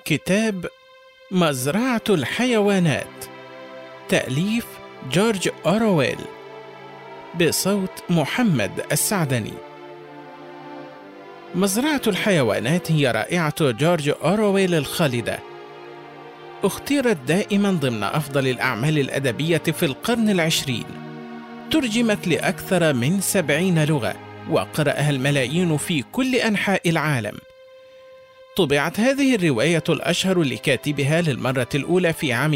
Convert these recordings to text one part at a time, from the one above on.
كتاب مزرعة الحيوانات، تأليف جورج أورويل، بصوت محمد السعدني. مزرعة الحيوانات هي رائعة جورج أورويل الخالدة. اختيرت دائما ضمن أفضل الأعمال الأدبية في القرن العشرين. ترجمت لأكثر من 70 لغة، وقرأها الملايين في كل أنحاء العالم. طبعت هذه الرواية الأشهر لكاتبها للمرة الأولى في عام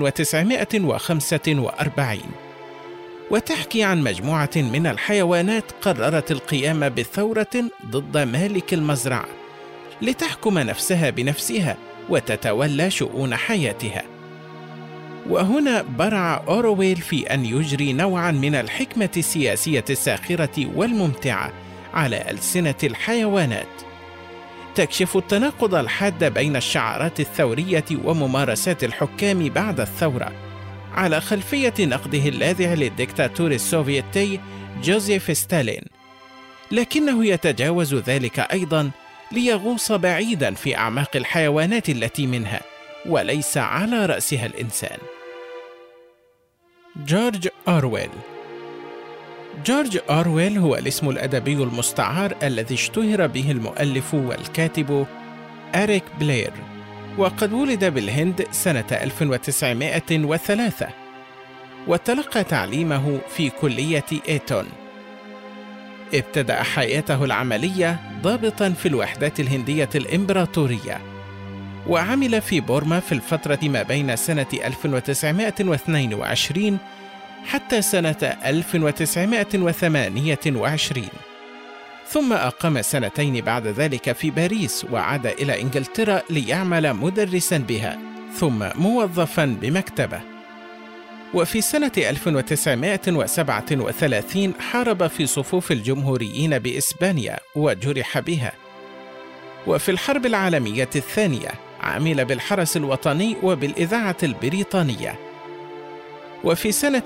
1945، وتحكي عن مجموعة من الحيوانات قررت القيام بثورة ضد مالك المزرعة لتحكم نفسها بنفسها وتتولى شؤون حياتها. وهنا برع أورويل في أن يجري نوعا من الحكمة السياسية الساخرة والممتعة على ألسنة الحيوانات، تكشف التناقض الحاد بين الشعارات الثورية وممارسات الحكام بعد الثورة على خلفية نقده اللاذع للديكتاتور السوفيتي جوزيف ستالين، لكنه يتجاوز ذلك أيضا ليغوص بعيدا في أعماق الحيوانات التي منها وليس على رأسها الإنسان. جورج أورويل. جورج أورويل هو الاسم الأدبي المستعار الذي اشتهر به المؤلف والكاتب إريك بلير، وقد ولد بالهند سنة 1903، وتلقى تعليمه في كلية إيتون. ابتدأ حياته العملية ضابطا في الوحدات الهندية الإمبراطورية، وعمل في بورما في الفترة ما بين سنة 1922 حتى سنة 1928، ثم أقام سنتين بعد ذلك في باريس، وعاد إلى إنجلترا ليعمل مدرسا بها ثم موظفا بمكتبة. وفي سنة 1937 حارب في صفوف الجمهوريين بإسبانيا وجرح بها. وفي الحرب العالمية الثانية عمل بالحرس الوطني وبالإذاعة البريطانية. وفي سنة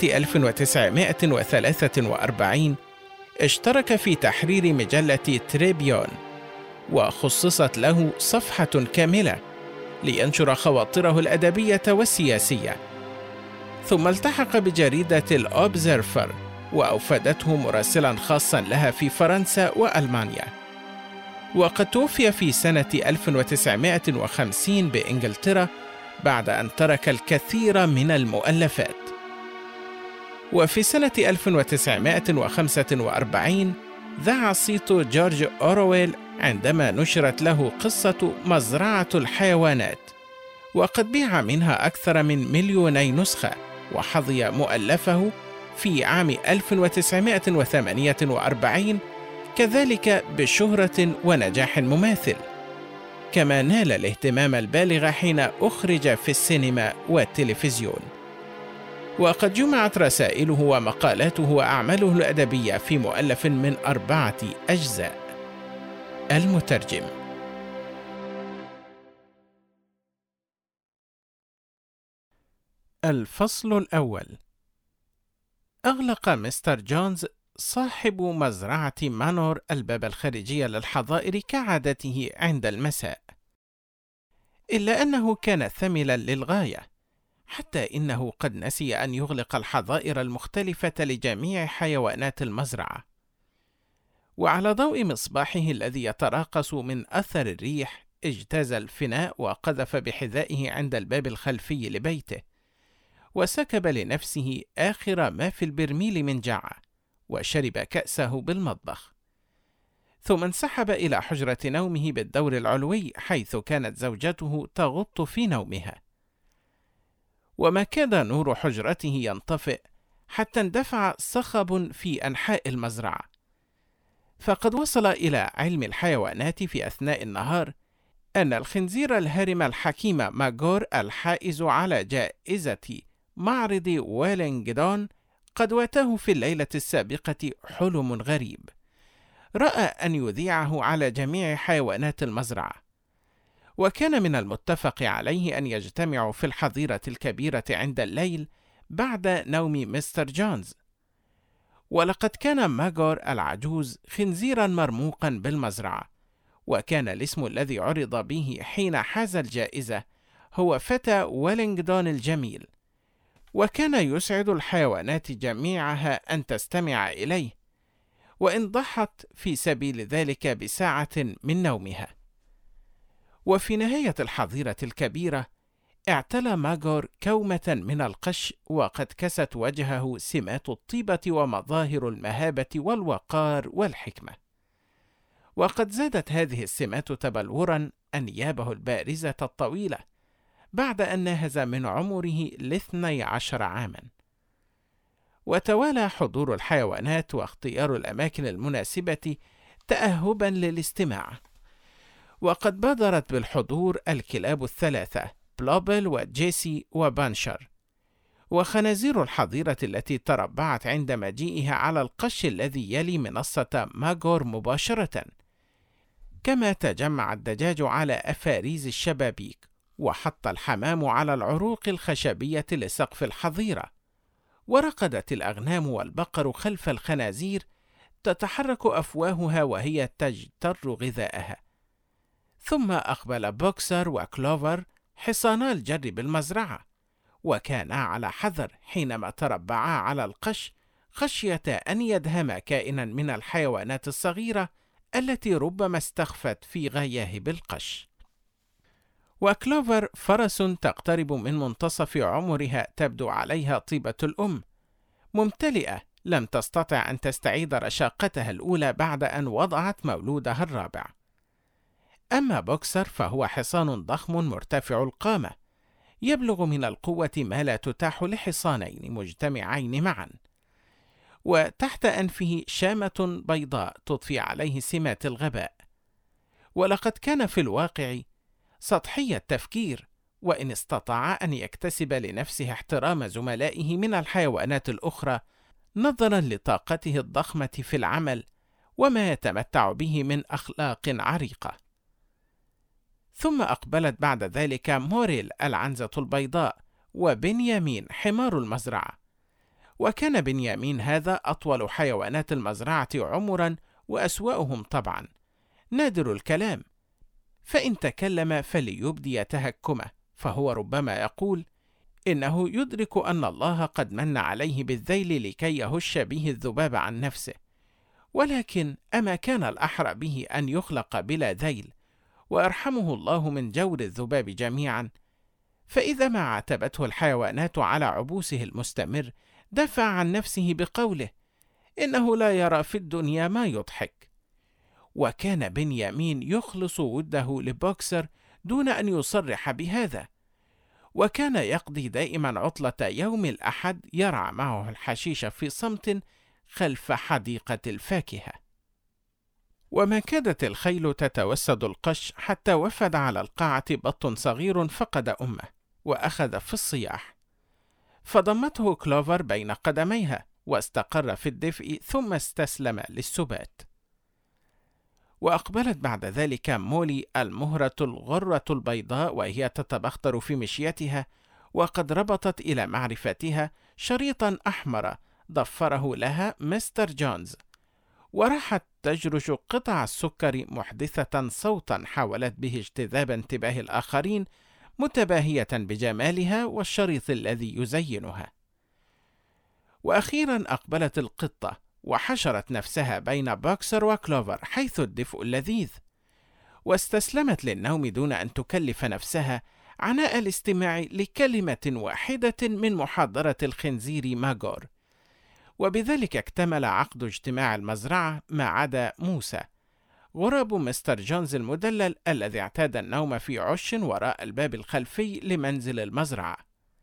1943 اشترك في تحرير مجلة تريبيون، وخصصت له صفحة كاملة لينشر خواطره الأدبية والسياسية. ثم التحق بجريدة الأوبزرفر، وأوفدته مراسلا خاصا لها في فرنسا وألمانيا. وقد توفي في سنة 1950 بإنجلترا بعد أن ترك الكثير من المؤلفات. وفي سنة 1945 ذاع صيت جورج أورويل عندما نشرت له قصة مزرعة الحيوانات، وقد بيع منها أكثر من 2,000,000 نسخة، وحظي مؤلفه في عام 1948 كذلك بشهرة ونجاح مماثل، كما نال الاهتمام البالغ حين أخرج في السينما والتلفزيون. وقد جمعت رسائله ومقالاته وأعماله الأدبية في مؤلف من 4 أجزاء. المترجم. الفصل الأول. أغلق مستر جونز صاحب مزرعة مانور الباب الخارجي للحظائر كعادته عند المساء، إلا أنه كان ثملا للغاية، حتى إنه قد نسي أن يغلق الحظائر المختلفة لجميع حيوانات المزرعة. وعلى ضوء مصباحه الذي يتراقص من أثر الريح اجتاز الفناء وقذف بحذائه عند الباب الخلفي لبيته، وسكب لنفسه آخر ما في البرميل من جعة، وشرب كأسه بالمطبخ. ثم انسحب إلى حجرة نومه بالدور العلوي حيث كانت زوجته تغط في نومها. وما كاد نور حجرته ينطفئ حتى اندفع صخب في أنحاء المزرعة. فقد وصل إلى علم الحيوانات في أثناء النهار أن الخنزير الهارم الحكيم ماغور الحائز على جائزة معرض ويلينغدون قد واتاه في الليلة السابقة حلم غريب، رأى أن يذيعه على جميع حيوانات المزرعة. وكان من المتفق عليه أن يجتمعوا في الحظيرة الكبيرة عند الليل بعد نوم مستر جونز. ولقد كان ماغور العجوز خنزيرا مرموقا بالمزرعة، وكان الاسم الذي عرض به حين حاز الجائزة هو فتى ويلينغدون الجميل، وكان يسعد الحيوانات جميعها أن تستمع إليه، وإن ضحت في سبيل ذلك بساعة من نومها. وفي نهاية الحظيرة الكبيرة اعتلى ماغور كومة من القش، وقد كست وجهه سمات الطيبة ومظاهر المهابة والوقار والحكمة، وقد زادت هذه السمات تبلورا أنيابه البارزة الطويلة بعد أن ناهز من عمره 12 عاما. وتوالى حضور الحيوانات واختيار الأماكن المناسبة تأهبا للاستماع، وقد بادرت بالحضور الكلاب الثلاثة بلوبل وجيسي وبانشر، وخنازير الحظيرة التي تربعت عند مجيئها على القش الذي يلي منصة ماغور مباشرة، كما تجمع الدجاج على أفاريز الشبابيك، وحط الحمام على العروق الخشبية لسقف الحظيرة، ورقدت الأغنام والبقر خلف الخنازير تتحرك أفواهها وهي تجتر غذاءها. ثم أقبل بوكسر وكلوفر حصانا الجر بالمزرعة، وكانا على حذر حينما تربعا على القش خشية أن يدهما كائنا من الحيوانات الصغيرة التي ربما استخفت في غياهب القش. وكلوفر فرس تقترب من منتصف عمرها، تبدو عليها طيبة الأم، ممتلئة، لم تستطع أن تستعيد رشاقتها الأولى بعد أن وضعت مولودها الرابع. أما بوكسر فهو حصان ضخم مرتفع القامة، يبلغ من القوة ما لا تتاح لحصانين مجتمعين معا، وتحت أنفه شامة بيضاء تضفي عليه سمات الغباء. ولقد كان في الواقع سطحي التفكير، وإن استطاع أن يكتسب لنفسه احترام زملائه من الحيوانات الأخرى نظرا لطاقته الضخمة في العمل وما يتمتع به من أخلاق عريقة. ثم أقبلت بعد ذلك موريل العنزة البيضاء وبنيامين حمار المزرعة، وكان بنيامين هذا أطول حيوانات المزرعة عمرا وأسوأهم طبعا، نادر الكلام، فإن تكلم فليبدي تهكمه، فهو ربما يقول إنه يدرك أن الله قد من عليه بالذيل لكي يهش به الذباب عن نفسه، ولكن أما كان الأحرى به أن يخلق بلا ذيل، وأرحمه الله من جور الذباب جميعا. فإذا ما عاتبته الحيوانات على عبوسه المستمر دفع عن نفسه بقوله إنه لا يرى في الدنيا ما يضحك. وكان بنيامين يخلص وده لبوكسر دون أن يصرح بهذا، وكان يقضي دائما عطلة يوم الأحد يرعى معه الحشيش في صمت خلف حديقة الفاكهة. وما كادت الخيل تتوسد القش حتى وفد على القاعة بط صغير فقد أمه وأخذ في الصياح، فضمته كلوفر بين قدميها واستقر في الدفء ثم استسلم للسبات. وأقبلت بعد ذلك مولي المهرة الغرة البيضاء وهي تتبختر في مشيتها، وقد ربطت إلى معرفتها شريطا أحمر ضفره لها مستر جونز، وراحت تجرش قطع السكر محدثة صوتا حاولت به اجتذاب انتباه الآخرين، متباهية بجمالها والشريط الذي يزينها. وأخيرا أقبلت القطة وحشرت نفسها بين بوكسر وكلوفر حيث الدفء اللذيذ، واستسلمت للنوم دون أن تكلف نفسها عناء الاستماع لكلمة واحدة من محاضرة الخنزير ماغور. وبذلك اكتمل عقد اجتماع المزرعة ما عدا موسى، غراب مستر جونز المدلل الذي اعتاد النوم في عش وراء الباب الخلفي لمنزل المزرعة.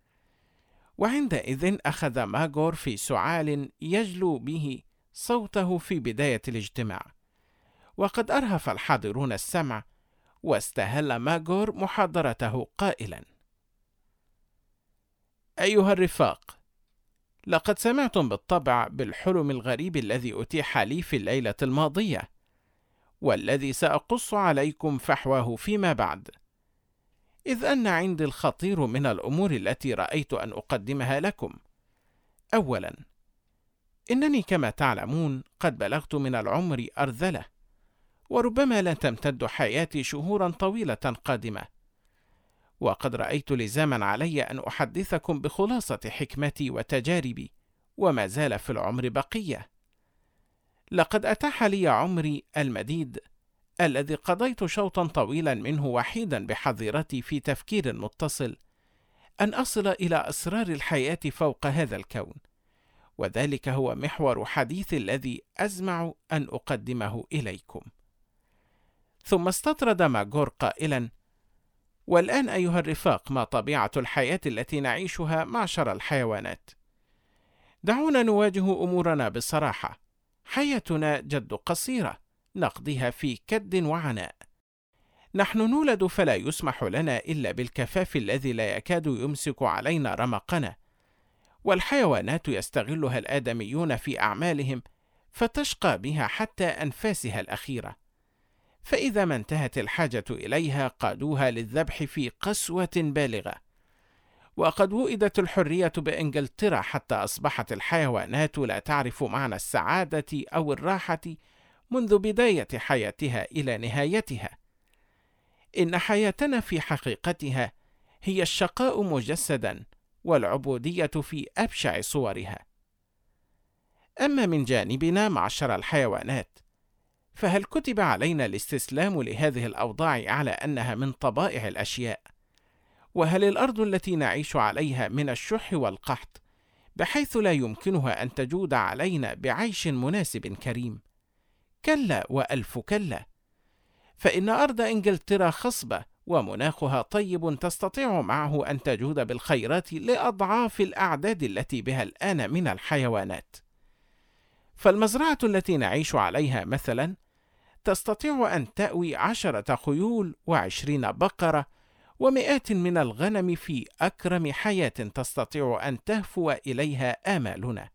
وعندئذ أخذ ماغور في سعال يجلو به صوته في بداية الاجتماع، وقد أرهف الحاضرون السمع، واستهل ماغور محاضرته قائلا: أيها الرفاق، لقد سمعتم بالطبع بالحلم الغريب الذي أتيح لي في الليلة الماضية، والذي سأقص عليكم فحواه فيما بعد، إذ أن عندي الخطير من الأمور التي رأيت أن أقدمها لكم. أولا، إنني كما تعلمون قد بلغت من العمر أرذلة، وربما لن تمتد حياتي شهورا طويلة قادمة، وقد رأيت لزاما علي أن أحدثكم بخلاصة حكمتي وتجاربي، وما زال في العمر بقية. لقد أتاح لي عمري المديد الذي قضيت شوطا طويلا منه وحيدا بحظيرتي في تفكير متصل أن أصل إلى أسرار الحياة فوق هذا الكون، وذلك هو محور حديثي الذي أزمع أن أقدمه إليكم. ثم استطرد ماغور قائلا: والآن أيها الرفاق، ما طبيعة الحياة التي نعيشها معشر الحيوانات؟ دعونا نواجه أمورنا بصراحة. حياتنا جد قصيرة، نقضيها في كد وعناء. نحن نولد فلا يسمح لنا إلا بالكفاف الذي لا يكاد يمسك علينا رمقنا، والحيوانات يستغلها الآدميون في أعمالهم فتشقى بها حتى أنفاسها الأخيرة، فإذا ما انتهت الحاجة إليها قادوها للذبح في قسوة بالغة. وقد وئدت الحرية بإنجلترا حتى أصبحت الحيوانات لا تعرف معنى السعادة أو الراحة منذ بداية حياتها إلى نهايتها. إن حياتنا في حقيقتها هي الشقاء مجسدا، والعبودية في أبشع صورها. أما من جانبنا معشر الحيوانات، فهل كتب علينا الاستسلام لهذه الأوضاع على أنها من طبائع الأشياء؟ وهل الأرض التي نعيش عليها من الشح والقحط بحيث لا يمكنها أن تجود علينا بعيش مناسب كريم؟ كلا وألف كلا، فإن أرض إنجلترا خصبة ومناخها طيب تستطيع معه أن تجود بالخيرات لأضعاف الأعداد التي بها الآن من الحيوانات. فالمزرعة التي نعيش عليها مثلا تستطيع أن تأوي 10 خيول و20 بقرة ومئات من الغنم في أكرم حياة تستطيع أن تهفو إليها آمالنا.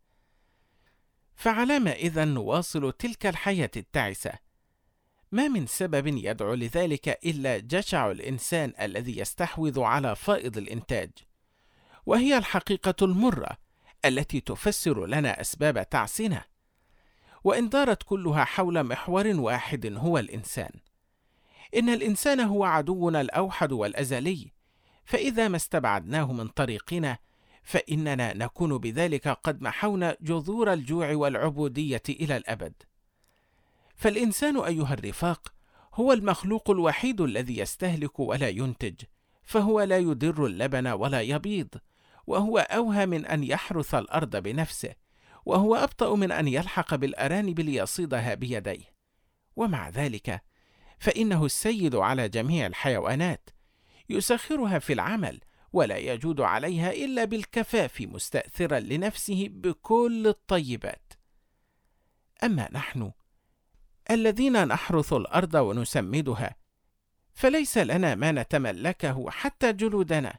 فعلام إذن نواصل تلك الحياة التعسة؟ ما من سبب يدعو لذلك إلا جشع الإنسان الذي يستحوذ على فائض الإنتاج، وهي الحقيقة المرة التي تفسر لنا أسباب تعسنا، وإن دارت كلها حول محور واحد هو الإنسان. إن الإنسان هو عدونا الأوحد والأزلي، فإذا ما استبعدناه من طريقنا فإننا نكون بذلك قد محونا جذور الجوع والعبودية إلى الأبد. فالإنسان أيها الرفاق هو المخلوق الوحيد الذي يستهلك ولا ينتج، فهو لا يدر اللبن ولا يبيض، وهو أوهى من أن يحرث الأرض بنفسه، وهو أبطأ من أن يلحق بالأرانب ليصيدها بيديه. ومع ذلك فإنه السيد على جميع الحيوانات، يسخرها في العمل ولا يجود عليها إلا بالكفاف، مستأثرا لنفسه بكل الطيبات. أما نحن الذين نحرث الأرض ونسمدها فليس لنا ما نتملكه حتى جلودنا.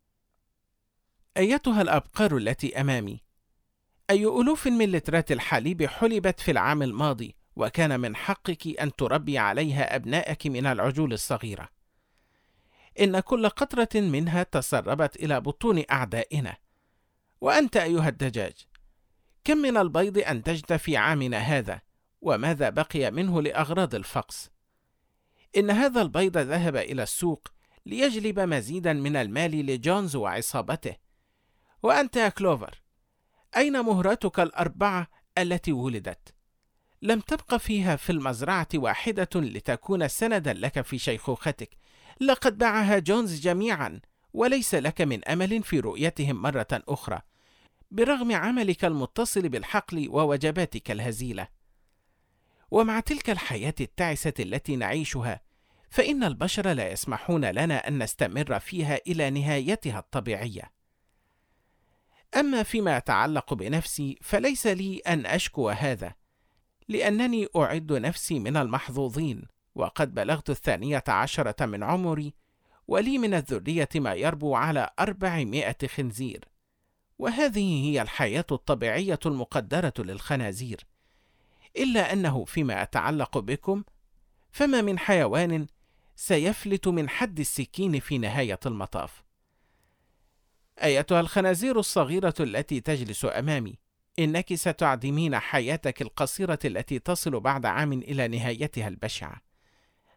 أيتها الأبقار التي أمامي، أي ألوف من لترات الحليب حلبت في العام الماضي، وكان من حقك أن تربي عليها أبنائك من العجول الصغيرة. إن كل قطرة منها تسربت إلى بطون أعدائنا. وأنت أيها الدجاج، كم من البيض أنتجت في عامنا هذا، وماذا بقي منه لأغراض الفقس؟ إن هذا البيض ذهب إلى السوق ليجلب مزيدا من المال لجونز وعصابته. وأنت يا كلوفر، أين مهراتك ال4 التي ولدت؟ لم تبق فيها في المزرعة واحدة لتكون سندا لك في شيخوختك، لقد باعها جونز جميعا، وليس لك من أمل في رؤيتهم مرة أخرى، برغم عملك المتصل بالحقل ووجباتك الهزيلة. ومع تلك الحياة التعسة التي نعيشها، فإن البشر لا يسمحون لنا أن نستمر فيها إلى نهايتها الطبيعية. أما فيما يتعلق بنفسي فليس لي أن أشكو هذا، لأنني أعد نفسي من المحظوظين، وقد بلغت 12 من عمري، ولي من الذرية ما يربو على 400 خنزير، وهذه هي الحياة الطبيعية المقدرة للخنازير. إلا أنه فيما يتعلق بكم فما من حيوان سيفلت من حد السكين في نهاية المطاف. أيتها الخنازير الصغيرة التي تجلس أمامي، إنك ستعدمين حياتك القصيرة التي تصل بعد عام إلى نهايتها البشعة،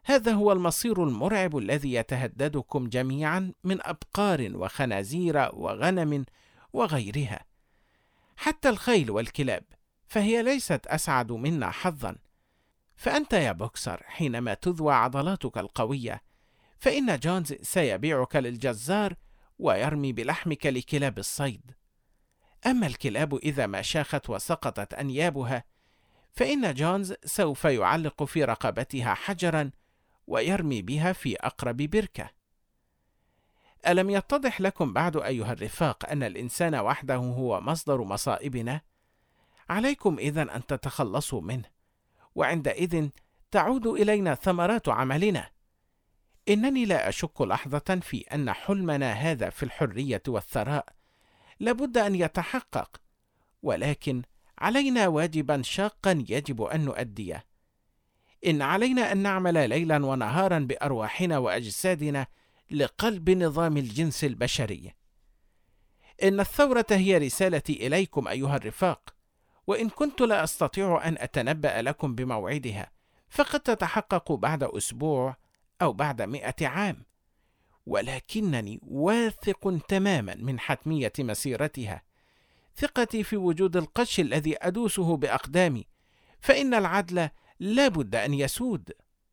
هذا هو المصير المرعب الذي يتهددكم جميعا من أبقار وخنازير وغنم وغيرها، حتى الخيل والكلاب، فهي ليست أسعد منا حظا. فأنت يا بوكسر حينما تذوى عضلاتك القوية، فإن جونز سيبيعك للجزار ويرمي بلحمك لكلاب الصيد. أما الكلاب إذا ما شاخت وسقطت أنيابها، فإن جونز سوف يعلق في رقبتها حجرا ويرمي بها في أقرب بركة. ألم يتضح لكم بعد أيها الرفاق أن الإنسان وحده هو مصدر مصائبنا؟ عليكم إذن أن تتخلصوا منه، وعندئذ تعود إلينا ثمرات عملنا. إنني لا أشك لحظة في أن حلمنا هذا في الحرية والثراء لابد أن يتحقق، ولكن علينا واجبا شاقا يجب أن نؤديه. إن علينا أن نعمل ليلا ونهارا بأرواحنا وأجسادنا لقلب نظام الجنس البشري. إن الثورة هي رسالتي إليكم أيها الرفاق، وإن كنت لا أستطيع أن أتنبأ لكم بموعدها، فقد تتحقق بعد أسبوع أو بعد 100 عام، ولكنني واثق تماما من حتمية مسيرتها، ثقتي في وجود القش الذي أدوسه بأقدامي، فإن العدل لا بد أن يسود.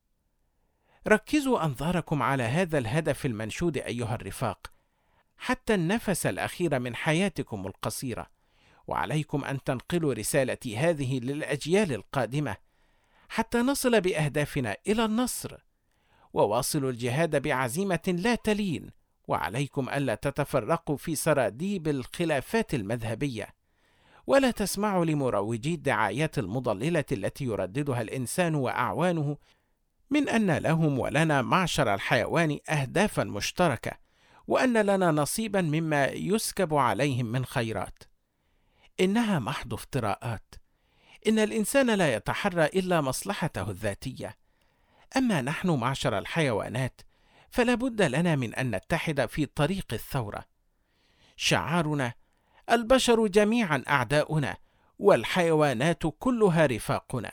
ركزوا أنظاركم على هذا الهدف المنشود أيها الرفاق حتى النفس الأخير من حياتكم القصيرة، وعليكم أن تنقلوا رسالتي هذه للأجيال القادمة حتى نصل بأهدافنا إلى النصر. وواصلوا الجهاد بعزيمة لا تلين، وعليكم ألا تتفرقوا في سراديب الخلافات المذهبية، ولا تسمعوا لمروجي الدعايات المضللة التي يرددها الإنسان وأعوانه من أن لهم ولنا معشر الحيوان أهدافا مشتركة، وأن لنا نصيبا مما يسكب عليهم من خيرات. إنها محض افتراءات. إن الإنسان لا يتحرى إلا مصلحته الذاتية. أما نحن معشر الحيوانات فلا بد لنا من أن نتحد في طريق الثورة. شعارنا: البشر جميعا أعداؤنا، والحيوانات كلها رفاقنا.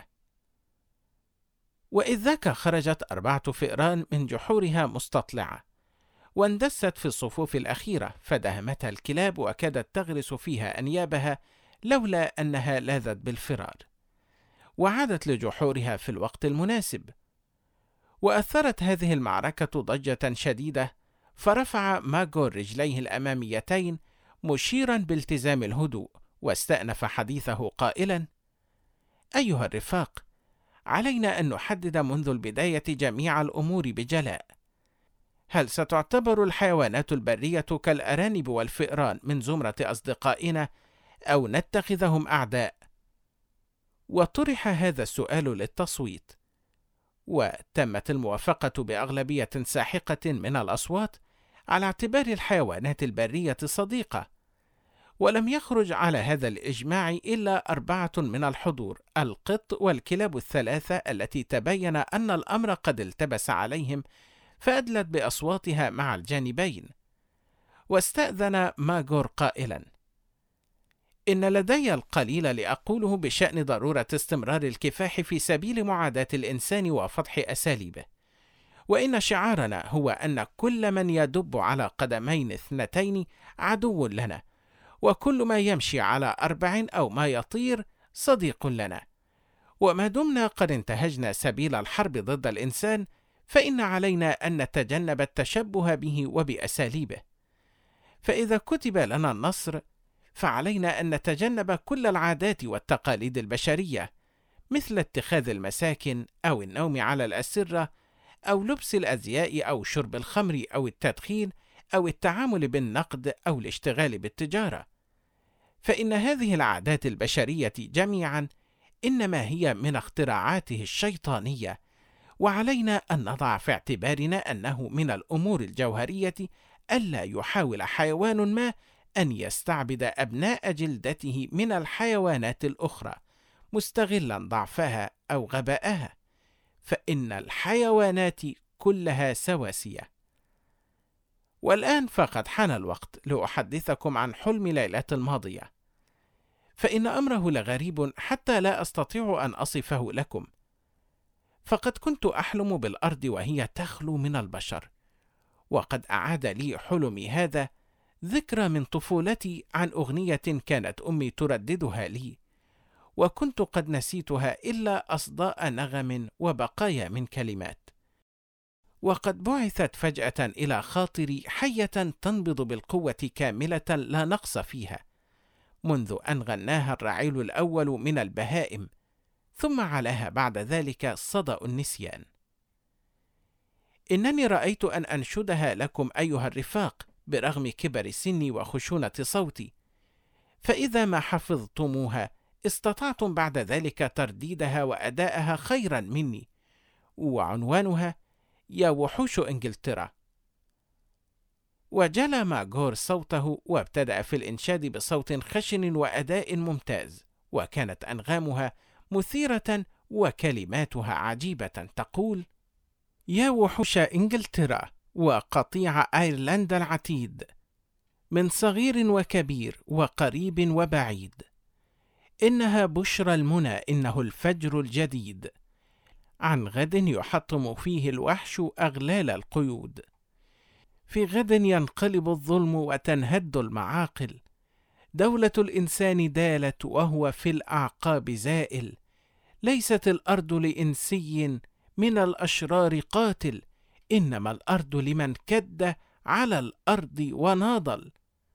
وإذ ذاك خرجت 4 فئران من جحورها مستطلعة، واندست في الصفوف الأخيرة، فدهمتها الكلاب وكادت تغرس فيها أنيابها لولا أنها لاذت بالفرار، وعادت لجحورها في الوقت المناسب. وأثرت هذه المعركة ضجة شديدة، فرفع ماغور رجليه الأماميتين مشيرا بالتزام الهدوء، واستأنف حديثه قائلا: أيها الرفاق، علينا أن نحدد منذ البداية جميع الأمور بجلاء. هل ستعتبر الحيوانات البرية كالأرانب والفئران من زمرة أصدقائنا، أو نتخذهم أعداء؟ وطرح هذا السؤال للتصويت، وتمت الموافقة بأغلبية ساحقة من الأصوات على اعتبار الحيوانات البرية صديقة. ولم يخرج على هذا الإجماع إلا 4 من الحضور: القط والكلاب الثلاثة التي تبين أن الأمر قد التبس عليهم، فأدلت بأصواتها مع الجانبين. واستأذن ماغور قائلا: إن لدي القليل لأقوله بشأن ضرورة استمرار الكفاح في سبيل معاداة الإنسان وفضح أساليبه، وإن شعارنا هو أن كل من يدب على قدمين 2 عدو لنا، وكل ما يمشي على 4 أو ما يطير صديق لنا. وما دمنا قد انتهجنا سبيل الحرب ضد الإنسان، فإن علينا أن نتجنب التشبه به وبأساليبه. فإذا كتب لنا النصر، فعلينا أن نتجنب كل العادات والتقاليد البشرية، مثل اتخاذ المساكن أو النوم على الأسرة أو لبس الأزياء أو شرب الخمر أو التدخين أو التعامل بالنقد أو الاشتغال بالتجارة. فإن هذه العادات البشرية جميعا إنما هي من اختراعاته الشيطانية، وعلينا أن نضع في اعتبارنا أنه من الأمور الجوهرية ألا يحاول حيوان ما أن يستعبد أبناء جلدته من الحيوانات الأخرى مستغلا ضعفها أو غباءها، فإن الحيوانات كلها سواسية. والآن فقد حان الوقت لأحدثكم عن حلم ليلة الماضية، فإن أمره لغريب حتى لا أستطيع أن أصفه لكم. فقد كنت أحلم بالأرض وهي تخلو من البشر، وقد أعاد لي حلمي هذا ذكرى من طفولتي عن أغنية كانت أمي ترددها لي، وكنت قد نسيتها إلا أصداء نغم وبقايا من كلمات. وقد بعثت فجأة إلى خاطري حية تنبض بالقوة كاملة لا نقص فيها، منذ أن غناها الرعيل الأول من البهائم، ثم علاها بعد ذلك صدأ النسيان. إنني رأيت أن أنشدها لكم أيها الرفاق برغم كبر سني وخشونة صوتي، فإذا ما حفظتموها استطعتم بعد ذلك ترديدها وأداءها خيرا مني، وعنوانها يا وحوش إنجلترا. وجلى ماغور صوته وابتدأ في الإنشاد بصوت خشن وأداء ممتاز، وكانت أنغامها مثيرة وكلماتها عجيبة تقول: يا وحوش إنجلترا وقطيع أيرلندا العتيد، من صغير وكبير وقريب وبعيد، إنها بشرى المنى، إنه الفجر الجديد، عن غد يحطم فيه الوحش أغلال القيود، في غد ينقلب الظلم وتنهد المعاقل، دولة الإنسان دالت وهو في الأعقاب زائل، ليست الأرض لإنسي من الأشرار قاتل، إنما الأرض لمن كد على الأرض وناضل،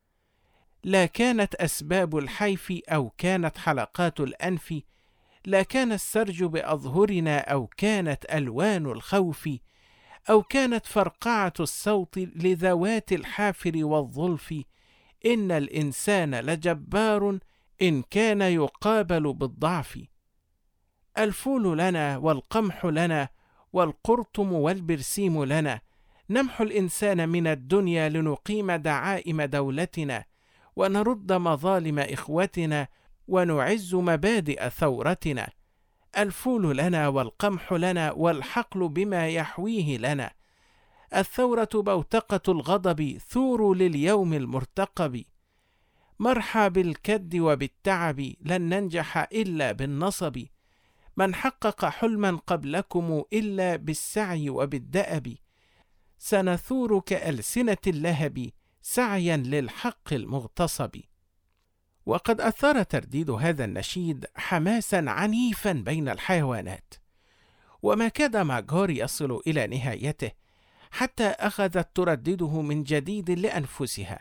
لا كانت أسباب الحيف أو كانت حلقات الأنف، لا كان السرج بأظهرنا أو كانت ألوان الخوف، أو كانت فرقعة الصوت لذوات الحافر والظلف، إن الإنسان لجبار إن كان يقابل بالضعف، الفول لنا والقمح لنا والقرطم والبرسيم لنا، نمحو الإنسان من الدنيا لنقيم دعائم دولتنا، ونرد مظالم إخوتنا، ونعز مبادئ ثورتنا، الفول لنا والقمح لنا والحقل بما يحويه لنا، الثورة بوتقة الغضب، ثور لليوم المرتقب، مرحى بالكد وبالتعب، لن ننجح إلا بالنصب، من حقق حلما قبلكم إلا بالسعي وبالدأب، سنثور كألسنة اللهب سعيا للحق المغتصب. وقد أثار ترديد هذا النشيد حماسا عنيفا بين الحيوانات، وما كاد ماغور يصل إلى نهايته حتى أخذت تردده من جديد لأنفسها.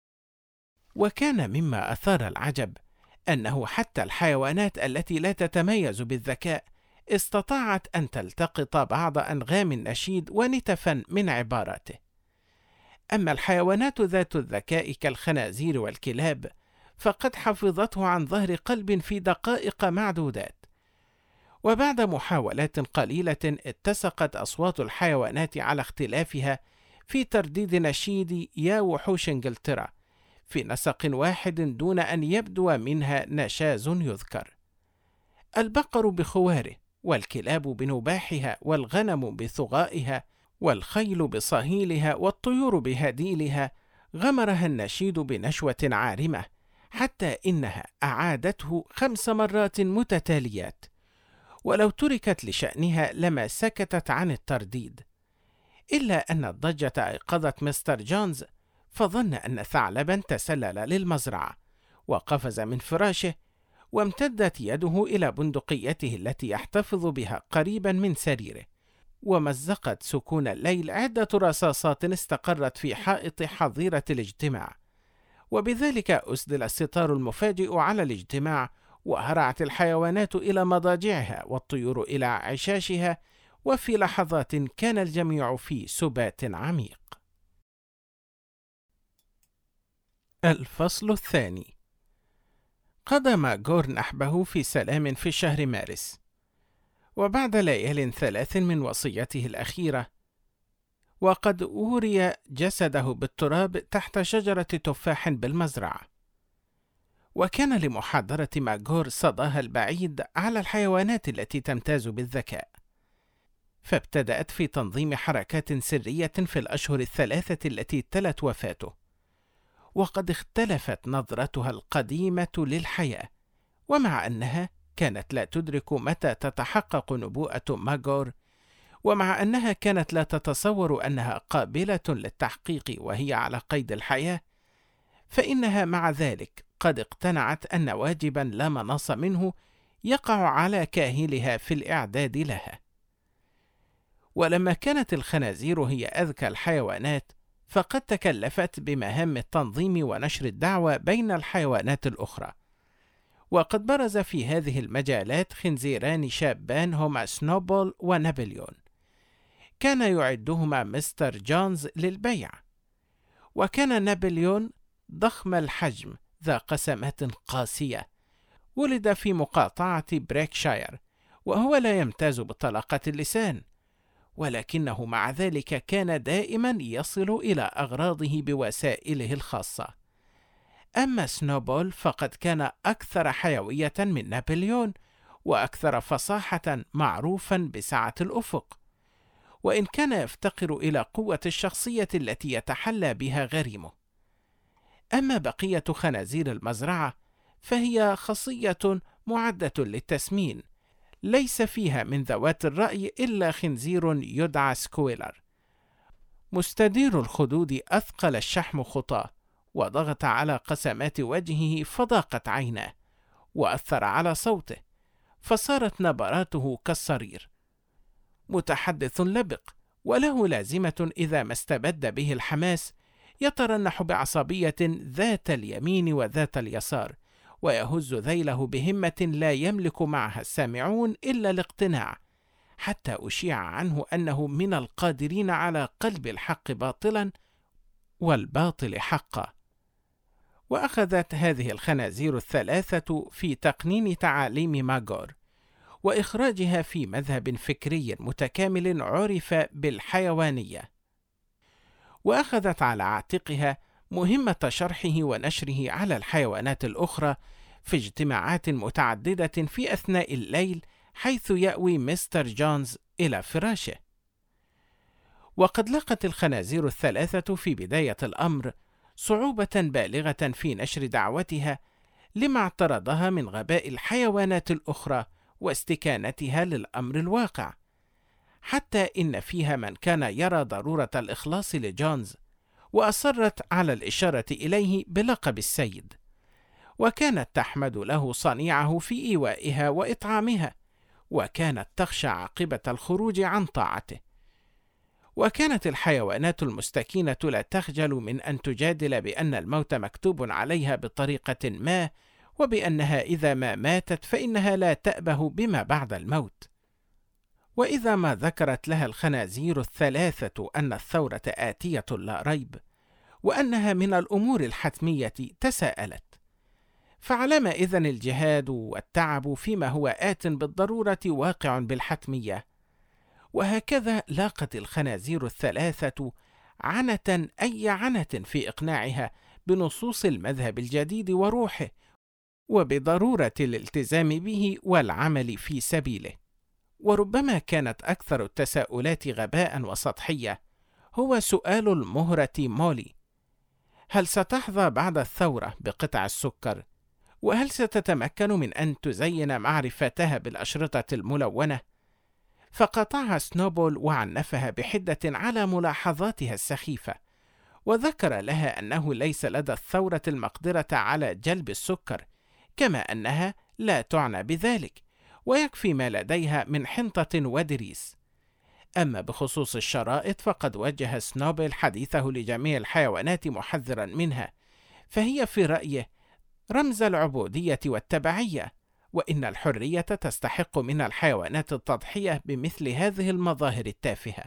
وكان مما أثار العجب أنه حتى الحيوانات التي لا تتميز بالذكاء استطاعت أن تلتقط بعض أنغام النشيد ونتفا من عباراته. أما الحيوانات ذات الذكاء كالخنازير والكلاب فقد حفظته عن ظهر قلب في دقائق معدودات، وبعد محاولات قليلة اتسقت أصوات الحيوانات على اختلافها في ترديد نشيد يا وحوش إنجلترا في نسق واحد دون أن يبدو منها نشاز يذكر. البقر بخواره، والكلاب بنباحها، والغنم بثغائها، والخيل بصهيلها، والطيور بهديلها، غمرها النشيد بنشوة عارمة حتى إنها أعادته 5 مرات متتاليات، ولو تركت لشأنها لما سكتت عن الترديد، إلا أن الضجة أيقظت مستر جونز، فظن أن ثعلبا تسلل للمزرعة، وقفز من فراشه، وامتدت يده إلى بندقيته التي يحتفظ بها قريبا من سريره، ومزقت سكون الليل عدة رصاصات استقرت في حائط حظيرة الاجتماع، وبذلك أسدل الستار المفاجئ على الاجتماع، وهرعت الحيوانات إلى مضاجعها والطيور إلى عشاشها، وفي لحظات كان الجميع في سبات عميق. الفصل الثاني. قضى ماغور نحبه في سلام في شهر مارس، وبعد ليال 3 من وصيته الأخيرة، وقد أوري جسده بالتراب تحت شجرة تفاح بالمزرعة. وكان لمحاضرة ماغور صداها البعيد على الحيوانات التي تمتاز بالذكاء، فابتدأت في تنظيم حركات سرية في الأشهر 3 التي تلت وفاته، وقد اختلفت نظرتها القديمة للحياة، ومع أنها كانت لا تدرك متى تتحقق نبوءة ماغور، ومع أنها كانت لا تتصور أنها قابلة للتحقيق وهي على قيد الحياة، فإنها مع ذلك قد اقتنعت أن واجبا لا مناص منه يقع على كاهلها في الإعداد لها. ولما كانت الخنازير هي أذكى الحيوانات، فقد تكلفت بمهام التنظيم ونشر الدعوة بين الحيوانات الأخرى. وقد برز في هذه المجالات خنزيران شابان هما سنوبول ونابليون، كان يعدهما مستر جونز للبيع. وكان نابليون ضخم الحجم ذا قسمات قاسية، ولد في مقاطعة بريكشاير، وهو لا يمتاز بطلاقة اللسان، ولكنه مع ذلك كان دائما يصل إلى أغراضه بوسائله الخاصة. أما سنوبول فقد كان أكثر حيوية من نابليون، وأكثر فصاحة، معروفا بسعة الأفق، وإن كان يفتقر إلى قوة الشخصية التي يتحلى بها غريمه. أما بقية خنازير المزرعة فهي خصية معدة للتسمين، ليس فيها من ذوات الرأي إلا خنزير يدعى سكويلر. مستدير الخدود أثقل الشحم خطاه، وضغط على قسمات وجهه فضاقت عيناه، وأثر على صوته فصارت نبراته كالصرير. متحدث لبق، وله لازمة إذا ما استبد به الحماس يترنح بعصبية ذات اليمين وذات اليسار، ويهز ذيله بهمة لا يملك معها السامعون إلا الاقتناع، حتى أشيع عنه أنه من القادرين على قلب الحق باطلا والباطل حقا. وأخذت هذه الخنازير الثلاثة في تقنين تعاليم ماغور، وإخراجها في مذهب فكري متكامل عرف بالحيوانية، وأخذت على عاتقها مهمة شرحه ونشره على الحيوانات الأخرى في اجتماعات متعددة في أثناء الليل، حيث يأوي مستر جونز إلى فراشه. وقد لقت الخنازير الثلاثة في بداية الأمر صعوبة بالغة في نشر دعوتها، لما اعترضها من غباء الحيوانات الأخرى واستكانتها للأمر الواقع، حتى إن فيها من كان يرى ضرورة الإخلاص لجونز، وأصرت على الإشارة إليه بلقب السيد، وكانت تحمد له صنيعه في إيوائها وإطعامها، وكانت تخشى عاقبة الخروج عن طاعته. وكانت الحيوانات المستكينة لا تخجل من أن تجادل بأن الموت مكتوب عليها بطريقة ما، وبأنها إذا ما ماتت فإنها لا تأبه بما بعد الموت. وإذا ما ذكرت لها الخنازير الثلاثة أن الثورة آتية لا ريب، وأنها من الأمور الحتمية، تساءلت: فعلما إذن الجهاد والتعب فيما هو آت بالضرورة واقع بالحتمية؟ وهكذا لاقت الخنازير الثلاثة عنة أي عنة في إقناعها بنصوص المذهب الجديد وروحه، وبضرورة الالتزام به والعمل في سبيله. وربما كانت أكثر التساؤلات غباء وسطحية هو سؤال المهرة مولي: هل ستحظى بعد الثورة بقطع السكر؟ وهل ستتمكن من أن تزين معرفتها بالأشرطة الملونة؟ فقطعها سنوبول وعنفها بحدة على ملاحظاتها السخيفة، وذكر لها أنه ليس لدى الثورة المقدرة على جلب السكر، كما أنها لا تعنى بذلك، ويكفي ما لديها من حنطة ودريس. أما بخصوص الشرائط فقد وجه سنوبل حديثه لجميع الحيوانات محذرا منها، فهي في رأيه رمز العبودية والتبعية، وإن الحرية تستحق من الحيوانات التضحية بمثل هذه المظاهر التافهة.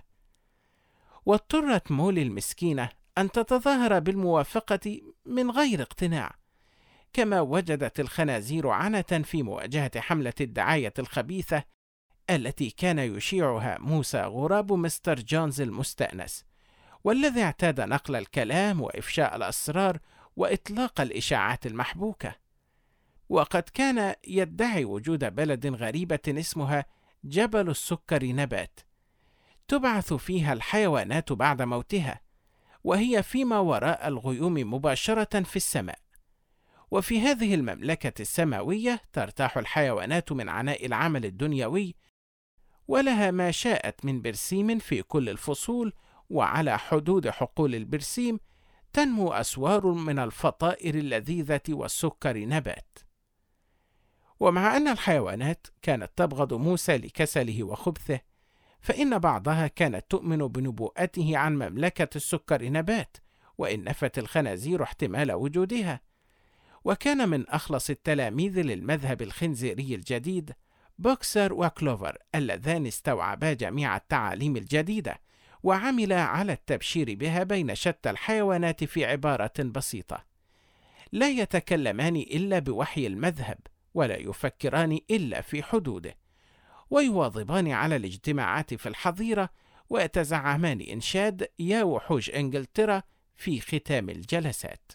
واضطرت مولي المسكينة أن تتظاهر بالموافقة من غير اقتناع، كما وجدت الخنازير عنة في مواجهة حملة الدعاية الخبيثة التي كان يشيعها موسى غراب مستر جونز المستأنس، والذي اعتاد نقل الكلام وإفشاء الأسرار وإطلاق الإشاعات المحبوكة. وقد كان يدعي وجود بلد غريبة اسمها جبل السكر نبات، تبعث فيها الحيوانات بعد موتها، وهي فيما وراء الغيوم مباشرة في السماء. وفي هذه المملكة السماوية ترتاح الحيوانات من عناء العمل الدنيوي، ولها ما شاءت من برسيم في كل الفصول، وعلى حدود حقول البرسيم تنمو أسوار من الفطائر اللذيذة والسكر نبات. ومع أن الحيوانات كانت تبغض موسى لكسله وخبثه، فإن بعضها كانت تؤمن بنبوءته عن مملكة السكر نبات، وإن نفت الخنازير احتمال وجودها. وكان من أخلص التلاميذ للمذهب الخنزيري الجديد بوكسر وكلوفر، اللذان استوعبا جميع التعاليم الجديدة وعملا على التبشير بها بين شتى الحيوانات في عبارة بسيطة: لا يتكلمان إلا بوحي المذهب، ولا يفكران إلا في حدوده، ويواظبان على الاجتماعات في الحظيرة، ويتزعمان إنشاد يا وحوش إنجلترا في ختام الجلسات.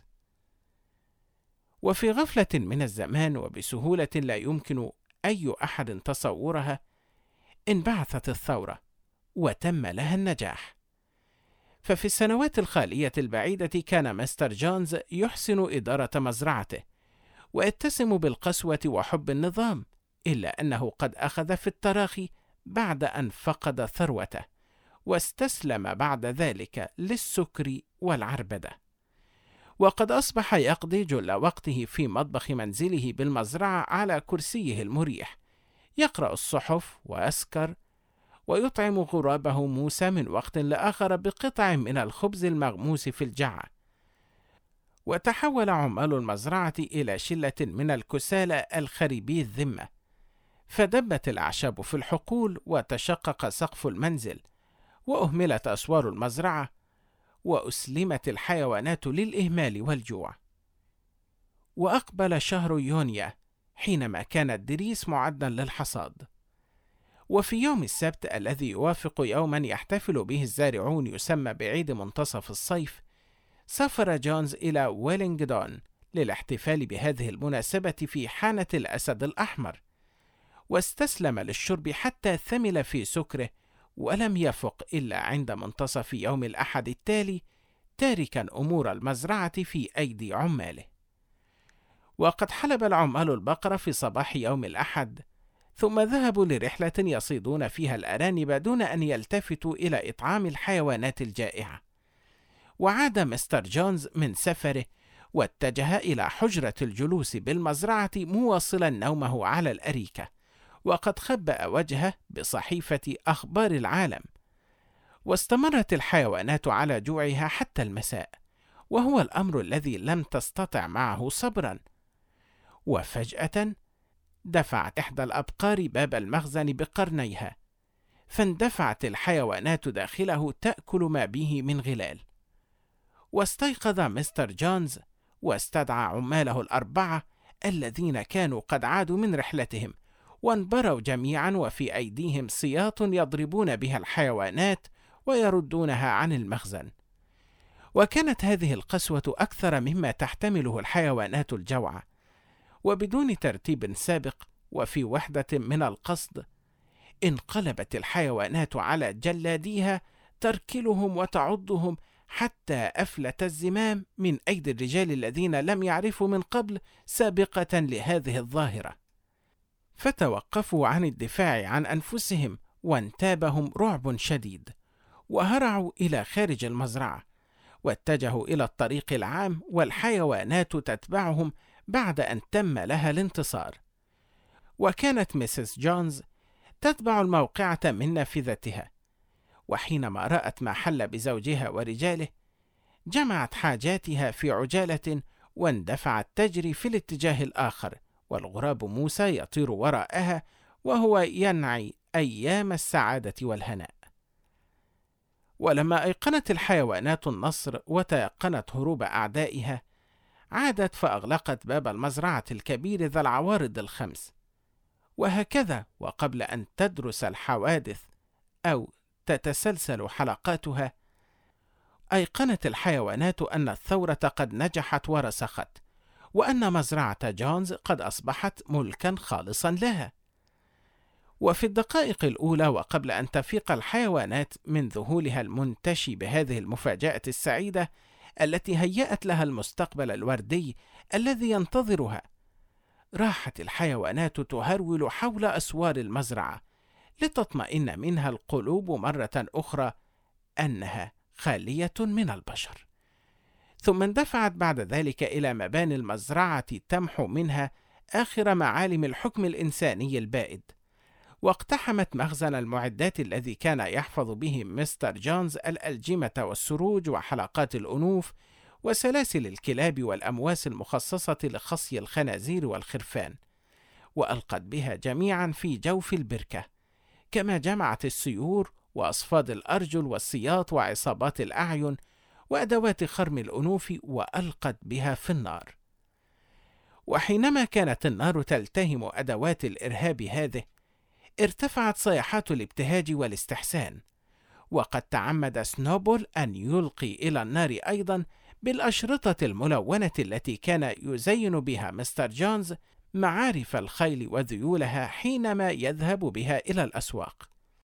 وفي غفلة من الزمان وبسهولة لا يمكن أي أحد تصورها، انبعثت الثورة وتم لها النجاح. ففي السنوات الخالية البعيدة كان مستر جونز يحسن إدارة مزرعته ويتسم بالقسوة وحب النظام، إلا أنه قد أخذ في التراخي بعد أن فقد ثروته، واستسلم بعد ذلك للسكر والعربدة. وقد أصبح يقضي جل وقته في مطبخ منزله بالمزرعة على كرسيه المريح، يقرأ الصحف ويسكر، ويطعم غرابه موسى من وقت لآخر بقطع من الخبز المغموس في الجعة. وتحول عمال المزرعة إلى شلة من الكسالى الخريبي الذمة، فدبت الأعشاب في الحقول، وتشقق سقف المنزل، وأهملت أسوار المزرعة، وأسلمت الحيوانات للإهمال والجوع. وأقبل شهر يونيو حينما كان الدريس معدا للحصاد. وفي يوم السبت الذي يوافق يوما يحتفل به الزارعون يسمى بعيد منتصف الصيف، سافر جونز إلى ويلينغدون للاحتفال بهذه المناسبة في حانة الأسد الأحمر، واستسلم للشرب حتى ثمل في سكره، ولم يفق إلا عند منتصف يوم الأحد التالي، تاركا أمور المزرعة في أيدي عماله. وقد حلب العمال البقرة في صباح يوم الأحد، ثم ذهبوا لرحلة يصيدون فيها الأرانب دون أن يلتفتوا إلى إطعام الحيوانات الجائعة. وعاد مستر جونز من سفره، واتجه إلى حجرة الجلوس بالمزرعة مواصلا نومه على الأريكة، وقد خبأ وجهه بصحيفة أخبار العالم. واستمرت الحيوانات على جوعها حتى المساء، وهو الأمر الذي لم تستطع معه صبرا. وفجأة دفعت إحدى الأبقار باب المخزن بقرنيها، فاندفعت الحيوانات داخله تأكل ما به من غلال. واستيقظ مستر جونز واستدعى عماله الأربعة الذين كانوا قد عادوا من رحلتهم، وانبروا جميعا وفي أيديهم سياط يضربون بها الحيوانات ويردونها عن المخزن. وكانت هذه القسوة أكثر مما تحتمله الحيوانات الجوع. وبدون ترتيب سابق وفي وحدة من القصد، انقلبت الحيوانات على جلاديها تركلهم وتعضهم، حتى أفلت الزمام من أيدي الرجال الذين لم يعرفوا من قبل سابقة لهذه الظاهرة، فتوقفوا عن الدفاع عن أنفسهم، وانتابهم رعب شديد، وهرعوا إلى خارج المزرعة، واتجهوا إلى الطريق العام، والحيوانات تتبعهم بعد أن تم لها الانتصار. وكانت ميسيس جونز تتبع الموقعة من نافذتها، وحينما رأت ما حل بزوجها ورجاله، جمعت حاجاتها في عجالة واندفعت تجري في الاتجاه الآخر، والغراب موسى يطير وراءها وهو ينعي أيام السعادة والهناء. ولما أيقنت الحيوانات النصر وتيقنت هروب أعدائها، عادت فأغلقت باب المزرعة الكبير ذا العوارض الخمس. وهكذا، وقبل أن تدرس الحوادث أو تتسلسل حلقاتها، أيقنت الحيوانات أن الثورة قد نجحت ورسخت، وأن مزرعة جونز قد أصبحت ملكا خالصا لها. وفي الدقائق الأولى، وقبل أن تفيق الحيوانات من ذهولها المنتشي بهذه المفاجأة السعيدة، التي هيأت لها المستقبل الوردي الذي ينتظرها. راحت الحيوانات تهرول حول أسوار المزرعة لتطمئن منها القلوب مرة أخرى أنها خالية من البشر. ثم اندفعت بعد ذلك إلى مباني المزرعة تمحو منها آخر معالم الحكم الإنساني البائد، واقتحمت مخزن المعدات الذي كان يحفظ به مستر جونز الألجمة والسروج وحلقات الأنوف وسلاسل الكلاب والأمواس المخصصة لخصي الخنازير والخرفان، وألقت بها جميعا في جوف البركة، كما جمعت السيور وأصفاد الأرجل والسياط وعصابات الأعين وأدوات خرم الأنوف وألقت بها في النار. وحينما كانت النار تلتهم أدوات الإرهاب هذه، ارتفعت صيحات الابتهاج والاستحسان، وقد تعمد سنوبول أن يلقي إلى النار أيضا بالأشرطة الملونة التي كان يزين بها مستر جونز معارف الخيل وذيولها حينما يذهب بها إلى الأسواق.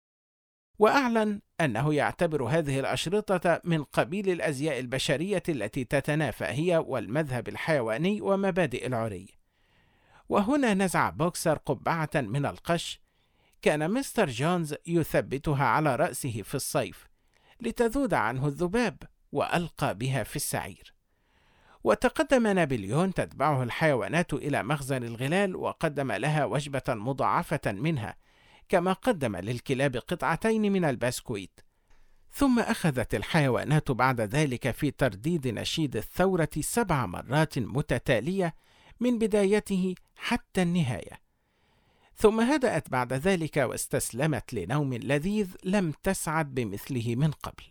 وأعلن أنه يعتبر هذه الأشرطة من قبيل الأزياء البشرية التي تتنافى هي والمذهب الحيواني ومبادئ العري. وهنا نزع بوكسر قبعة من القش كان مستر جونز يثبتها على رأسه في الصيف لتذود عنه الذباب، وألقى بها في السعير. وتقدم نابليون تتبعه الحيوانات إلى مخزن الغلال، وقدم لها وجبة مضاعفة منها، كما قدم للكلاب قطعتين من البسكويت. ثم أخذت الحيوانات بعد ذلك في ترديد نشيد الثورة 7 مرات متتالية من بدايته حتى النهاية، ثم هدأت بعد ذلك واستسلمت لنوم لذيذ لم تسعد بمثله من قبل.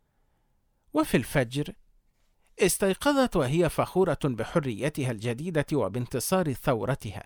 وفي الفجر استيقظت وهي فخورة بحريتها الجديدة وبانتصار ثورتها،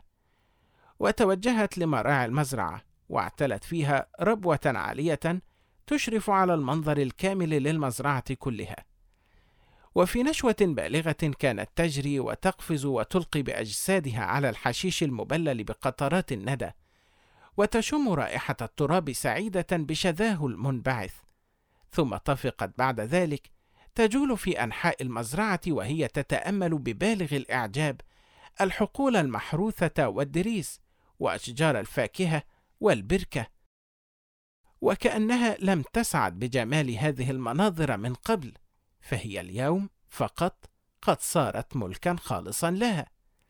وتوجهت لمراعي المزرعة، واعتلت فيها ربوة عالية تشرف على المنظر الكامل للمزرعة كلها. وفي نشوة بالغة كانت تجري وتقفز وتلقي بأجسادها على الحشيش المبلل بقطرات الندى، وتشم رائحة التراب سعيدة بشذاه المنبعث. ثم طفقت بعد ذلك تجول في أنحاء المزرعة وهي تتأمل ببالغ الإعجاب الحقول المحروثة والدريس وأشجار الفاكهة والبركة، وكأنها لم تسعد بجمال هذه المناظر من قبل، فهي اليوم فقط قد صارت ملكا خالصا لها.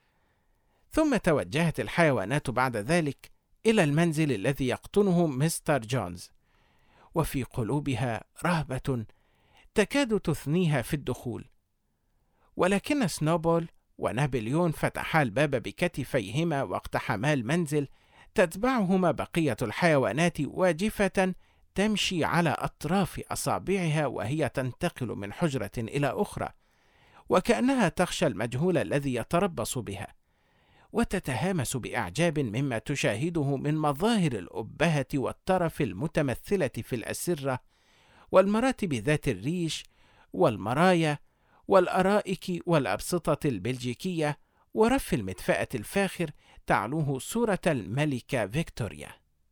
ثم توجهت الحيوانات بعد ذلك إلى المنزل الذي يقطنه مستر جونز، وفي قلوبها رهبة تكاد تثنيها في الدخول. ولكن سنوبول ونابليون فتحا الباب بكتفيهما واقتحما المنزل، تتبعهما بقية الحيوانات واجفة تمشي على أطراف أصابعها وهي تنتقل من حجرة إلى أخرى، وكأنها تخشى المجهول الذي يتربص بها، وتتهامس بإعجاب مما تشاهده من مظاهر الأبهة والترف المتمثلة في الأسرة والمراتب ذات الريش والمرايا والأرائك والأبسطة البلجيكية ورف المدفأة الفاخر تعلوه صورة الملكة فيكتوريا.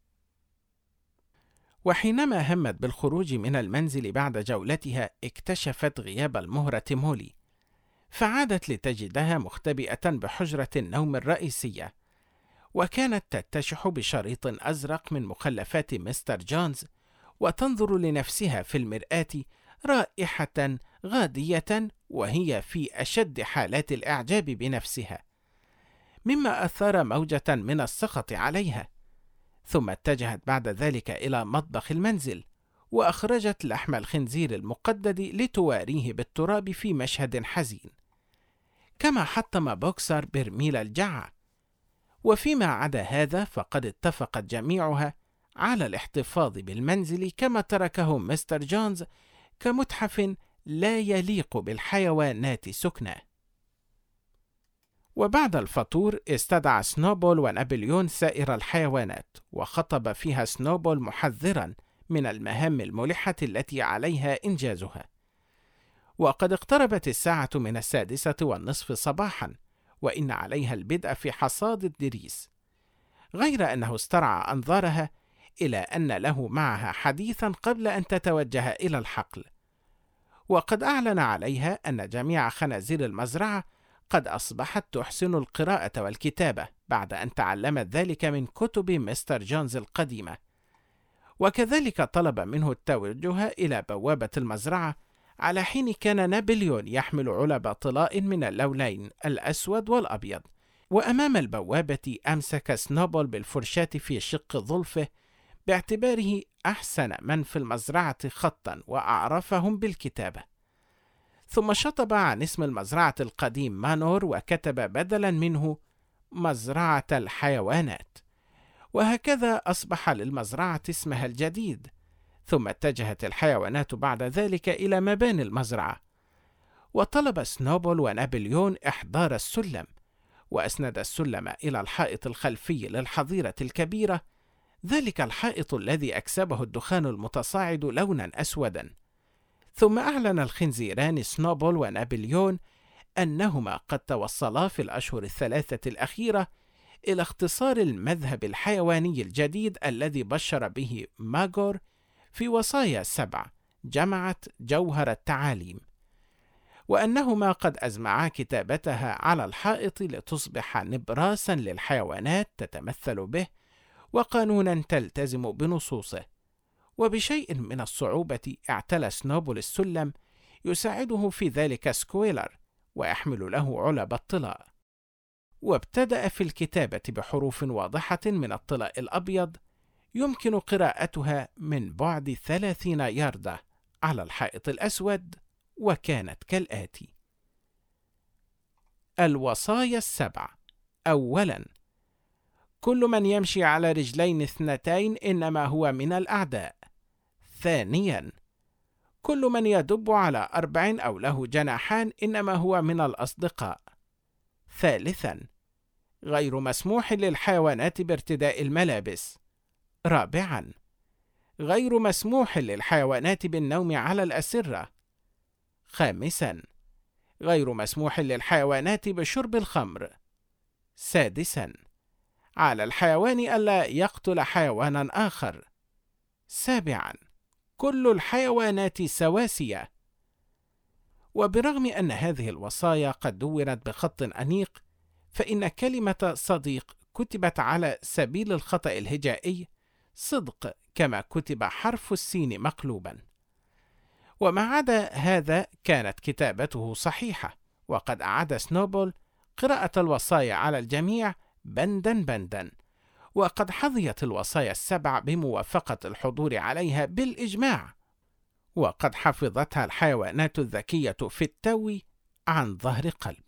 وحينما همت بالخروج من المنزل بعد جولتها، اكتشفت غياب المهرة مولي، فعادت لتجدها مختبئة بحجرة النوم الرئيسية، وكانت تتشح بشريط أزرق من مخلفات مستر جونز، وتنظر لنفسها في المرآة رائحة غادية وهي في أشد حالات الإعجاب بنفسها، مما أثار موجة من السخط عليها. ثم اتجهت بعد ذلك إلى مطبخ المنزل، وأخرجت لحم الخنزير المقدد لتواريه بالتراب في مشهد حزين، كما حطم بوكسر برميل الجعة. وفيما عدا هذا فقد اتفقت جميعها على الاحتفاظ بالمنزل كما تركه مستر جونز كمتحف لا يليق بالحيوانات سكناه. وبعد الفطور استدعى سنوبول ونابليون سائر الحيوانات، وخطب فيها سنوبول محذرا من المهام الملحة التي عليها إنجازها. وقد اقتربت 6:06 صباحا، وإن عليها البدء في حصاد الدريس، غير أنه استرعى أنظارها إلى أن له معها حديثا قبل أن تتوجه إلى الحقل. وقد أعلن عليها أن جميع خنازير المزرعة قد أصبحت تحسن القراءة والكتابة بعد أن تعلمت ذلك من كتب مستر جونز القديمة. وكذلك طلب منه التوجه إلى بوابة المزرعة، على حين كان نابليون يحمل علب طلاء من اللونين الأسود والأبيض، وأمام البوابة أمسك سنوبل بالفرشاة في شق ظلفه باعتباره أحسن من في المزرعة خطا وأعرفهم بالكتابة. ثم شطب عن اسم المزرعة القديم مانور وكتب بدلا منه مزرعة الحيوانات، وهكذا أصبح للمزرعة اسمها الجديد. ثم اتجهت الحيوانات بعد ذلك إلى مباني المزرعة، وطلب سنوبل ونابليون إحضار السلم، وأسند السلم إلى الحائط الخلفي للحظيرة الكبيرة، ذلك الحائط الذي أكسبه الدخان المتصاعد لونا أسودا. ثم أعلن الخنزيران سنوبل ونابليون أنهما قد توصلا في الأشهر الثلاثة الأخيرة إلى اختصار المذهب الحيواني الجديد الذي بشر به ماغور في وصايا 7 جمعت جوهر التعاليم، وأنهما قد أزمعا كتابتها على الحائط لتصبح نبراسا للحيوانات تتمثل به وقانونا تلتزم بنصوصه. وبشيء من الصعوبة اعتلى سنوبل السلم، يساعده في ذلك سكويلر ويحمل له علب الطلاء، وابتدأ في الكتابة بحروف واضحة من الطلاء الأبيض يمكن قراءتها من بعد 30 ياردة على الحائط الأسود، وكانت كالآتي: الوصايا 7. أولا: كل من يمشي على رجلين 2 إنما هو من الأعداء. ثانيا: كل من يدب على 4 أو له جناحان إنما هو من الأصدقاء. ثالثا: غير مسموح للحيوانات بارتداء الملابس. رابعا: غير مسموح للحيوانات بالنوم على الأسرة. خامسا: غير مسموح للحيوانات بشرب الخمر. سادسا: على الحيوان ألا يقتل حيوانا آخر. سابعا: كل الحيوانات سواسية. وبرغم أن هذه الوصايا قد دونت بخط أنيق، فإن كلمة صديق كتبت على سبيل الخطأ الهجائي صدق كما كتب حرف السين مقلوبا. وما عدا هذا كانت كتابته صحيحة، وقد أعاد سنوبل قراءة الوصايا على الجميع بندا بندا، وقد حظيت الوصايا 7 بموافقة الحضور عليها بالإجماع، وقد حفظتها الحيوانات الذكية في التو عن ظهر قلب.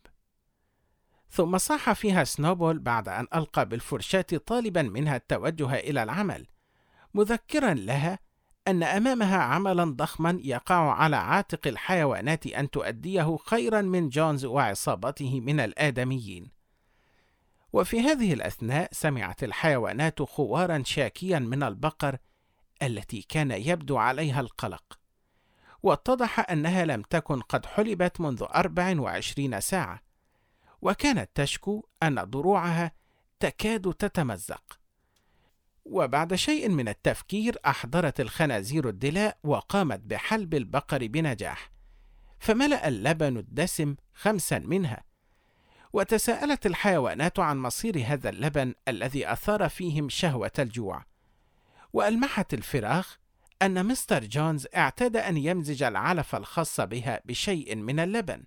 ثم صاح فيها سنوبل بعد أن ألقى بالفرشاة طالبا منها التوجه إلى العمل، مذكرا لها أن أمامها عملا ضخما يقع على عاتق الحيوانات أن تؤديه خيرا من جونز وعصابته من الآدميين. وفي هذه الأثناء سمعت الحيوانات خوارا شاكيا من البقر التي كان يبدو عليها القلق، واتضح أنها لم تكن قد حلبت منذ 24 ساعة، وكانت تشكو أن ضروعها تكاد تتمزق. وبعد شيء من التفكير أحضرت الخنازير الدلاء وقامت بحلب البقر بنجاح، فملأ اللبن الدسم 5 منها. وتساءلت الحيوانات عن مصير هذا اللبن الذي أثار فيهم شهوة الجوع، وألمحت الفراخ أن مستر جونز اعتاد أن يمزج العلف الخاص بها بشيء من اللبن.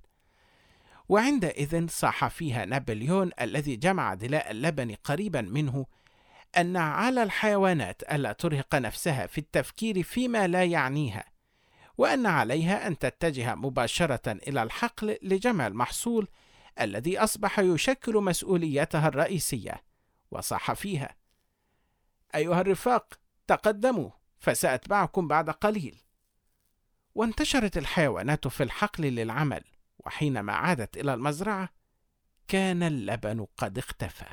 وعندئذ صاح فيها نابليون الذي جمع دلاء اللبن قريبا منه أن على الحيوانات ألا ترهق نفسها في التفكير فيما لا يعنيها، وأن عليها أن تتجه مباشرة إلى الحقل لجمع المحصول الذي أصبح يشكل مسؤوليتها الرئيسية. وصاح فيها: أيها الرفاق، تقدموا فسأتبعكم بعد قليل. وانتشرت الحيوانات في الحقل للعمل، وحينما عادت إلى المزرعة كان اللبن قد اختفى.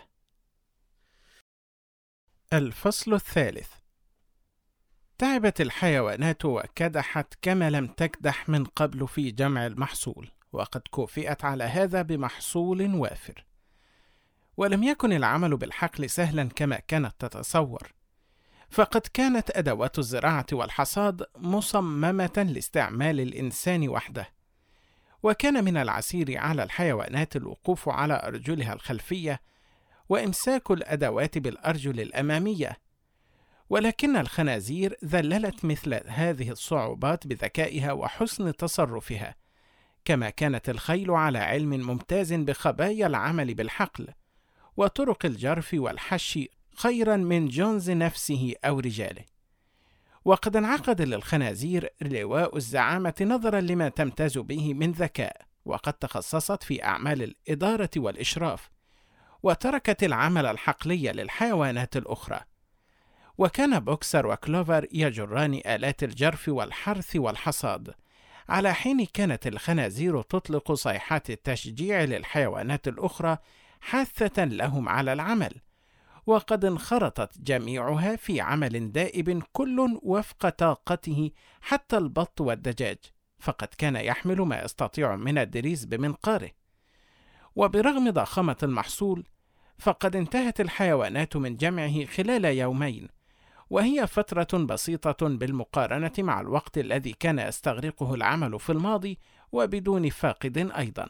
الفصل 3. تعبت الحيوانات وكدحت كما لم تكدح من قبل في جمع المحصول، وقد كُفئت على هذا بمحصول وافر. ولم يكن العمل بالحقل سهلا كما كانت تتصور، فقد كانت أدوات الزراعة والحصاد مصممة لاستعمال الإنسان وحده، وكان من العسير على الحيوانات الوقوف على أرجلها الخلفية وإمساك الأدوات بالأرجل الأمامية، ولكن الخنازير ذللت مثل هذه الصعوبات بذكائها وحسن تصرفها، كما كانت الخيل على علم ممتاز بخبايا العمل بالحقل وطرق الجرف والحش خيرا من جونز نفسه أو رجاله. وقد انعقد للخنازير لواء الزعامة نظرا لما تمتاز به من ذكاء، وقد تخصصت في أعمال الإدارة والإشراف، وتركت العمل الحقلي للحيوانات الأخرى. وكان بوكسر وكلوفر يجران آلات الجرف والحرث والحصاد، على حين كانت الخنازير تطلق صيحات التشجيع للحيوانات الأخرى حاثة لهم على العمل، وقد انخرطت جميعها في عمل دائب كل وفق طاقته، حتى البط والدجاج، فقد كان يحمل ما يستطيع من الدريس بمنقاره. وبرغم ضخامة المحصول، فقد انتهت الحيوانات من جمعه خلال يومين، وهي فترة بسيطة بالمقارنة مع الوقت الذي كان يستغرقه العمل في الماضي وبدون فاقد أيضا.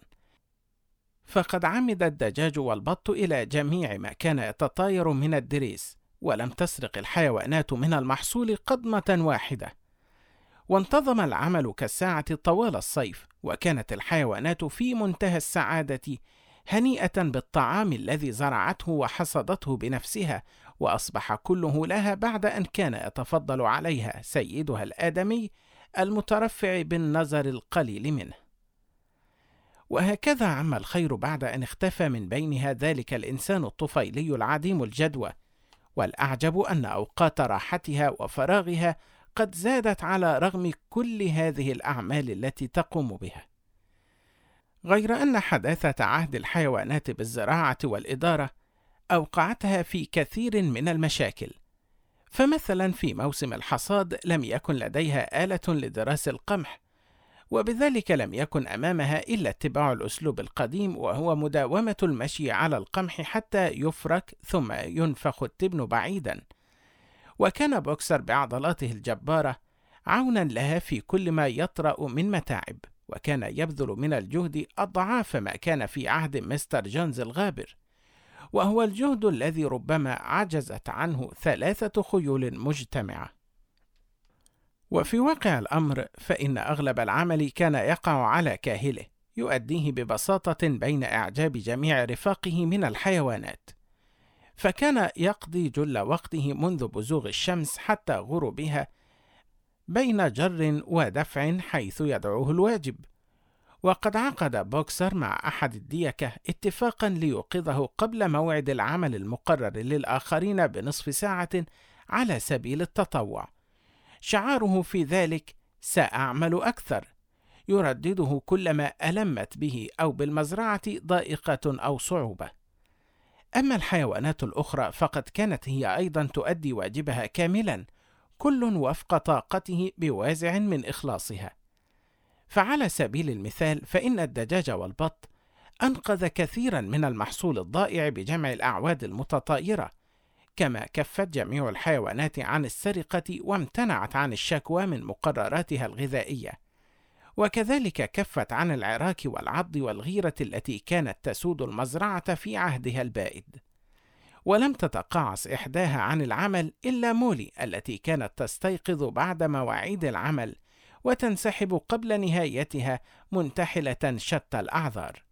فقد عمد الدجاج والبط إلى جميع ما كان يتطاير من الدريس، ولم تسرق الحيوانات من المحصول قضمة واحدة. وانتظم العمل كالساعة طوال الصيف، وكانت الحيوانات في منتهى السعادة، هنيئة بالطعام الذي زرعته وحصدته بنفسها، وأصبح كله لها بعد أن كان يتفضل عليها سيدها الآدمي المترفع بالنظر القليل منه. وهكذا عم الخير بعد أن اختفى من بينها ذلك الإنسان الطفيلي العديم الجدوى. والأعجب أن أوقات راحتها وفراغها قد زادت على رغم كل هذه الأعمال التي تقوم بها، غير أن حداثة عهد الحيوانات بالزراعة والإدارة أوقعتها في كثير من المشاكل. فمثلا في موسم الحصاد لم يكن لديها آلة لدراس القمح، وبذلك لم يكن أمامها إلا اتباع الأسلوب القديم، وهو مداومة المشي على القمح حتى يفرك ثم ينفخ التبن بعيدا. وكان بوكسر بعضلاته الجبارة عونا لها في كل ما يطرأ من متاعب، وكان يبذل من الجهد أضعاف ما كان في عهد مستر جونز الغابر، وهو الجهد الذي ربما عجزت عنه 3 خيول مجتمعة. وفي واقع الأمر فإن أغلب العمل كان يقع على كاهله، يؤديه ببساطة بين إعجاب جميع رفاقه من الحيوانات، فكان يقضي جل وقته منذ بزوغ الشمس حتى غروبها بين جر ودفع حيث يدعوه الواجب. وقد عقد بوكسر مع أحد الديكة اتفاقا ليوقظه قبل موعد العمل المقرر للآخرين بنصف ساعة على سبيل التطوع. شعاره في ذلك سأعمل أكثر، يردده كلما ألمت به أو بالمزرعة ضائقة أو صعوبة. أما الحيوانات الأخرى فقد كانت هي أيضا تؤدي واجبها كاملا، كل وفق طاقته بوازع من إخلاصها. فعلى سبيل المثال فإن الدجاج والبط أنقذ كثيرا من المحصول الضائع بجمع الأعواد المتطايرة، كما كفت جميع الحيوانات عن السرقة وامتنعت عن الشكوى من مقرراتها الغذائية، وكذلك كفت عن العراك والعض والغيرة التي كانت تسود المزرعة في عهدها البائد. ولم تتقاعس إحداها عن العمل إلا مولي التي كانت تستيقظ بعد مواعيد العمل وتنسحب قبل نهايتها منتحلة شتى الأعذار.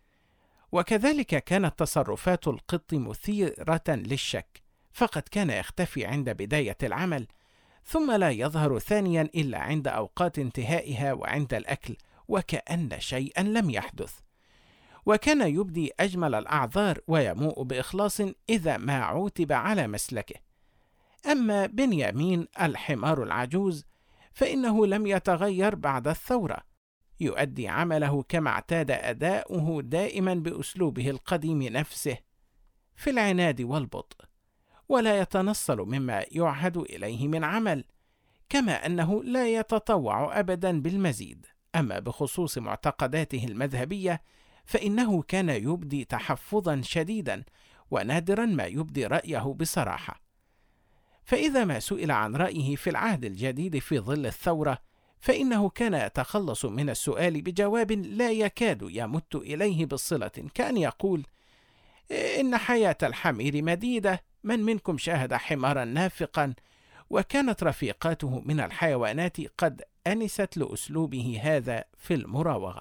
وكذلك كانت تصرفات القط مثيرة للشك، فقد كان يختفي عند بداية العمل، ثم لا يظهر ثانيا إلا عند أوقات انتهائها وعند الأكل، وكأن شيئا لم يحدث. وكان يبدي أجمل الأعذار ويموء بإخلاص إذا ما عوتب على مسلكه. أما بنيامين الحمار العجوز فإنه لم يتغير بعد الثورة، يؤدي عمله كما اعتاد أداؤه دائما بأسلوبه القديم نفسه في العناد والبطء، ولا يتنصل مما يعهد إليه من عمل، كما أنه لا يتطوع أبدا بالمزيد. أما بخصوص معتقداته المذهبية فإنه كان يبدي تحفظا شديدا، ونادرا ما يبدي رأيه بصراحة. فإذا ما سئل عن رأيه في العهد الجديد في ظل الثورة، فإنه كان يتخلص من السؤال بجواب لا يكاد يمت إليه بصلة، كأن يقول: إن حياة الحمير مديدة، من منكم شاهد حمارا نافقا؟ وكانت رفيقاته من الحيوانات قد أنست لأسلوبه هذا في المراوغة.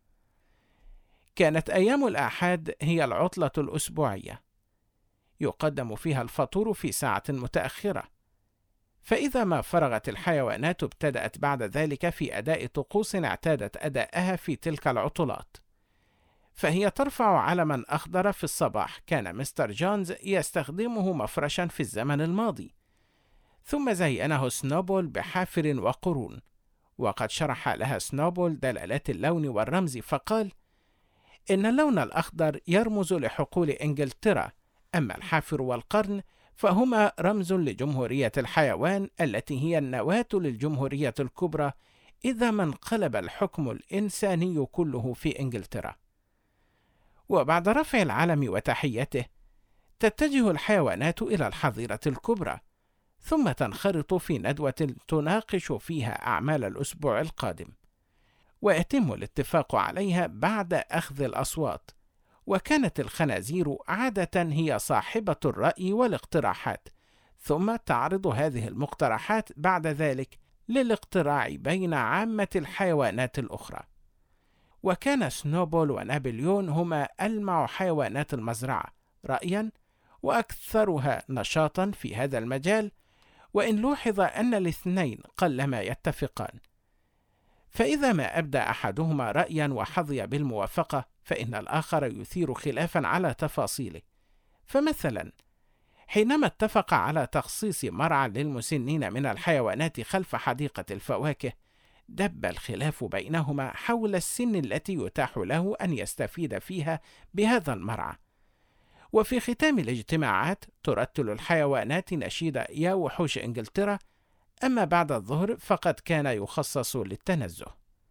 كانت أيام الآحاد هي العطلة الأسبوعية، يقدم فيها الفطور في ساعة متأخرة، فإذا ما فرغت الحيوانات ابتدأت بعد ذلك في أداء طقوس اعتادت أداءها في تلك العطلات، فهي ترفع علما أخضر في الصباح كان مستر جونز يستخدمه مفرشا في الزمن الماضي، ثم زينه سنوبول بحافر وقرون، وقد شرح لها سنوبول دلالات اللون والرمز فقال: إن اللون الأخضر يرمز لحقول إنجلترا، أما الحافر والقرن فهما رمز لجمهورية الحيوان التي هي النواة للجمهورية الكبرى إذا ما انقلب الحكم الإنساني كله في إنجلترا. وبعد رفع العلم وتحيته تتجه الحيوانات إلى الحظيرة الكبرى، ثم تنخرط في ندوة تناقش فيها أعمال الأسبوع القادم، ويتم الاتفاق عليها بعد أخذ الأصوات. وكانت الخنازير عادة هي صاحبة الرأي والاقتراحات، ثم تعرض هذه المقترحات بعد ذلك للاقتراع بين عامة الحيوانات الأخرى. وكان سنوبول ونابليون هما ألمع حيوانات المزرعة رأيا وأكثرها نشاطا في هذا المجال، وإن لوحظ أن الاثنين قلما يتفقان، فإذا ما أبدى أحدهما رأيا وحظي بالموافقة فإن الآخر يثير خلافا على تفاصيله. فمثلا حينما اتفق على تخصيص مرعى للمسنين من الحيوانات خلف حديقة الفواكه، دب الخلاف بينهما حول السن التي يتاح له أن يستفيد فيها بهذا المرعى. وفي ختام الاجتماعات ترتل الحيوانات نشيد يا وحوش إنجلترا، أما بعد الظهر فقد كان يخصص للتنزه.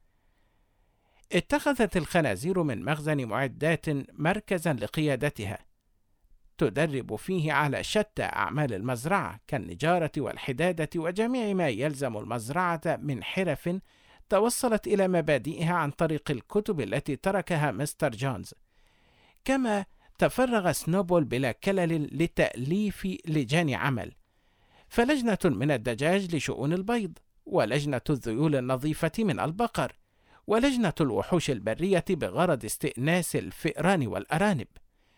اتخذت الخنازير من مخزن معدات مركزا لقيادتها تدرب فيه على شتى أعمال المزرعة كالنجارة والحدادة وجميع ما يلزم المزرعة من حرف توصلت إلى مبادئها عن طريق الكتب التي تركها مستر جونز. كما تفرغ سنوبول بلا كلل لتأليف لجان عمل، فلجنة من الدجاج لشؤون البيض، ولجنة الذيول النظيفة من البقر، ولجنة الوحوش البرية بغرض استئناس الفئران والأرانب.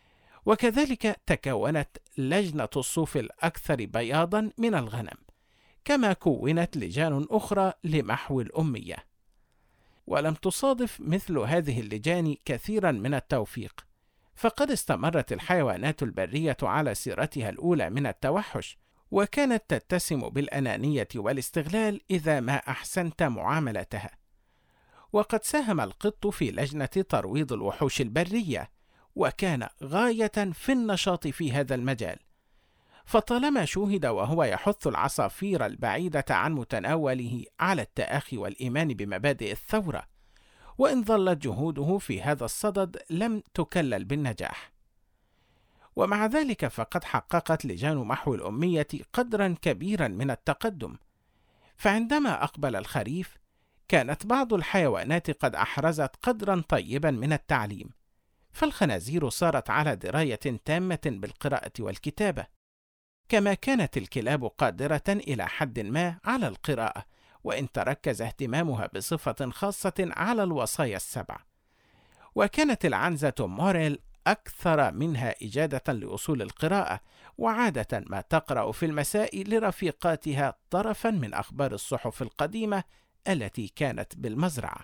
وكذلك تكونت لجنة الصوف الأكثر بياضا من الغنم، كما كونت لجان أخرى لمحو الأمية. ولم تصادف مثل هذه اللجان كثيرا من التوفيق، فقد استمرت الحيوانات البرية على سيرتها الأولى من التوحش، وكانت تتسم بالأنانية والاستغلال إذا ما أحسنت معاملتها. وقد ساهم القط في لجنة ترويض الوحوش البرية، وكان غاية في النشاط في هذا المجال، فطالما شوهد وهو يحث العصافير البعيدة عن متناوله على التآخي والإيمان بمبادئ الثورة، وإن ظلت جهوده في هذا الصدد لم تكلل بالنجاح. ومع ذلك فقد حققت لجان محو الأمية قدرا كبيرا من التقدم، فعندما أقبل الخريف كانت بعض الحيوانات قد أحرزت قدرا طيبا من التعليم، فالخنازير صارت على دراية تامة بالقراءة والكتابة، كما كانت الكلاب قادرة إلى حد ما على القراءة، وإن تركز اهتمامها بصفة خاصة على الوصايا السبع. وكانت العنزة موريل أكثر منها إجادة لأصول القراءة، وعادة ما تقرأ في المساء لرفيقاتها طرفا من أخبار الصحف القديمة التي كانت بالمزرعة.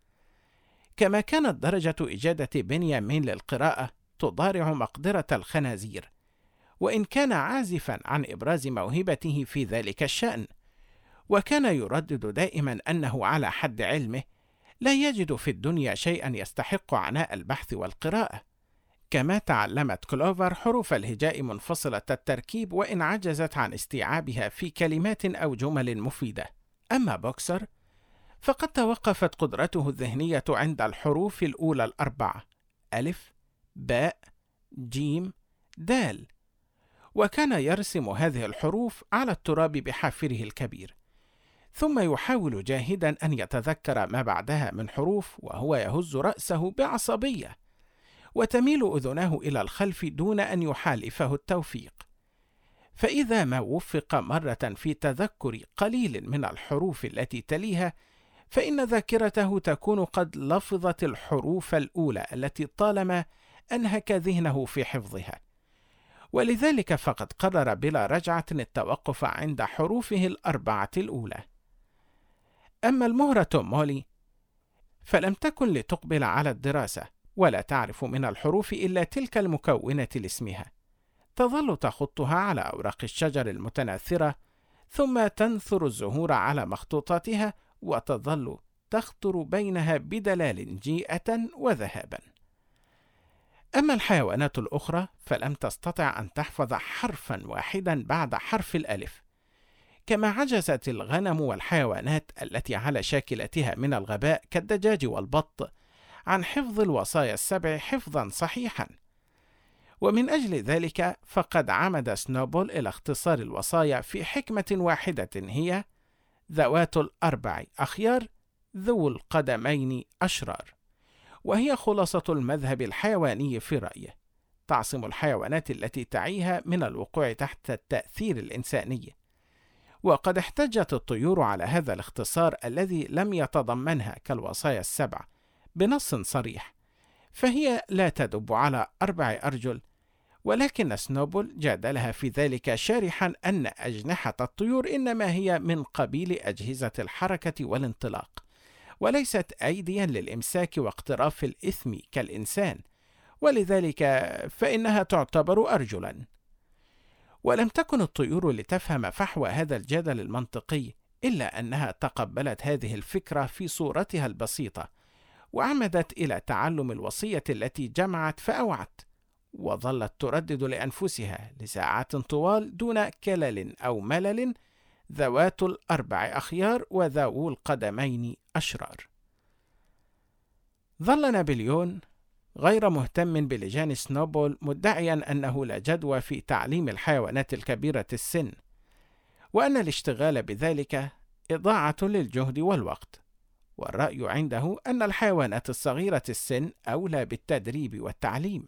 كما كانت درجة إجادة بنيامين للقراءة تضارع مقدرة الخنازير، وإن كان عازفا عن إبراز موهبته في ذلك الشأن، وكان يردد دائما أنه على حد علمه لا يجد في الدنيا شيئا يستحق عناء البحث والقراءة. كما تعلمت كلوفر حروف الهجاء منفصلة التركيب، وإن عجزت عن استيعابها في كلمات أو جمل مفيدة. أما بوكسر فقد توقفت قدرته الذهنية عند الحروف الأولى الأربعة: ألف، باء، جيم، دال، وكان يرسم هذه الحروف على التراب بحافره الكبير، ثم يحاول جاهدا أن يتذكر ما بعدها من حروف وهو يهز رأسه بعصبية، وتميل أذناه إلى الخلف دون أن يحالفه التوفيق. فإذا ما وفق مرة في تذكر قليل من الحروف التي تليها، فإن ذاكرته تكون قد لفظت الحروف الأولى التي طالما أنهك ذهنه في حفظها، ولذلك فقد قرر بلا رجعة التوقف عند حروفه الأربعة الأولى. أما المهرة مولي فلم تكن لتقبل على الدراسة، ولا تعرف من الحروف إلا تلك المكونة لاسمها، تظل تخطها على أوراق الشجر المتناثرة، ثم تنثر الزهور على مخطوطاتها، وتظل تخطر بينها بدلال جيئة وذهابا. أما الحيوانات الأخرى فلم تستطع أن تحفظ حرفا واحدا بعد حرف الألف، كما عجزت الغنم والحيوانات التي على شاكلتها من الغباء كالدجاج والبط عن حفظ الوصايا السبع حفظا صحيحا. ومن أجل ذلك فقد عمد سنوبول إلى اختصار الوصايا في حكمة واحدة، هي ذوات الأربع أخيار ذو القدمين أشرار، وهي خلاصة المذهب الحيواني في رأيه، تعصم الحيوانات التي تعيها من الوقوع تحت التأثير الإنساني. وقد احتجت الطيور على هذا الاختصار الذي لم يتضمنها كالوصايا السبع بنص صريح، فهي لا تدب على 4 أرجل، ولكن سنوبول جادلها في ذلك شارحا أن أجنحة الطيور إنما هي من قبيل أجهزة الحركة والانطلاق، وليست أيديا للإمساك واقتراف الإثم كالإنسان، ولذلك فإنها تعتبر أرجلا. ولم تكن الطيور لتفهم فحوى هذا الجدل المنطقي، إلا أنها تقبلت هذه الفكرة في صورتها البسيطة، وعمدت إلى تعلم الوصية التي جمعت فأوعت، وظلت تردد لأنفسها لساعات طوال دون كلل أو ملل: ذوات الأربع أخيار وذو القدمين أشرار. ظل نابليون غير مهتم بلجان سنوبول، مدعيا أنه لا جدوى في تعليم الحيوانات الكبيرة السن، وأن الاشتغال بذلك إضاعة للجهد والوقت، والرأي عنده أن الحيوانات الصغيرة السن أولى بالتدريب والتعليم.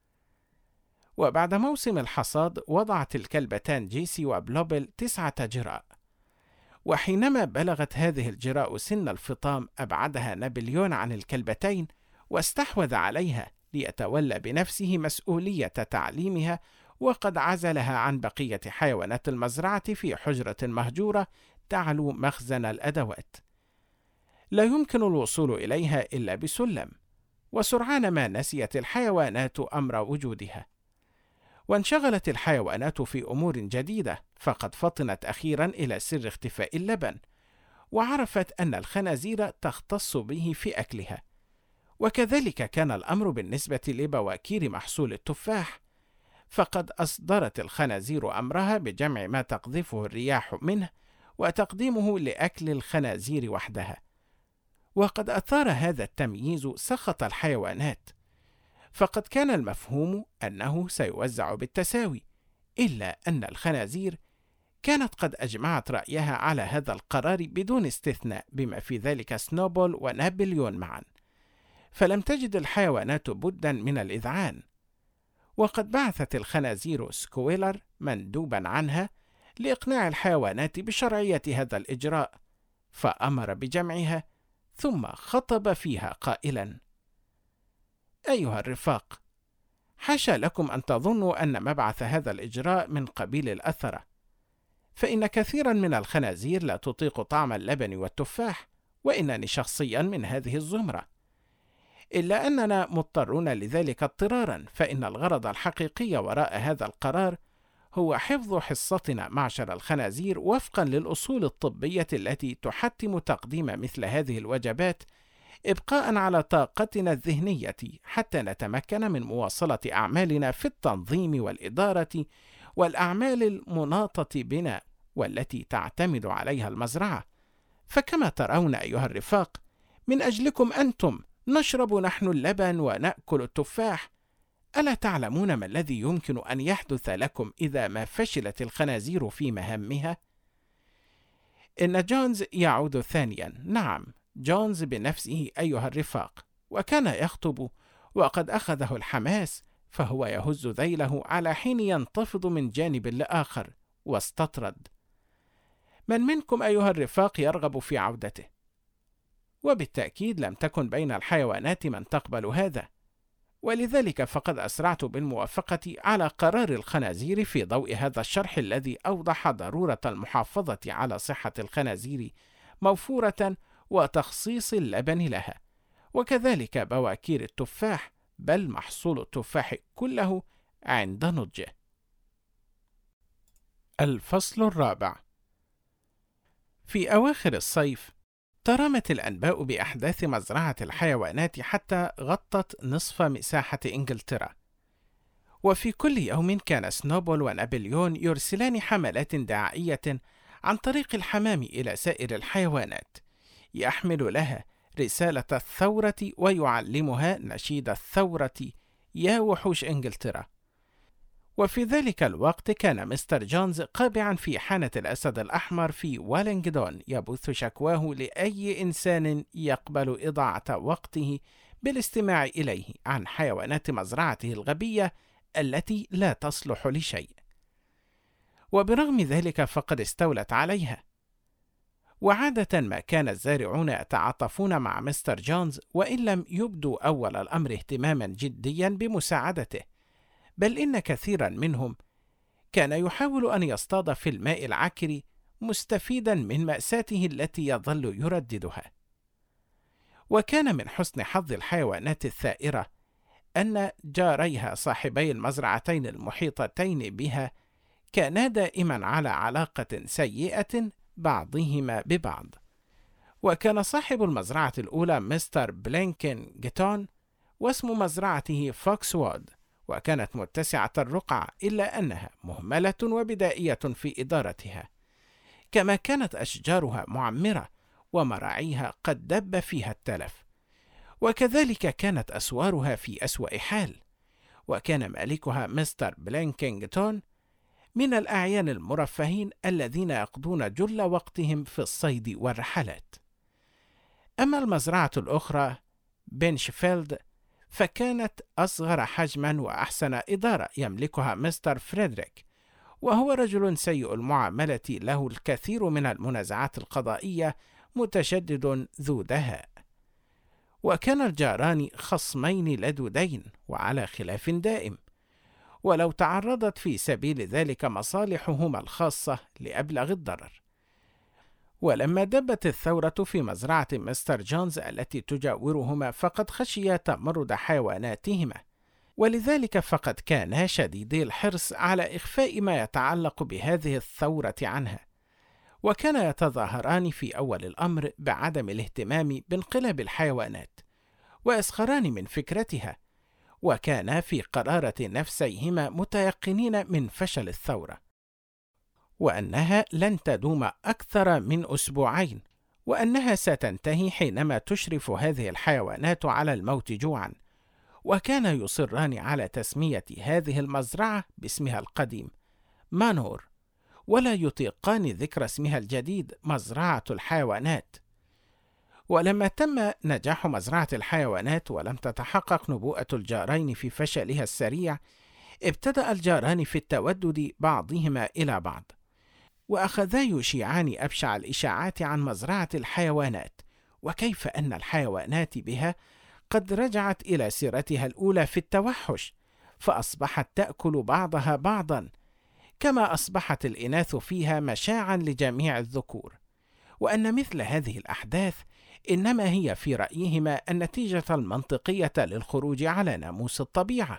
وبعد موسم الحصاد وضعت الكلبتان جيسي وبلوبل 9 جراء، وحينما بلغت هذه الجراء سن الفطام أبعدها نابليون عن الكلبتين واستحوذ عليها ليتولى بنفسه مسؤولية تعليمها، وقد عزلها عن بقية حيوانات المزرعة في حجرة مهجورة تعلو مخزن الأدوات، لا يمكن الوصول إليها إلا بسلم، وسرعان ما نسيت الحيوانات أمر وجودها، وانشغلت الحيوانات في أمور جديدة، فقد فطنت أخيرا إلى سر اختفاء اللبن، وعرفت أن الخنازير تختص به في أكلها. وكذلك كان الأمر بالنسبة لبواكير محصول التفاح، فقد أصدرت الخنازير أمرها بجمع ما تقذفه الرياح منه وتقديمه لأكل الخنازير وحدها. وقد أثار هذا التمييز سخط الحيوانات، فقد كان المفهوم أنه سيوزع بالتساوي، إلا أن الخنازير كانت قد أجمعت رأيها على هذا القرار بدون استثناء، بما في ذلك سنوبول ونابليون معا، فلم تجد الحيوانات بدا من الإذعان. وقد بعثت الخنازير سكويلر مندوبا عنها لإقناع الحيوانات بشرعية هذا الإجراء، فأمر بجمعها، ثم خطب فيها قائلا: أيها الرفاق، حاشا لكم أن تظنوا أن مبعث هذا الإجراء من قبيل الأثرة، فإن كثيرا من الخنازير لا تطيق طعم اللبن والتفاح، وإنني شخصيا من هذه الزمرة، إلا أننا مضطرون لذلك اضطرارا، فإن الغرض الحقيقي وراء هذا القرار هو حفظ حصتنا معشر الخنازير وفقا للأصول الطبية التي تحتم تقديم مثل هذه الوجبات، إبقاء على طاقتنا الذهنية حتى نتمكن من مواصلة أعمالنا في التنظيم والإدارة والأعمال المناطة بنا والتي تعتمد عليها المزرعة. فكما ترون أيها الرفاق، من أجلكم أنتم نشرب نحن اللبن ونأكل التفاح، ألا تعلمون ما الذي يمكن أن يحدث لكم إذا ما فشلت الخنازير في مهامها؟ إن جونز يعود ثانيا. نعم، جونز بنفسه أيها الرفاق، وكان يخطب وقد أخذه الحماس، فهو يهز ذيله على حين ينتفض من جانب لآخر، واستطرد: من منكم أيها الرفاق يرغب في عودته؟ وبالتأكيد لم تكن بين الحيوانات من تقبل هذا، ولذلك فقد أسرعت بالموافقة على قرار الخنازير في ضوء هذا الشرح الذي أوضح ضرورة المحافظة على صحة الخنازير موفورة وتخصيص اللبن لها، وكذلك بواكير التفاح، بل محصول التفاح كله عند نضجه. الفصل الرابع. في أواخر الصيف ترامت الأنباء بأحداث مزرعة الحيوانات حتى غطت نصف مساحة إنجلترا، وفي كل يوم كان سنوبول ونابليون يرسلان حملات دعائية عن طريق الحمام إلى سائر الحيوانات، يحمل لها رسالة الثورة ويعلمها نشيد الثورة يا وحوش إنجلترا. وفي ذلك الوقت كان مستر جونز قابعا في حانة الأسد الأحمر في والينغدون يبث شكواه لأي إنسان يقبل إضاعة وقته بالاستماع إليه عن حيوانات مزرعته الغبية التي لا تصلح لشيء. وبرغم ذلك فقد استولت عليها، وعادة ما كان الزارعون يتعاطفون مع مستر جونز وإن لم يبدوا أول الأمر اهتماما جديا بمساعدته، بل إن كثيرا منهم كان يحاول أن يصطاد في الماء العكر مستفيدا من مأساته التي يظل يرددها. وكان من حسن حظ الحيوانات الثائرة أن جاريها صاحبي المزرعتين المحيطتين بها كانا دائما على علاقة سيئة بعضهما ببعض. وكان صاحب المزرعة الأولى مستر بلينكنجتون، واسم مزرعته فوكسوود، وكانت متسعة الرقعة إلا أنها مهملة وبدائية في إدارتها، كما كانت أشجارها معمرة ومراعيها قد دب فيها التلف، وكذلك كانت أسوارها في أسوأ حال. وكان مالكها مستر بلينكنجتون من الأعيان المرفهين الذين يقضون جل وقتهم في الصيد والرحلات. أما المزرعة الأخرى بنشفيلد فكانت أصغر حجما وأحسن إدارة، يملكها مستر فريدريك، وهو رجل سيء المعاملة، له الكثير من المنازعات القضائية، متشدد ذو دهاء. وكان الجاران خصمين لدودين وعلى خلاف دائم، ولو تعرضت في سبيل ذلك مصالحهما الخاصة لأبلغ الضرر. ولما دبت الثورة في مزرعة مستر جونز التي تجاورهما فقد خشيا تمرد حيواناتهما، ولذلك فقد كانا شديدي الحرص على إخفاء ما يتعلق بهذه الثورة عنها، وكان يتظاهران في أول الأمر بعدم الاهتمام بانقلاب الحيوانات ويسخران من فكرتها، وكانا في قرارة نفسيهما متيقنين من فشل الثورة، وأنها لن تدوم أكثر من أسبوعين، وأنها ستنتهي حينما تشرف هذه الحيوانات على الموت جوعا. وكان يصران على تسمية هذه المزرعة باسمها القديم مانور، ولا يطيقان ذكر اسمها الجديد مزرعة الحيوانات. ولما تم نجاح مزرعة الحيوانات ولم تتحقق نبوءة الجارين في فشلها السريع، ابتدأ الجاران في التودد بعضهما إلى بعض، وأخذا يشيعان أبشع الإشاعات عن مزرعة الحيوانات، وكيف أن الحيوانات بها قد رجعت إلى سيرتها الأولى في التوحش، فأصبحت تأكل بعضها بعضا، كما أصبحت الإناث فيها مشاعا لجميع الذكور، وأن مثل هذه الأحداث إنما هي في رأيهما النتيجة المنطقية للخروج على ناموس الطبيعة.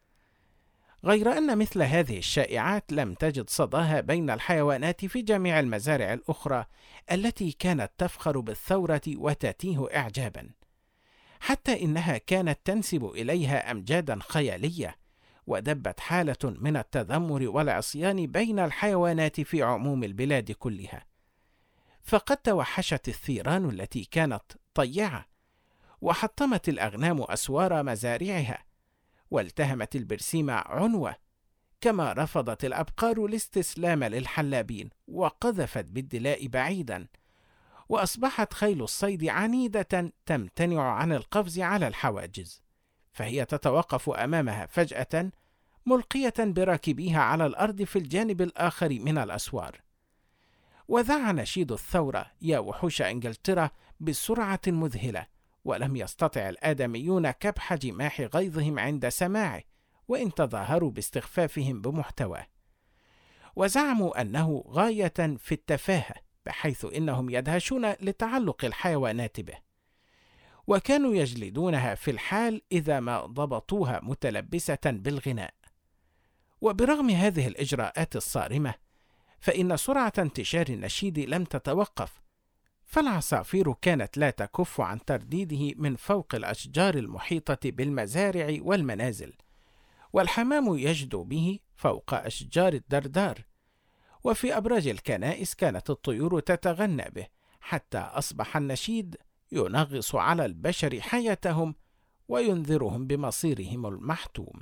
غير أن مثل هذه الشائعات لم تجد صداها بين الحيوانات في جميع المزارع الأخرى التي كانت تفخر بالثورة وتتيه إعجابا، حتى إنها كانت تنسب إليها أمجادا خيالية، ودبت حالة من التذمر والعصيان بين الحيوانات في عموم البلاد كلها، فقد توحشت الثيران التي كانت طيعة، وحطمت الأغنام أسوار مزارعها، والتهمت البرسيم عنوة، كما رفضت الأبقار الاستسلام للحلابين وقذفت بالدلاء بعيدا، وأصبحت خيل الصيد عنيدة تمتنع عن القفز على الحواجز، فهي تتوقف أمامها فجأة ملقية براكبيها على الأرض في الجانب الآخر من الأسوار. وذاع نشيد الثورة يا وحوش إنجلترا بسرعة مذهلة، ولم يستطع الآدميون كبح جماح غيظهم عند سماعه، وإن تظاهروا باستخفافهم بمحتواه، وزعموا أنه غاية في التفاهة، بحيث إنهم يدهشون لتعلق الحيوانات به، وكانوا يجلدونها في الحال إذا ما ضبطوها متلبسة بالغناء. وبرغم هذه الإجراءات الصارمة، فإن سرعة انتشار النشيد لم تتوقف، فالعصافير كانت لا تكف عن ترديده من فوق الأشجار المحيطة بالمزارع والمنازل، والحمام يجدو به فوق أشجار الدردار، وفي أبراج الكنائس كانت الطيور تتغنى به، حتى أصبح النشيد ينغص على البشر حياتهم وينذرهم بمصيرهم المحتوم.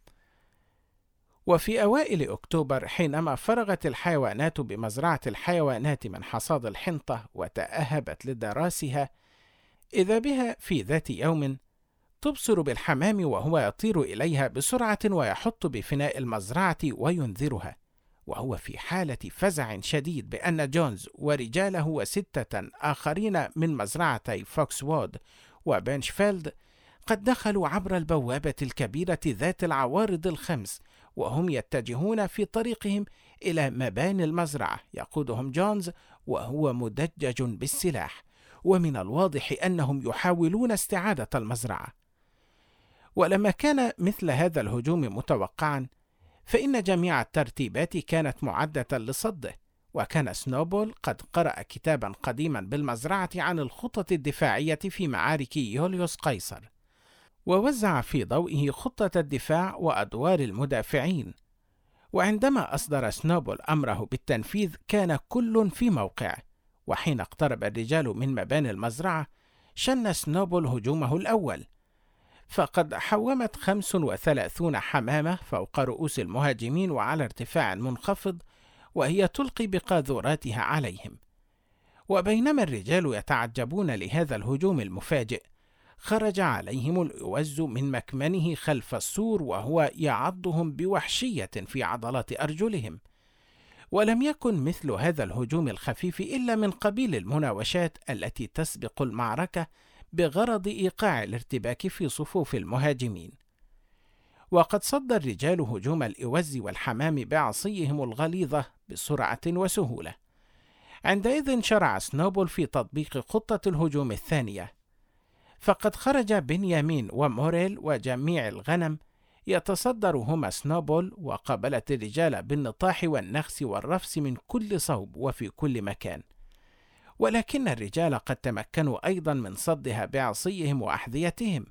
وفي أوائل أكتوبر، حينما فرغت الحيوانات بمزرعة الحيوانات من حصاد الحنطة وتأهبت لدراسها، إذا بها في ذات يوم تبصر بالحمام وهو يطير إليها بسرعة ويحط بفناء المزرعة وينذرها، وهو في حالة فزع شديد بأن جونز ورجاله وستة آخرين من مزرعتي فوكسوود وبنشفيلد قد دخلوا عبر البوابة الكبيرة ذات العوارض الخمس، وهم يتجهون في طريقهم إلى مباني المزرعة، يقودهم جونز وهو مدجج بالسلاح، ومن الواضح أنهم يحاولون استعادة المزرعة. ولما كان مثل هذا الهجوم متوقعا، فإن جميع الترتيبات كانت معدة لصده، وكان سنوبول قد قرأ كتابا قديما بالمزرعة عن الخطط الدفاعية في معارك يوليوس قيصر، ووزع في ضوئه خطة الدفاع وأدوار المدافعين. وعندما أصدر سنوبول أمره بالتنفيذ كان كل في موقعه، وحين اقترب الرجال من مباني المزرعة شن سنوبول هجومه الأول، فقد حومت 35 حمامة فوق رؤوس المهاجمين وعلى ارتفاع منخفض، وهي تلقي بقاذوراتها عليهم. وبينما الرجال يتعجبون لهذا الهجوم المفاجئ، خرج عليهم الأوز من مكمنه خلف السور وهو يعضهم بوحشية في عضلات أرجلهم. ولم يكن مثل هذا الهجوم الخفيف إلا من قبيل المناوشات التي تسبق المعركة بغرض إيقاع الارتباك في صفوف المهاجمين. وقد صد الرجال هجوم الإوز والحمام بعصيهم الغليظة بسرعة وسهولة. عندئذ شرع سنوبول في تطبيق خطة الهجوم الثانية، فقد خرج بنيامين وموريل وجميع الغنم يتصدرهما سنوبول، وقابلت الرجال بالنطاح والنخس والرفس من كل صوب وفي كل مكان. ولكن الرجال قد تمكنوا أيضا من صدها بعصيهم وأحذيتهم.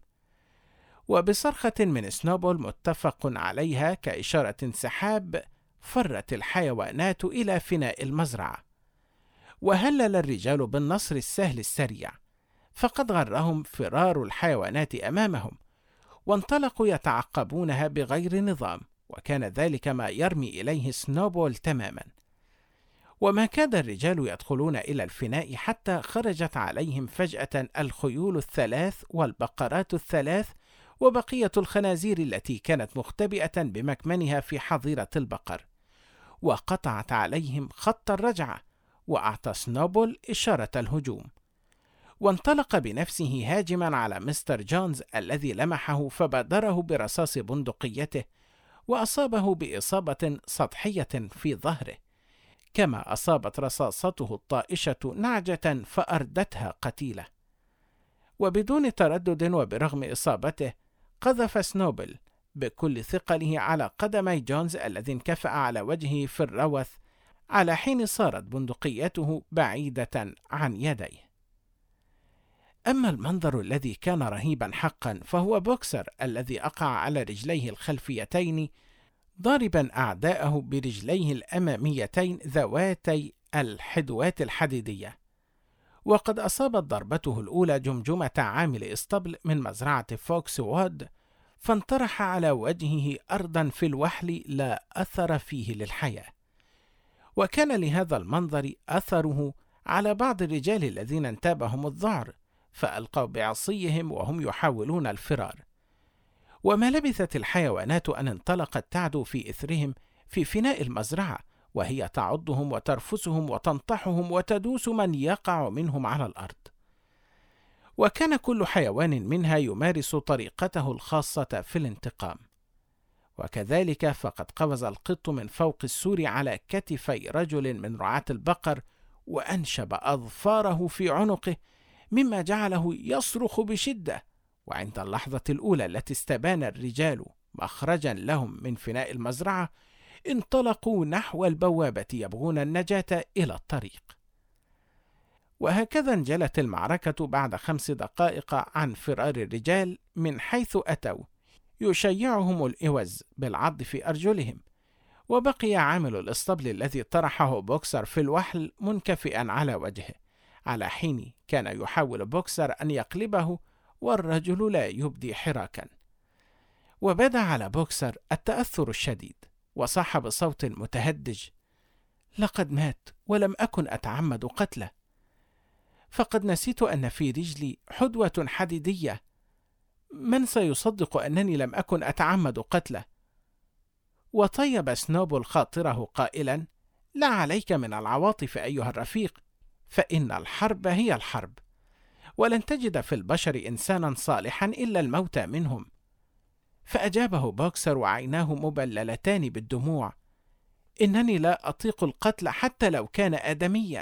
وبصرخة من سنوبول متفق عليها كإشارة انسحاب، فرت الحيوانات إلى فناء المزرعة، وهلل الرجال بالنصر السهل السريع، فقد غرهم فرار الحيوانات أمامهم، وانطلقوا يتعقبونها بغير نظام، وكان ذلك ما يرمي إليه سنوبول تماما. وما كاد الرجال يدخلون إلى الفناء حتى خرجت عليهم فجأة الخيول الثلاث والبقرات الثلاث وبقية الخنازير التي كانت مختبئة بمكمنها في حظيرة البقر، وقطعت عليهم خط الرجعة، وأعطى سنوبول إشارة الهجوم، وانطلق بنفسه هاجما على مستر جونز الذي لمحه، فبادره برصاص بندقيته وأصابه بإصابة سطحية في ظهره، كما أصابت رصاصته الطائشة نعجة فأردتها قتيلة. وبدون تردد وبرغم إصابته قذف سنوبل بكل ثقله على قدمي جونز الذي انكفأ على وجهه في الروث، على حين صارت بندقيته بعيدة عن يديه. أما المنظر الذي كان رهيبا حقا فهو بوكسر الذي أقع على رجليه الخلفيتين ضاربا أعداءه برجليه الأماميتين ذواتي الحدوات الحديدية، وقد أصابت ضربته الأولى جمجمة عامل إسطبل من مزرعة فوكسوود، فانطرح على وجهه أرضا في الوحل لا أثر فيه للحياة. وكان لهذا المنظر أثره على بعض الرجال الذين انتابهم الذعر، فألقوا بعصيهم وهم يحاولون الفرار. وما لبثت الحيوانات أن انطلقت تعدو في إثرهم في فناء المزرعة، وهي تعضهم وترفسهم وتنطحهم وتدوس من يقع منهم على الأرض. وكان كل حيوان منها يمارس طريقته الخاصة في الانتقام. وكذلك فقد قفز القط من فوق السور على كتفي رجل من رعاة البقر وأنشب أظفاره في عنقه، مما جعله يصرخ بشدة. وعند اللحظة الأولى التي استبان الرجال مخرجا لهم من فناء المزرعة، انطلقوا نحو البوابة يبغون النجاة إلى الطريق. وهكذا انجلت المعركة بعد 5 دقائق عن فرار الرجال من حيث أتوا، يشيعهم الإوز بالعض في أرجلهم. وبقي عامل الإسطبل الذي طرحه بوكسر في الوحل منكفئا على وجهه، على حين كان يحاول بوكسر أن يقلبه والرجل لا يبدي حراكا. وبدا على بوكسر التأثر الشديد، وصاح بصوت متهدج: لقد مات ولم أكن أتعمد قتله، فقد نسيت أن في رجلي حدوة حديدية. من سيصدق أنني لم أكن أتعمد قتله؟ وطيب سنوبل خاطره قائلا: لا عليك من العواطف أيها الرفيق، فإن الحرب هي الحرب، ولن تجد في البشر إنسانا صالحا إلا الموت منهم. فأجابه بوكسر وعيناه مبللتان بالدموع: إنني لا أطيق القتل حتى لو كان آدميا.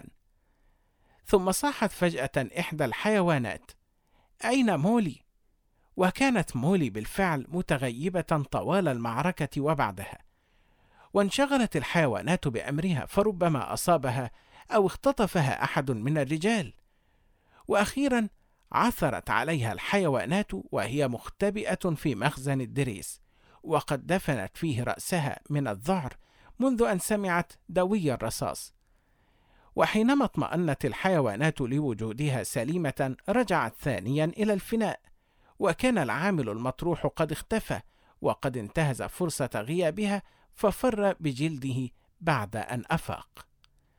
ثم صاحت فجأة إحدى الحيوانات: أين مولي؟ وكانت مولي بالفعل متغيبة طوال المعركة وبعدها، وانشغلت الحيوانات بأمرها، فربما أصابها أو اختطفها أحد من الرجال. وأخيرا عثرت عليها الحيوانات وهي مختبئة في مخزن الدريس، وقد دفنت فيه رأسها من الذعر منذ أن سمعت دوي الرصاص. وحينما اطمأنت الحيوانات لوجودها سليمة، رجعت ثانيا إلى الفناء، وكان العامل المطروح قد اختفى، وقد انتهز فرصة غيابها ففر بجلده بعد أن أفاق.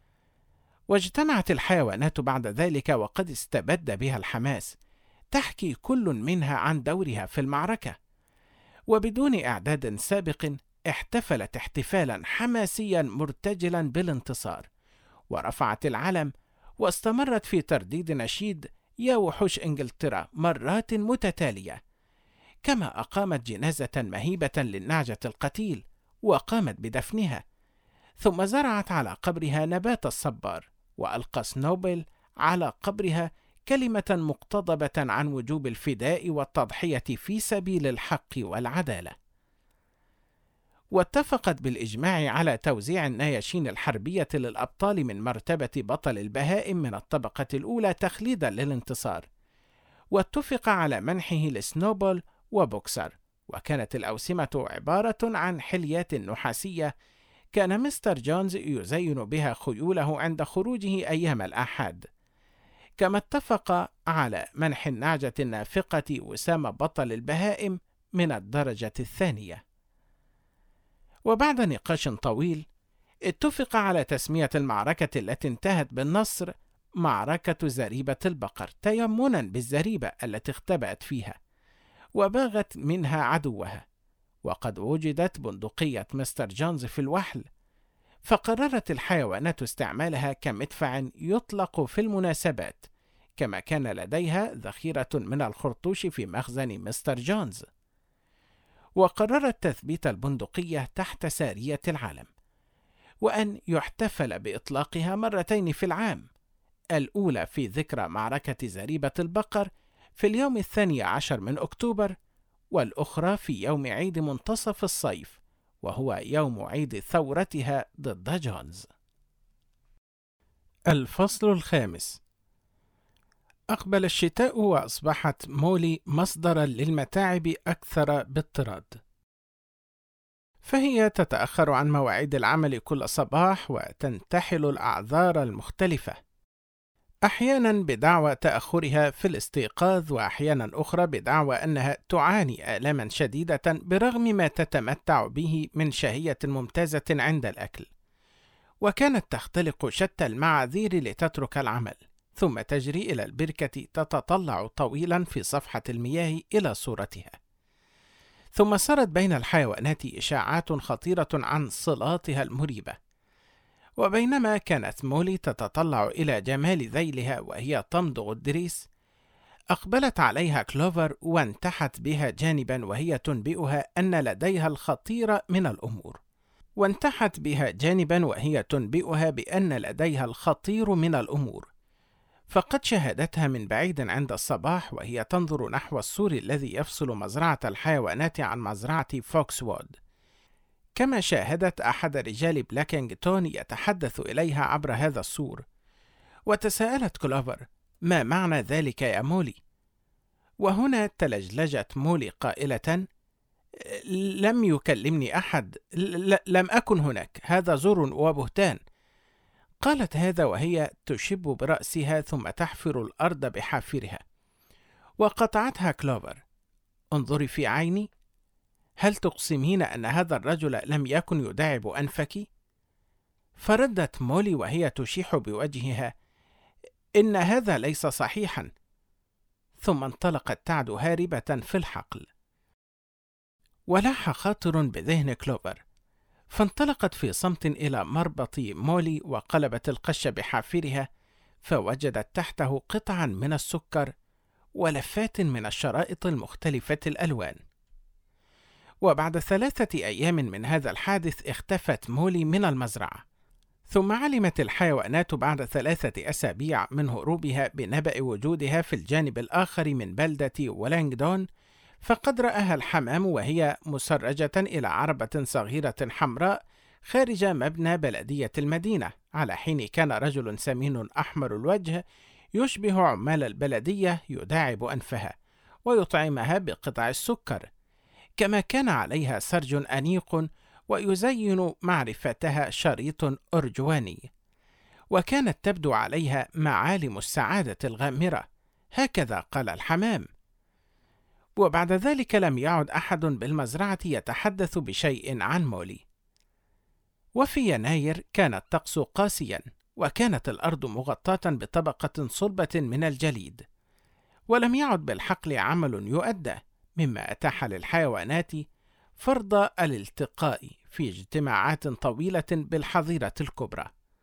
واجتمعت الحيوانات بعد ذلك وقد استبد بها الحماس، تحكي كل منها عن دورها في المعركة، وبدون إعداد سابق احتفلت احتفالا حماسيا مرتجلا بالانتصار، ورفعت العلم، واستمرت في ترديد نشيد يا وحوش إنجلترا مرات متتالية، كما أقامت جنازة مهيبة للنعجة القتيل وقامت بدفنها، ثم زرعت على قبرها نبات الصبار، وألقى سنوبل على قبرها كلمة مقتضبة عن وجوب الفداء والتضحية في سبيل الحق والعدالة. واتفقت بالإجماع على توزيع النياشين الحربية للأبطال من مرتبة بطل البهائم من الطبقة الأولى تخليدا للانتصار، واتفق على منحه لسنوبل وبوكسر، وكانت الأوسمة عبارة عن حليات نحاسية كان مستر جونز يزين بها خيوله عند خروجه أيام الآحاد. كما اتفق على منح النعجة النافقة وسام بطل البهائم من الدرجة الثانية. وبعد نقاش طويل اتفق على تسمية المعركة التي انتهت بالنصر معركة زريبة البقر، تيمنا بالزريبة التي اختبأت فيها وباغت منها عدوها. وقد وجدت بندقية مستر جونز في الوحل، فقررت الحيوانات استعمالها كمدفع يطلق في المناسبات، كما كان لديها ذخيرة من الخرطوش في مخزن مستر جونز. وقررت تثبيت البندقية تحت سارية العلم، وأن يحتفل بإطلاقها مرتين في العام، الأولى في ذكرى معركة زريبة البقر في اليوم 12 من أكتوبر، والأخرى في يوم عيد منتصف الصيف، وهو يوم عيد ثورتها ضد جونز. الفصل الخامس. أقبل الشتاء وأصبحت مولي مصدرا للمتاعب أكثر باضطراد، فهي تتأخر عن مواعيد العمل كل صباح وتنتحل الأعذار المختلفة. أحيانا بدعوى تأخرها في الاستيقاظ، وأحيانا أخرى بدعوى أنها تعاني آلاما شديدة برغم ما تتمتع به من شهية ممتازة عند الأكل. وكانت تختلق شتى المعاذير لتترك العمل، ثم تجري إلى البركة تتطلع طويلا في صفحة المياه إلى صورتها. ثم سرت بين الحيوانات إشاعات خطيرة عن صلاتها المريبة. وبينما كانت مولي تتطلع إلى جمال ذيلها وهي تمضغ الدريس، أقبلت عليها كلوفر وانتحت بها جانبا وهي تنبئها أن لديها الخطير من الأمور. فقد شاهدتها من بعيد عند الصباح وهي تنظر نحو السور الذي يفصل مزرعة الحيوانات عن مزرعة فوكسوود، كما شاهدت أحد رجال بلاكينغتون يتحدث إليها عبر هذا السور. وتساءلت كلوفر: ما معنى ذلك يا مولي؟ وهنا تلجلجت مولي قائلة: لم يكلمني أحد، لم أكن هناك، هذا زور وبهتان. قالت هذا وهي تشب برأسها ثم تحفر الأرض بحافرها. وقطعتها كلوفر: انظري في عيني، هل تقسمين أن هذا الرجل لم يكن يداعب أنفك؟ فردت مولي وهي تشيح بوجهها: إن هذا ليس صحيحا. ثم انطلقت تعد هاربة في الحقل. ولاح خاطر بذهن كلوفر، فانطلقت في صمت إلى مربط مولي وقلبت القش بحافرها، فوجدت تحته قطعا من السكر ولفات من الشرائط المختلفة الألوان. وبعد 3 أيام من هذا الحادث اختفت مولي من المزرعة. ثم علمت الحيوانات بعد 3 أسابيع من هروبها بنبأ وجودها في الجانب الآخر من بلدة ولانغدون، فقد رآها الحمام وهي مسرجة إلى عربة صغيرة حمراء خارج مبنى بلدية المدينة، على حين كان رجل سمين أحمر الوجه يشبه عمال البلدية يداعب أنفها ويطعمها بقطع السكر، كما كان عليها سرج أنيق ويزين معرفتها شريط أرجواني، وكانت تبدو عليها معالم السعادة الغامرة، هكذا قال الحمام. وبعد ذلك لم يعد أحد بالمزرعة يتحدث بشيء عن مولي. وفي يناير كان الطقس قاسيا، وكانت الأرض مغطاة بطبقة صلبة من الجليد، ولم يعد بالحقل عمل يؤدى، مما أتاح للحيوانات فرض الالتقاء في اجتماعات طويلة بالحظيرة الكبرى.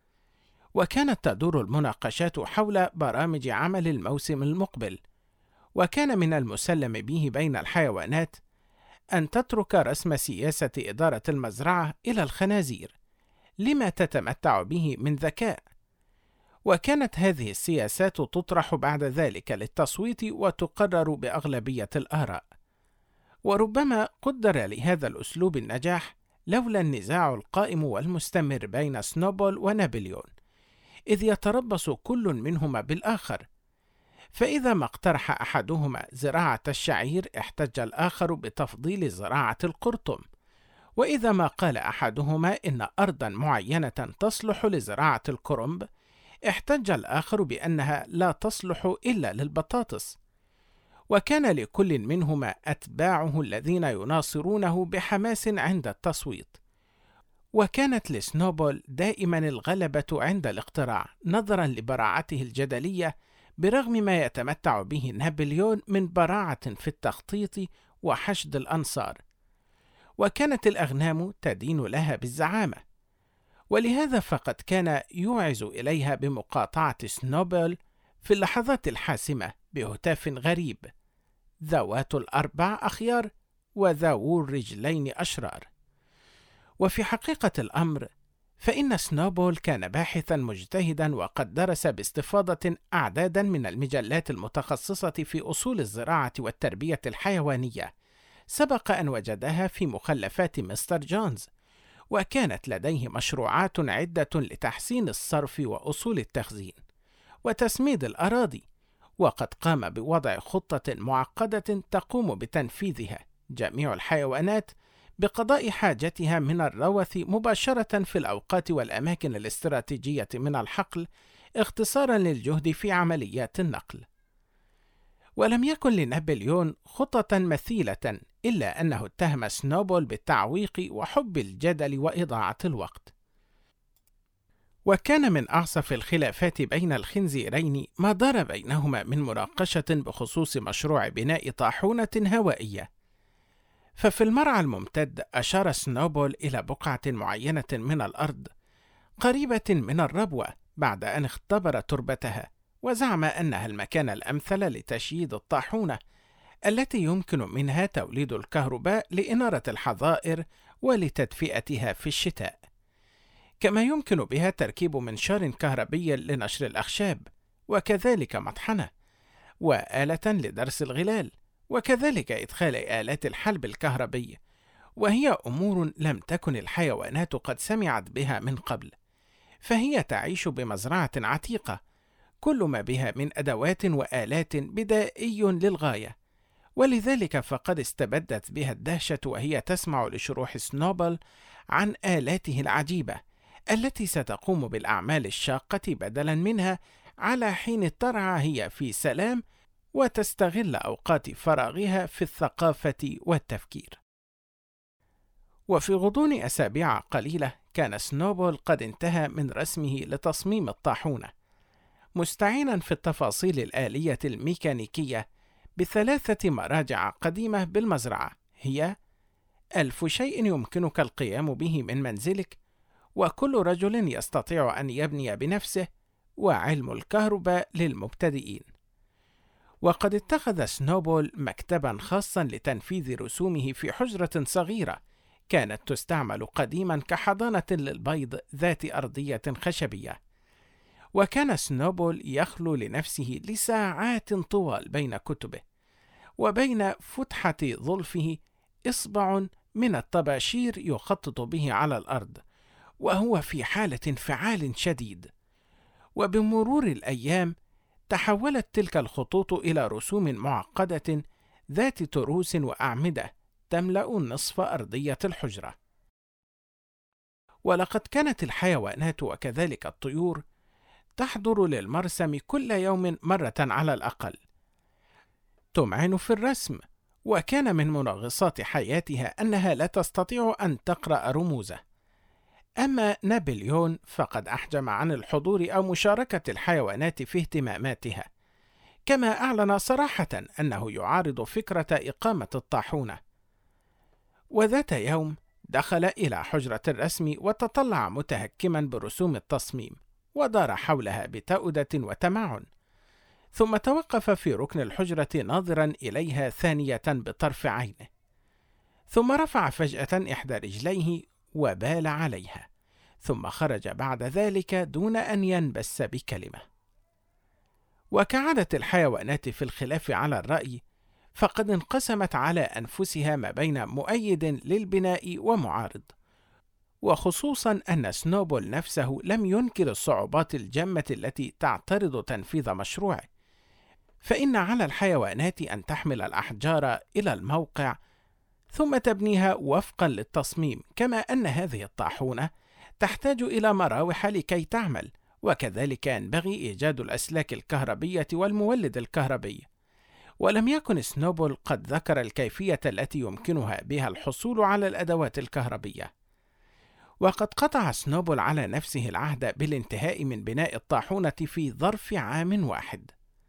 وكانت تدور المناقشات حول برامج عمل الموسم المقبل، وكان من المسلم به بين الحيوانات أن تترك رسم سياسة إدارة المزرعة إلى الخنازير لما تتمتع به من ذكاء، وكانت هذه السياسات تطرح بعد ذلك للتصويت وتقرر بأغلبية الآراء. وربما قدر لهذا الأسلوب النجاح لولا النزاع القائم والمستمر بين سنوبول ونابليون، إذ يتربص كل منهما بالآخر، فإذا ما اقترح أحدهما زراعة الشعير احتج الآخر بتفضيل زراعة القرطم، وإذا ما قال أحدهما إن أرضا معينة تصلح لزراعة الكرنب احتج الآخر بأنها لا تصلح إلا للبطاطس. وكان لكل منهما أتباعه الذين يناصرونه بحماس عند التصويت. وكانت لسنوبول دائما الغلبة عند الاقتراع نظرا لبراعته الجدلية، برغم ما يتمتع به نابليون من براعة في التخطيط وحشد الأنصار. وكانت الأغنام تدين لها بالزعامة، ولهذا فقد كان يوعز إليها بمقاطعة سنوبول في اللحظات الحاسمة بهتاف غريب: ذوات الأربع أخيار وذو الرجلين أشرار. وفي حقيقة الأمر فإن سنوبول كان باحثا مجتهدا، وقد درس باستفاضة أعدادا من المجلات المتخصصة في أصول الزراعة والتربية الحيوانية سبق أن وجدها في مخلفات مستر جونز، وكانت لديه مشروعات عدة لتحسين الصرف وأصول التخزين وتسميد الأراضي، وقد قام بوضع خطة معقدة تقوم بتنفيذها جميع الحيوانات بقضاء حاجتها من الروث مباشرة في الأوقات والأماكن الاستراتيجية من الحقل، اختصارا للجهد في عمليات النقل. ولم يكن لنابليون خطة مثيلة إلا أنه اتهم سنوبول بالتعويق وحب الجدل وإضاعة الوقت. وكان من أعصف الخلافات بين الخنزيرين ما دار بينهما من مناقشة بخصوص مشروع بناء طاحونة هوائية. ففي المرعى الممتد أشار سنوبول إلى بقعة معينة من الأرض قريبة من الربوة بعد أن اختبر تربتها، وزعم أنها المكان الأمثل لتشييد الطاحونة التي يمكن منها توليد الكهرباء لإنارة الحظائر ولتدفئتها في الشتاء، كما يمكن بها تركيب منشار كهربي لنشر الأخشاب، وكذلك مطحنة، وآلة لدرس الغلال، وكذلك إدخال آلات الحلب الكهربي، وهي أمور لم تكن الحيوانات قد سمعت بها من قبل، فهي تعيش بمزرعة عتيقة كل ما بها من أدوات وآلات بدائي للغاية، ولذلك فقد استبدت بها الدهشة وهي تسمع لشروح سنوبل عن آلاته العجيبة التي ستقوم بالأعمال الشاقة بدلا منها، على حين ترعى هي في سلام وتستغل أوقات فراغها في الثقافة والتفكير. وفي غضون أسابيع قليلة كان سنوبول قد انتهى من رسمه لتصميم الطاحونة، مستعينا في التفاصيل الآلية الميكانيكية ب3 مراجع قديمة بالمزرعة، هي 1000 شيء يمكنك القيام به من منزلك، وكل رجل يستطيع أن يبني بنفسه، وعلم الكهرباء للمبتدئين. وقد اتخذ سنوبول مكتبا خاصا لتنفيذ رسومه في حجرة صغيرة كانت تستعمل قديما كحضانة للبيض ذات أرضية خشبية. وكان سنوبول يخلو لنفسه لساعات طوال بين كتبه، وبين فتحة ظلفه إصبع من الطباشير يخطط به على الأرض، وهو في حالة انفعال شديد. وبمرور الأيام تحولت تلك الخطوط إلى رسوم معقدة ذات تروس وأعمدة تملأ نصف أرضية الحجرة. ولقد كانت الحيوانات وكذلك الطيور تحضر للمرسم كل يوم مرة على الأقل، تمعن في الرسم، وكان من منغصات حياتها أنها لا تستطيع أن تقرأ رموزه. أما نابليون فقد أحجم عن الحضور أو مشاركة الحيوانات في اهتماماتها، كما أعلن صراحة أنه يعارض فكرة إقامة الطاحونة. وذات يوم دخل إلى حجرة الرسم وتطلع متهكما برسوم التصميم، ودار حولها بتأودة وتمعن، ثم توقف في ركن الحجرة ناظرا إليها ثانية بطرف عينه، ثم رفع فجأة إحدى رجليه وبال عليها، ثم خرج بعد ذلك دون أن ينبس بكلمة. وكعادة الحيوانات في الخلاف على الرأي، فقد انقسمت على أنفسها ما بين مؤيد للبناء ومعارض، وخصوصا أن سنوبول نفسه لم ينكر الصعوبات الجمة التي تعترض تنفيذ مشروعه، فإن على الحيوانات أن تحمل الأحجار إلى الموقع ثم تبنيها وفقا للتصميم، كما أن هذه الطاحونة تحتاج إلى مراوح لكي تعمل، وكذلك ينبغي إيجاد الأسلاك الكهربية والمولد الكهربي. ولم يكن سنوبول قد ذكر الكيفية التي يمكنها بها الحصول على الأدوات الكهربية. وقد قطع سنوبول على نفسه العهد بالانتهاء من بناء الطاحونة في ظرف عام واحد.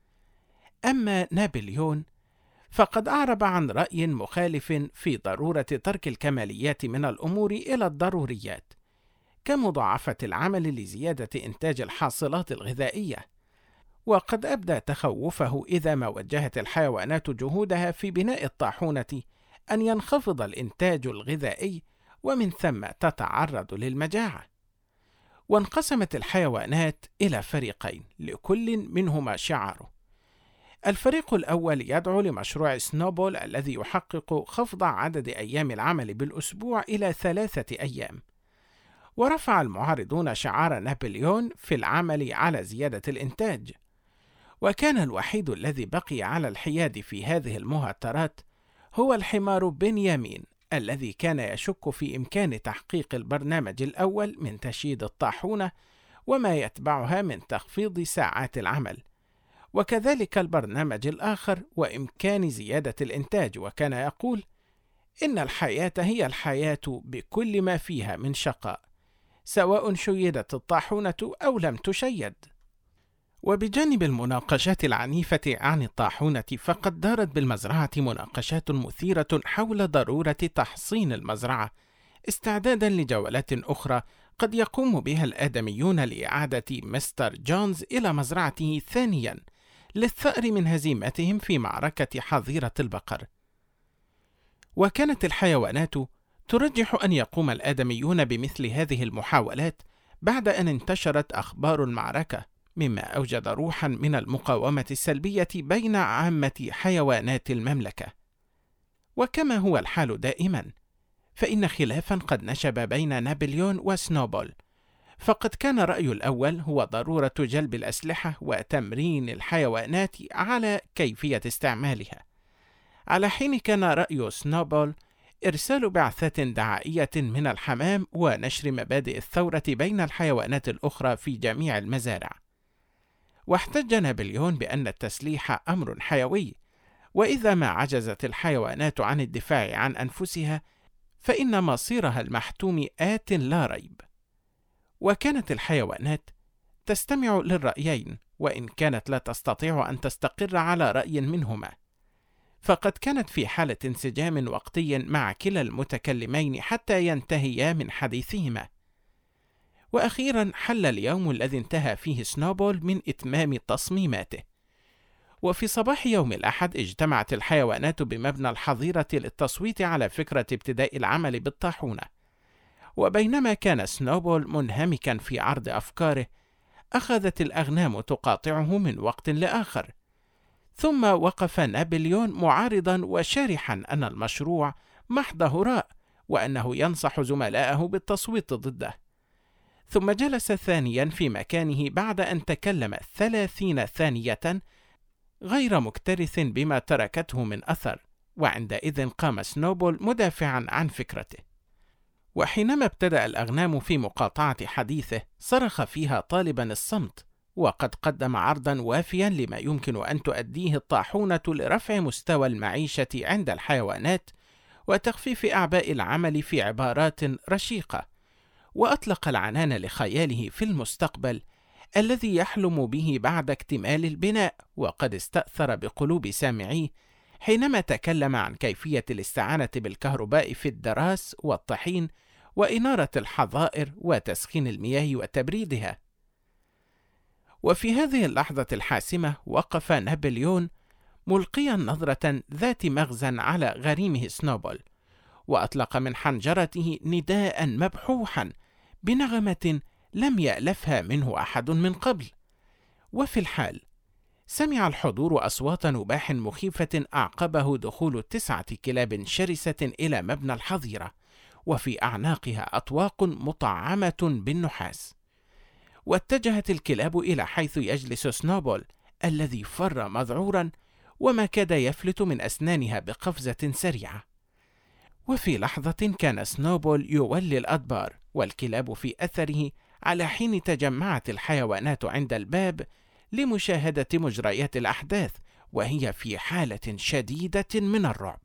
أما نابليون فقد أعرب عن رأي مخالف في ضرورة ترك الكماليات من الأمور إلى الضروريات، كمضاعفة العمل لزيادة إنتاج الحاصلات الغذائية. وقد أبدى تخوفه إذا ما وجهت الحيوانات جهودها في بناء الطاحونة أن ينخفض الإنتاج الغذائي، ومن ثم تتعرض للمجاعة. وانقسمت الحيوانات إلى فريقين، لكل منهما شعاره. الفريق الأول يدعو لمشروع سنوبول الذي يحقق خفض عدد أيام العمل بالأسبوع إلى 3 أيام. ورفع المعارضون شعار نابليون في العمل على زيادة الإنتاج. وكان الوحيد الذي بقي على الحياد في هذه المهاترات هو الحمار بنيامين، الذي كان يشك في إمكان تحقيق البرنامج الأول من تشييد الطاحونة، وما يتبعها من تخفيض ساعات العمل، وكذلك البرنامج الآخر وإمكان زيادة الإنتاج. وكان يقول: إن الحياة هي الحياة بكل ما فيها من شقاء، سواء شيدت الطاحونة أو لم تشيد. وبجانب المناقشات العنيفة عن الطاحونة، فقد دارت بالمزرعة مناقشات مثيرة حول ضرورة تحصين المزرعة استعدادا لجولات أخرى قد يقوم بها الآدميون لإعادة مستر جونز إلى مزرعته ثانيا للثأر من هزيمتهم في معركة حظيرة البقر. وكانت الحيوانات ترجح أن يقوم الآدميون بمثل هذه المحاولات بعد أن انتشرت أخبار المعركة، مما أوجد روحا من المقاومة السلبية بين عامة حيوانات المملكة. وكما هو الحال دائما، فإن خلافا قد نشب بين نابليون وسنوبول، فقد كان رأي الأول هو ضرورة جلب الأسلحة وتمرين الحيوانات على كيفية استعمالها، على حين كان رأي سنوبول إرسال بعثات دعائية من الحمام ونشر مبادئ الثورة بين الحيوانات الأخرى في جميع المزارع. واحتج نابليون بأن التسليح أمر حيوي، وإذا ما عجزت الحيوانات عن الدفاع عن أنفسها فإن مصيرها المحتوم آت لا ريب. وكانت الحيوانات تستمع للرأيين، وإن كانت لا تستطيع أن تستقر على رأي منهما، فقد كانت في حالة انسجام وقتي مع كلا المتكلمين حتى ينتهيا من حديثهما. وأخيرا حل اليوم الذي انتهى فيه سنوبول من إتمام تصميماته. وفي صباح يوم الأحد اجتمعت الحيوانات بمبنى الحظيرة للتصويت على فكرة ابتداء العمل بالطاحونة. وبينما كان سنوبول منهمكا في عرض أفكاره، أخذت الأغنام تقاطعه من وقت لآخر، ثم وقف نابليون معارضا وشارحا أن المشروع محض هراء، وأنه ينصح زملائه بالتصويت ضده. ثم جلس ثانيا في مكانه بعد أن تكلم 30 ثانية غير مكترث بما تركته من أثر، وعندئذ قام سنوبول مدافعا عن فكرته. وحينما ابتدأ الأغنام في مقاطعة حديثه صرخ فيها طالبا الصمت، وقد قدم عرضا وافيا لما يمكن أن تؤديه الطاحونة لرفع مستوى المعيشة عند الحيوانات وتخفيف أعباء العمل في عبارات رشيقة، وأطلق العنان لخياله في المستقبل الذي يحلم به بعد اكتمال البناء. وقد استأثر بقلوب سامعيه حينما تكلم عن كيفية الاستعانة بالكهرباء في الدراس والطحين وإنارة الحظائر وتسخين المياه وتبريدها. وفي هذه اللحظة الحاسمة وقف نابليون ملقيا نظرة ذات مغزى على غريمه سنوبول، وأطلق من حنجرته نداء مبحوحا بنغمة لم يألفها منه أحد من قبل. وفي الحال سمع الحضور أصوات نباح مخيفة أعقبه دخول 9 كلاب شرسة إلى مبنى الحظيرة، وفي أعناقها أطواق مطعمة بالنحاس. واتجهت الكلاب إلى حيث يجلس سنوبول الذي فر مذعورا، وما كاد يفلت من أسنانها بقفزة سريعة. وفي لحظة كان سنوبول يولي الأدبار والكلاب في أثره، على حين تجمعت الحيوانات عند الباب لمشاهدة مجريات الأحداث وهي في حالة شديدة من الرعب.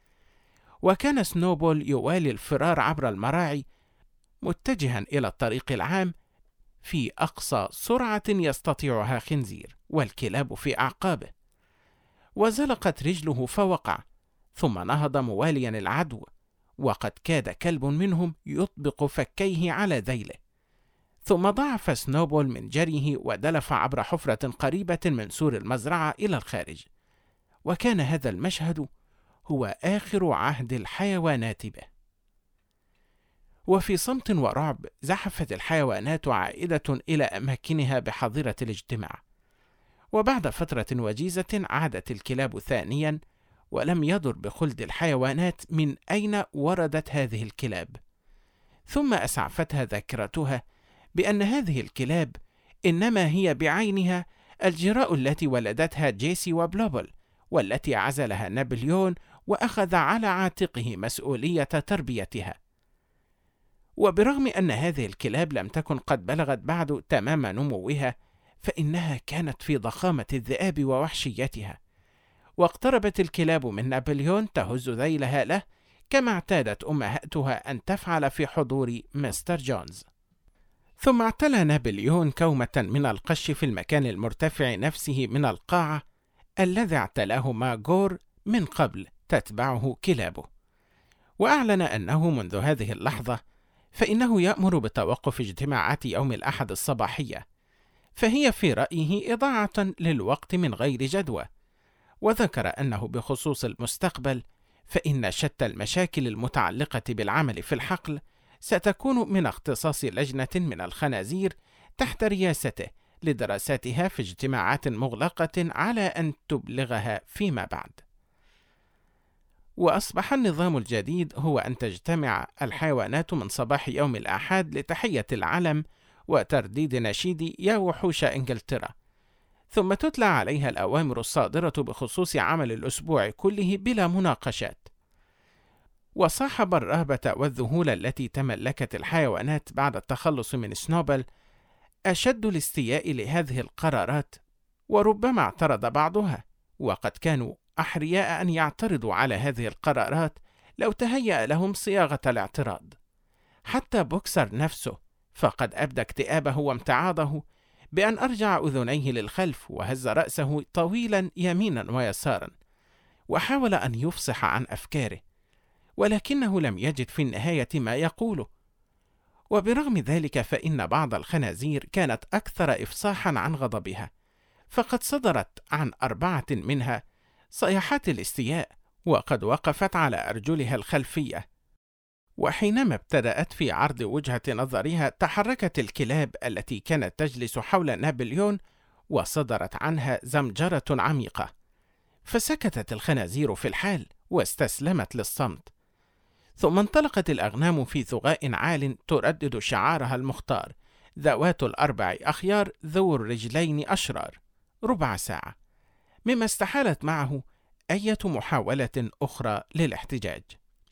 وكان سنوبول يوالي الفرار عبر المراعي متجها إلى الطريق العام في أقصى سرعة يستطيعها خنزير، والكلاب في أعقابه. وزلقت رجله فوقع، ثم نهض مواليا العدو، وقد كاد كلب منهم يطبق فكيه على ذيله. ثم ضعف سنوبول من جريه ودلف عبر حفرة قريبة من سور المزرعة إلى الخارج. وكان هذا المشهد هو آخر عهد الحيوانات به. وفي صمت ورعب زحفت الحيوانات عائدة إلى أماكنها بحظيرة الاجتماع. وبعد فترة وجيزة عادت الكلاب ثانيا، ولم يضر بخلد الحيوانات من أين وردت هذه الكلاب. ثم أسعفتها ذاكرتها بأن هذه الكلاب إنما هي بعينها الجراء التي ولدتها جيسي وبلوبل، والتي عزلها نابليون وأخذ على عاتقه مسؤولية تربيتها. وبرغم أن هذه الكلاب لم تكن قد بلغت بعد تمام نموها، فإنها كانت في ضخامة الذئاب ووحشيتها. واقتربت الكلاب من نابليون تهز ذيلها له كما اعتادت أمهاتها أن تفعل في حضور مستر جونز. ثم اعتلى نابليون كومة من القش في المكان المرتفع نفسه من القاعة الذي اعتلاه ماغور من قبل تتبعه كلابه، وأعلن أنه منذ هذه اللحظة فإنه يأمر بتوقف اجتماعات يوم الأحد الصباحية، فهي في رأيه إضاعة للوقت من غير جدوى. وذكر أنه بخصوص المستقبل فإن شتى المشاكل المتعلقة بالعمل في الحقل ستكون من اختصاص لجنة من الخنازير تحت رياسته لدراساتها في اجتماعات مغلقة على أن تبلغها فيما بعد. وأصبح النظام الجديد هو أن تجتمع الحيوانات من صباح يوم الأحد لتحية العلم وترديد نشيد يا وحوش إنجلترا، ثم تتلى عليها الأوامر الصادرة بخصوص عمل الأسبوع كله بلا مناقشات. وصاحب الرهبة والذهول التي تملكت الحيوانات بعد التخلص من سنوبل أشد الاستياء لهذه القرارات، وربما اعترض بعضها، وقد كانوا أحرياء أن يعترضوا على هذه القرارات لو تهيأ لهم صياغة الاعتراض. حتى بوكسر نفسه فقد أبدى اكتئابه وامتعاضه بأن أرجع أذنيه للخلف وهز رأسه طويلا يمينا ويسارا، وحاول أن يفصح عن أفكاره، ولكنه لم يجد في النهاية ما يقوله. وبرغم ذلك فإن بعض الخنازير كانت أكثر إفصاحا عن غضبها، فقد صدرت عن 4 منها صيحات الاستياء وقد وقفت على أرجلها الخلفية. وحينما ابتدأت في عرض وجهة نظرها تحركت الكلاب التي كانت تجلس حول نابليون وصدرت عنها زمجرة عميقة، فسكتت الخنازير في الحال واستسلمت للصمت. ثم انطلقت الأغنام في ثغاء عال تردد شعارها المختار: ذوات ال4 أخيار ذو الرجلين أشرار، ربع ساعة، مما استحالت معه أي محاولة أخرى للاحتجاج.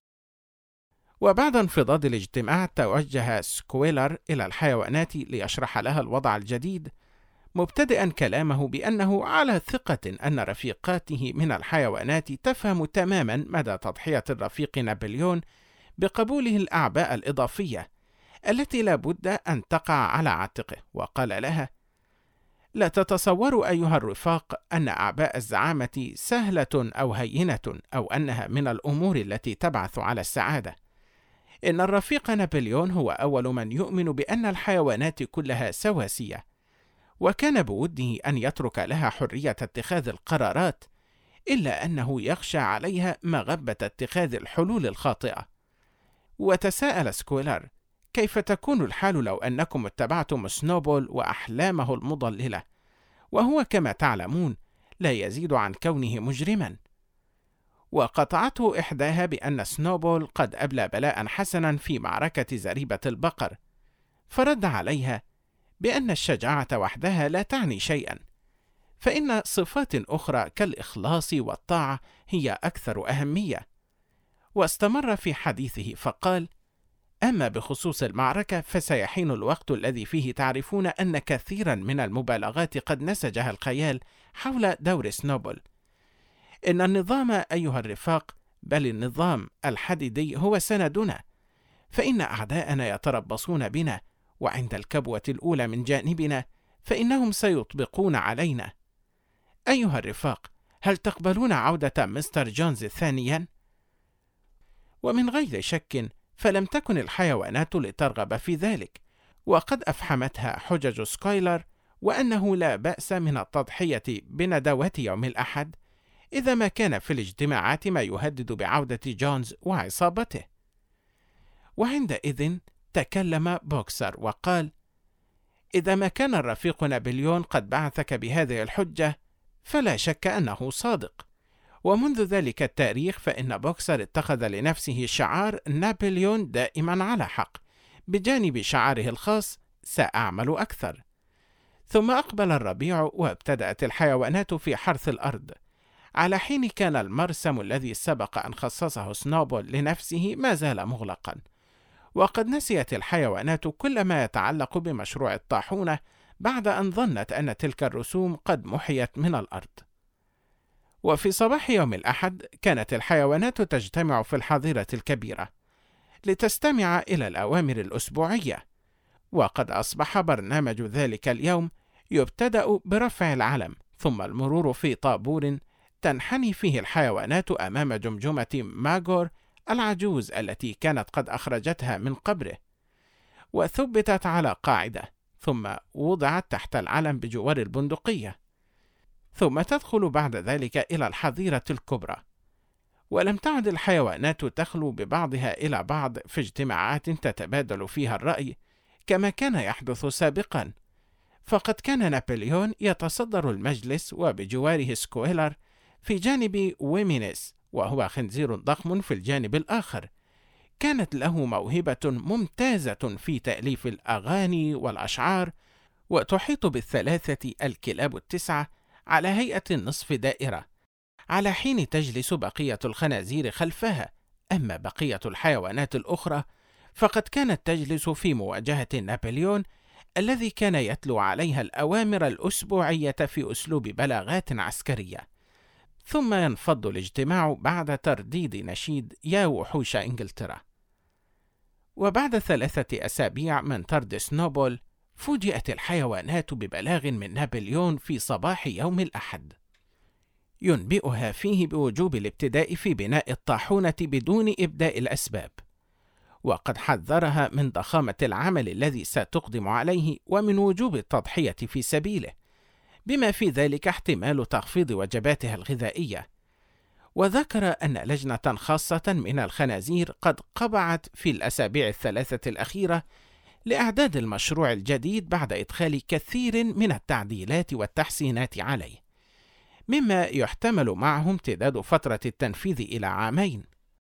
وبعد انفضاض الاجتماع توجه سكويلر إلى الحيوانات ليشرح لها الوضع الجديد، مبتدئا كلامه بأنه على ثقة أن رفيقاته من الحيوانات تفهم تماما مدى تضحية الرفيق نابليون بقبوله الأعباء الإضافية التي لا بد أن تقع على عاتقه. وقال لها: لا تتصوروا أيها الرفاق أن أعباء الزعامة سهلة أو هينة أو أنها من الأمور التي تبعث على السعادة. إن الرفيق نابليون هو أول من يؤمن بأن الحيوانات كلها سواسية، وكان بوده أن يترك لها حرية اتخاذ القرارات، إلا أنه يخشى عليها مغبة اتخاذ الحلول الخاطئة. وتساءل سكويلر: كيف تكون الحال لو أنكم اتبعتم سنوبول وأحلامه المضللة، وهو كما تعلمون لا يزيد عن كونه مجرما؟ وقطعته إحداها بأن سنوبول قد أبلى بلاء حسنا في معركة زريبة البقر، فرد عليها بأن الشجاعة وحدها لا تعني شيئا، فإن صفات أخرى كالإخلاص والطاعة هي أكثر أهمية. واستمر في حديثه فقال: أما بخصوص المعركة فسيحين الوقت الذي فيه تعرفون أن كثيرا من المبالغات قد نسجها الخيال حول دور سنوبول. إن النظام أيها الرفاق، بل النظام الحديدي هو سندنا، فإن أعداءنا يتربصون بنا، وعند الكبوة الأولى من جانبنا فإنهم سيطبقون علينا. أيها الرفاق، هل تقبلون عودة مستر جونز ثانيا؟ ومن غير شك فلم تكن الحيوانات لترغب في ذلك، وقد أفحمتها حجج سكويلر وأنه لا بأس من التضحية بندوات يوم الأحد إذا ما كان في الاجتماعات ما يهدد بعودة جونز وعصابته. وعندئذ تكلم بوكسر وقال: إذا ما كان الرفيق نابليون قد بعثك بهذه الحجة فلا شك أنه صادق. ومنذ ذلك التاريخ فإن بوكسر اتخذ لنفسه شعار نابليون دائما على حق، بجانب شعاره الخاص سأعمل أكثر. ثم أقبل الربيع وابتدأت الحيوانات في حرث الأرض، على حين كان المرسم الذي سبق أن خصصه سنوبول لنفسه ما زال مغلقا، وقد نسيت الحيوانات كل ما يتعلق بمشروع الطاحونة بعد أن ظنت أن تلك الرسوم قد محيت من الأرض. وفي صباح يوم الأحد كانت الحيوانات تجتمع في الحظيرة الكبيرة لتستمع إلى الأوامر الأسبوعية، وقد أصبح برنامج ذلك اليوم يبتدأ برفع العلم ثم المرور في طابور تنحني فيه الحيوانات أمام جمجمة ماغور العجوز التي كانت قد أخرجتها من قبره، وثبتت على قاعدة ثم وضعت تحت العلم بجوار البندقية، ثم تدخل بعد ذلك إلى الحظيرة الكبرى. ولم تعد الحيوانات تخلو ببعضها إلى بعض في اجتماعات تتبادل فيها الرأي كما كان يحدث سابقا، فقد كان نابليون يتصدر المجلس وبجواره سكويلر في جانب ويمينيس، وهو خنزير ضخم في الجانب الآخر. كانت له موهبة ممتازة في تأليف الأغاني والأشعار، وتحيط بالثلاثة الكلاب التسعة على هيئة نصف دائرة، على حين تجلس بقية الخنازير خلفها. أما بقية الحيوانات الأخرى فقد كانت تجلس في مواجهة نابليون الذي كان يتلو عليها الأوامر الأسبوعية في أسلوب بلاغات عسكرية، ثم ينفض الاجتماع بعد ترديد نشيد يا وحوش إنجلترا. وبعد 3 أسابيع من طرد سنوبول فوجئت الحيوانات ببلاغ من نابليون في صباح يوم الأحد ينبئها فيه بوجوب الابتداء في بناء الطاحونة بدون إبداء الأسباب، وقد حذرها من ضخامة العمل الذي ستقدم عليه ومن وجوب التضحية في سبيله، بما في ذلك احتمال تخفيض وجباتها الغذائية. وذكر أن لجنة خاصة من الخنازير قد قبعت في الأسابيع 3 الأخيرة لإعداد المشروع الجديد بعد إدخال كثير من التعديلات والتحسينات عليه، مما يحتمل معه امتداد فترة التنفيذ إلى 2 عام.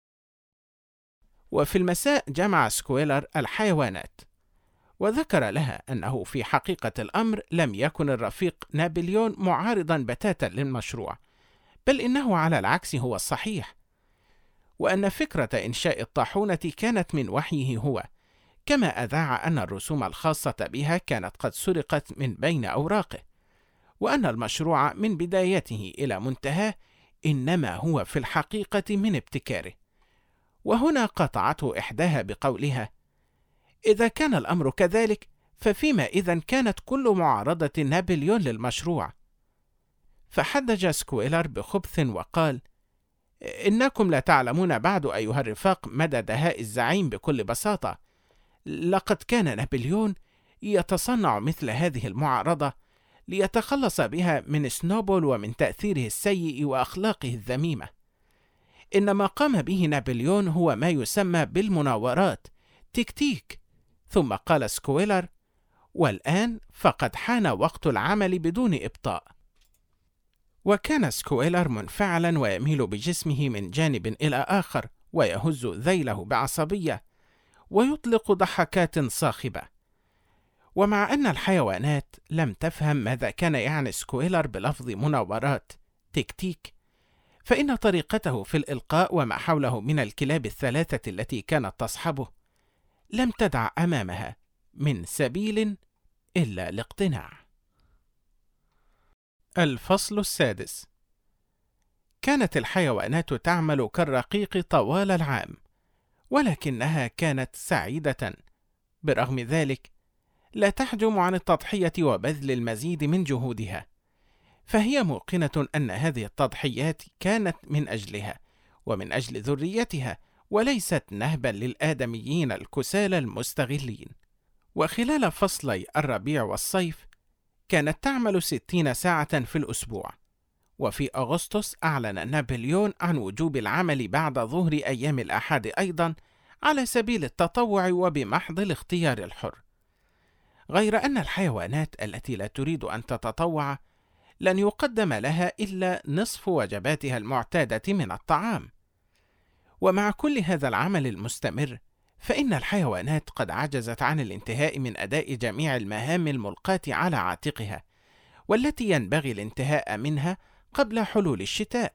وفي المساء جمع سكويلر الحيوانات وذكر لها أنه في حقيقة الأمر لم يكن الرفيق نابليون معارضا بتاتا للمشروع، بل إنه على العكس هو الصحيح، وأن فكرة إنشاء الطاحونة كانت من وحيه هو، كما أذاع أن الرسوم الخاصة بها كانت قد سرقت من بين أوراقه، وأن المشروع من بدايته إلى منتهاه إنما هو في الحقيقة من ابتكاره. وهنا قطعته إحداها بقولها: إذا كان الأمر كذلك ففيما إذن كانت كل معارضة نابليون للمشروع؟ فحدج سكويلر بخبث وقال: إنكم لا تعلمون بعد أيها الرفاق مدى دهاء الزعيم بكل بساطة. لقد كان نابليون يتصنع مثل هذه المعارضة ليتخلص بها من سنوبول ومن تأثيره السيء وأخلاقه الذميمة. إن ما قام به نابليون هو ما يسمى بالمناورات، تكتيك. ثم قال سكويلر: والآن فقد حان وقت العمل بدون إبطاء. وكان سكويلر منفعلا ويميل بجسمه من جانب إلى آخر ويهز ذيله بعصبية ويطلق ضحكات صاخبة. ومع أن الحيوانات لم تفهم ماذا كان يعني سكويلر بلفظ مناورات تكتيك، فإن طريقته في الإلقاء وما حوله من الكلاب 3 التي كانت تصحبه لم تدع أمامها من سبيل إلا الاقتناع. الفصل 6. كانت الحيوانات تعمل كالرقيق طوال العام، ولكنها كانت سعيدة. برغم ذلك لا تحجم عن التضحية وبذل المزيد من جهودها، فهي موقنة أن هذه التضحيات كانت من أجلها ومن أجل ذريتها، وليست نهبا للآدميين الكسالى المستغلين. وخلال فصلي الربيع والصيف كانت تعمل 60 ساعة في الأسبوع. وفي أغسطس أعلن نابليون عن وجوب العمل بعد ظهر أيام الأحد أيضا على سبيل التطوع وبمحض الاختيار الحر، غير أن الحيوانات التي لا تريد أن تتطوع لن يقدم لها إلا نصف وجباتها المعتادة من الطعام. ومع كل هذا العمل المستمر فإن الحيوانات قد عجزت عن الانتهاء من أداء جميع المهام الملقاة على عاتقها، والتي ينبغي الانتهاء منها قبل حلول الشتاء.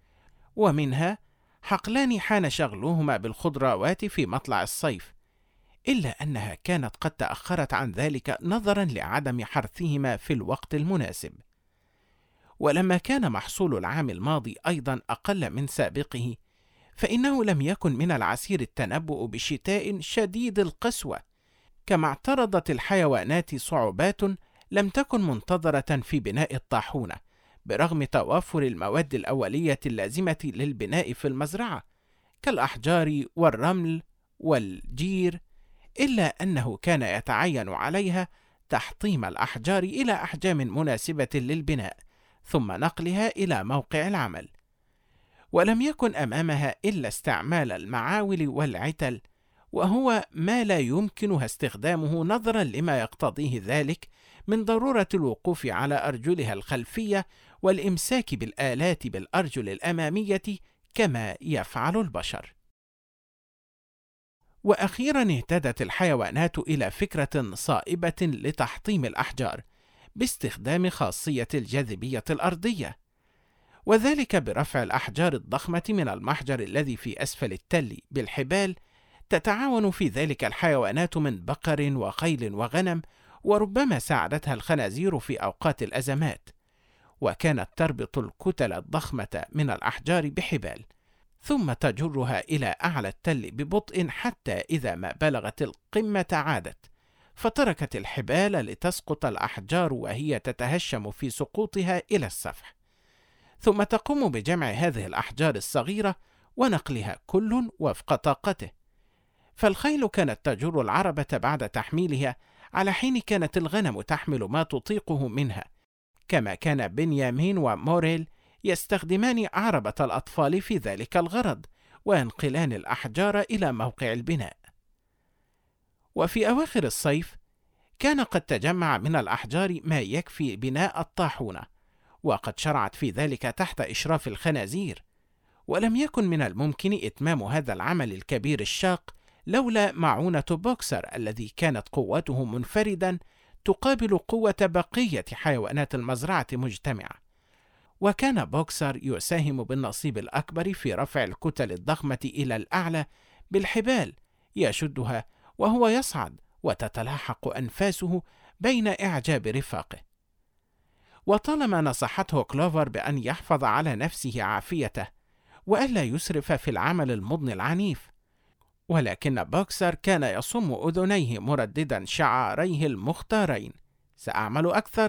ومنها حقلان حان شغلهما بالخضروات في مطلع الصيف، إلا أنها كانت قد تأخرت عن ذلك نظرا لعدم حرثهما في الوقت المناسب. ولما كان محصول العام الماضي أيضا أقل من سابقه، فإنه لم يكن من العسير التنبؤ بشتاء شديد القسوة، كما اعترضت الحيوانات صعوبات لم تكن منتظرة في بناء الطاحونة برغم توافر المواد الأولية اللازمة للبناء في المزرعة كالأحجار والرمل والجير، إلا أنه كان يتعين عليها تحطيم الأحجار إلى أحجام مناسبة للبناء ثم نقلها إلى موقع العمل، ولم يكن أمامها إلا استعمال المعاول والعتل، وهو ما لا يمكنها استخدامه نظرا لما يقتضيه ذلك من ضرورة الوقوف على أرجلها الخلفية والإمساك بالآلات بالأرجل الأمامية كما يفعل البشر. وأخيرا اهتدت الحيوانات إلى فكرة صائبة لتحطيم الأحجار باستخدام خاصية الجاذبية الأرضية، وذلك برفع الأحجار الضخمة من المحجر الذي في أسفل التل بالحبال. تتعاون في ذلك الحيوانات من بقر وخيل وغنم، وربما ساعدتها الخنازير في أوقات الأزمات، وكانت تربط الكتل الضخمة من الأحجار بحبال ثم تجرها إلى أعلى التل ببطء حتى إذا ما بلغت القمة عادت، فتركت الحبال لتسقط الأحجار وهي تتهشم في سقوطها إلى السفح، ثم تقوم بجمع هذه الأحجار الصغيرة ونقلها كل وفق طاقته. فالخيل كانت تجر العربة بعد تحميلها، على حين كانت الغنم تحمل ما تطيقه منها، كما كان بنيامين وموريل يستخدمان عربة الأطفال في ذلك الغرض وينقلان الأحجار إلى موقع البناء. وفي أواخر الصيف كان قد تجمع من الأحجار ما يكفي بناء الطاحونة، وقد شرعت في ذلك تحت إشراف الخنازير، ولم يكن من الممكن إتمام هذا العمل الكبير الشاق لولا معونة بوكسر الذي كانت قوته منفردا تقابل قوة بقية حيوانات المزرعة مجتمعة، وكان بوكسر يساهم بالنصيب الأكبر في رفع الكتل الضخمة إلى الأعلى بالحبال يشدها وهو يصعد، وتتلاحق أنفاسه بين إعجاب رفاقه. وطالما نصحته كلوفر بأن يحفظ على نفسه عافيته وألا يسرف في العمل المضني العنيف، ولكن بوكسر كان يصم أذنيه مرددا شعاريه المختارين: سأعمل أكثر،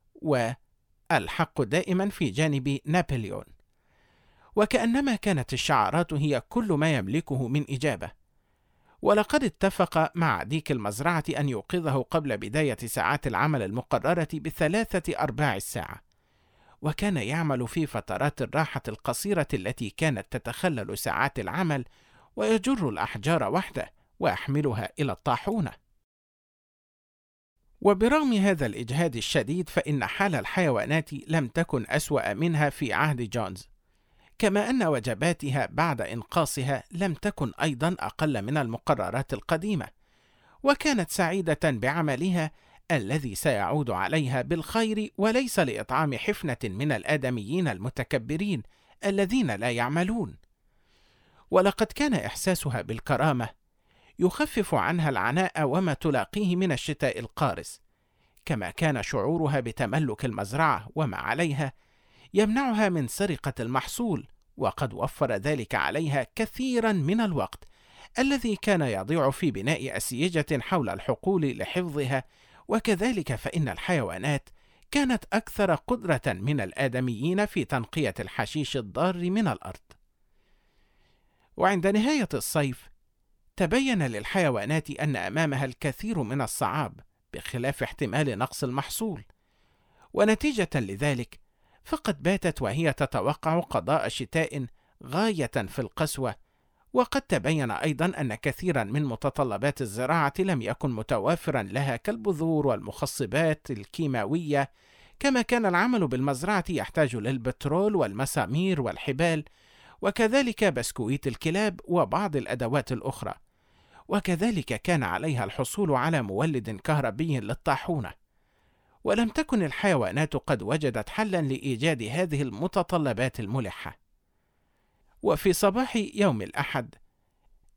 والحق دائما في جانب نابليون. وكأنما كانت الشعارات هي كل ما يملكه من إجابة. ولقد اتفق مع ديك المزرعة أن يوقظه قبل بداية ساعات العمل المقررة ب3/4 الساعة، وكان يعمل في فترات الراحة القصيرة التي كانت تتخلل ساعات العمل، ويجر الأحجار وحده ويحملها إلى الطاحونة. وبرغم هذا الإجهاد الشديد فإن حال الحيوانات لم تكن أسوأ منها في عهد جونز، كما أن وجباتها بعد إنقاصها لم تكن أيضا أقل من المقررات القديمة، وكانت سعيدة بعملها الذي سيعود عليها بالخير وليس لإطعام حفنة من الآدميين المتكبرين الذين لا يعملون. ولقد كان إحساسها بالكرامة يخفف عنها العناء وما تلاقيه من الشتاء القارس، كما كان شعورها بتملك المزرعة وما عليها يمنعها من سرقة المحصول، وقد وفر ذلك عليها كثيرا من الوقت الذي كان يضيع في بناء أسيجة حول الحقول لحفظها. وكذلك فإن الحيوانات كانت أكثر قدرة من الآدميين في تنقية الحشيش الضار من الأرض. وعند نهاية الصيف تبين للحيوانات أن أمامها الكثير من الصعاب بخلاف احتمال نقص المحصول، ونتيجة لذلك فقد باتت وهي تتوقع قضاء شتاء غاية في القسوة. وقد تبين أيضا أن كثيرا من متطلبات الزراعة لم يكن متوافرا لها كالبذور والمخصبات الكيماوية، كما كان العمل بالمزرعة يحتاج للبترول والمسامير والحبال، وكذلك بسكويت الكلاب وبعض الأدوات الأخرى، وكذلك كان عليها الحصول على مولد كهربي للطاحونة. ولم تكن الحيوانات قد وجدت حلا لإيجاد هذه المتطلبات الملحة. وفي صباح يوم الأحد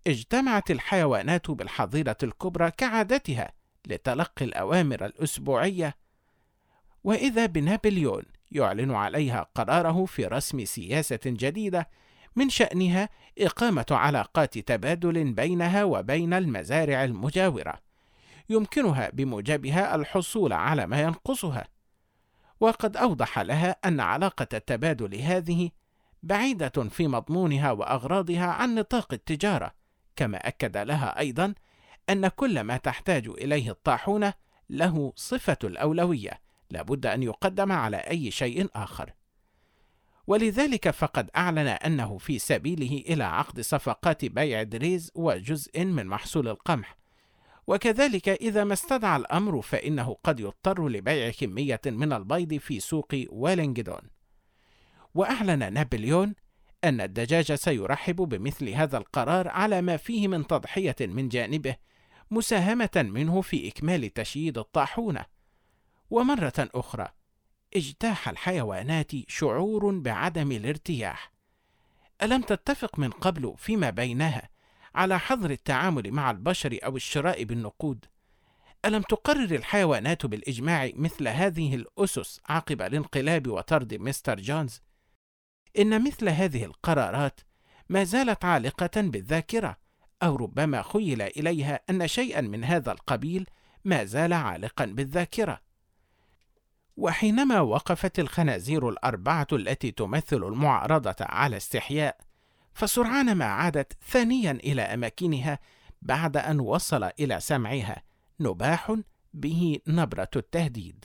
اجتمعت الحيوانات بالحظيرة الكبرى كعادتها لتلقي الأوامر الأسبوعية، وإذا بنابليون يعلن عليها قراره في رسم سياسة جديدة من شأنها إقامة علاقات تبادل بينها وبين المزارع المجاورة يمكنها بموجبها الحصول على ما ينقصها. وقد أوضح لها أن علاقة التبادل هذه بعيدة في مضمونها وأغراضها عن نطاق التجارة، كما أكد لها أيضا أن كل ما تحتاج إليه الطاحونة له صفة الأولوية، لابد أن يقدم على أي شيء آخر. ولذلك فقد أعلن أنه في سبيله إلى عقد صفقات بيع دريز وجزء من محصول القمح، وكذلك إذا ما استدعى الأمر فإنه قد يضطر لبيع كمية من البيض في سوق ويلينغدون. وأعلن نابليون أن الدجاج سيرحب بمثل هذا القرار على ما فيه من تضحية من جانبه، مساهمة منه في إكمال تشييد الطاحونة. ومرة أخرى اجتاح الحيوانات شعور بعدم الارتياح. ألم تتفق من قبل فيما بينها على حظر التعامل مع البشر أو الشراء بالنقود؟ ألم تقرر الحيوانات بالإجماع مثل هذه الأسس عقب الانقلاب وطرد مستر جونز؟ إن مثل هذه القرارات ما زالت عالقة بالذاكرة، أو ربما خيل إليها أن شيئا من هذا القبيل ما زال عالقا بالذاكرة. وحينما وقفت الخنازير الأربعة التي تمثل المعارضة على استحياء، فسرعان ما عادت ثانيا إلى أماكنها بعد أن وصل إلى سمعها نباح به نبرة التهديد.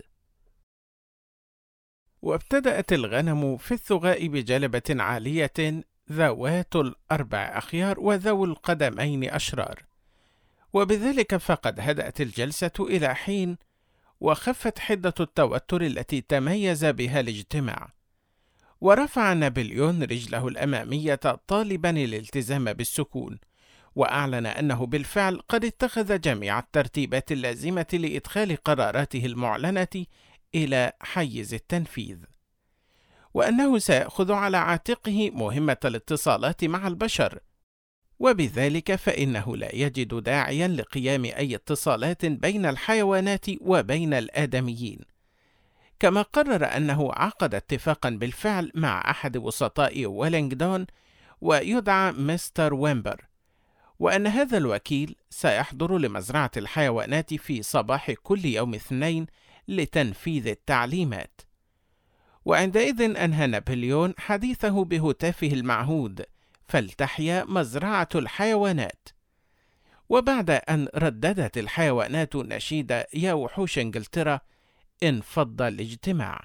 وابتدأت الغنم في الثغاء بجلبة عالية ذوات الأربع أخيار وذو القدمين أشرار، وبذلك فقد هدأت الجلسة إلى حين، وخفت حدة التوتر التي تميز بها الاجتماع. ورفع نابليون رجله الأمامية طالبا الالتزام بالسكون، وأعلن أنه بالفعل قد اتخذ جميع الترتيبات اللازمة لإدخال قراراته المعلنة إلى حيز التنفيذ، وأنه سيأخذ على عاتقه مهمة الاتصالات مع البشر، وبذلك فإنه لا يجد داعيا لقيام أي اتصالات بين الحيوانات وبين الآدميين. كما قرر أنه عقد اتفاقا بالفعل مع أحد وسطاء ويلينغدون ويدعى مستر ويمبر، وأن هذا الوكيل سيحضر لمزرعة الحيوانات في صباح كل يوم اثنين لتنفيذ التعليمات. وعندئذ أنهى نابليون حديثه بهتافه المعهود: فلتحيا مزرعة الحيوانات. وبعد أن رددت الحيوانات نشيد يا وحوش إنجلترا، انفض الاجتماع.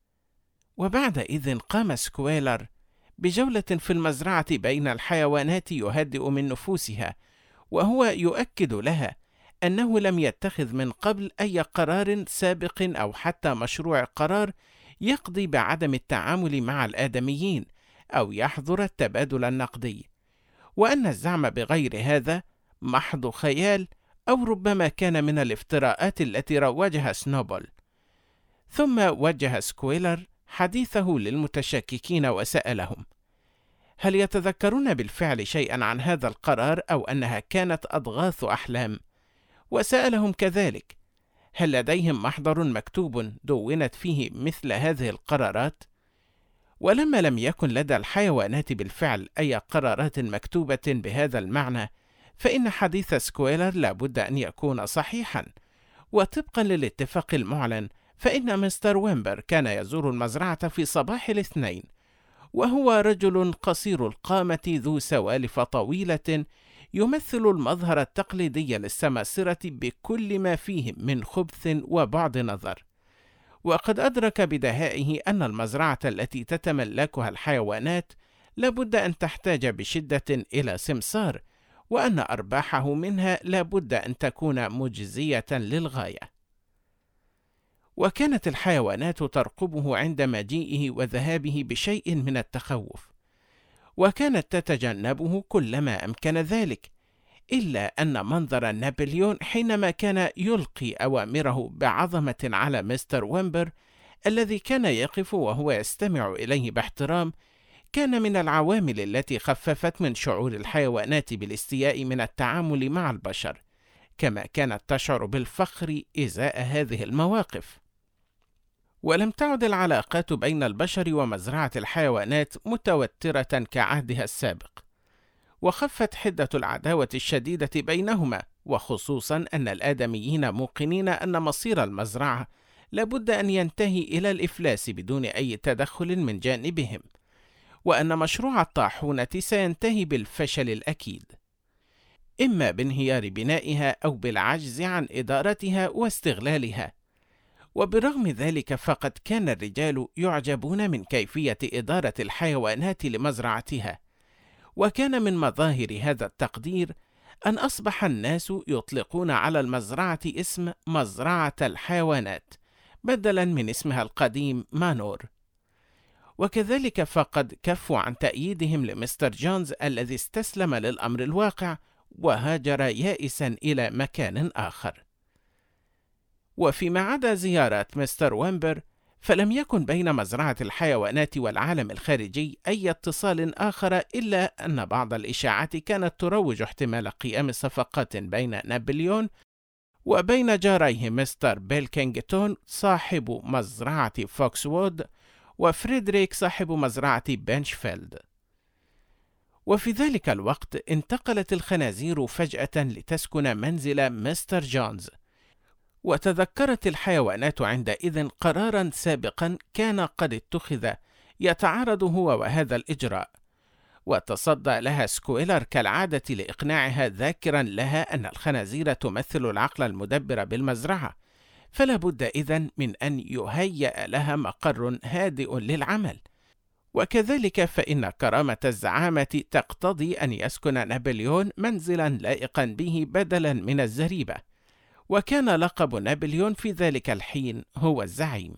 وبعدئذ قام سكويلر بجولة في المزرعة بين الحيوانات يهدئ من نفوسها، وهو يؤكد لها أنه لم يتخذ من قبل أي قرار سابق أو حتى مشروع قرار يقضي بعدم التعامل مع الآدميين أو يحظر التبادل النقدي، وأن الزعم بغير هذا محض خيال أو ربما كان من الافتراءات التي روجها سنوبل. ثم وجه سكويلر حديثه للمتشككين وسألهم: هل يتذكرون بالفعل شيئا عن هذا القرار أو أنها كانت أضغاث أحلام؟ وسألهم كذلك: هل لديهم محضر مكتوب دونت فيه مثل هذه القرارات؟ ولما لم يكن لدى الحيوانات بالفعل أي قرارات مكتوبة بهذا المعنى، فإن حديث سكويلر لابد أن يكون صحيحا. وطبقا للاتفاق المعلن، فإن مستر ويمبر كان يزور المزرعة في صباح الاثنين، وهو رجل قصير القامة ذو سوالف طويلة يمثل المظهر التقليدي للسماسرة بكل ما فيه من خبث وبعد نظر. وقد أدرك بدهائه أن المزرعة التي تتملكها الحيوانات لابد أن تحتاج بشدة إلى سمسار، وأن أرباحه منها لابد أن تكون مجزية للغاية. وكانت الحيوانات ترقبه عند مجيئه وذهابه بشيء من التخوف، وكانت تتجنبه كلما أمكن ذلك، إلا أن منظر نابليون حينما كان يلقي أوامره بعظمة على مستر ويمبر الذي كان يقف وهو يستمع إليه باحترام، كان من العوامل التي خففت من شعور الحيوانات بالاستياء من التعامل مع البشر، كما كانت تشعر بالفخر إزاء هذه المواقف. ولم تعد العلاقات بين البشر ومزرعة الحيوانات متوترة كعهدها السابق، وخفت حدة العداوة الشديدة بينهما، وخصوصا أن الآدميين موقنين أن مصير المزرعة لابد أن ينتهي إلى الإفلاس بدون أي تدخل من جانبهم، وأن مشروع الطاحونة سينتهي بالفشل الأكيد، إما بانهيار بنائها أو بالعجز عن إدارتها واستغلالها. وبرغم ذلك فقد كان الرجال يعجبون من كيفية إدارة الحيوانات لمزرعتها، وكان من مظاهر هذا التقدير أن أصبح الناس يطلقون على المزرعة اسم مزرعة الحيوانات بدلا من اسمها القديم مانور. وكذلك فقد كفوا عن تأييدهم لمستر جونز الذي استسلم للأمر الواقع وهاجر يائسا إلى مكان آخر. وفيما عدا زيارات مستر ويمبر، فلم يكن بين مزرعة الحيوانات والعالم الخارجي أي اتصال آخر، إلا أن بعض الإشاعات كانت تروج احتمال قيام صفقات بين نابليون وبين جاريه مستر بيلكينغتون صاحب مزرعة فوكسوود وفريدريك صاحب مزرعة بنشفيلد. وفي ذلك الوقت انتقلت الخنازير فجأة لتسكن منزل مستر جونز، وتذكرت الحيوانات عندئذ قرارا سابقا كان قد اتخذ يتعارض هو وهذا الإجراء، وتصدى لها سكويلر كالعادة لإقناعها، ذاكرا لها أن الخنازير تمثل العقل المدبر بالمزرعة، فلا بد إذن من أن يهيأ لها مقر هادئ للعمل. وكذلك فإن كرامة الزعامة تقتضي أن يسكن نابليون منزلا لائقا به بدلا من الزريبة، وكان لقب نابليون في ذلك الحين هو الزعيم.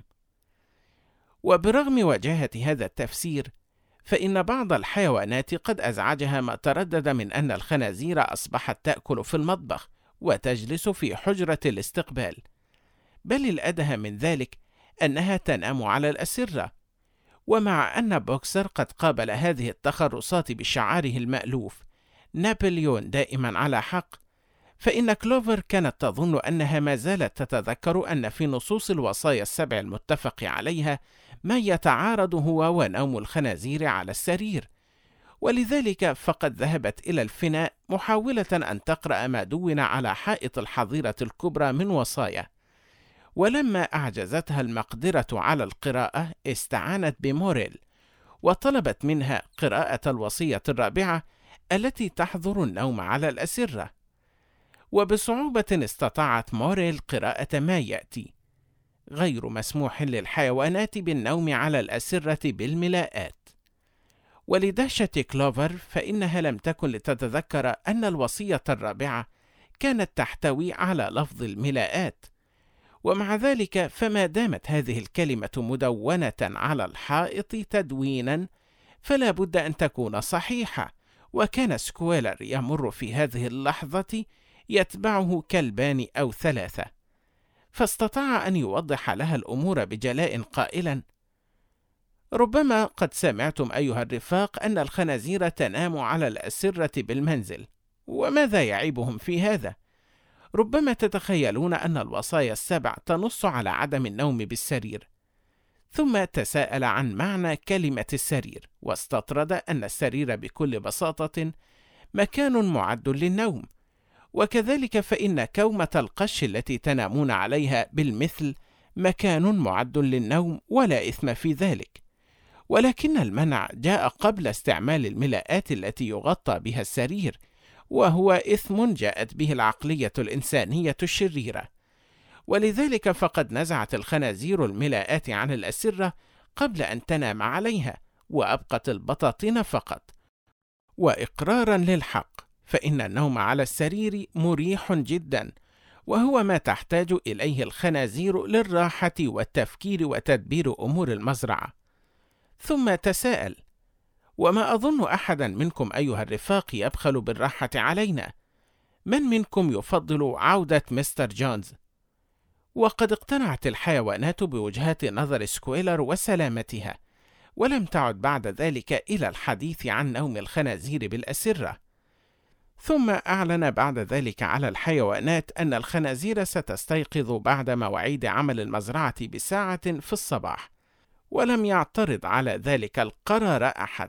وبرغم وجاهة هذا التفسير، فإن بعض الحيوانات قد أزعجها ما تردد من أن الخنازير أصبحت تأكل في المطبخ وتجلس في حجرة الاستقبال، بل الأدهى من ذلك أنها تنام على الأسرة. ومع أن بوكسر قد قابل هذه التخرصات بشعاره المألوف نابليون دائما على حق، فإن كلوفر كانت تظن أنها ما زالت تتذكر أن في نصوص الوصايا السبع المتفق عليها ما يتعارض هو ونوم الخنازير على السرير، ولذلك فقد ذهبت إلى الفناء محاولة أن تقرأ ما دون على حائط الحظيرة الكبرى من وصايا. ولما أعجزتها المقدرة على القراءة استعانت بموريل وطلبت منها قراءة الوصية الرابعة التي تحظر النوم على الأسرة، وبصعوبة استطاعت موريل قراءة ما يأتي: غير مسموح للحيوانات بالنوم على الأسرة بالملاءات. ولدهشة كلوفر فإنها لم تكن لتتذكر أن الوصية الرابعة كانت تحتوي على لفظ الملاءات، ومع ذلك فما دامت هذه الكلمة مدونة على الحائط تدوينا فلا بد أن تكون صحيحة. وكان سكويلر يمر في هذه اللحظة يتبعه كلبان أو ثلاثة، فاستطاع أن يوضح لها الأمور بجلاء قائلا: ربما قد سمعتم أيها الرفاق أن الخنازير تنام على الأسرة بالمنزل، وماذا يعيبهم في هذا؟ ربما تتخيلون أن الوصايا السبع تنص على عدم النوم بالسرير. ثم تساءل عن معنى كلمة السرير، واستطرد أن السرير بكل بساطة مكان معد للنوم، وكذلك فإن كومة القش التي تنامون عليها بالمثل مكان معد للنوم ولا إثم في ذلك، ولكن المنع جاء قبل استعمال الملاءات التي يغطى بها السرير، وهو إثم جاءت به العقلية الإنسانية الشريرة. ولذلك فقد نزعت الخنازير الملاءات عن الأسرة قبل أن تنام عليها، وأبقت البطاطين فقط. وإقرارا للحق فإن النوم على السرير مريح جدا، وهو ما تحتاج إليه الخنازير للراحة والتفكير وتدبير أمور المزرعة. ثم تساءل: وما أظن أحدا منكم أيها الرفاق يبخل بالراحة علينا، من منكم يفضل عودة مستر جونز؟ وقد اقتنعت الحيوانات بوجهات نظر سكويلر وسلامتها، ولم تعد بعد ذلك إلى الحديث عن نوم الخنازير بالأسرة. ثم أعلن بعد ذلك على الحيوانات أن الخنازير ستستيقظ بعد مواعيد عمل المزرعة بساعة في الصباح، ولم يعترض على ذلك القرار أحد.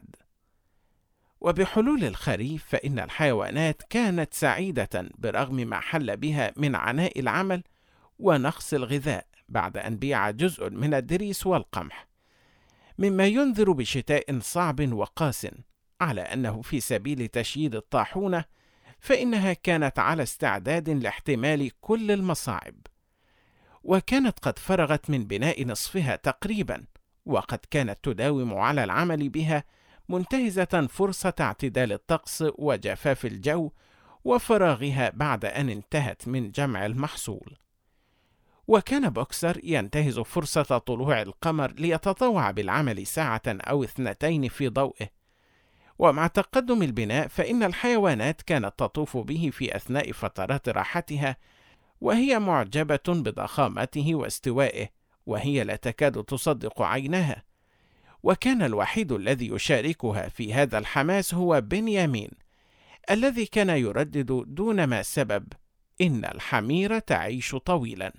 وبحلول الخريف فإن الحيوانات كانت سعيدة برغم ما حل بها من عناء العمل ونقص الغذاء بعد أن بيع جزء من الدريس والقمح، مما ينذر بشتاء صعب وقاس، على أنه في سبيل تشييد الطاحونة فإنها كانت على استعداد لاحتمال كل المصاعب، وكانت قد فرغت من بناء نصفها تقريبا، وقد كانت تداوم على العمل بها منتهزة فرصة اعتدال الطقس وجفاف الجو وفراغها بعد أن انتهت من جمع المحصول. وكان بوكسر ينتهز فرصة طلوع القمر ليتطوع بالعمل ساعة أو 2 في ضوئه. ومع تقدم البناء فإن الحيوانات كانت تطوف به في أثناء فترات راحتها، وهي معجبة بضخامته واستوائه، وهي لا تكاد تصدق عينها. وكان الوحيد الذي يشاركها في هذا الحماس هو بنيامين، الذي كان يردد دون ما سبب: إن الحمير تعيش طويلا.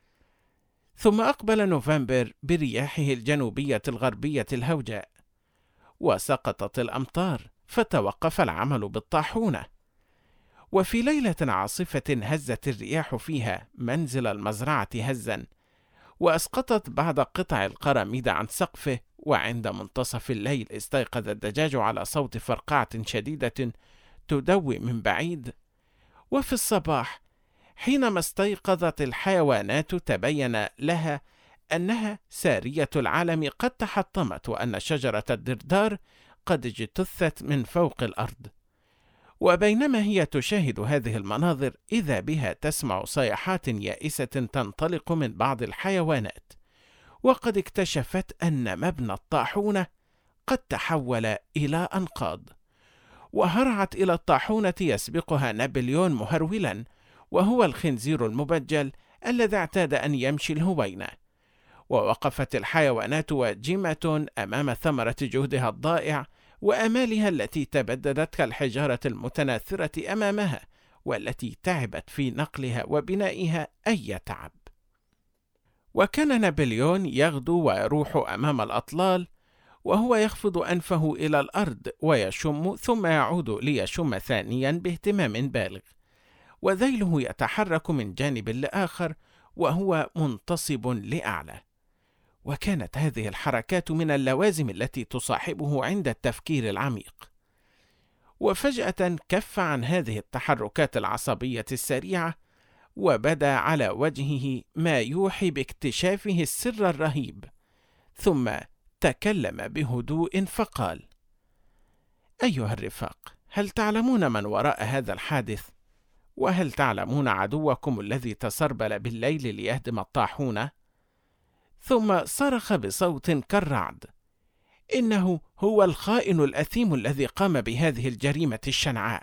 ثم أقبل نوفمبر برياحه الجنوبية الغربية الهوجاء، وسقطت الأمطار، فتوقف العمل بالطاحونة. وفي ليلة عاصفة هزت الرياح فيها منزل المزرعة هزا، وأسقطت بعض قطع القراميد عن سقفه. وعند منتصف الليل استيقظ الدجاج على صوت فرقعة شديدة تدوي من بعيد. وفي الصباح حينما استيقظت الحيوانات تبين لها أنها سارية العالم قد تحطمت، وأن شجرة الدردار قد اجتثت من فوق الأرض. وبينما هي تشاهد هذه المناظر إذا بها تسمع صيحات يائسة تنطلق من بعض الحيوانات، وقد اكتشفت أن مبنى الطاحونة قد تحول إلى أنقاض. وهرعت إلى الطاحونة يسبقها نابليون مهرولا، وهو الخنزير المبجل الذي اعتاد أن يمشي الهوينة. ووقفت الحيوانات واجمة أمام ثمرة جهدها الضائع وأمالها التي تبددت كالحجارة المتناثرة أمامها، والتي تعبت في نقلها وبنائها أي تعب. وكان نابليون يغدو ويروح أمام الأطلال، وهو يخفض أنفه إلى الأرض ويشم، ثم يعود ليشم ثانيا باهتمام بالغ، وذيله يتحرك من جانب لآخر وهو منتصب لأعلى. وكانت هذه الحركات من اللوازم التي تصاحبه عند التفكير العميق. وفجأة كف عن هذه التحركات العصبية السريعة، وبدا على وجهه ما يوحي باكتشافه السر الرهيب، ثم تكلم بهدوء فقال: أيها الرفاق، هل تعلمون من وراء هذا الحادث؟ وهل تعلمون عدوكم الذي تسربل بالليل ليهدم الطاحونة؟ ثم صرخ بصوت كالرعد: إنه هو الخائن الأثيم الذي قام بهذه الجريمة الشنعاء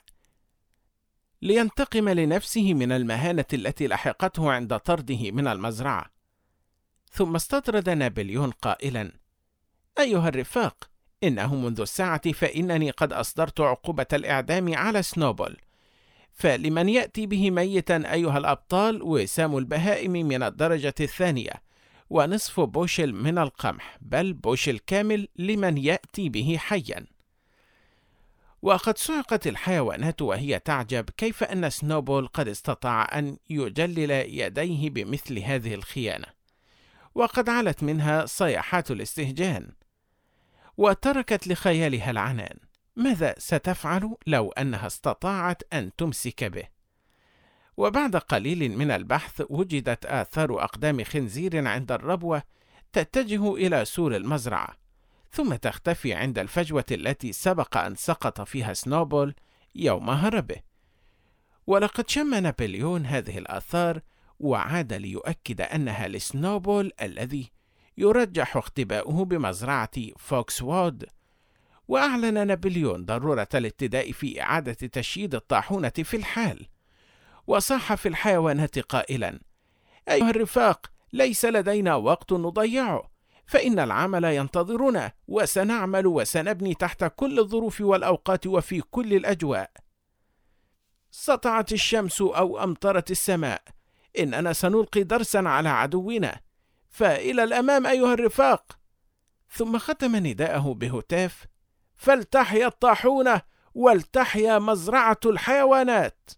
لينتقم لنفسه من المهانة التي لحقته عند طرده من المزرعة. ثم استطرد نابليون قائلا: أيها الرفاق، إنه منذ الساعة فإنني قد أصدرت عقوبة الإعدام على سنوبول، فلمن يأتي به ميتا أيها الأبطال وسام البهائم من الدرجة 2، ونصف بوشل من القمح، بل بوشل كامل لمن يأتي به حيا. وقد صعقت الحيوانات وهي تعجب كيف أن سنوبول قد استطاع أن يجلل يديه بمثل هذه الخيانة، وقد علت منها صيحات الاستهجان، وتركت لخيالها العنان. ماذا ستفعل لو أنها استطاعت أن تمسك به؟ وبعد قليل من البحث وجدت آثار أقدام خنزير عند الربوة تتجه إلى سور المزرعة، ثم تختفي عند الفجوة التي سبق أن سقط فيها سنوبول يوم هربه. ولقد شم نابليون هذه الآثار، وعاد ليؤكد أنها لسنوبول الذي يرجح اختباؤه بمزرعة فوكسوود. وأعلن نابليون ضرورة الابتداء في إعادة تشييد الطاحونة في الحال، وصاح في الحيوانات قائلا: أيها الرفاق، ليس لدينا وقت نضيعه، فإن العمل ينتظرنا، وسنعمل وسنبني تحت كل الظروف والأوقات وفي كل الأجواء. سطعت الشمس أو أمطرت السماء، إننا سنلقي درسا على عدونا، فإلى الأمام أيها الرفاق. ثم ختم نداءه بهتاف: فلتحيا الطاحونة ولتحيا مزرعة الحيوانات.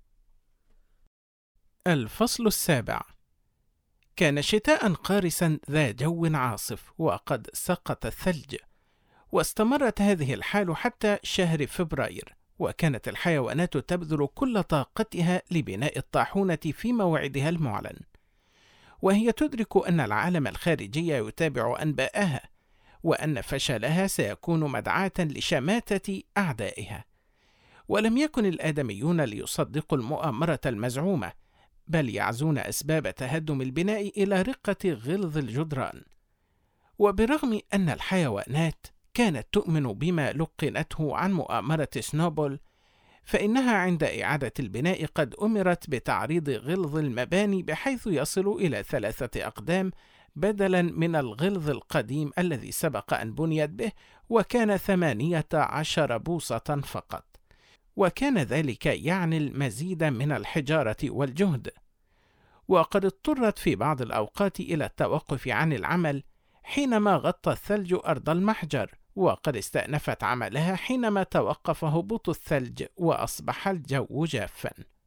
الفصل 7. كان شتاء قارسا ذا جو عاصف، وقد سقط الثلج، واستمرت هذه الحال حتى شهر فبراير، وكانت الحيوانات تبذل كل طاقتها لبناء الطاحونة في موعدها المعلن، وهي تدرك أن العالم الخارجي يتابع أنباءها، وأن فشلها سيكون مدعاة لشماتة أعدائها. ولم يكن الآدميون ليصدقوا المؤامرة المزعومة، بل يعزون أسباب تهدم البناء إلى رقة غلظ الجدران. وبرغم أن الحيوانات كانت تؤمن بما لقنته عن مؤامرة سنوبل، فإنها عند إعادة البناء قد أمرت بتعريض غلظ المباني بحيث يصل إلى 3 أقدام بدلا من الغلظ القديم الذي سبق أن بنيت به، وكان 18 بوصة فقط، وكان ذلك يعني المزيد من الحجارة والجهد. وقد اضطرت في بعض الأوقات إلى التوقف عن العمل حينما غطى الثلج أرض المحجر، وقد استأنفت عملها حينما توقف هبوط الثلج وأصبح الجو جافا.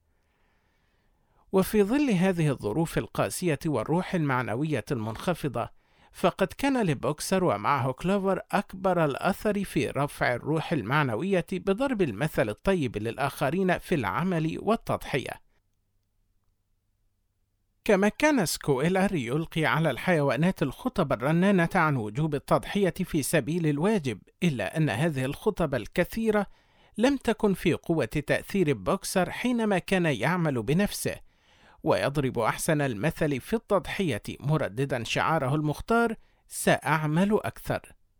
وفي ظل هذه الظروف القاسية والروح المعنوية المنخفضة، فقد كان لبوكسر ومعه كلوفر أكبر الأثر في رفع الروح المعنوية بضرب المثل الطيب للآخرين في العمل والتضحية. كما كان سكويلر يلقي على الحيوانات الخطب الرنانة عن وجوب التضحية في سبيل الواجب، إلا أن هذه الخطب الكثيرة لم تكن في قوة تأثير بوكسر حينما كان يعمل بنفسه، ويضرب أحسن المثل في التضحية مرددا شعاره المختار: سأعمل أكثر.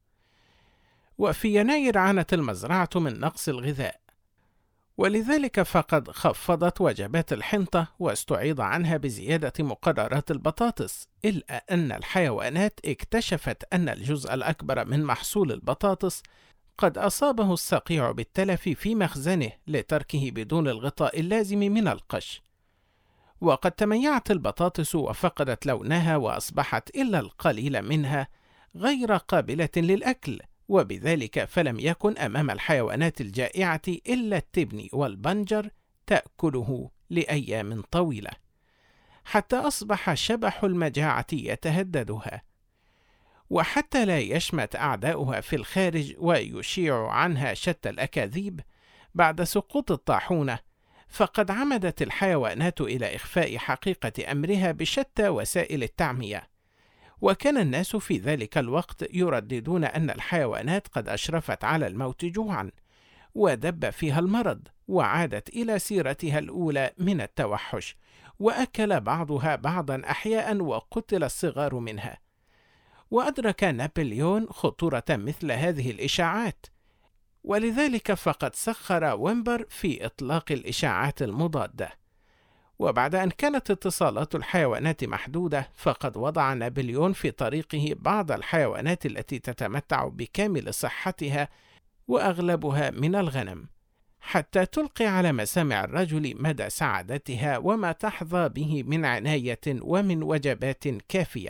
وفي يناير عانت المزرعة من نقص الغذاء، ولذلك فقد خفضت وجبات الحنطة واستعيض عنها بزيادة مقررات البطاطس، إلا أن الحيوانات اكتشفت أن الجزء الأكبر من محصول البطاطس قد أصابه الصقيع بالتلف في مخزنه لتركه بدون الغطاء اللازم من القش، وقد تميعت البطاطس وفقدت لونها وأصبحت إلا القليل منها غير قابلة للأكل، وبذلك فلم يكن أمام الحيوانات الجائعة إلا التبن والبنجر تأكله لأيام طويلة، حتى أصبح شبح المجاعة يتهددها. وحتى لا يشمت أعداؤها في الخارج ويشيع عنها شتى الأكاذيب، بعد سقوط الطاحونة فقد عمدت الحيوانات إلى إخفاء حقيقة أمرها بشتى وسائل التعمية، وكان الناس في ذلك الوقت يرددون أن الحيوانات قد أشرفت على الموت جوعا، ودب فيها المرض، وعادت إلى سيرتها الأولى من التوحش، وأكل بعضها بعضا أحياء، وقتل الصغار منها. وأدرك نابليون خطورة مثل هذه الإشاعات، ولذلك فقد سخر ويمبر في إطلاق الإشاعات المضادة. وبعد أن كانت اتصالات الحيوانات محدودة، فقد وضع نابليون في طريقه بعض الحيوانات التي تتمتع بكامل صحتها وأغلبها من الغنم، حتى تلقي على مسامع الرجل مدى سعادتها وما تحظى به من عناية ومن وجبات كافية.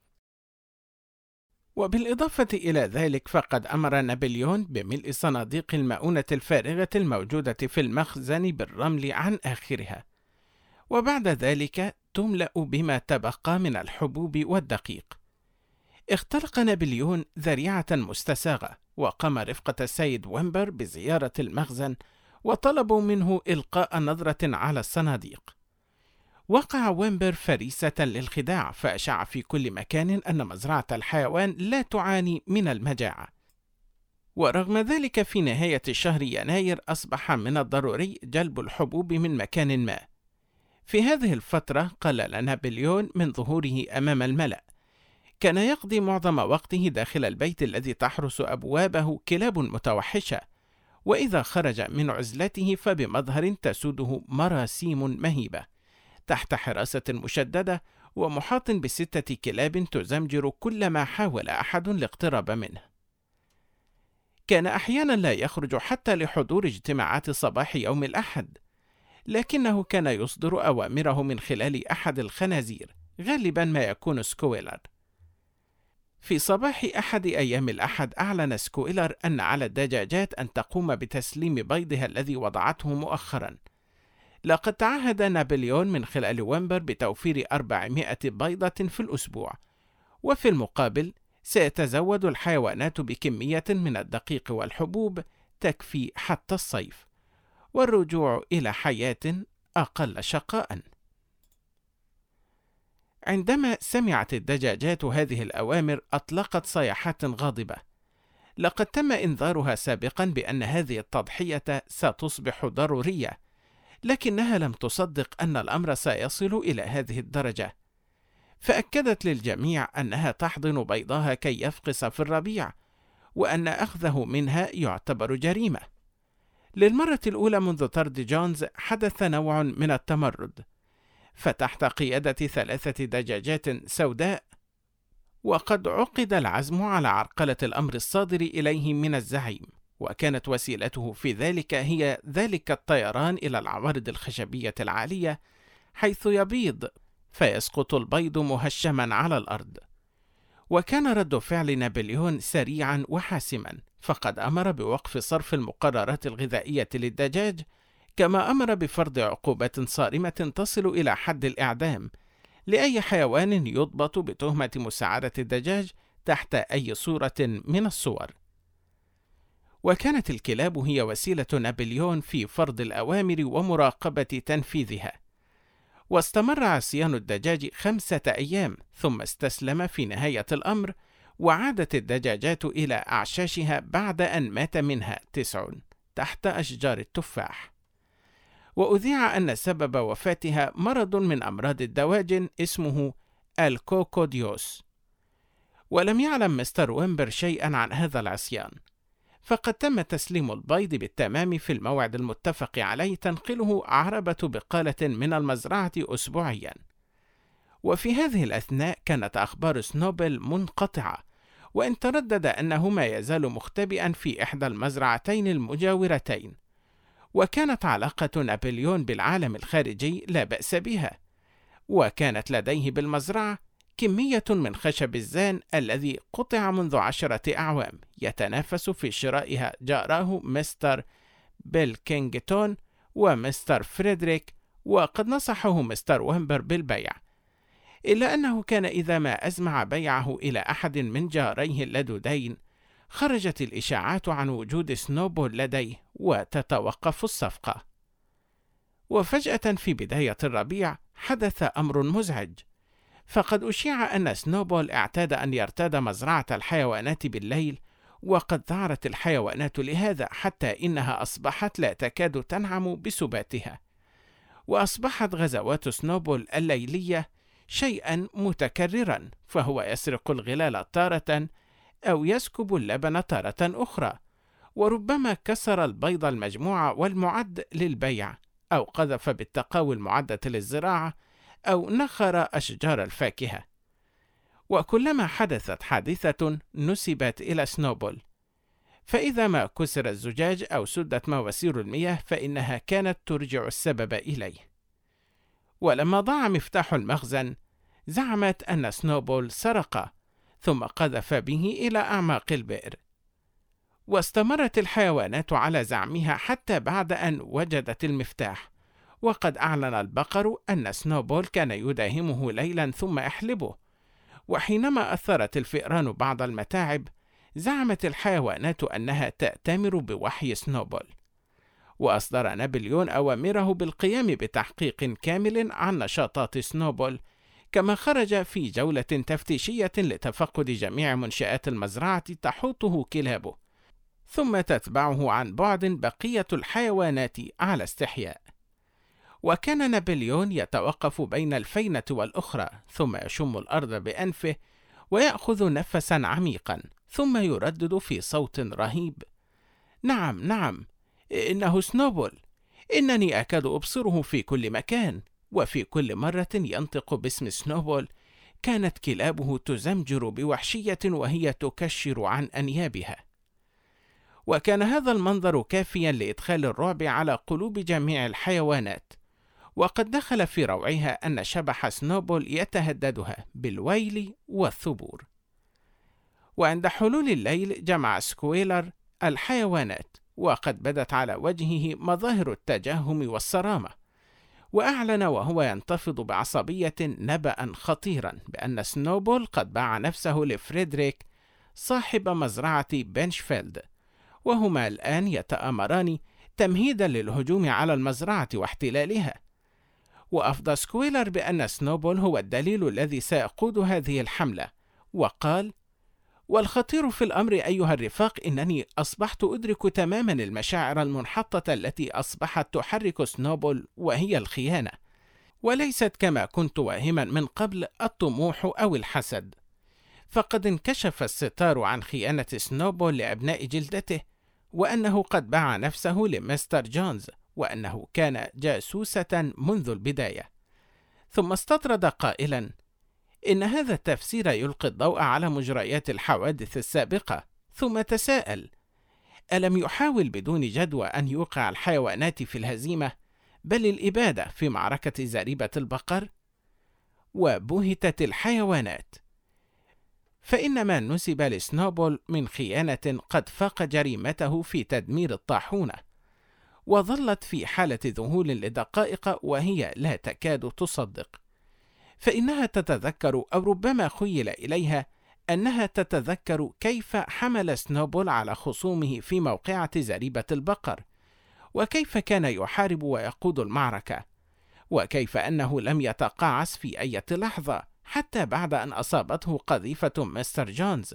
وبالإضافة إلى ذلك فقد أمر نابليون بملء صناديق المؤونة الفارغة الموجودة في المخزن بالرمل عن آخرها، وبعد ذلك تملأ بما تبقى من الحبوب والدقيق. اخترق نابليون ذريعة مستساغة، وقام رفقة السيد ويمبر بزيارة المخزن وطلبوا منه إلقاء نظرة على الصناديق. وقع ويمبر فريسة للخداع، فأشاع في كل مكان أن مزرعة الحيوان لا تعاني من المجاعة. ورغم ذلك في نهاية شهر يناير أصبح من الضروري جلب الحبوب من مكان ما. في هذه الفترة قلل نابليون من ظهوره أمام الملأ، كان يقضي معظم وقته داخل البيت الذي تحرس أبوابه كلاب متوحشة، وإذا خرج من عزلته فبمظهر تسوده مراسيم مهيبة تحت حراسة مشددة، ومحاط ب6 كلاب تزمجر كلما حاول أحد الاقتراب منه. كان أحيانا لا يخرج حتى لحضور اجتماعات صباح يوم الأحد، لكنه كان يصدر أوامره من خلال أحد الخنازير، غالبا ما يكون سكويلر. في صباح أحد أيام الأحد أعلن سكويلر أن على الدجاجات أن تقوم بتسليم بيضها الذي وضعته مؤخرا. لقد تعهد نابليون من خلال ويمبر بتوفير 400 بيضة في الأسبوع، وفي المقابل سيتزود الحيوانات بكمية من الدقيق والحبوب تكفي حتى الصيف، والرجوع إلى حياة أقل شقاء. عندما سمعت الدجاجات هذه الأوامر أطلقت صيحات غاضبة. لقد تم إنذارها سابقا بأن هذه التضحية ستصبح ضرورية، لكنها لم تصدق أن الأمر سيصل إلى هذه الدرجة، فأكدت للجميع أنها تحضن بيضها كي يفقس في الربيع، وأن أخذه منها يعتبر جريمة. للمرة الأولى منذ طرد جونز حدث نوع من التمرد، فتحت قيادة 3 دجاجات سوداء، وقد عقد العزم على عرقلة الأمر الصادر إليه من الزعيم، وكانت وسيلته في ذلك هي ذلك الطيران إلى العوارض الخشبية العالية، حيث يبيض فيسقط البيض مهشما على الأرض. وكان رد فعل نابليون سريعا وحاسما، فقد أمر بوقف صرف المقررات الغذائية للدجاج، كما أمر بفرض عقوبات صارمة تصل إلى حد الإعدام لأي حيوان يضبط بتهمة مساعدة الدجاج تحت أي صورة من الصور. وكانت الكلاب هي وسيلة نابليون في فرض الأوامر ومراقبة تنفيذها. واستمر عصيان الدجاج 5 أيام، ثم استسلم في نهاية الأمر، وعادت الدجاجات إلى أعشاشها بعد أن مات منها 9 تحت أشجار التفاح. وأذيع أن سبب وفاتها مرض من أمراض الدواجن اسمه الكوكوديوس. ولم يعلم مستر ويمبر شيئا عن هذا العصيان، فقد تم تسليم البيض بالتمام في الموعد المتفق عليه تنقله عربة بقالة من المزرعة أسبوعيا. وفي هذه الأثناء كانت أخبار سنوبل منقطعة، وإن تردد أنه ما يزال مختبئا في إحدى المزرعتين المجاورتين. وكانت علاقة نابليون بالعالم الخارجي لا بأس بها، وكانت لديه بالمزرعة كمية من خشب الزان الذي قطع منذ 10 أعوام يتنافس في شرائها جاراه مستر بيلكينغتون ومستر فريدريك، وقد نصحه مستر ويمبر بالبيع، إلا أنه كان إذا ما أزمع بيعه إلى أحد من جاريه اللدودين خرجت الإشاعات عن وجود سنوبول لديه وتتوقف الصفقة. وفجأة في بداية الربيع حدث أمر مزعج، فقد أشيع أن سنوبول اعتاد أن يرتاد مزرعة الحيوانات بالليل، وقد ذعرت الحيوانات لهذا حتى إنها أصبحت لا تكاد تنعم بسباتها. وأصبحت غزوات سنوبول الليلية شيئا متكررا، فهو يسرق الغلال تارة أو يسكب اللبن تارة أخرى، وربما كسر البيض المجموع والمعد للبيع، أو قذف بالتقاوي المعدة للزراعة، أو نخر أشجار الفاكهة. وكلما حدثت حادثة نسبت إلى سنوبول، فإذا ما كسر الزجاج أو سدت مواسير المياه فإنها كانت ترجع السبب إليه. ولما ضاع مفتاح المخزن زعمت أن سنوبول سرق، ثم قذف به إلى أعماق البئر. واستمرت الحيوانات على زعمها حتى بعد أن وجدت المفتاح، وقد أعلن البقر أن سنوبول كان يداهمه ليلا ثم يحلبه. وحينما أثرت الفئران بعض المتاعب زعمت الحيوانات أنها تأتمر بوحي سنوبول. وأصدر نابليون أوامره بالقيام بتحقيق كامل عن نشاطات سنوبول، كما خرج في جولة تفتيشية لتفقد جميع منشآت المزرعة تحوطه كلابه، ثم تتبعه عن بعد بقية الحيوانات على استحياء. وكان نابليون يتوقف بين الفينة والأخرى، ثم يشم الأرض بأنفه ويأخذ نفسا عميقا، ثم يردد في صوت رهيب: نعم نعم، إنه سنوبول، إنني أكاد أبصره في كل مكان، وفي كل مرة ينطق باسم سنوبول كانت كلابه تزمجر بوحشية وهي تكشر عن أنيابها. وكان هذا المنظر كافيا لإدخال الرعب على قلوب جميع الحيوانات، وقد دخل في روعها أن شبح سنوبول يتهددها بالويل والثبور. وعند حلول الليل جمع سكويلر الحيوانات، وقد بدت على وجهه مظاهر التجهم والصرامة، وأعلن وهو ينتفض بعصبية نبأ خطيرا بأن سنوبول قد باع نفسه لفريدريك صاحب مزرعة بنشفيلد، وهما الآن يتآمران تمهيدا للهجوم على المزرعة واحتلالها. وأفضى سكويلر بأن سنوبول هو الدليل الذي سيقود هذه الحملة، وقال: والخطير في الأمر أيها الرفاق إنني أصبحت أدرك تماما المشاعر المنحطة التي أصبحت تحرك سنوبول، وهي الخيانة، وليست كما كنت واهما من قبل الطموح أو الحسد. فقد انكشف الستار عن خيانة سنوبول لأبناء جلدته، وأنه قد باع نفسه لمستر جونز، وأنه كان جاسوسة منذ البداية. ثم استطرد قائلا: إن هذا التفسير يلقي الضوء على مجريات الحوادث السابقة. ثم تساءل: ألم يحاول بدون جدوى أن يوقع الحيوانات في الهزيمة، بل الإبادة في معركة زريبة البقر؟ وبهتت الحيوانات، فإن ما نسب لسنوبول من خيانة قد فاق جريمته في تدمير الطاحونة. وظلت في حالة ذهول لدقائق وهي لا تكاد تصدق، فإنها تتذكر، أو ربما خيل إليها أنها تتذكر، كيف حمل سنوبول على خصومه في موقعة زريبة البقر، وكيف كان يحارب ويقود المعركة، وكيف أنه لم يتقاعس في أي لحظة حتى بعد أن أصابته قذيفة مستر جونز.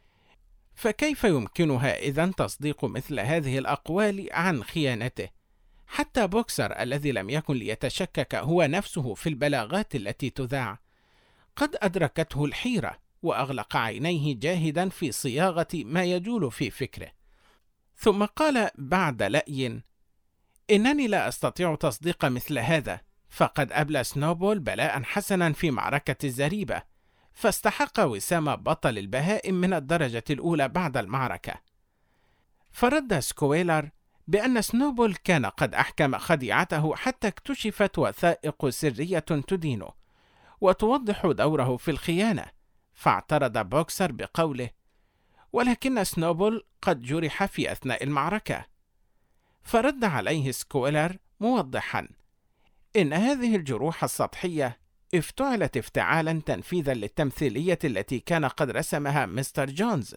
فكيف يمكنها إذن تصديق مثل هذه الأقوال عن خيانته؟ حتى بوكسر الذي لم يكن ليتشكك هو نفسه في البلاغات التي تذاع قد أدركته الحيرة، وأغلق عينيه جاهدا في صياغة ما يجول في فكره. ثم قال بعد لأي: إنني لا أستطيع تصديق مثل هذا، فقد أبلى سنوبول بلاء حسنا في معركة الزريبة، فاستحق وسام بطل البهائم من الدرجة الأولى بعد المعركة. فرد سكويلر بأن سنوبول كان قد أحكم خديعته حتى اكتشفت وثائق سرية تدينه وتوضح دوره في الخيانة. فاعترض بوكسر بقوله: ولكن سنوبول قد جرح في أثناء المعركة. فرد عليه سكويلر موضحا: إن هذه الجروح السطحية افتعلت افتعالا تنفيذا للتمثيلية التي كان قد رسمها مستر جونز،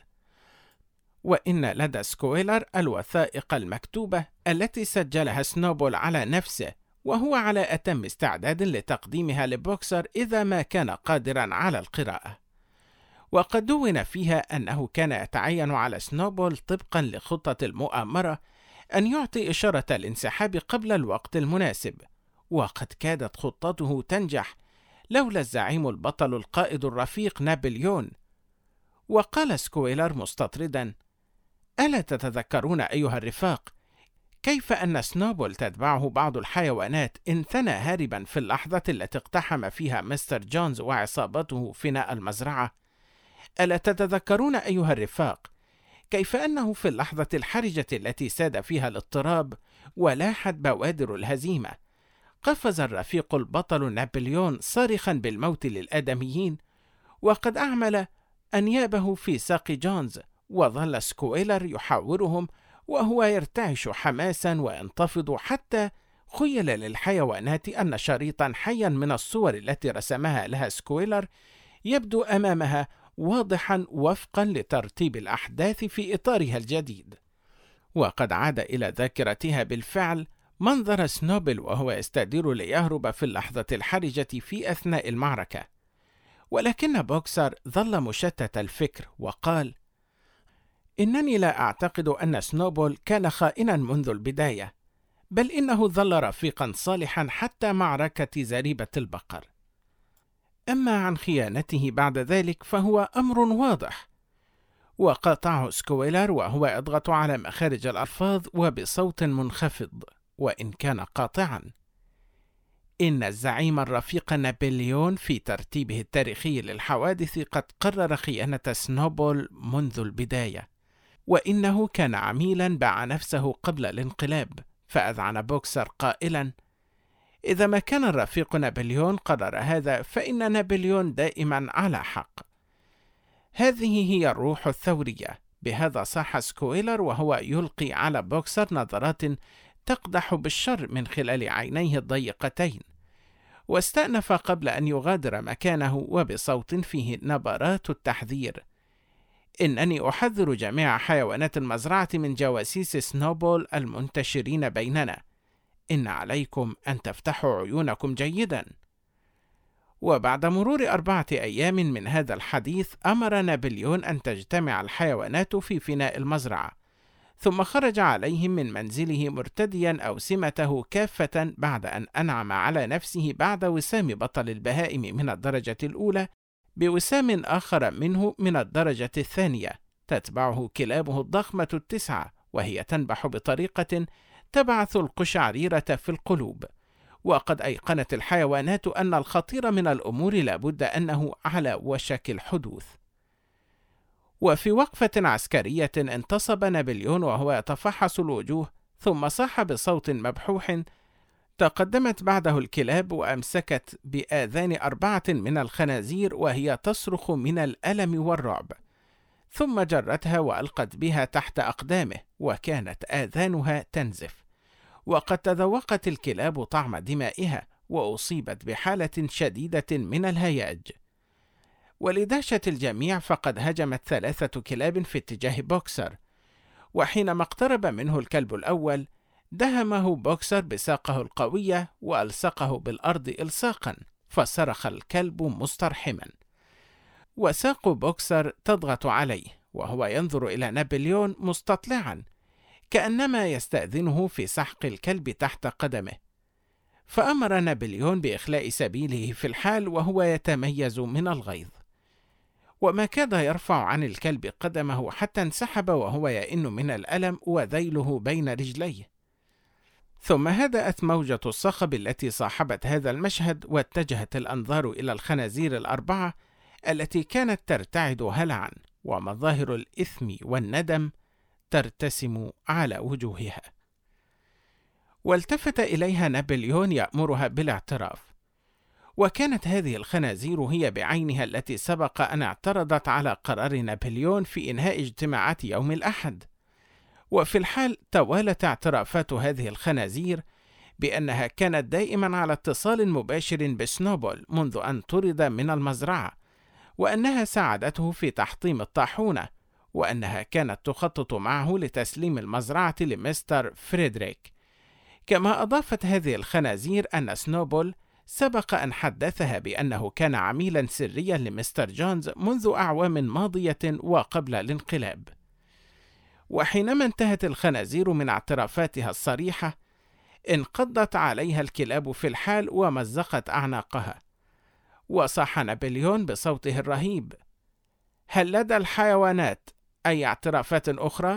وإن لدى سكويلر الوثائق المكتوبة التي سجلها سنوبول على نفسه، وهو على أتم استعداد لتقديمها لبوكسر إذا ما كان قادرا على القراءة. وقد دون فيها أنه كان يتعين على سنوبول طبقا لخطة المؤامرة أن يعطي إشارة الانسحاب قبل الوقت المناسب، وقد كادت خطته تنجح لولا الزعيم البطل القائد الرفيق نابليون. وقال سكويلر مستطردا: ألا تتذكرون أيها الرفاق كيف أن سنوبول تتبعه بعض الحيوانات انثنى هاربا في اللحظة التي اقتحم فيها مستر جونز وعصابته فناء المزرعة؟ ألا تتذكرون أيها الرفاق كيف أنه في اللحظة الحرجة التي ساد فيها الاضطراب ولاحت بوادر الهزيمة قفز الرفيق البطل نابليون صارخا بالموت للآدميين، وقد أعمل أنيابه في ساق جونز، وظل سكويلر يحاورهم وهو يرتعش حماسا وينتفض حتى خيل للحيوانات أن شريطا حيا من الصور التي رسمها لها سكويلر يبدو أمامها واضحا وفقا لترتيب الأحداث في إطارها الجديد. وقد عاد إلى ذاكرتها بالفعل منظر سنوبل وهو يستدير ليهرب في اللحظة الحرجة في أثناء المعركة. ولكن بوكسر ظل مشتت الفكر وقال: إنني لا أعتقد أن سنوبول كان خائنا منذ البداية، بل إنه ظل رفيقا صالحا حتى معركة زريبة البقر. أما عن خيانته بعد ذلك فهو أمر واضح. وقاطعه سكويلر وهو يضغط على مخارج الألفاظ وبصوت منخفض وإن كان قاطعا: إن الزعيم الرفيق نابليون في ترتيبه التاريخي للحوادث قد قرر خيانة سنوبول منذ البداية، وإنه كان عميلا باع نفسه قبل الانقلاب، فأذعن بوكسر قائلا: إذا ما كان الرفيق نابليون قرر هذا فإن نابليون دائما على حق. هذه هي الروح الثورية. بهذا صاح سكويلر وهو يلقي على بوكسر نظرات تقدح بالشر من خلال عينيه الضيقتين، واستأنف قبل أن يغادر مكانه وبصوت فيه نبرات التحذير: إنني أحذر جميع حيوانات المزرعة من جواسيس سنوبول المنتشرين بيننا. إن عليكم أن تفتحوا عيونكم جيدا. وبعد مرور 4 أيام من هذا الحديث أمر نابليون أن تجتمع الحيوانات في فناء المزرعة، ثم خرج عليهم من منزله مرتديا أوسمته كافة بعد أن أنعم على نفسه بعد وسام بطل البهائم من الدرجة الأولى بوسام آخر منه من الدرجة الثانية، تتبعه كلابه الضخمة 9، وهي تنبح بطريقة تبعث القشعريرة في القلوب. وقد أيقنت الحيوانات أن الخطير من الأمور لابد أنه على وشك الحدوث. وفي وقفة عسكرية انتصب نابليون وهو يتفحص الوجوه، ثم صاح بصوت مبحوح. تقدمت بعده الكلاب وأمسكت بآذان 4 من الخنازير وهي تصرخ من الألم والرعب، ثم جرتها وألقت بها تحت أقدامه، وكانت آذانها تنزف. وقد تذوقت الكلاب طعم دمائها وأصيبت بحالة شديدة من الهياج. ولدهشة الجميع فقد هجمت 3 كلاب في اتجاه بوكسر، وحينما اقترب منه الكلب الأول دهمه بوكسر بساقه القوية وألصقه بالأرض إلصاقا، فصرخ الكلب مسترحما، وساق بوكسر تضغط عليه وهو ينظر إلى نابليون مستطلعا، كأنما يستأذنه في سحق الكلب تحت قدمه. فأمر نابليون بإخلاء سبيله في الحال وهو يتميز من الغيظ، وما كاد يرفع عن الكلب قدمه حتى انسحب وهو يئن من الألم وذيله بين رجليه. ثم هدأت موجة الصخب التي صاحبت هذا المشهد، واتجهت الأنظار إلى الخنازير ال4 التي كانت ترتعد هلعا، ومظاهر الإثم والندم ترتسم على وجوهها. والتفت إليها نابليون يأمرها بالاعتراف، وكانت هذه الخنازير هي بعينها التي سبق أن اعترضت على قرار نابليون في إنهاء اجتماعات يوم الأحد. وفي الحال توالت اعترافات هذه الخنازير بأنها كانت دائما على اتصال مباشر بسنوبول منذ أن طرد من المزرعة، وأنها ساعدته في تحطيم الطاحونة، وأنها كانت تخطط معه لتسليم المزرعة لمستر فريدريك. كما أضافت هذه الخنازير أن سنوبول سبق أن حدثها بأنه كان عميلا سريا لمستر جونز منذ أعوام ماضية وقبل الانقلاب. وحينما انتهت الخنازير من اعترافاتها الصريحة انقضت عليها الكلاب في الحال ومزقت أعناقها، وصاح نابليون بصوته الرهيب: هل لدى الحيوانات أي اعترافات أخرى؟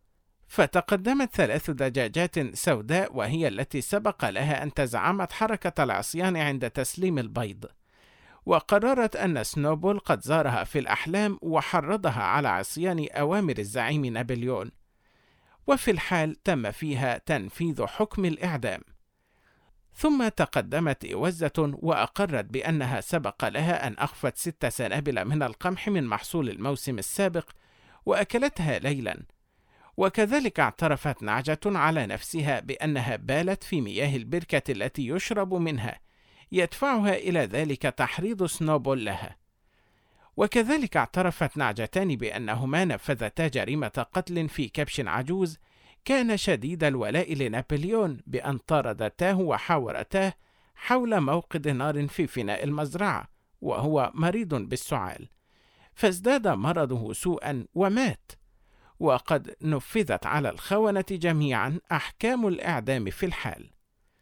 فتقدمت 3 دجاجات سوداء، وهي التي سبق لها أن تزعمت حركة العصيان عند تسليم البيض، وقررت أن سنوبول قد زارها في الأحلام وحرضها على عصيان أوامر الزعيم نابليون، وفي الحال تم فيها تنفيذ حكم الإعدام. ثم تقدمت إوزة وأقرت بأنها سبق لها أن أخفت 6 سنابل من القمح من محصول الموسم السابق وأكلتها ليلا. وكذلك اعترفت نعجة على نفسها بأنها بالت في مياه البركة التي يشرب منها، يدفعها إلى ذلك تحريض سنوبول لها. وكذلك اعترفت نعجتان بأنهما نفذتا جريمة قتل في كبش عجوز كان شديد الولاء لنابليون، بأن طاردتاه وحاورتاه حول موقد نار في فناء المزرعة وهو مريض بالسعال، فازداد مرضه سوءا ومات. وقد نفذت على الخونة جميعا أحكام الإعدام في الحال.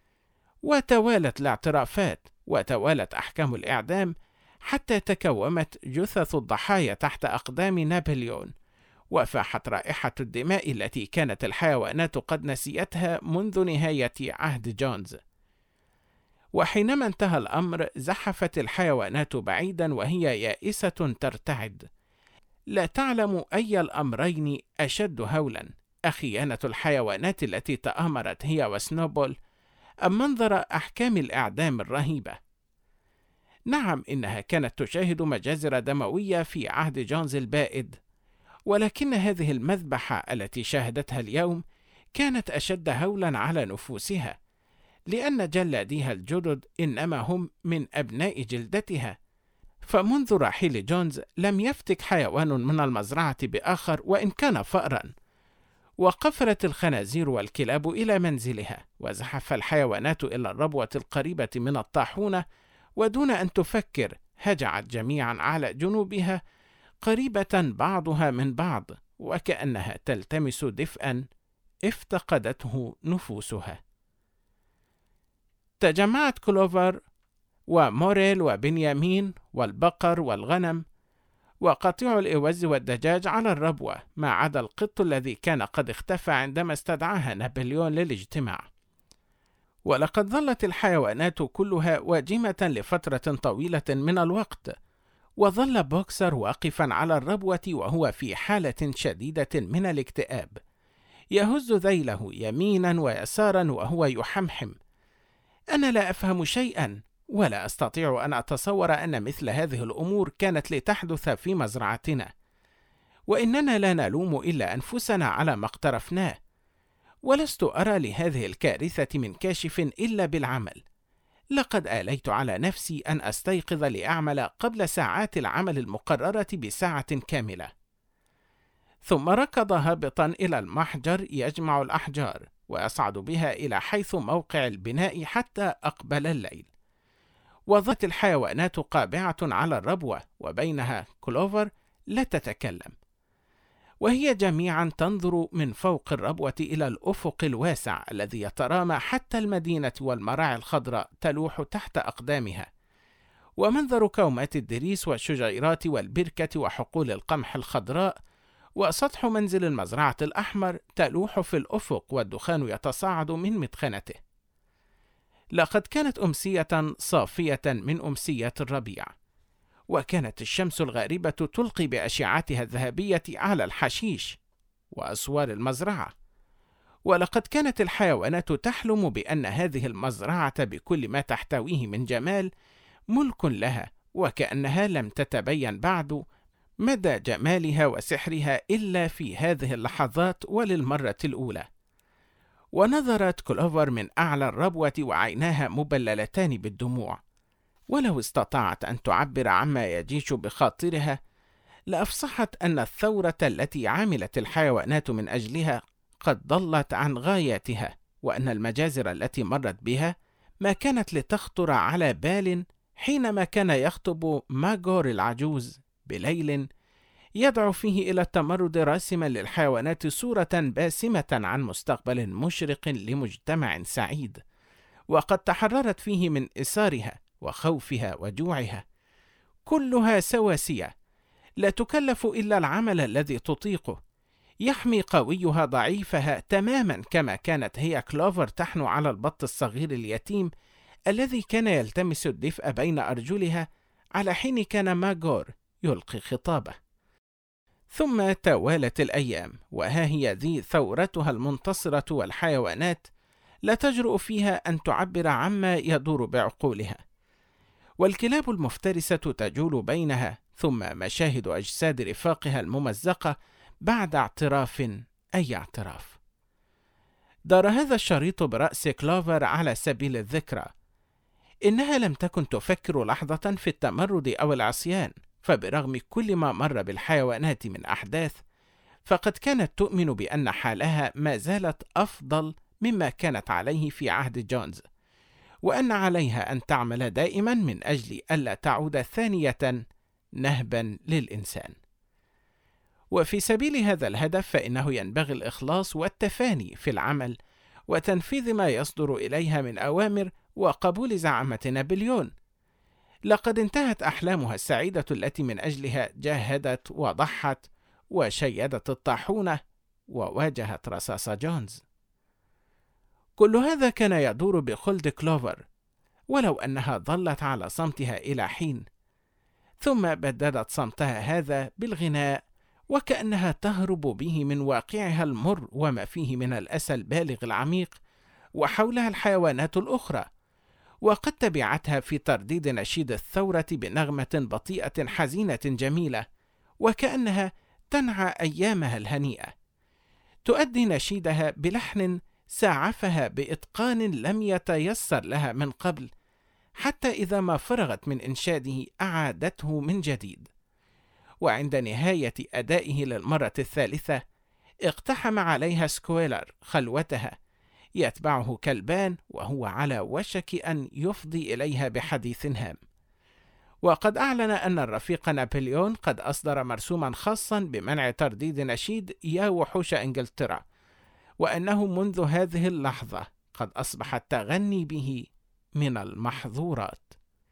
وتوالت الاعترافات وتوالت أحكام الإعدام حتى تكومت جثث الضحايا تحت أقدام نابليون، وفاحت رائحة الدماء التي كانت الحيوانات قد نسيتها منذ نهاية عهد جونز. وحينما انتهى الأمر زحفت الحيوانات بعيدا وهي يائسة ترتعد، لا تعلم أي الأمرين أشد هولا، أخيانة الحيوانات التي تآمرت هي وسنوبول، أم منظر أحكام الإعدام الرهيبة. نعم، إنها كانت تشاهد مجازر دموية في عهد جونز البائد، ولكن هذه المذبحة التي شاهدتها اليوم كانت أشد هولا على نفوسها، لأن جلاديها الجدد إنما هم من أبناء جلدتها، فمنذ رحيل جونز لم يفتك حيوان من المزرعة بآخر وإن كان فأرا. وقفلت الخنازير والكلاب إلى منزلها، وزحف الحيوانات إلى الربوة القريبة من الطاحونة، ودون أن تفكر هجعت جميعا على جنوبها قريبة بعضها من بعض، وكأنها تلتمس دفئا افتقدته نفوسها. تجمعت كلوفر وموريل وبنيامين والبقر والغنم وقطيع الإوز والدجاج على الربوة، ما عدا القط الذي كان قد اختفى عندما استدعاها نابليون للاجتماع. ولقد ظلت الحيوانات كلها واجمة لفترة طويلة من الوقت، وظل بوكسر واقفا على الربوة وهو في حالة شديدة من الاكتئاب، يهز ذيله يمينا ويسارا وهو يحمحم: أنا لا أفهم شيئا، ولا أستطيع أن أتصور أن مثل هذه الأمور كانت لتحدث في مزرعتنا، وإننا لا نلوم إلا أنفسنا على ما اقترفناه، ولست أرى لهذه الكارثة من كاشف إلا بالعمل. لقد آليت على نفسي أن أستيقظ لأعمل قبل ساعات العمل المقررة بساعة كاملة. ثم ركض هابطا إلى المحجر يجمع الأحجار ويصعد بها إلى حيث موقع البناء حتى أقبل الليل. وظلت الحيوانات قابعة على الربوة، وبينها كلوفر لا تتكلم، وهي جميعا تنظر من فوق الربوة إلى الأفق الواسع الذي يترامى حتى المدينة والمراعي الخضراء تلوح تحت أقدامها، ومنظر كومات الدريس والشجيرات والبركة وحقول القمح الخضراء وسطح منزل المزرعة الأحمر تلوح في الأفق والدخان يتصاعد من مدخنته. لقد كانت أمسية صافية من أمسيات الربيع، وكانت الشمس الغاربة تلقي بأشعتها الذهبية على الحشيش وأسوار المزرعة، ولقد كانت الحيوانات تحلم بأن هذه المزرعة بكل ما تحتويه من جمال ملك لها، وكأنها لم تتبين بعد مدى جمالها وسحرها إلا في هذه اللحظات وللمرة الأولى. ونظرت كلوفر من أعلى الربوة وعيناها مبللتان بالدموع، ولو استطاعت أن تعبر عما يجيش بخاطرها لأفصحت أن الثورة التي عملت الحيوانات من أجلها قد ضلت عن غاياتها، وأن المجازر التي مرت بها ما كانت لتخطر على بال حينما كان يخطب ماغور العجوز بليل يدعو فيه إلى التمرد راسما للحيوانات صورة باسمة عن مستقبل مشرق لمجتمع سعيد، وقد تحررت فيه من إثارها وخوفها وجوعها، كلها سواسية لا تكلف إلا العمل الذي تطيقه، يحمي قويها ضعيفها تماما كما كانت هي كلوفر تحنو على البط الصغير اليتيم الذي كان يلتمس الدفء بين أرجلها على حين كان ماغور يلقي خطابه. ثم توالت الأيام، وها هي ذي ثورتها المنتصرة، والحيوانات لا تجرؤ فيها أن تعبر عما يدور بعقولها، والكلاب المفترسة تجول بينها، ثم مشاهد أجساد رفاقها الممزقة بعد اعتراف أي اعتراف. دار هذا الشريط برأس كلوفر على سبيل الذكرى. إنها لم تكن تفكر لحظة في التمرد أو العصيان، فبرغم كل ما مر بالحيوانات من أحداث فقد كانت تؤمن بأن حالها ما زالت أفضل مما كانت عليه في عهد جونز، وأن عليها أن تعمل دائما من أجل ألا تعود ثانية نهبا للإنسان. وفي سبيل هذا الهدف فإنه ينبغي الإخلاص والتفاني في العمل وتنفيذ ما يصدر إليها من أوامر وقبول زعامة نابليون. لقد انتهت أحلامها السعيدة التي من أجلها جاهدت وضحت وشيدت الطاحونة وواجهت رصاص جونز. كل هذا كان يدور بخلد كلوفر، ولو أنها ظلت على صمتها إلى حين، ثم بددت صمتها هذا بالغناء، وكأنها تهرب به من واقعها المر وما فيه من الأسى البالغ العميق، وحولها الحيوانات الأخرى، وقد تبعتها في ترديد نشيد الثورة بنغمة بطيئة حزينة جميلة، وكأنها تنعى أيامها الهنيئة، تؤدي نشيدها بلحن ساعفها بإتقان لم يتيسر لها من قبل، حتى إذا ما فرغت من إنشاده أعادته من جديد. وعند نهاية أدائه للمرة الثالثة اقتحم عليها سكويلر خلوتها، يتبعه كلبان وهو على وشك أن يفضي إليها بحديث هام. وقد أعلن أن الرفيق نابليون قد أصدر مرسوما خاصا بمنع ترديد نشيد يا وحوش إنجلترا، وأنه منذ هذه اللحظة قد أصبح التغني به من المحظورات.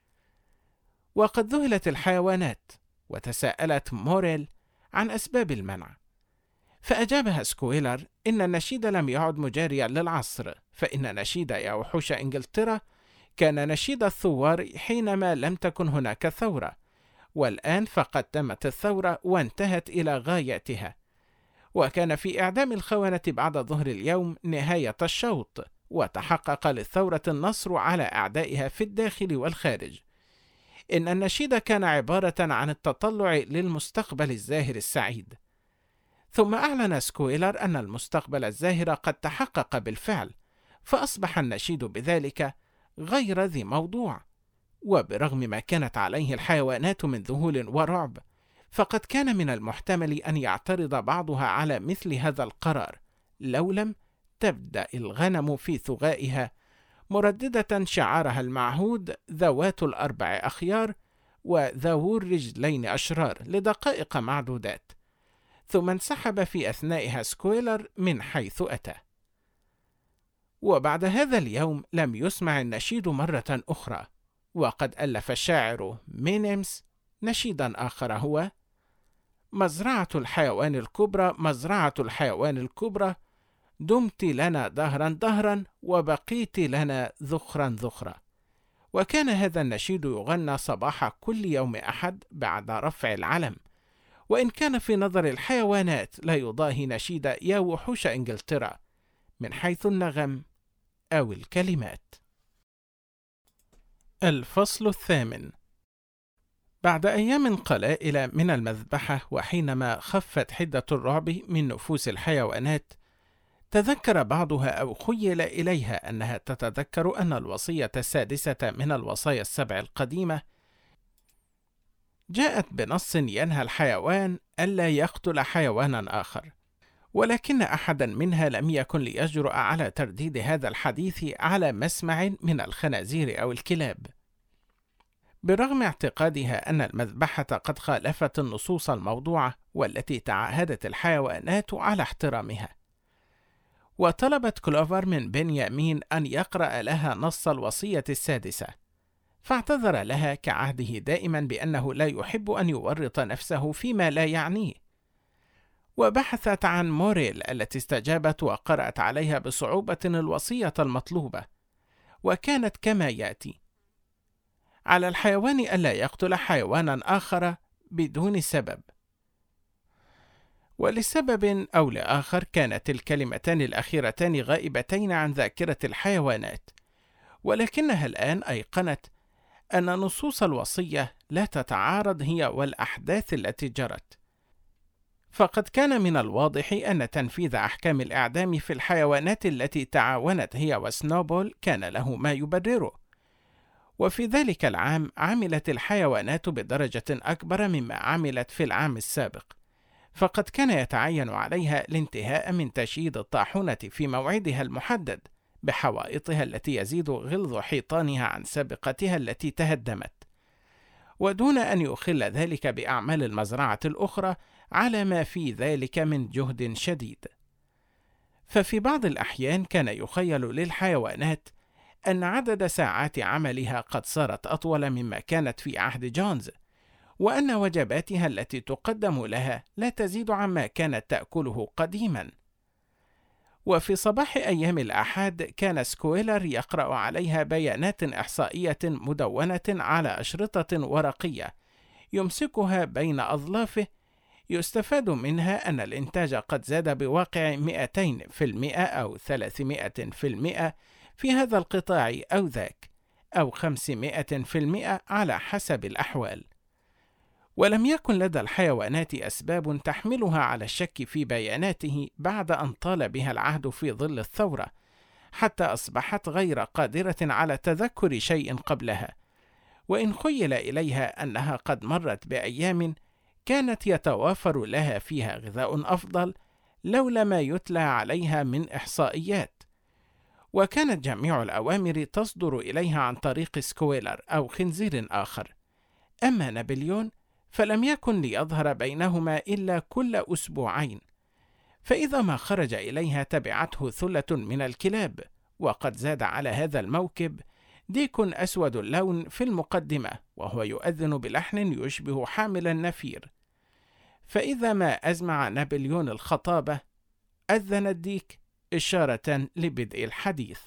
وقد ذهلت الحيوانات وتساءلت موريل عن أسباب المنع، فأجابها سكويلر إن النشيد لم يعد مجاريا للعصر، فإن نشيد يا وحوش إنجلترا كان نشيد الثوار حينما لم تكن هناك ثورة، والآن فقد تمت الثورة وانتهت إلى غايتها، وكان في إعدام الخونة بعد ظهر اليوم نهاية الشوط، وتحقق للثورة النصر على أعدائها في الداخل والخارج. إن النشيد كان عبارة عن التطلع للمستقبل الزاهر السعيد. ثم أعلن سكويلر أن المستقبل الزاهر قد تحقق بالفعل، فأصبح النشيد بذلك غير ذي موضوع. وبرغم ما كانت عليه الحيوانات من ذهول ورعب، فقد كان من المحتمل أن يعترض بعضها على مثل هذا القرار لو لم تبدأ الغنم في ثغائها مرددة شعارها المعهود ذوات الأربع أخيار وذوو الرجلين أشرار لدقائق معدودات، ثم انسحب في أثنائها سكويلر من حيث أتى. وبعد هذا اليوم لم يسمع النشيد مرة أخرى، وقد ألف الشاعر مينيمس نشيدا آخر هو: مزرعة الحيوان الكبرى، مزرعة الحيوان الكبرى، دمت لنا دهرا دهرا وبقيت لنا ذخرا ذخرا. وكان هذا النشيد يغنى صباح كل يوم أحد بعد رفع العلم، وإن كان في نظر الحيوانات لا يضاهي نشيد يا وحوش إنجلترا من حيث النغم أو الكلمات. الفصل 8. بعد أيام قلائل من المذبحة، وحينما خفت حدة الرعب من نفوس الحيوانات، تذكر بعضها أو خيل إليها أنها تتذكر أن الوصية السادسة من الوصايا السبع القديمة جاءت بنص ينهى الحيوان ألا يقتل حيوانا آخر، ولكن أحدا منها لم يكن ليجرؤ على ترديد هذا الحديث على مسمع من الخنازير أو الكلاب، برغم اعتقادها أن المذبحة قد خالفت النصوص الموضوعة والتي تعاهدت الحيوانات على احترامها. وطلبت كلوفر من بنيامين أن يقرأ لها نص الوصية السادسة، فاعتذر لها كعهده دائما بأنه لا يحب أن يورط نفسه فيما لا يعنيه. وبحثت عن موريل التي استجابت وقرأت عليها بصعوبة الوصية المطلوبة، وكانت كما يأتي: على الحيوان ألا يقتل حيوانا آخر بدون سبب. ولسبب أو لآخر كانت الكلمتان الأخيرتان غائبتين عن ذاكرة الحيوانات، ولكنها الآن أيقنت أن نصوص الوصية لا تتعارض هي والأحداث التي جرت، فقد كان من الواضح أن تنفيذ أحكام الإعدام في الحيوانات التي تعاونت هي وسنوبول كان له ما يبرره. وفي ذلك العام عملت الحيوانات بدرجة أكبر مما عملت في العام السابق، فقد كان يتعين عليها الانتهاء من تشييد الطاحونة في موعدها المحدد بحوائطها التي يزيد غلظ حيطانها عن سابقتها التي تهدمت، ودون أن يخل ذلك بأعمال المزرعة الأخرى على ما في ذلك من جهد شديد. ففي بعض الأحيان كان يخيل للحيوانات أن عدد ساعات عملها قد صارت أطول مما كانت في عهد جونز، وأن وجباتها التي تقدم لها لا تزيد عما كانت تأكله قديما. وفي صباح أيام الأحد كان سكويلر يقرأ عليها بيانات إحصائية مدونة على أشرطة ورقية يمسكها بين أظلافه، يستفاد منها أن الإنتاج قد زاد بواقع 200% أو 300% في هذا القطاع أو ذاك، أو 500% على حسب الأحوال. ولم يكن لدى الحيوانات أسباب تحملها على الشك في بياناته بعد أن طال بها العهد في ظل الثورة، حتى أصبحت غير قادرة على تذكر شيء قبلها، وإن خيل إليها أنها قد مرت بأيام كانت يتوافر لها فيها غذاء أفضل لولا ما يتلى عليها من إحصائيات. وكانت جميع الأوامر تصدر إليها عن طريق سكويلر أو خنزير آخر. أما نابليون فلم يكن ليظهر بينهما إلا كل أسبوعين، فإذا ما خرج إليها تبعته ثلة من الكلاب، وقد زاد على هذا الموكب ديك أسود اللون في المقدمة وهو يؤذن بلحن يشبه حامل النفير، فإذا ما أزمع نابليون الخطابة أذن الديك إشارة لبدء الحديث.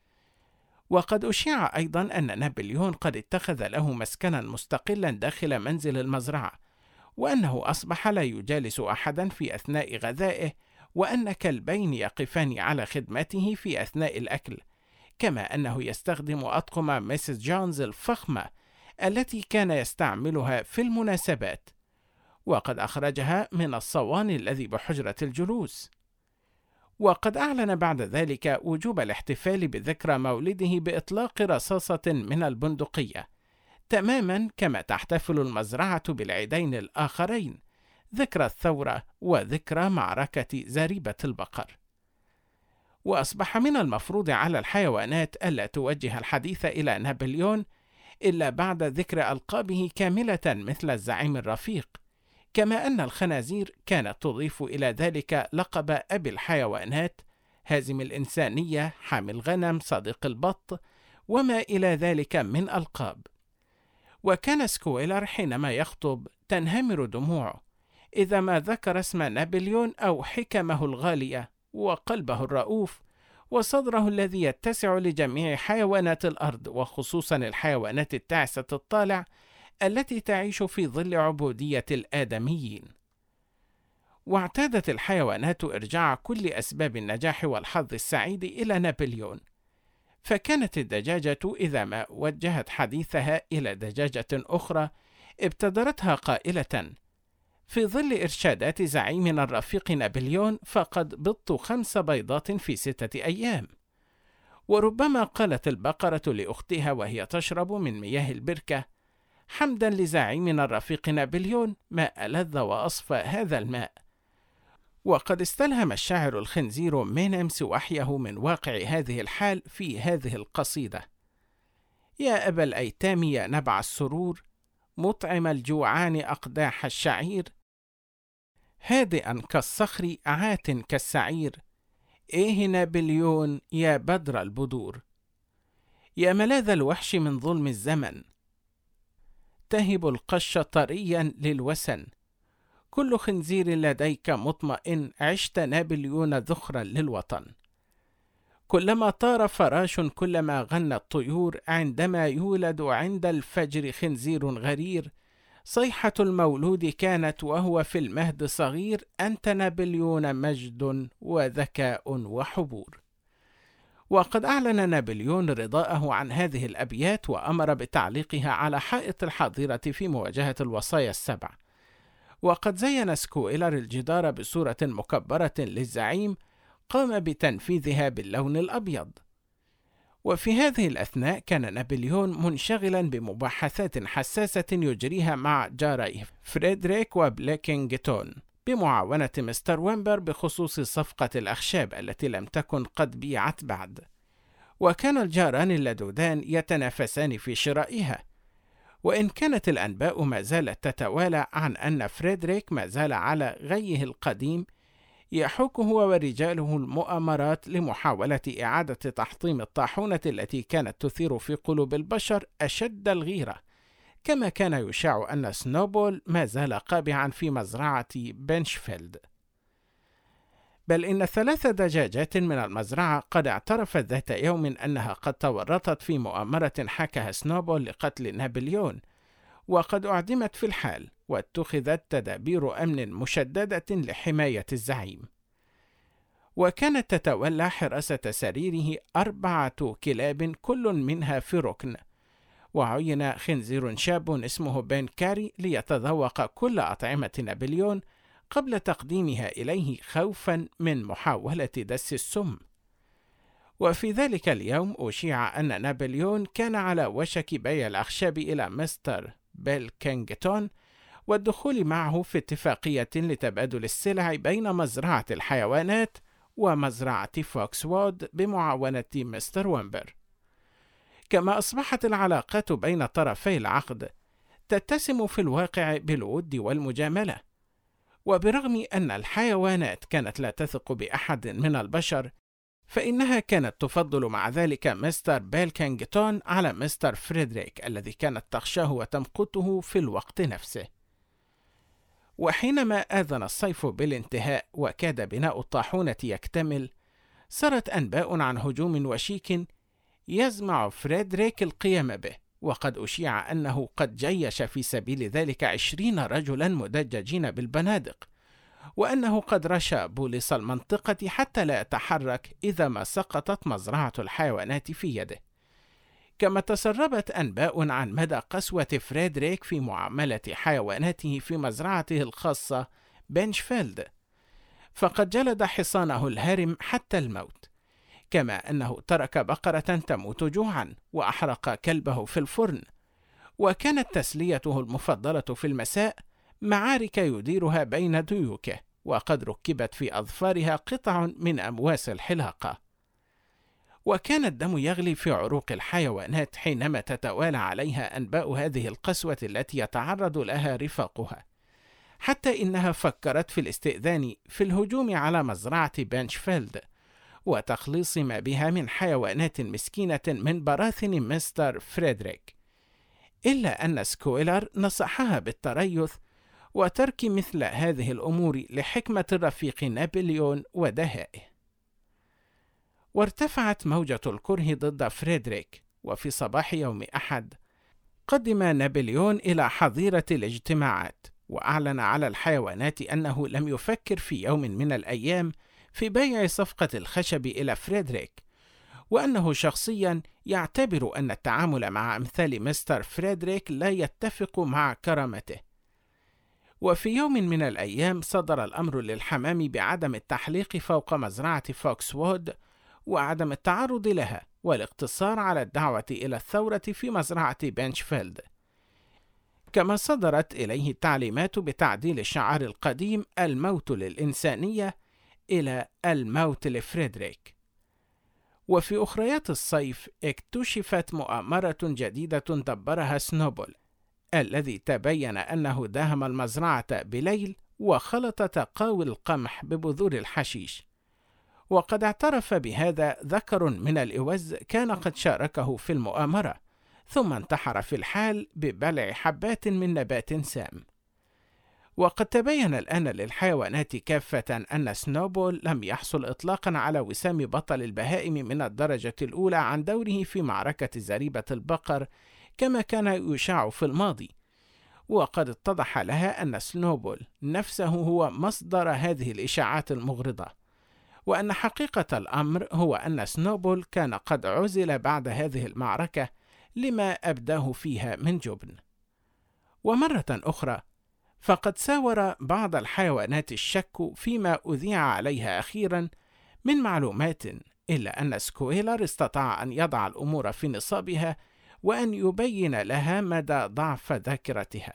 وقد أشيع أيضا أن نابليون قد اتخذ له مسكنا مستقلا داخل منزل المزرعة، وأنه أصبح لا يجالس أحدا في أثناء غذائه، وأن كلبين يقفان على خدمته في أثناء الأكل، كما أنه يستخدم أطقم ميسيس جونز الفخمة التي كان يستعملها في المناسبات، وقد أخرجها من الصوان الذي بحجرة الجلوس. وقد أعلن بعد ذلك وجوب الاحتفال بذكرى مولده بإطلاق رصاصة من البندقية، تماما كما تحتفل المزرعة بالعيدين الآخرين، ذكرى الثورة وذكرى معركة زريبة البقر. وأصبح من المفروض على الحيوانات ألا توجه الحديث إلى نابليون إلا بعد ذكر ألقابه كاملة مثل الزعيم الرفيق، كما أن الخنازير كانت تضيف إلى ذلك لقب أبي الحيوانات، هازم الإنسانية، حامي الغنم، صديق البط، وما إلى ذلك من ألقاب. وكان سكويلر حينما يخطب تنهمر دموعه إذا ما ذكر اسم نابليون أو حكمه الغالية وقلبه الرؤوف وصدره الذي يتسع لجميع حيوانات الأرض، وخصوصا الحيوانات التعسة الطالع التي تعيش في ظل عبودية الآدميين. واعتادت الحيوانات إرجاع كل أسباب النجاح والحظ السعيد إلى نابليون، فكانت الدجاجة إذا ما وجهت حديثها إلى دجاجة أخرى ابتدرتها قائلة: في ظل إرشادات زعيمنا الرفيق نابليون فقد بضت 5 بيضات في 6 أيام. وربما قالت البقرة لأختها وهي تشرب من مياه البركة: حمدا لزعيمنا الرفيق نابليون، ما ألذ وأصفى هذا الماء. وقد استلهم الشاعر الخنزير مينيمس وحيه من واقع هذه الحال في هذه القصيدة: يا أبا الأيتام يا نبع السرور، مطعم الجوعان أقداح الشعير، هادئا كالصخر عات كالسعير، إيه نابليون يا بدر البدور، يا ملاذ الوحش من ظلم الزمن، تهب القش طريا للوسن، كل خنزير لديك مطمئن، عشت نابليون ذخرا للوطن، كلما طار فراش كلما غنى الطيور، عندما يولد عند الفجر خنزير غرير، صيحة المولود كانت وهو في المهد صغير، أنت نابليون مجد وذكاء وحبور. وقد أعلن نابليون رضاءه عن هذه الأبيات وأمر بتعليقها على حائط الحظيرة في مواجهة الوصايا ال7. وقد زين سكويلر الجدار بصورة مكبرة للزعيم قام بتنفيذها باللون الأبيض. وفي هذه الأثناء كان نابليون منشغلا بمباحثات حساسة يجريها مع جاريه فريدريك وبليكينغتون بمعاونة مستر ويمبر بخصوص صفقة الأخشاب التي لم تكن قد بيعت بعد، وكان الجاران اللدودان يتنافسان في شرائها. وإن كانت الأنباء ما زالت تتوالى عن أن فريدريك ما زال على غيه القديم يحوك هو ورجاله المؤامرات لمحاولة إعادة تحطيم الطاحونة التي كانت تثير في قلوب البشر أشد الغيرة، كما كان يشاع أن سنوبول ما زال قابعا في مزرعة بنشفيلد. بل إن 3 دجاجات من المزرعة قد اعترفت ذات يوم أنها قد تورطت في مؤامرة حكاها سنوبول لقتل نابليون، وقد أعدمت في الحال، واتخذت تدابير أمن مشددة لحماية الزعيم. وكانت تتولى حراسة سريره 4 كلاب كل منها في ركن، وعين خنزير شاب اسمه بن كاري ليتذوق كل أطعمة نابليون قبل تقديمها إليه خوفا من محاولة دس السم. وفي ذلك اليوم أشيع أن نابليون كان على وشك بيع الأخشاب إلى مستر بيلكينغتون والدخول معه في اتفاقية لتبادل السلع بين مزرعة الحيوانات ومزرعة فوكسوود بمعاونة مستر ويمبر. كما أصبحت العلاقات بين طرفي العقد تتسم في الواقع بالود والمجاملة، وبرغم أن الحيوانات كانت لا تثق بأحد من البشر، فإنها كانت تفضل مع ذلك مستر بيلكينغتون على مستر فريدريك الذي كانت تخشاه وتمقته في الوقت نفسه. وحينما آذن الصيف بالانتهاء وكاد بناء الطاحونة يكتمل، سرت أنباء عن هجوم وشيك يزمع فريدريك القيام به، وقد أشيع أنه قد جيش في سبيل ذلك 20 رجلا مدججين بالبنادق، وأنه قد رشى بوليس المنطقة حتى لا يتحرك إذا ما سقطت مزرعة الحيوانات في يده. كما تسربت أنباء عن مدى قسوة فريدريك في معاملة حيواناته في مزرعته الخاصة بنشفيلد، فقد جلد حصانه الهرم حتى الموت، كما أنه ترك بقرة تموت جوعا وأحرق كلبه في الفرن. وكانت تسليته المفضلة في المساء معارك يديرها بين ديوكه، وقد ركبت في أظفارها قطع من أمواس الحلاقة. وكان الدم يغلي في عروق الحيوانات حينما تتوالى عليها أنباء هذه القسوة التي يتعرض لها رفاقها، حتى إنها فكرت في الاستئذان في الهجوم على مزرعة بنشفيلد وتخليص ما بها من حيوانات مسكينة من براثن مستر فريدريك، إلا أن سكويلر نصحها بالتريث وترك مثل هذه الأمور لحكمة الرفيق نابليون ودهائه. وارتفعت موجة الكره ضد فريدريك، وفي صباح يوم أحد قدم نابليون إلى حظيرة الاجتماعات، وأعلن على الحيوانات أنه لم يفكر في يوم من الأيام في بيع صفقة الخشب إلى فريدريك، وأنه شخصيا يعتبر أن التعامل مع أمثال مستر فريدريك لا يتفق مع كرامته. وفي يوم من الأيام صدر الأمر للحمام بعدم التحليق فوق مزرعة فوكسوود وعدم التعرض لها، والاقتصار على الدعوة إلى الثورة في مزرعة بنشفيلد. كما صدرت إليه التعليمات بتعديل الشعار القديم الموت للإنسانية إلى الموت لفريدريك. وفي أخريات الصيف اكتشفت مؤامرة جديدة دبرها سنوبول، الذي تبين أنه داهم المزرعة بليل وخلط تقاوي القمح ببذور الحشيش. وقد اعترف بهذا ذكر من الإوز كان قد شاركه في المؤامرة، ثم انتحر في الحال ببلع حبات من نبات سام. وقد تبين الآن للحيوانات كافة أن سنوبول لم يحصل إطلاقا على وسام بطل البهائم من الدرجة الأولى عن دوره في معركة زريبة البقر كما كان يشاع في الماضي، وقد اتضح لها أن سنوبول نفسه هو مصدر هذه الإشاعات المغرضة، وأن حقيقة الأمر هو أن سنوبول كان قد عزل بعد هذه المعركة لما أبداه فيها من جبن. ومرة أخرى فقد ساور بعض الحيوانات الشك فيما أذيع عليها أخيرا من معلومات، إلا أن سكويلر استطاع أن يضع الأمور في نصابها وأن يبين لها مدى ضعف ذاكرتها.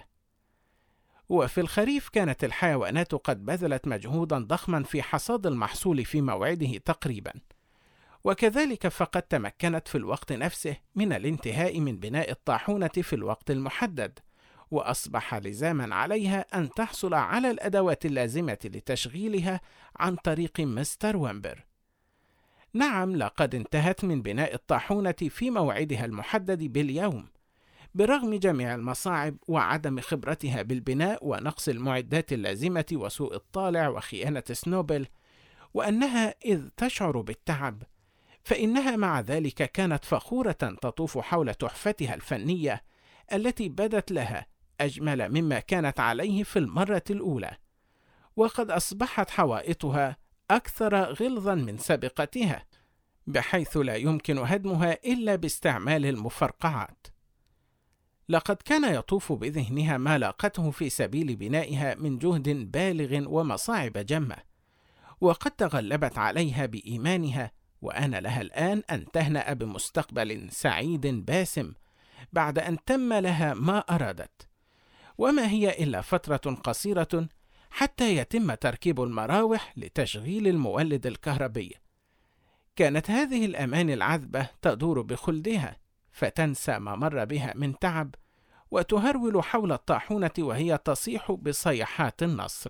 وفي الخريف كانت الحيوانات قد بذلت مجهودا ضخما في حصاد المحصول في موعده تقريبا، وكذلك فقد تمكنت في الوقت نفسه من الانتهاء من بناء الطاحونة في الوقت المحدد، وأصبح لزاما عليها أن تحصل على الأدوات اللازمة لتشغيلها عن طريق مستر ويمبر. نعم، لقد انتهت من بناء الطاحونة في موعدها المحدد باليوم، برغم جميع المصاعب وعدم خبرتها بالبناء ونقص المعدات اللازمة وسوء الطالع وخيانة سنوبل، وأنها إذ تشعر بالتعب فإنها مع ذلك كانت فخورة تطوف حول تحفتها الفنية التي بدت لها أجمل مما كانت عليه في المرة الأولى، وقد أصبحت حوائطها أكثر غلظا من سابقتها، بحيث لا يمكن هدمها إلا باستعمال المفرقعات. لقد كان يطوف بذهنها ما لاقته في سبيل بنائها من جهد بالغ ومصاعب جمة، وقد تغلبت عليها بإيمانها، وآن لها الآن أن تهنأ بمستقبل سعيد باسم بعد أن تم لها ما أرادت، وما هي إلا فترة قصيرة حتى يتم تركيب المراوح لتشغيل المولد الكهربي. كانت هذه الأماني العذبة تدور بخلدها، فتنسى ما مر بها من تعب، وتهرول حول الطاحونة وهي تصيح بصيحات النصر.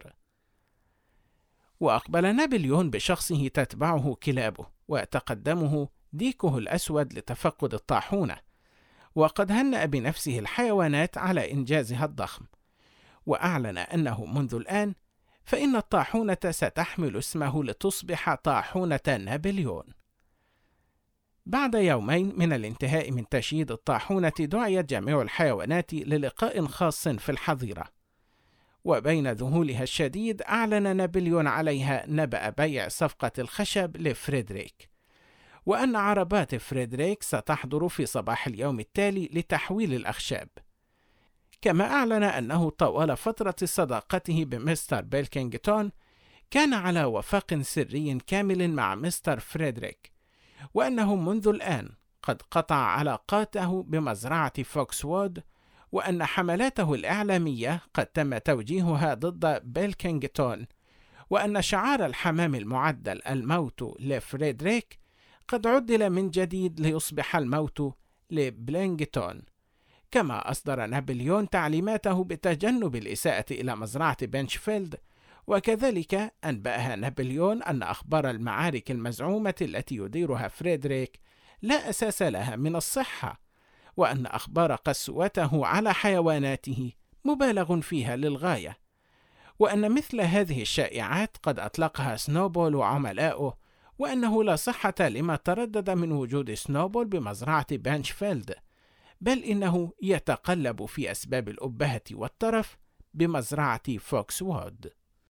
وأقبل نابليون بشخصه تتبعه كلابه، ويتقدمه ديكه الأسود لتفقد الطاحونة، وقد هنأ بنفسه الحيوانات على إنجازها الضخم، وأعلن أنه منذ الآن فإن الطاحونة ستحمل اسمه لتصبح طاحونة نابليون. بعد يومين من الانتهاء من تشييد الطاحونة دعيت جميع الحيوانات للقاء خاص في الحظيرة، وبين ذهولها الشديد أعلن نابليون عليها نبأ بيع صفقة الخشب لفريدريك، وأن عربات فريدريك ستحضر في صباح اليوم التالي لتحويل الأخشاب. كما أعلن أنه طوال فترة صداقته بمستر بيلكينغتون كان على وفاق سري كامل مع مستر فريدريك، وأنه منذ الآن قد قطع علاقاته بمزرعة فوكسوود، وأن حملاته الإعلامية قد تم توجيهها ضد بيلكينغتون، وأن شعار الحمام المعدل الموت لفريدريك قد عدل من جديد ليصبح الموت لبلينغتون. كما أصدر نابليون تعليماته بتجنب الإساءة إلى مزرعة بنشفيلد، وكذلك أنبأها نابليون أن أخبار المعارك المزعومة التي يديرها فريدريك لا أساس لها من الصحة، وأن أخبار قسوته على حيواناته مبالغ فيها للغاية، وأن مثل هذه الشائعات قد أطلقها سنوبول وعملاؤه، وأنه لا صحة لما تردد من وجود سنوبول بمزرعة بنشفيلد، بل إنه يتقلب في أسباب الأبهة والترف بمزرعة فوكسوود.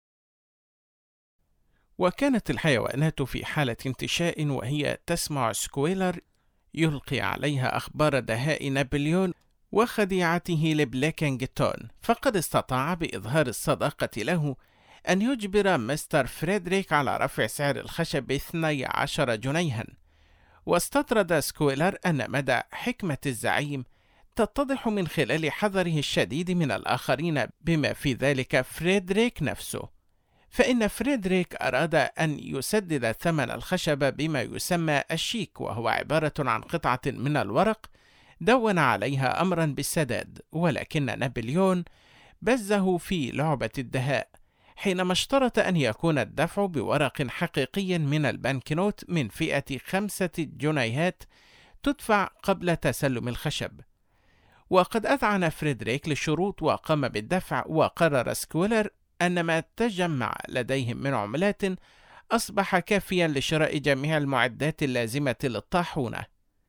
وكانت الحيوانات في حالة انتشاء، وهي تسمع سكويلر يلقي عليها أخبار دهاء نابليون وخديعته لبليكينغتون، فقد استطاع بإظهار الصداقة له أن يجبر مستر فريدريك على رفع سعر الخشب 12 جنيها. واستطرد سكويلر أن مدى حكمة الزعيم تتضح من خلال حذره الشديد من الآخرين، بما في ذلك فريدريك نفسه، فإن فريدريك أراد أن يسدد ثمن الخشب بما يسمى الشيك، وهو عبارة عن قطعة من الورق دون عليها أمرا بالسداد، ولكن نابليون بزه في لعبة الدهاء حينما اشترط أن يكون الدفع بورق حقيقي من البنكنوت من فئة 5 جنيهات تدفع قبل تسلم الخشب. وقد أذعن فريدريك للشروط وقام بالدفع، وقرر سكويلر أن ما تجمع لديهم من عملات أصبح كافيا لشراء جميع المعدات اللازمة للطاحونة.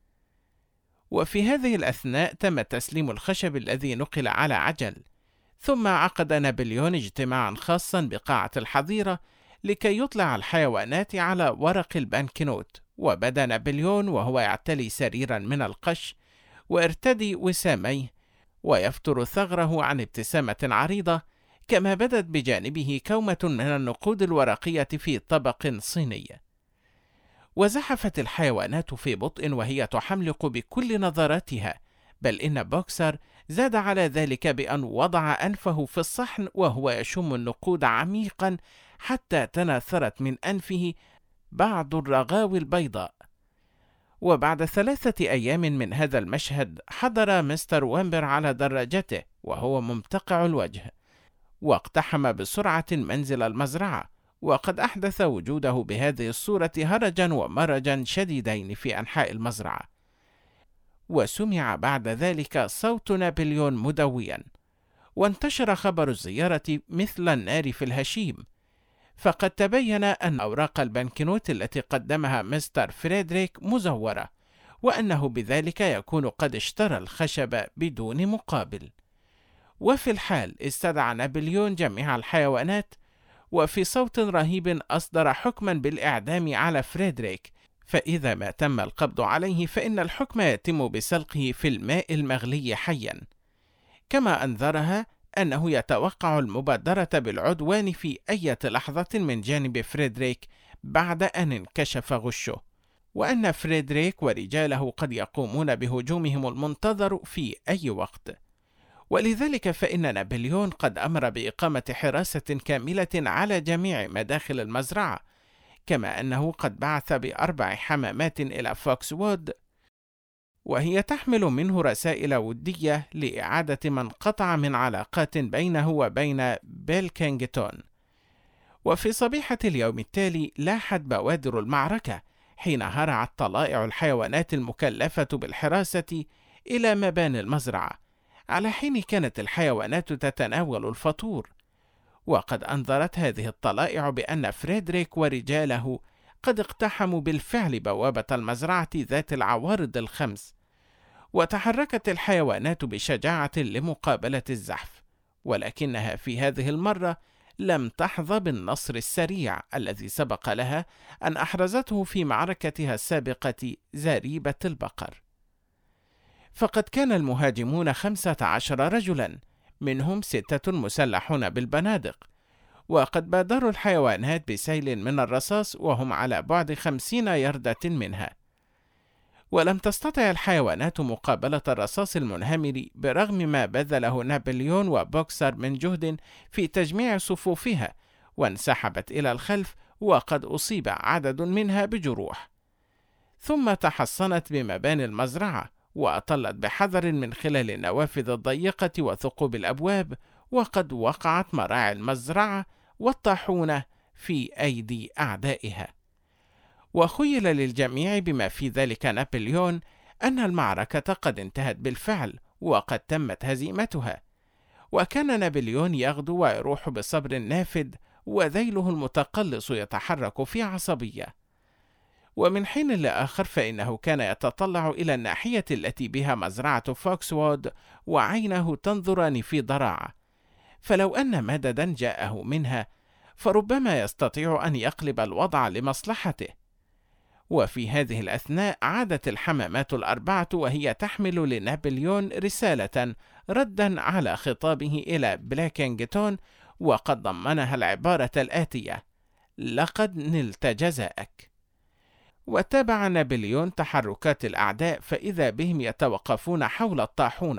وفي هذه الأثناء تم تسليم الخشب الذي نقل على عجل، ثم عقد نابليون اجتماعا خاصا بقاعة الحظيرة لكي يطلع الحيوانات على ورق البنكنوت، وبدا نابليون وهو يعتلي سريرا من القش ويرتدي وساميه ويفتر ثغره عن ابتسامة عريضة، كما بدت بجانبه كومة من النقود الورقية في طبق صيني. وزحفت الحيوانات في بطء وهي تحملق بكل نظراتها، بل إن بوكسر زاد على ذلك بأن وضع أنفه في الصحن وهو يشم النقود عميقا حتى تناثرت من أنفه بعض الرغاوي البيضاء. وبعد 3 أيام من هذا المشهد حضر مستر ويمبر على دراجته وهو ممتقع الوجه، واقتحم بسرعة منزل المزرعة، وقد أحدث وجوده بهذه الصورة هرجا ومرجا شديدين في أنحاء المزرعة. وسمع بعد ذلك صوت نابليون مدويا، وانتشر خبر الزيارة مثل النار في الهشيم، فقد تبين أن أوراق البنكنوت التي قدمها مستر فريدريك مزورة، وأنه بذلك يكون قد اشترى الخشب بدون مقابل. وفي الحال استدعى نابليون جميع الحيوانات، وفي صوت رهيب أصدر حكما بالإعدام على فريدريك، فإذا ما تم القبض عليه فإن الحكم يتم بسلقه في الماء المغلي حيا. كما أنذرها أنه يتوقع المبادرة بالعدوان في أي لحظة من جانب فريدريك بعد أن انكشف غشه، وأن فريدريك ورجاله قد يقومون بهجومهم المنتظر في أي وقت. ولذلك فإن نابليون قد أمر بإقامة حراسة كاملة على جميع مداخل المزرعة، كما أنه قد بعث ب4 حمامات إلى فوكسوود، وهي تحمل منه رسائل ودية لإعادة من قطع من علاقات بينه وبين بيلكينغتون. وفي صبيحة اليوم التالي لاحت بوادر المعركة، حين هرعت طلائع الحيوانات المكلفة بالحراسة إلى مباني المزرعة، على حين كانت الحيوانات تتناول الفطور. وقد أنذرت هذه الطلائع بأن فريدريك ورجاله قد اقتحموا بالفعل بوابة المزرعة ذات العوارض الخمس، وتحركت الحيوانات بشجاعة لمقابلة الزحف، ولكنها في هذه المرة لم تحظى بالنصر السريع الذي سبق لها أن أحرزته في معركتها السابقة زريبة البقر. فقد كان المهاجمون 15 رجلا، منهم 6 مسلحون بالبنادق، وقد بادروا الحيوانات بسيل من الرصاص وهم على بعد 50 يردة منها. ولم تستطع الحيوانات مقابلة الرصاص المنهمر برغم ما بذله نابليون وبوكسر من جهد في تجميع صفوفها، وانسحبت إلى الخلف، وقد أصيب عدد منها بجروح. ثم تحصنت بمباني المزرعة، وأطلت بحذر من خلال النوافذ الضيقة وثقوب الأبواب، وقد وقعت مراعي المزرعة والطاحونة في أيدي أعدائها. وخيل للجميع بما في ذلك نابليون أن المعركة قد انتهت بالفعل، وقد تمت هزيمتها. وكان نابليون يغدو ويروح بصبر نافذ، وذيله المتقلص يتحرك في عصبية. ومن حين لآخر فإنه كان يتطلع إلى الناحية التي بها مزرعة فوكسوود، وعينه تنظران في ضراعة، فلو أن مددا جاءه منها فربما يستطيع أن يقلب الوضع لمصلحته. وفي هذه الأثناء عادت الحمامات 4 وهي تحمل لنابليون رسالة ردا على خطابه إلى بليكينغتون، وقد ضمنها العبارة الآتية: لقد نلت جزاءك. وتابع نابليون تحركات الأعداء، فإذا بهم يتوقفون حول الطاحونة،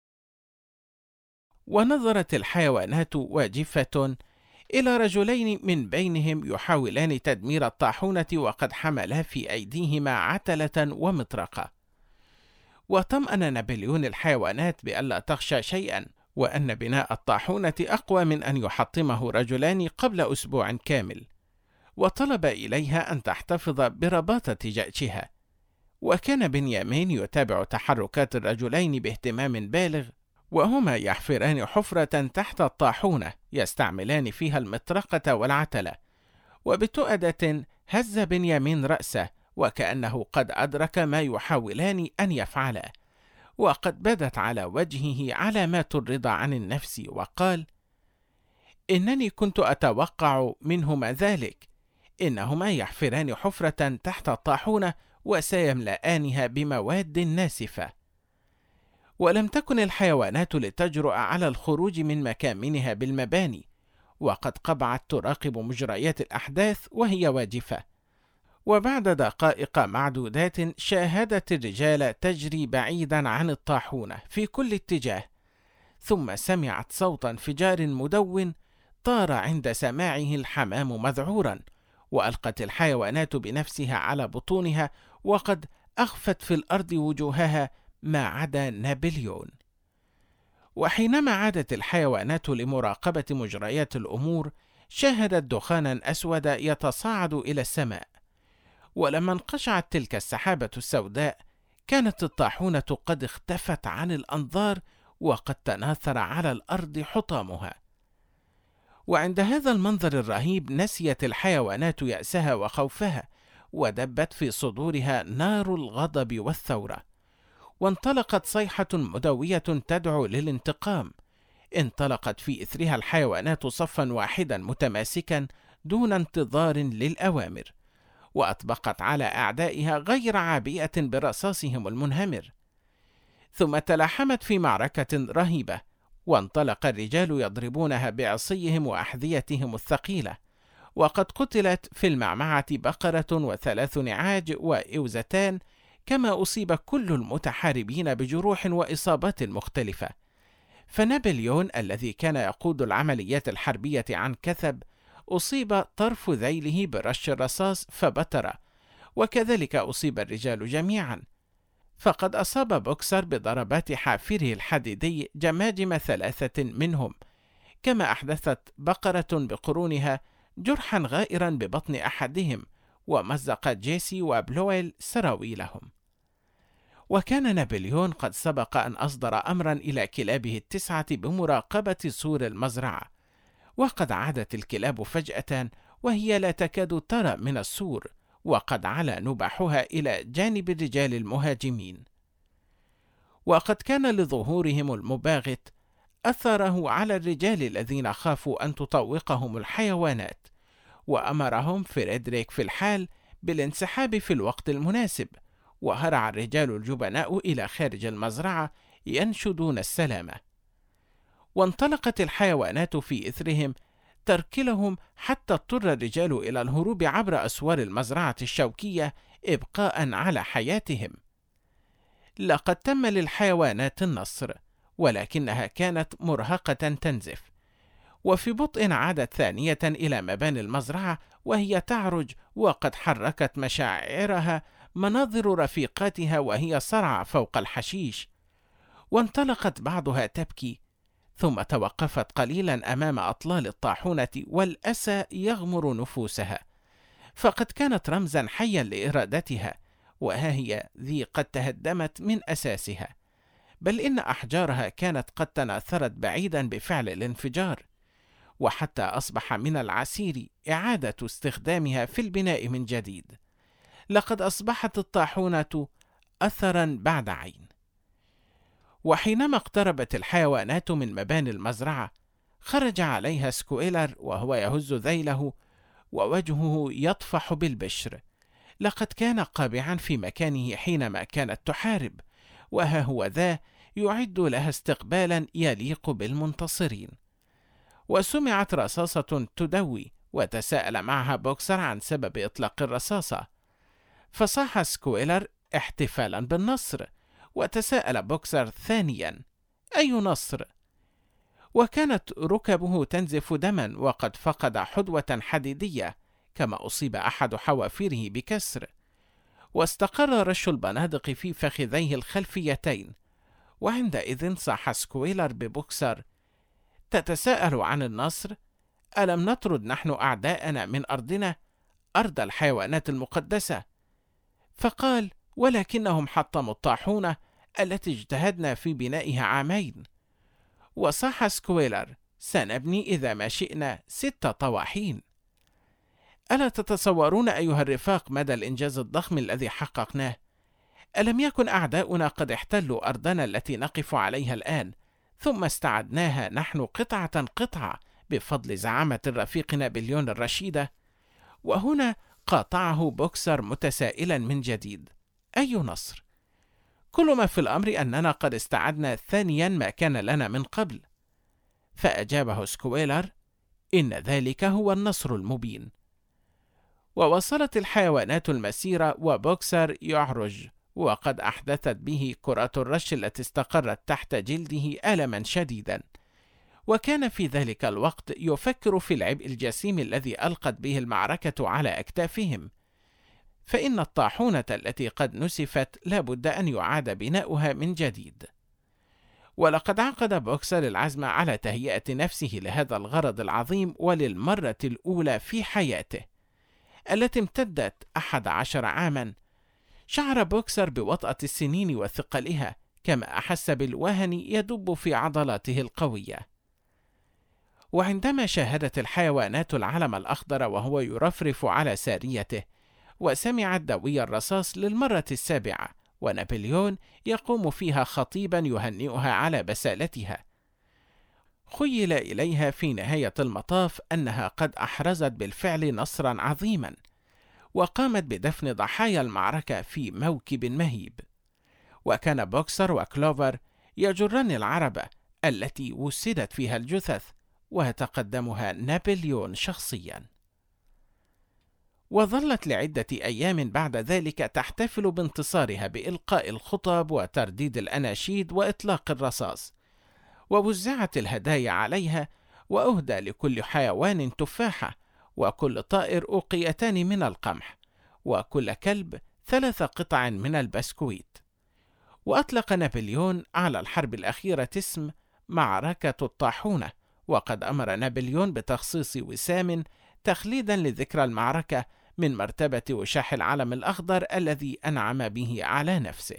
ونظرت الحيوانات واجفة إلى رجلين من بينهم يحاولان تدمير الطاحونة، وقد حملا في أيديهما عتلة ومطرقة. وطمأن نابليون الحيوانات بألا تخشى شيئا، وأن بناء الطاحونة أقوى من أن يحطمه رجلان قبل أسبوع كامل، وطلب إليها أن تحتفظ برباطة جأشها. وكان بنيامين يتابع تحركات الرجلين باهتمام بالغ، وهما يحفران حفرة تحت الطاحونة يستعملان فيها المطرقة والعتلة. وبتؤدة هز بنيامين رأسه، وكأنه قد أدرك ما يحاولان أن يفعلا، وقد بدت على وجهه علامات الرضا عن النفس، وقال: إنني كنت أتوقع منهما ذلك، إنهما يحفران حفرة تحت الطاحونة وسيملآنها بمواد ناسفة. ولم تكن الحيوانات لتجرؤ على الخروج من مكامنها بالمباني، وقد قبعت تراقب مجريات الأحداث وهي واجفة. وبعد دقائق معدودات شاهدت الرجال تجري بعيدا عن الطاحونة في كل اتجاه، ثم سمعت صوت انفجار مدون طار عند سماعه الحمام مذعورا، وألقت الحيوانات بنفسها على بطونها، وقد أخفت في الأرض وجوهها ما عدا نابليون. وحينما عادت الحيوانات لمراقبة مجريات الأمور، شاهدت دخانا أسود يتصاعد إلى السماء. ولما انقشعت تلك السحابة السوداء، كانت الطاحونة قد اختفت عن الأنظار، وقد تناثر على الأرض حطامها. وعند هذا المنظر الرهيب نسيت الحيوانات يأسها وخوفها، ودبت في صدورها نار الغضب والثورة، وانطلقت صيحة مدوية تدعو للانتقام. انطلقت في إثرها الحيوانات صفا واحدا متماسكا دون انتظار للأوامر، وأطبقت على أعدائها غير عابئة برصاصهم المنهمر. ثم تلاحمت في معركة رهيبة، وانطلق الرجال يضربونها بعصيهم وأحذيتهم الثقيلة، وقد قتلت في المعمعة بقرة و3 نعاج وإوزتان، كما أصيب كل المتحاربين بجروح وإصابات مختلفة. فنابليون الذي كان يقود العمليات الحربية عن كثب أصيب طرف ذيله برش الرصاص فبتر، وكذلك أصيب الرجال جميعا، فقد أصاب بوكسر بضربات حافره الحديدي جماجم 3 منهم، كما أحدثت بقرة بقرونها جرحا غائرا ببطن أحدهم، ومزقت جيسي وبلويل سراويلهم. وكان نابليون قد سبق أن أصدر أمرا إلى كلابه 9 بمراقبة سور المزرعة، وقد عادت الكلاب فجأة وهي لا تكاد ترى من السور، وقد علا نباحها إلى جانب الرجال المهاجمين. وقد كان لظهورهم المباغت أثره على الرجال الذين خافوا أن تطوقهم الحيوانات، وأمرهم فريدريك في الحال بالانسحاب في الوقت المناسب، وهرع الرجال الجبناء إلى خارج المزرعة ينشدون السلامة. وانطلقت الحيوانات في إثرهم تركلهم، حتى اضطر الرجال إلى الهروب عبر أسوار المزرعة الشوكية إبقاء على حياتهم. لقد تم للحيوانات النصر، ولكنها كانت مرهقة تنزف، وفي بطء عادت ثانية إلى مباني المزرعة وهي تعرج، وقد حركت مشاعرها مناظر رفيقاتها وهي صرع فوق الحشيش. وانطلقت بعضها تبكي، ثم توقفت قليلا أمام أطلال الطاحونة والأسى يغمر نفوسها، فقد كانت رمزا حيا لإرادتها، وها هي ذي قد تهدمت من أساسها، بل إن أحجارها كانت قد تناثرت بعيدا بفعل الانفجار، وحتى أصبح من العسير إعادة استخدامها في البناء من جديد. لقد أصبحت الطاحونة أثرا بعد عين. وحينما اقتربت الحيوانات من مباني المزرعة خرج عليها سكويلر وهو يهز ذيله ووجهه يطفح بالبشر. لقد كان قابعا في مكانه حينما كانت تحارب، وها هو ذا يعد لها استقبالا يليق بالمنتصرين. وسمعت رصاصة تدوي، وتساءل معها بوكسر عن سبب إطلاق الرصاصة، فصاح سكويلر احتفالا بالنصر، وتساءل بوكسر ثانيا: أي نصر؟ وكانت ركبه تنزف دما، وقد فقد حدوة حديدية، كما أصيب أحد حوافره بكسر، واستقر رش البنادق في فخذيه الخلفيتين. وعندئذ صاح سكويلر ببوكسر: تتساءل عن النصر؟ ألم نطرد نحن أعداءنا من أرضنا، أرض الحيوانات المقدسة؟ فقال: ولكنهم حطموا الطاحونة التي اجتهدنا في بنائها عامين. وصاح سكويلر: سنبني إذا ما شئنا 6 طواحين. ألا تتصورون أيها الرفاق مدى الإنجاز الضخم الذي حققناه؟ ألم يكن أعداؤنا قد احتلوا أرضنا التي نقف عليها الآن، ثم استعدناها نحن قطعة قطعة بفضل زعامة الرفيق نابليون الرشيدة؟ وهنا قاطعه بوكسر متسائلا من جديد: أي نصر؟ كل ما في الأمر أننا قد استعدنا ثانيا ما كان لنا من قبل. فأجابه سكويلر: إن ذلك هو النصر المبين. ووصلت الحيوانات المسيرة وبوكسر يعرج، وقد أحدثت به كرات الرش التي استقرت تحت جلده ألما شديدا، وكان في ذلك الوقت يفكر في العبء الجسيم الذي ألقت به المعركة على أكتافهم، فإن الطاحونة التي قد نسفت لا بد أن يعاد بناؤها من جديد. ولقد عقد بوكسر العزم على تهيئة نفسه لهذا الغرض العظيم، وللمرة الأولى في حياته التي امتدت 11 عاما. شعر بوكسر بوطأة السنين وثقلها، كما أحس بالوهن يدب في عضلاته القوية. وعندما شاهدت الحيوانات العلم الأخضر وهو يرفرف على ساريته، وسمعت دوي الرصاص للمرة السابعة، ونابليون يقوم فيها خطيبا يهنئها على بسالتها، خيل إليها في نهاية المطاف أنها قد أحرزت بالفعل نصرا عظيما، وقامت بدفن ضحايا المعركة في موكب مهيب. وكان بوكسر وكلوفر يجران العربة التي وسدت فيها الجثث، ويتقدمها نابليون شخصيا. وظلت لعدة أيام بعد ذلك تحتفل بانتصارها بإلقاء الخطب وترديد الأناشيد وإطلاق الرصاص، ووزعت الهدايا عليها، وأهدى لكل حيوان تفاحة، وكل طائر أوقيتان من القمح، وكل كلب 3 قطع من البسكويت. وأطلق نابليون على الحرب الأخيرة اسم معركة الطاحونة، وقد أمر نابليون بتخصيص وسام تخليدا لذكرى المعركة من مرتبة وشاح العلم الأخضر الذي أنعم به على نفسه.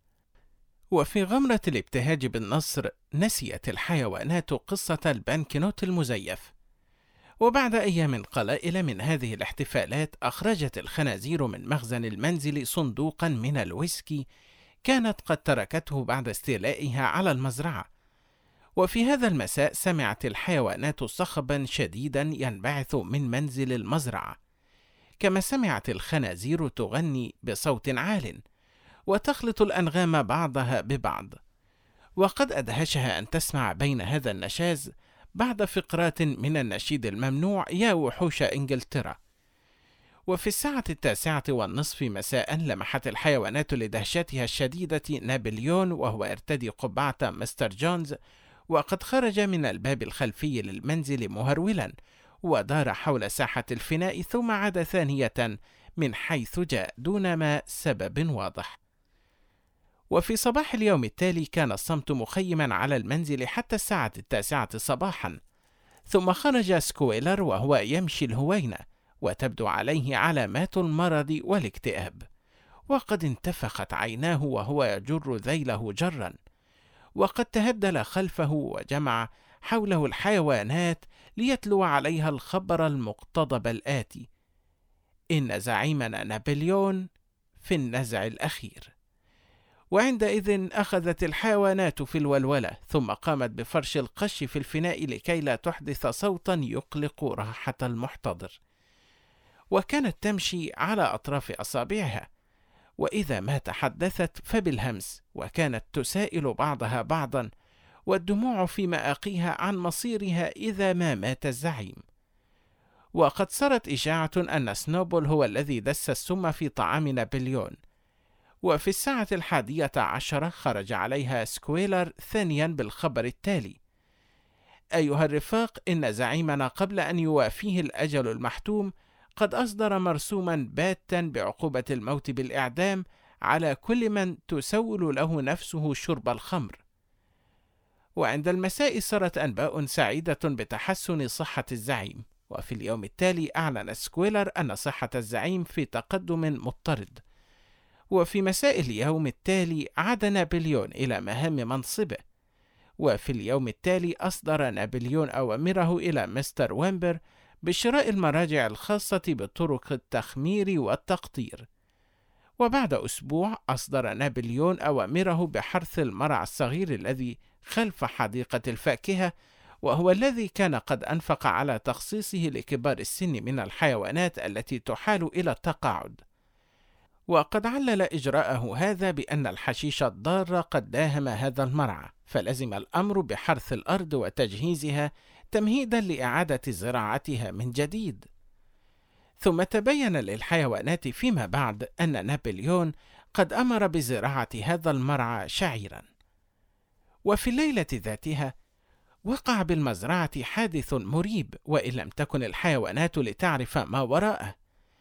وفي غمرة الابتهاج بالنصر نسيت الحيوانات قصة البنكنوت المزيف، وبعد أيام قلائل من هذه الاحتفالات أخرجت الخنازير من مخزن المنزل صندوقا من الويسكي كانت قد تركته بعد استيلائها على المزرعة. وفي هذا المساء سمعت الحيوانات صخبا شديدا ينبعث من منزل المزرعة، كما سمعت الخنازير تغني بصوت عال وتخلط الأنغام بعضها ببعض. وقد أدهشها أن تسمع بين هذا النشاز بعض فقرات من النشيد الممنوع يا وحوش إنجلترا. وفي 9:09 مساء لمحت الحيوانات لدهشتها الشديدة نابليون وهو يرتدي قبعة مستر جونز، وقد خرج من الباب الخلفي للمنزل مهرولا، ودار حول ساحة الفناء ثم عاد ثانية من حيث جاء دون ما سبب واضح. وفي صباح اليوم التالي كان الصمت مخيما على المنزل حتى 9:09 صباحا، ثم خرج سكويلر وهو يمشي الهوينة، وتبدو عليه علامات المرض والاكتئاب، وقد انتفخت عيناه وهو يجر ذيله جرا، وقد تهدل خلفه وجمع حوله الحيوانات ليتلو عليها الخبر المقتضب الآتي: إن زعيمنا نابليون في النزع الأخير. وعندئذ أخذت الحيوانات في الولولة، ثم قامت بفرش القش في الفناء لكي لا تحدث صوتا يقلق راحة المحتضر، وكانت تمشي على أطراف أصابعها، وإذا ما تحدثت فبالهمس، وكانت تسائل بعضها بعضا والدموع في مآقيها عن مصيرها إذا ما مات الزعيم. وقد سرت إشاعة أن سنوبل هو الذي دس السم في طعام نابليون. وفي 11:11 خرج عليها سكويلر ثانيا بالخبر التالي: أيها الرفاق، إن زعيمنا قبل أن يوافيه الأجل المحتوم قد أصدر مرسوما باتا بعقوبة الموت بالإعدام على كل من تسول له نفسه شرب الخمر. وعند المساء سرت أنباء سعيدة بتحسن صحة الزعيم، وفي اليوم التالي أعلن سكويلر أن صحة الزعيم في تقدم مضطرد. وفي مساء اليوم التالي عاد نابليون إلى مهام منصبه، وفي اليوم التالي أصدر نابليون أوامره إلى مستر ويمبر بشراء المراجع الخاصة بطرق التخمير والتقطير. وبعد أسبوع أصدر نابليون أوامره بحرث المرعى الصغير الذي خلف حديقة الفاكهة، وهو الذي كان قد أنفق على تخصيصه لكبار السن من الحيوانات التي تحال إلى التقاعد. وقد علل إجراءه هذا بأن الحشيش الضار قد داهم هذا المرعى، فلزم الأمر بحرث الأرض وتجهيزها تمهيدا لإعادة زراعتها من جديد. ثم تبين للحيوانات فيما بعد أن نابليون قد أمر بزراعة هذا المرعى شعيرا. وفي الليلة ذاتها وقع بالمزرعة حادث مريب، وإن لم تكن الحيوانات لتعرف ما وراءه.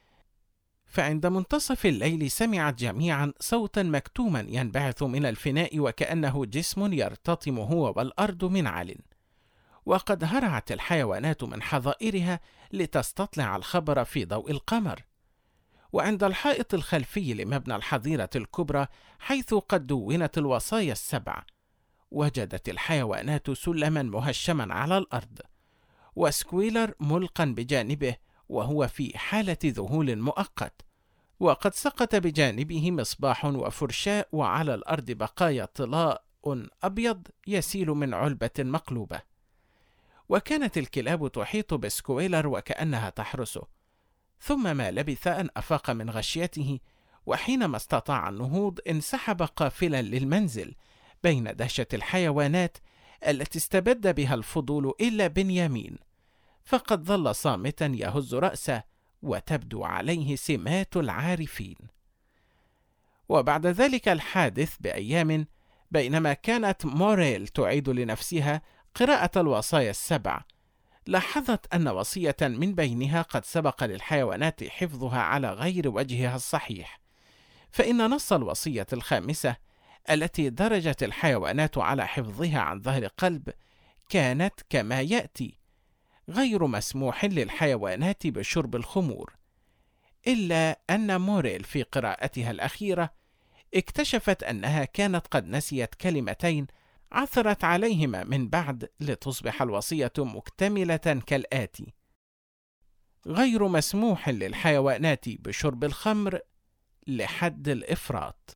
فعند منتصف الليل سمعت جميعا صوتا مكتوما ينبعث من الفناء وكأنه جسم يرتطم هو والأرض من عال، وقد هرعت الحيوانات من حظائرها لتستطلع الخبر في ضوء القمر. وعند الحائط الخلفي لمبنى الحظيرة الكبرى حيث قد دونت الوصايا ال7، وجدت الحيوانات سلما مهشما على الأرض، وسكويلر ملقا بجانبه وهو في حالة ذهول مؤقت، وقد سقط بجانبه مصباح وفرشاة، وعلى الأرض بقايا طلاء أبيض يسيل من علبة مقلوبة. وكانت الكلاب تحيط بسكويلر وكأنها تحرسه، ثم ما لبث أن أفاق من غشيته، وحينما استطاع النهوض انسحب قافلا للمنزل بين دهشة الحيوانات التي استبد بها الفضول إلا بنيامين، فقد ظل صامتا يهز رأسه وتبدو عليه سمات العارفين. وبعد ذلك الحادث بأيام، بينما كانت موريل تعيد لنفسها قراءة الوصايا السبع، لاحظت أن وصية من بينها قد سبق للحيوانات حفظها على غير وجهها الصحيح، فإن نص الوصية الخامسة التي درجت الحيوانات على حفظها عن ظهر قلب كانت كما يأتي: غير مسموح للحيوانات بشرب الخمور، إلا أن موريل في قراءتها الأخيرة اكتشفت أنها كانت قد نسيت كلمتين عثرت عليهما من بعد، لتصبح الوصية مكتملة كالآتي: غير مسموح للحيوانات بشرب الخمر لحد الإفراط.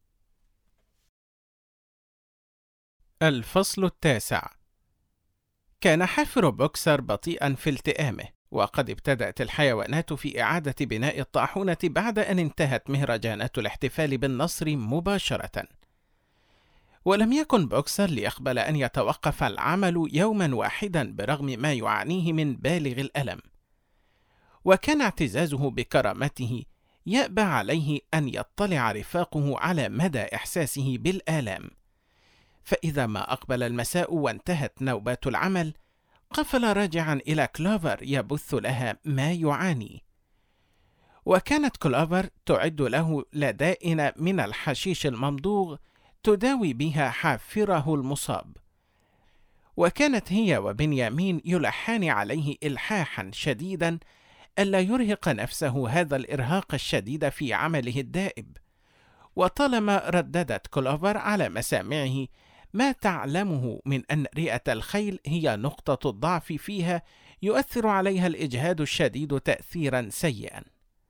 الفصل 9. كان حافر بوكسر بطيئا في التئامه، وقد ابتدأت الحيوانات في إعادة بناء الطاحونة بعد أن انتهت مهرجانات الاحتفال بالنصر مباشرة. ولم يكن بوكسر ليقبل أن يتوقف العمل يوما واحدا برغم ما يعانيه من بالغ الألم، وكان اعتزازه بكرامته يأبى عليه أن يطلع رفاقه على مدى إحساسه بالآلام، فإذا ما أقبل المساء وانتهت نوبات العمل قفل راجعا إلى كلوفر يبث لها ما يعاني. وكانت كلوفر تعد له لدائن من الحشيش الممضوغ تداوي بها حافره المصاب، وكانت هي وبنيامين يلحان عليه إلحاحا شديدا ألا يرهق نفسه هذا الإرهاق الشديد في عمله الدائب. وطالما رددت كلوفر على مسامعه ما تعلمه من أن رئة الخيل هي نقطة الضعف فيها يؤثر عليها الإجهاد الشديد تأثيرا سيئا،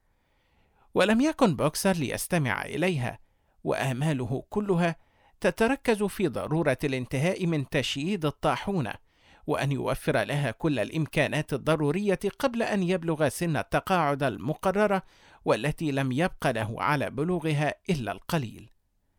ولم يكن بوكسر ليستمع إليها، وآماله كلها تتركز في ضرورة الانتهاء من تشييد الطاحونة، وأن يوفر لها كل الإمكانات الضرورية قبل أن يبلغ سن التقاعد المقررة، والتي لم يبق له على بلوغها إلا القليل.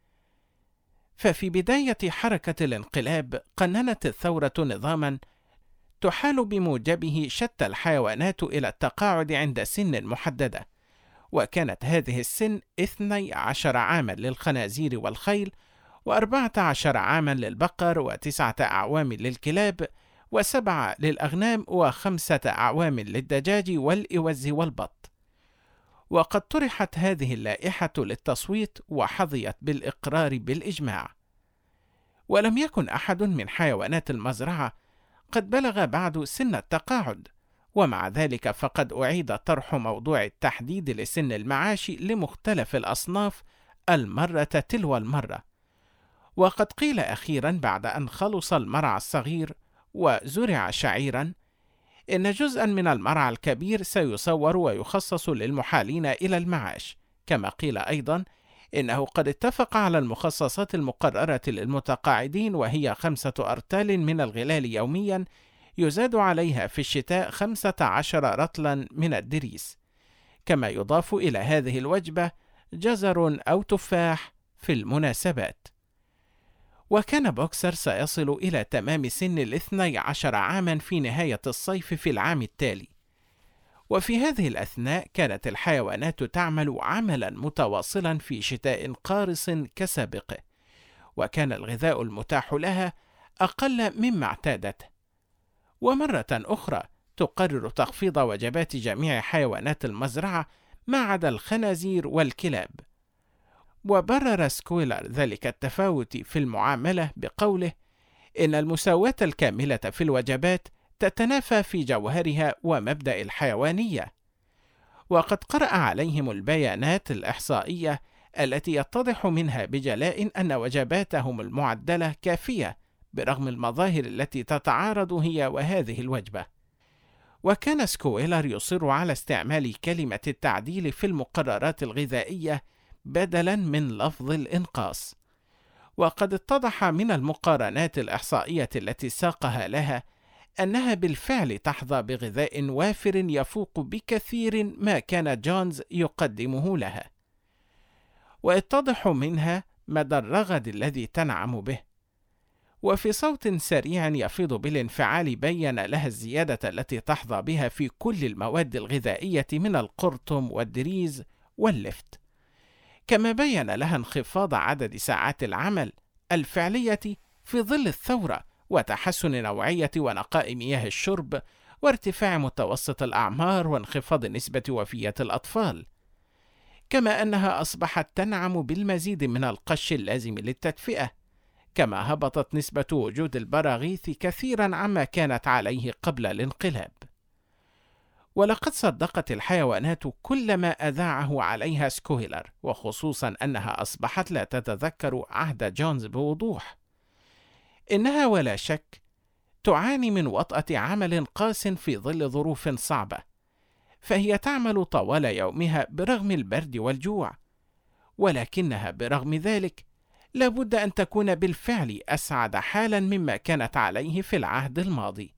ففي بداية حركة الانقلاب قننت الثورة نظاما تحال بموجبه شتى الحيوانات إلى التقاعد عند سن محددة، وكانت هذه السن 12 عاما للخنازير والخيل، و14 عاما للبقر، و9 أعوام للكلاب، و7 للأغنام، و5 أعوام للدجاج والإوز والبط. وقد طرحت هذه اللائحة للتصويت وحظيت بالإقرار بالإجماع. ولم يكن أحد من حيوانات المزرعة قد بلغ بعد سن التقاعد، ومع ذلك فقد أعيد طرح موضوع التحديد لسن المعاش لمختلف الأصناف المرة تلو المرة. وقد قيل أخيرا بعد أن خلص المرعى الصغير وزرع شعيرا إن جزءا من المرعى الكبير سيصور ويخصص للمحالين إلى المعاش، كما قيل أيضا إنه قد اتفق على المخصصات المقررة للمتقاعدين، وهي 5 أرطال من الغلال يوميا، يزاد عليها في الشتاء 15 رطلا من الدريس، كما يضاف إلى هذه الوجبة جزر أو تفاح في المناسبات. وكان بوكسر سيصل إلى تمام سن 12 عاما في نهاية الصيف في العام التالي. وفي هذه الأثناء كانت الحيوانات تعمل عملا متواصلا في شتاء قارس كسابقه، وكان الغذاء المتاح لها أقل مما اعتادته. ومرة أخرى تقرر تخفيض وجبات جميع حيوانات المزرعة ما عدا الخنازير والكلاب. وبرر سكويلر ذلك التفاوت في المعاملة بقوله إن المساواة الكاملة في الوجبات تتنافى في جوهرها ومبدأ الحيوانية. وقد قرأ عليهم البيانات الإحصائية التي يتضح منها بجلاء أن وجباتهم المعدلة كافية برغم المظاهر التي تتعارض هي وهذه الوجبة. وكان سكويلر يصر على استعمال كلمة التعديل في المقررات الغذائية بدلاً من لفظ الإنقاص. وقد اتضح من المقارنات الإحصائية التي ساقها لها أنها بالفعل تحظى بغذاء وافر يفوق بكثير ما كان جونز يقدمه لها، ويتضح منها مدى الرغد الذي تنعم به. وفي صوت سريع يفيض بالانفعال بين لها الزيادة التي تحظى بها في كل المواد الغذائية من القرطم والدريز واللفت، كما بين لها انخفاض عدد ساعات العمل الفعلية في ظل الثورة وتحسن نوعية ونقاء مياه الشرب وارتفاع متوسط الأعمار وانخفاض نسبة وفية الأطفال، كما أنها أصبحت تنعم بالمزيد من القش اللازم للتدفئة، كما هبطت نسبة وجود البراغيث كثيرا عما كانت عليه قبل الانقلاب. ولقد صدقت الحيوانات كل ما أذاعه عليها سكويلر، وخصوصا أنها أصبحت لا تتذكر عهد جونز بوضوح. إنها ولا شك تعاني من وطأة عمل قاس في ظل ظروف صعبة، فهي تعمل طوال يومها برغم البرد والجوع، ولكنها برغم ذلك لابد أن تكون بالفعل أسعد حالا مما كانت عليه في العهد الماضي.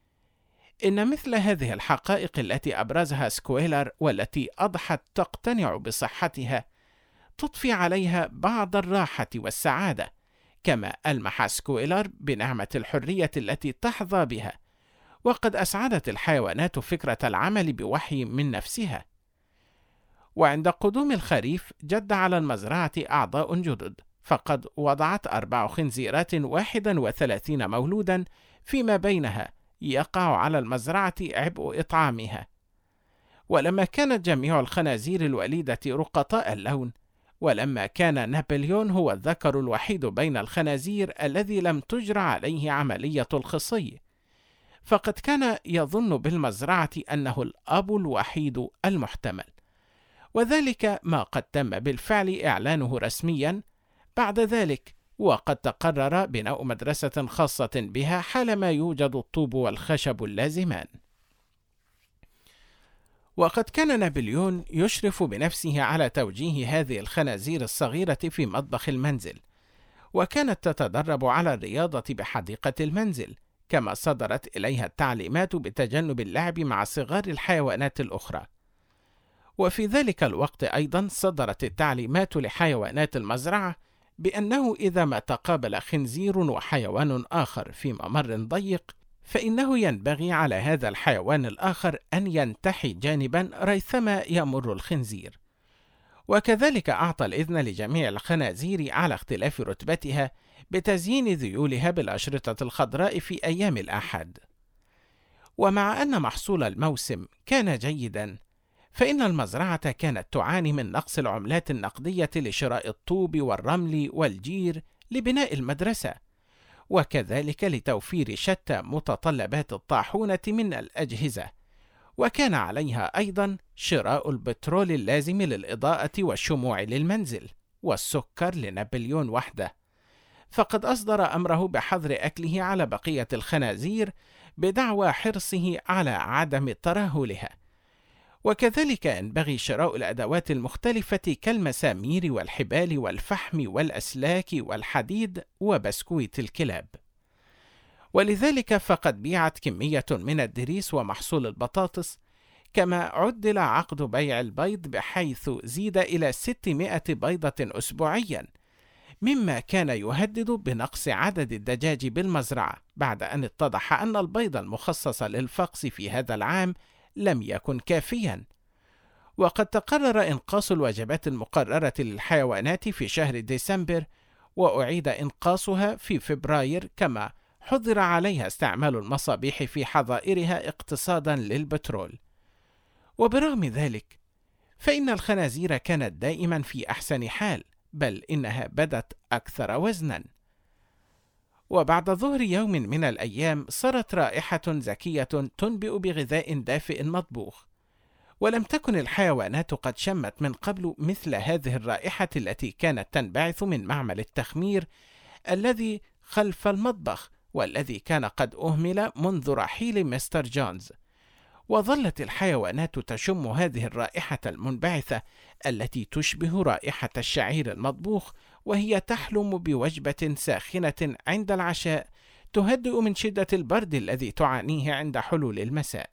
إن مثل هذه الحقائق التي أبرزها سكويلر والتي أضحت تقتنع بصحتها تضفي عليها بعض الراحة والسعادة، كما ألمح سكويلر بنعمة الحرية التي تحظى بها، وقد أسعدت الحيوانات فكرة العمل بوحي من نفسها. وعند قدوم الخريف جد على المزرعة أعضاء جدد، فقد وضعت 4 خنزيرات 31 مولودا، فيما بينها يقع على المزرعة عبء إطعامها. ولما كانت جميع الخنازير الوليدة رقطاء اللون، ولما كان نابليون هو الذكر الوحيد بين الخنازير الذي لم تجرى عليه عملية الخصي، فقد كان يظن بالمزرعة أنه الأب الوحيد المحتمل، وذلك ما قد تم بالفعل إعلانه رسميا بعد ذلك. وقد تقرر بناء مدرسة خاصة بها حالما يوجد الطوب والخشب اللازمان. وقد كان نابليون يشرف بنفسه على توجيه هذه الخنازير الصغيرة في مطبخ المنزل، وكانت تتدرب على الرياضة بحديقة المنزل، كما صدرت إليها التعليمات بتجنب اللعب مع صغار الحيوانات الأخرى. وفي ذلك الوقت أيضا صدرت التعليمات لحيوانات المزرعة بأنه إذا ما تقابل خنزير وحيوان آخر في ممر ضيق، فإنه ينبغي على هذا الحيوان الآخر أن ينتحي جانبا ريثما يمر الخنزير. وكذلك أعطى الإذن لجميع الخنازير على اختلاف رتبتها بتزيين ذيولها بالأشرطة الخضراء في أيام الأحد. ومع أن محصول الموسم كان جيدا، فإن المزرعة كانت تعاني من نقص العملات النقدية لشراء الطوب والرمل والجير لبناء المدرسة، وكذلك لتوفير شتى متطلبات الطاحونة من الأجهزة، وكان عليها أيضا شراء البترول اللازم للإضاءة والشموع للمنزل، والسكر لنابليون وحده، فقد أصدر أمره بحظر أكله على بقية الخنازير بدعوى حرصه على عدم ترهلها. وكذلك ينبغي شراء الأدوات المختلفة كالمسامير والحبال والفحم والأسلاك والحديد وبسكويت الكلاب. ولذلك فقد بيعت كمية من الدريس ومحصول البطاطس، كما عدل عقد بيع البيض بحيث زيد إلى 600 بيضة أسبوعيا، مما كان يهدد بنقص عدد الدجاج بالمزرعة، بعد أن اتضح أن البيض المخصص للفقس في هذا العام لم يكن كافيا. وقد تقرر إنقاص الوجبات المقررة للحيوانات في شهر ديسمبر، وأعيد إنقاصها في فبراير، كما حظر عليها استعمال المصابيح في حظائرها اقتصادا للبترول. وبرغم ذلك فإن الخنازير كانت دائما في أحسن حال، بل إنها بدت أكثر وزنا. وبعد ظهر يوم من الأيام صارت رائحة زكية تنبئ بغذاء دافئ مطبوخ، ولم تكن الحيوانات قد شمت من قبل مثل هذه الرائحة التي كانت تنبعث من معمل التخمير الذي خلف المطبخ، والذي كان قد أهمل منذ رحيل مستر جونز. وظلت الحيوانات تشم هذه الرائحة المنبعثة التي تشبه رائحة الشعير المطبوخ، وهي تحلم بوجبة ساخنة عند العشاء تهدئ من شدة البرد الذي تعانيه عند حلول المساء.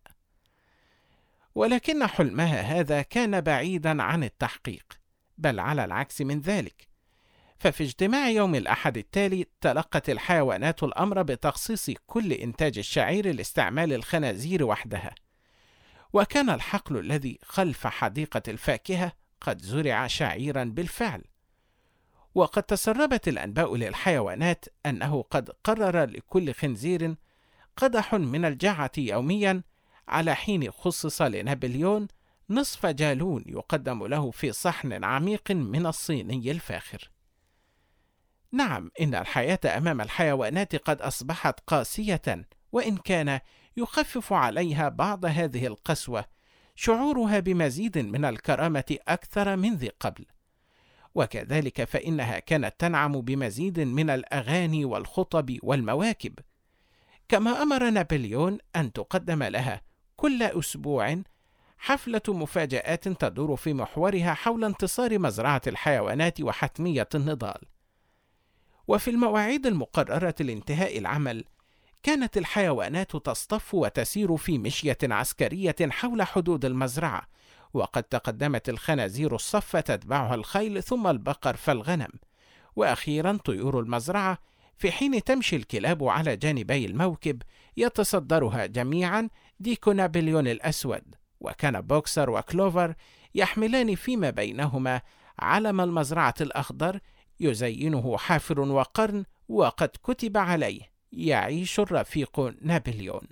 ولكن حلمها هذا كان بعيدا عن التحقيق، بل على العكس من ذلك. ففي اجتماع يوم الأحد التالي تلقت الحيوانات الأمر بتخصيص كل إنتاج الشعير لاستعمال الخنازير وحدها. وكان الحقل الذي خلف حديقة الفاكهة قد زرع شعيرا بالفعل. وقد تسربت الأنباء للحيوانات أنه قد قرر لكل خنزير قدح من الجعة يوميا، على حين خصص لنابليون نصف جالون يقدم له في صحن عميق من الصيني الفاخر. نعم، إن الحياة أمام الحيوانات قد أصبحت قاسية، وإن كان يخفف عليها بعض هذه القسوة شعورها بمزيد من الكرامة أكثر من ذي قبل. وكذلك فإنها كانت تنعم بمزيد من الأغاني والخطب والمواكب، كما أمر نابليون أن تقدم لها كل أسبوع حفلة مفاجآت تدور في محورها حول انتصار مزرعة الحيوانات وحتمية النضال. وفي المواعيد المقررة لانتهاء العمل كانت الحيوانات تصطف وتسير في مشية عسكرية حول حدود المزرعة، وقد تقدمت الخنازير الصف تتبعها الخيل ثم البقر فالغنم، وأخيرا طيور المزرعة، في حين تمشي الكلاب على جانبي الموكب يتصدرها جميعا ديكو نابليون الأسود، وكان بوكسر وكلوفر يحملان فيما بينهما علم المزرعة الأخضر يزينه حافر وقرن، وقد كتب عليه يعيش الرفيق نابليون.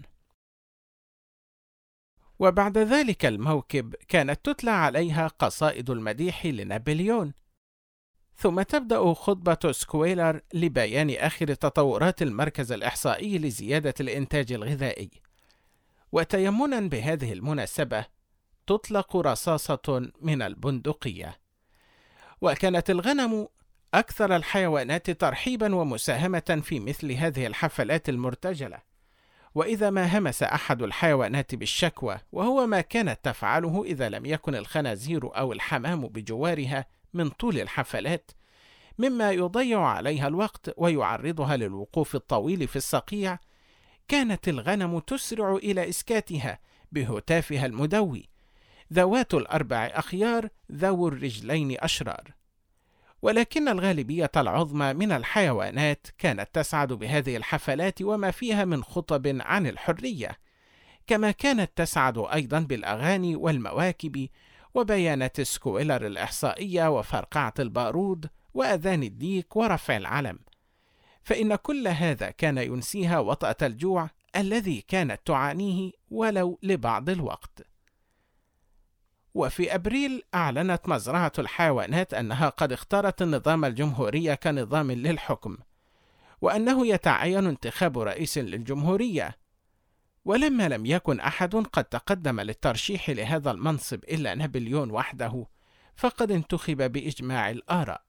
وبعد ذلك الموكب كانت تتلى عليها قصائد المديح لنابليون، ثم تبدأ خطبة سكويلر لبيان آخر تطورات المركز الإحصائي لزيادة الإنتاج الغذائي. وتيمنا بهذه المناسبة تطلق رصاصة من البندقية. وكانت الغنم أكثر الحيوانات ترحيبا ومساهمة في مثل هذه الحفلات المرتجلة، وإذا ما همس أحد الحيوانات بالشكوى، وهو ما كانت تفعله إذا لم يكن الخنازير أو الحمام بجوارها من طول الحفلات، مما يضيع عليها الوقت ويعرضها للوقوف الطويل في الصقيع، كانت الغنم تسرع إلى إسكاتها بهتافها المدوي: ذوات الأربع أخيار ذو الرجلين أشرار. ولكن الغالبية العظمى من الحيوانات كانت تسعد بهذه الحفلات وما فيها من خطب عن الحرية، كما كانت تسعد أيضا بالأغاني والمواكب وبيانات سكويلر الإحصائية وفرقعة البارود وأذان الديك ورفع العلم، فإن كل هذا كان ينسيها وطأة الجوع الذي كانت تعانيه ولو لبعض الوقت. وفي أبريل أعلنت مزرعة الحيوانات أنها قد اختارت النظام الجمهوري كنظام للحكم، وأنه يتعين انتخاب رئيس للجمهورية. ولما لم يكن أحد قد تقدم للترشيح لهذا المنصب إلا نابليون وحده، فقد انتخب بإجماع الآراء.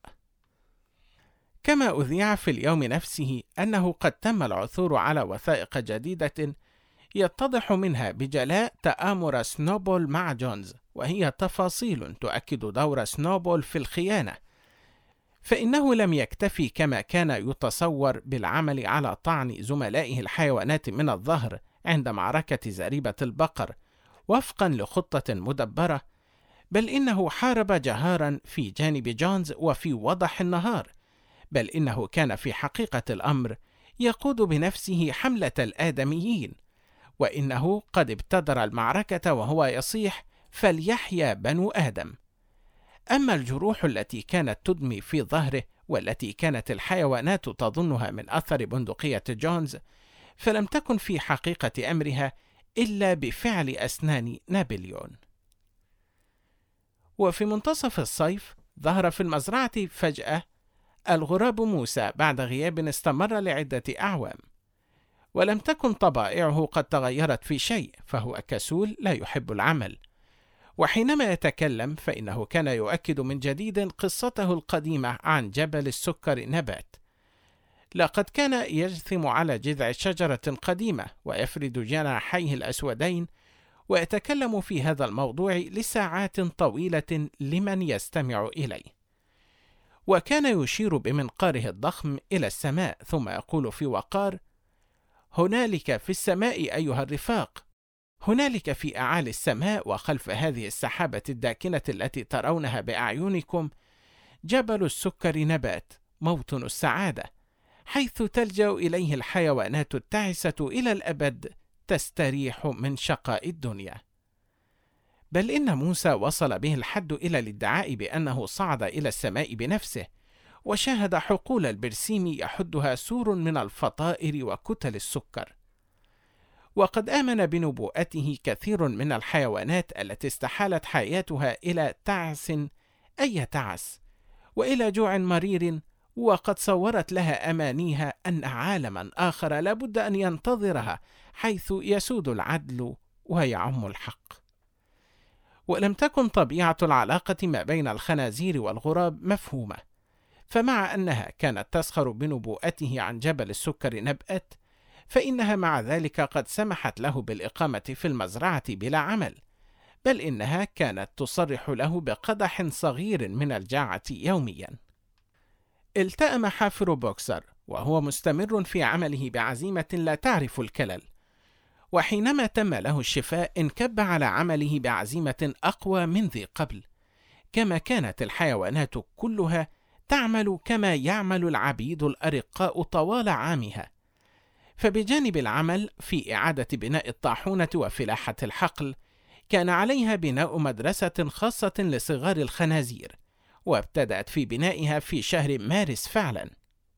كما أذيع في اليوم نفسه أنه قد تم العثور على وثائق جديدة يتضح منها بجلاء تآمر سنوبول مع جونز، وهي تفاصيل تؤكد دور سنوبول في الخيانة، فإنه لم يكتفي كما كان يتصور بالعمل على طعن زملائه الحيوانات من الظهر عند معركة زريبة البقر وفقا لخطة مدبرة، بل إنه حارب جهارا في جانب جونز وفي وضح النهار، بل إنه كان في حقيقة الأمر يقود بنفسه حملة الآدميين، وإنه قد ابتدر المعركة وهو يصيح: فليحيا بنو آدم. أما الجروح التي كانت تدمي في ظهره والتي كانت الحيوانات تظنها من أثر بندقية جونز، فلم تكن في حقيقة أمرها إلا بفعل أسنان نابليون. وفي منتصف الصيف ظهر في المزرعة فجأة الغراب موسى بعد غياب استمر لعدة أعوام، ولم تكن طبائعه قد تغيرت في شيء، فهو كسول لا يحب العمل، وحينما يتكلم فإنه كان يؤكد من جديد قصته القديمة عن جبل السكر نبات. لقد كان يجثم على جذع شجرة قديمة ويفرد جناحيه الأسودين، ويتكلم في هذا الموضوع لساعات طويلة لمن يستمع إليه. وكان يشير بمنقاره الضخم إلى السماء، ثم يقول في وقار: هنالك في السماء أيها الرفاق، هنالك في أعالي السماء وخلف هذه السحابة الداكنة التي ترونها بأعينكم جبل السكر نبات، موطن السعادة، حيث تلجأ إليه الحيوانات التعسة إلى الأبد تستريح من شقاء الدنيا. بل إن موسى وصل به الحد إلى الادعاء بأنه صعد إلى السماء بنفسه، وشاهد حقول البرسيم يحدها سور من الفطائر وكتل السكر. وقد آمن بنبوءته كثير من الحيوانات التي استحالت حياتها إلى تعس أي تعس، وإلى جوع مرير، وقد صورت لها أمانيها أن عالما آخر لابد أن ينتظرها، حيث يسود العدل ويعم الحق. ولم تكن طبيعة العلاقة ما بين الخنازير والغراب مفهومة، فمع أنها كانت تسخر بنبوءته عن جبل السكر نبأت، فإنها مع ذلك قد سمحت له بالإقامة في المزرعة بلا عمل، بل إنها كانت تصرح له بقدح صغير من الجاعة يوميا. التأم حافر بوكسر وهو مستمر في عمله بعزيمة لا تعرف الكلل، وحينما تم له الشفاء انكب على عمله بعزيمة أقوى من ذي قبل، كما كانت الحيوانات كلها تعمل كما يعمل العبيد الأرقاء طوال عامها. فبجانب العمل في إعادة بناء الطاحونة وفلاحة الحقل، كان عليها بناء مدرسة خاصة لصغار الخنازير، وابتدأت في بنائها في شهر مارس فعلا.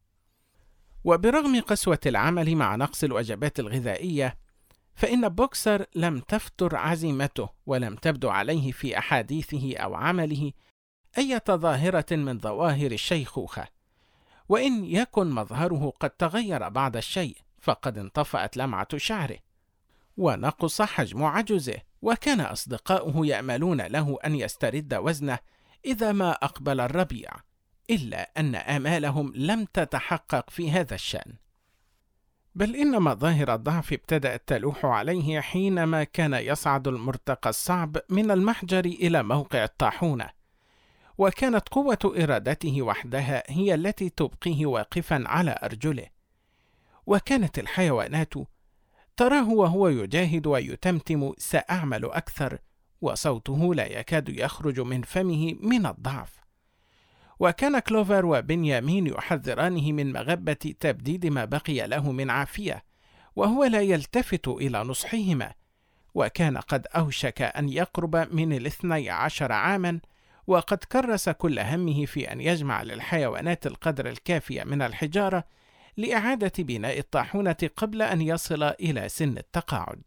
وبرغم قسوة العمل مع نقص الوجبات الغذائية، فإن بوكسر لم تفتر عزيمته، ولم تبدو عليه في أحاديثه أو عمله أي ظاهرة من ظواهر الشيخوخة، وإن يكن مظهره قد تغير بعض الشيء، فقد انطفأت لمعة شعره ونقص حجم عجزه، وكان أصدقاؤه يأملون له أن يسترد وزنه إذا ما أقبل الربيع، إلا أن آمالهم لم تتحقق في هذا الشأن. بل إن مظاهر الضعف ابتدأت تلوح عليه حينما كان يصعد المرتقى الصعب من المحجر إلى موقع الطاحونة، وكانت قوة إرادته وحدها هي التي تبقيه واقفا على أرجله. وكانت الحيوانات تراه وهو يجاهد ويتمتم: سأعمل أكثر، وصوته لا يكاد يخرج من فمه من الضعف. وكان كلوفر وبنيامين يحذرانه من مغبة تبديد ما بقي له من عافية، وهو لا يلتفت إلى نصحهما، وكان قد أوشك أن يقرب من 12 عاما، وقد كرس كل همه في أن يجمع للحيوانات القدر الكافي من الحجارة لإعادة بناء الطاحونة قبل أن يصل إلى سن التقاعد.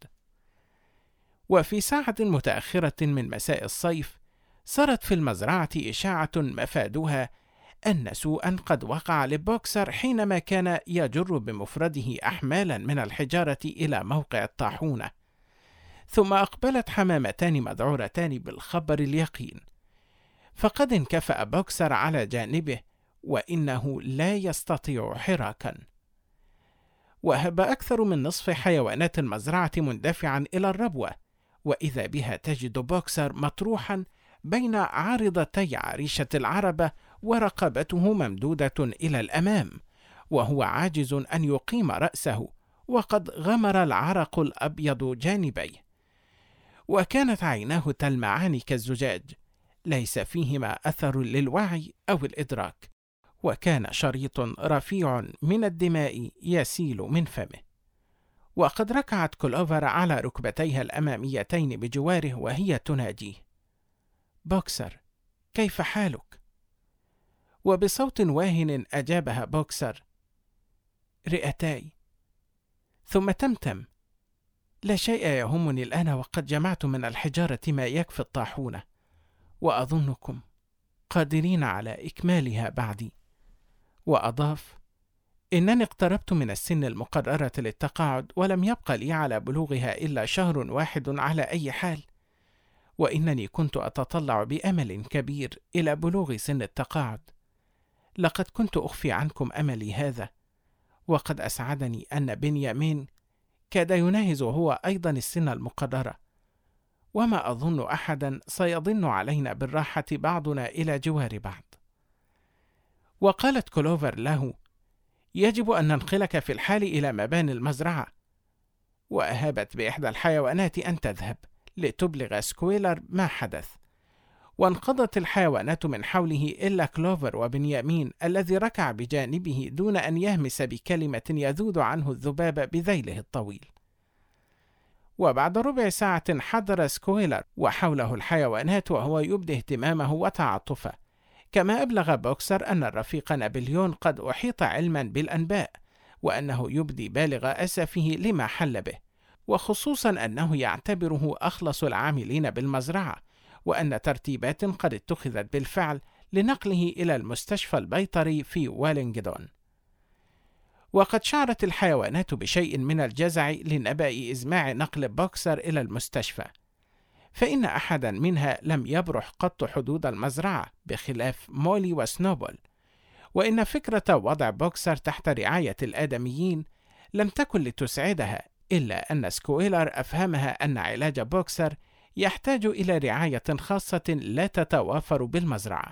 وفي ساعة متأخرة من مساء الصيف، صارت في المزرعة إشاعة مفادها أن سوءا قد وقع لبوكسر حينما كان يجر بمفرده أحمالا من الحجارة إلى موقع الطاحونة. ثم أقبلت حمامتان مذعورتان بالخبر اليقين، فقد انكفأ بوكسر على جانبه، وإنه لا يستطيع حراكا. وهب أكثر من نصف حيوانات المزرعة مندفعا إلى الربوة، وإذا بها تجد بوكسر مطروحا بين عارضتي عريشة العربة، ورقبته ممدودة إلى الأمام، وهو عاجز أن يقيم رأسه، وقد غمر العرق الأبيض جانبيه، وكانت عيناه تلمعان كالزجاج، ليس فيهما أثر للوعي أو الإدراك، وكان شريط رفيع من الدماء يسيل من فمه. وقد ركعت كلوفر على ركبتيها الأماميتين بجواره وهي تناديه: بوكسر، كيف حالك؟ وبصوت واهن أجابها بوكسر: رئتاي. ثم تمتم: لا شيء يهمني الآن، وقد جمعت من الحجارة ما يكفي الطاحونة، وأظنكم قادرين على إكمالها بعدي. وأضاف: إنني اقتربت من السن المقررة للتقاعد، ولم يبقى لي على بلوغها إلا شهر واحد على أي حال، وإنني كنت أتطلع بأمل كبير إلى بلوغ سن التقاعد. لقد كنت أخفي عنكم أملي هذا، وقد أسعدني أن بنيامين كاد يناهز هو أيضا السن المقررة، وما أظن أحدا سيظن علينا بالراحة بعضنا إلى جوار بعض. وقالت كلوفر له: يجب أن ننقلك في الحال إلى مباني المزرعة. وأهابت بإحدى الحيوانات أن تذهب لتبلغ سكويلر ما حدث. وانقضت الحيوانات من حوله إلا كلوفر وبنيامين الذي ركع بجانبه دون أن يهمس بكلمة يذود عنه الذباب بذيله الطويل. وبعد ربع ساعة حضر سكويلر وحوله الحيوانات وهو يبدي اهتمامه وتعاطفه، كما أبلغ بوكسر أن الرفيق نابليون قد أحيط علما بالأنباء، وأنه يبدي بالغ أسفه لما حل به، وخصوصا أنه يعتبره أخلص العاملين بالمزرعة، وأن ترتيبات قد اتخذت بالفعل لنقله إلى المستشفى البيطري في والينغدون. وقد شعرت الحيوانات بشيء من الجزع لنبأ إزماع نقل بوكسر إلى المستشفى، فإن أحدا منها لم يبرح قط حدود المزرعة بخلاف مولي وسنوبل، وإن فكرة وضع بوكسر تحت رعاية الآدميين لم تكن لتسعدها، إلا أن سكويلر أفهمها أن علاج بوكسر يحتاج إلى رعاية خاصة لا تتوافر بالمزرعة.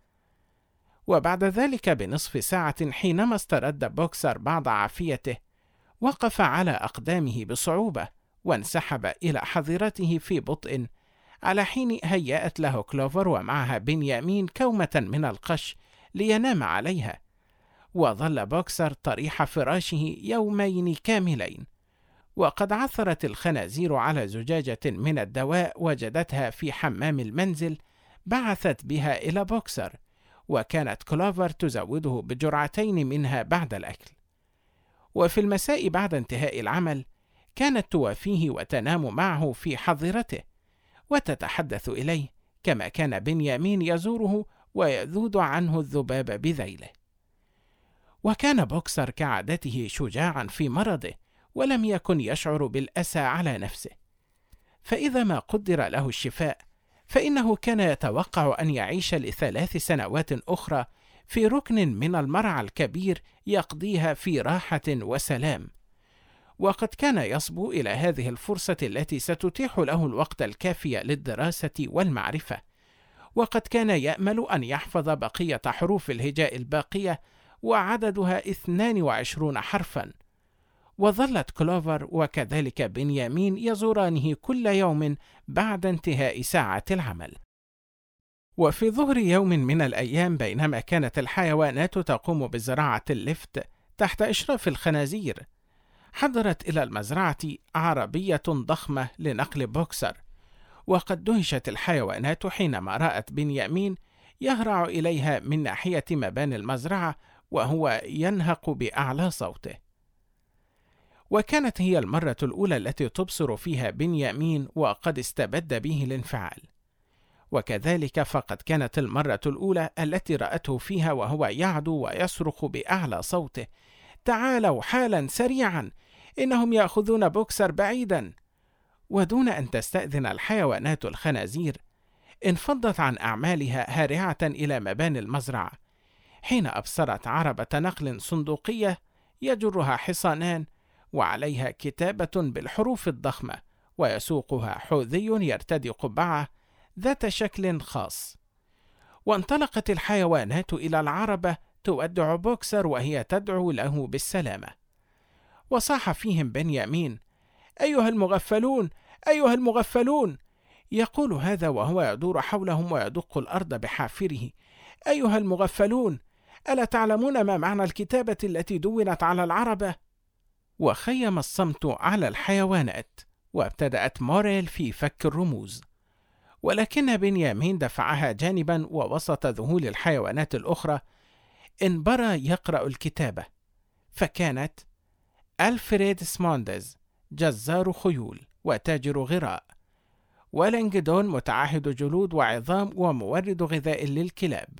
وبعد ذلك بنصف ساعة حينما استرد بوكسر بعض عافيته، وقف على أقدامه بصعوبة وانسحب إلى حظيرته في بطء، على حين هيأت له كلوفر ومعها بنيامين كومة من القش لينام عليها. وظل بوكسر طريح فراشه يومين كاملين. وقد عثرت الخنازير على زجاجة من الدواء وجدتها في حمام المنزل، بعثت بها إلى بوكسر، وكانت كلوفر تزوده بجرعتين منها بعد الأكل. وفي المساء بعد انتهاء العمل كانت توافيه وتنام معه في حظيرته وتتحدث إليه، كما كان بنيامين يزوره ويذود عنه الذباب بذيله. وكان بوكسر كعادته شجاعا في مرضه، ولم يكن يشعر بالأسى على نفسه، فإذا ما قدر له الشفاء فإنه كان يتوقع أن يعيش ل3 سنوات أخرى في ركن من المرعى الكبير يقضيها في راحة وسلام. وقد كان يصبو إلى هذه الفرصة التي ستتيح له الوقت الكافي للدراسة والمعرفة، وقد كان يأمل أن يحفظ بقية حروف الهجاء الباقية، وعددها 22 حرفا. وظلت كلوفر وكذلك بنيامين يزورانه كل يوم بعد انتهاء ساعة العمل. وفي ظهر يوم من الأيام، بينما كانت الحيوانات تقوم بزراعة اللفت تحت إشراف الخنازير، حضرت إلى المزرعة عربية ضخمة لنقل بوكسر. وقد دهشت الحيوانات حينما رأت بنيامين يهرع إليها من ناحية مباني المزرعة وهو ينهق بأعلى صوته. وكانت هي المرة الأولى التي تبصر فيها بنيامين وقد استبد به الانفعال، وكذلك فقد كانت المرة الأولى التي رأته فيها وهو يعدو ويصرخ بأعلى صوته: تعالوا حالا سريعا، إنهم يأخذون بوكسر بعيدا. ودون أن تستأذن الحيوانات الخنازير، انفضت عن أعمالها هارعة إلى مباني المزرعة، حين أبصرت عربة نقل صندوقية يجرها حصانان، وعليها كتابة بالحروف الضخمة، ويسوقها حوذي يرتدي قبعة ذات شكل خاص. وانطلقت الحيوانات إلى العربة تودع بوكسر وهي تدعو له بالسلامة. وصاح فيهم بنيامين: أيها المغفلون، أيها المغفلون! يقول هذا وهو يدور حولهم ويدق الأرض بحافره. أيها المغفلون، ألا تعلمون ما معنى الكتابة التي دونت على العربة؟ وخيم الصمت على الحيوانات، وابتدأت موريل في فك الرموز، ولكن بنيامين دفعها جانبا، ووسط ذهول الحيوانات الأخرى انبرى يقرأ الكتابة، فكانت: ألفريد سموندز، جزار خيول وتاجر غراء، والينغدون متعهد جلود وعظام ومورد غذاء للكلاب.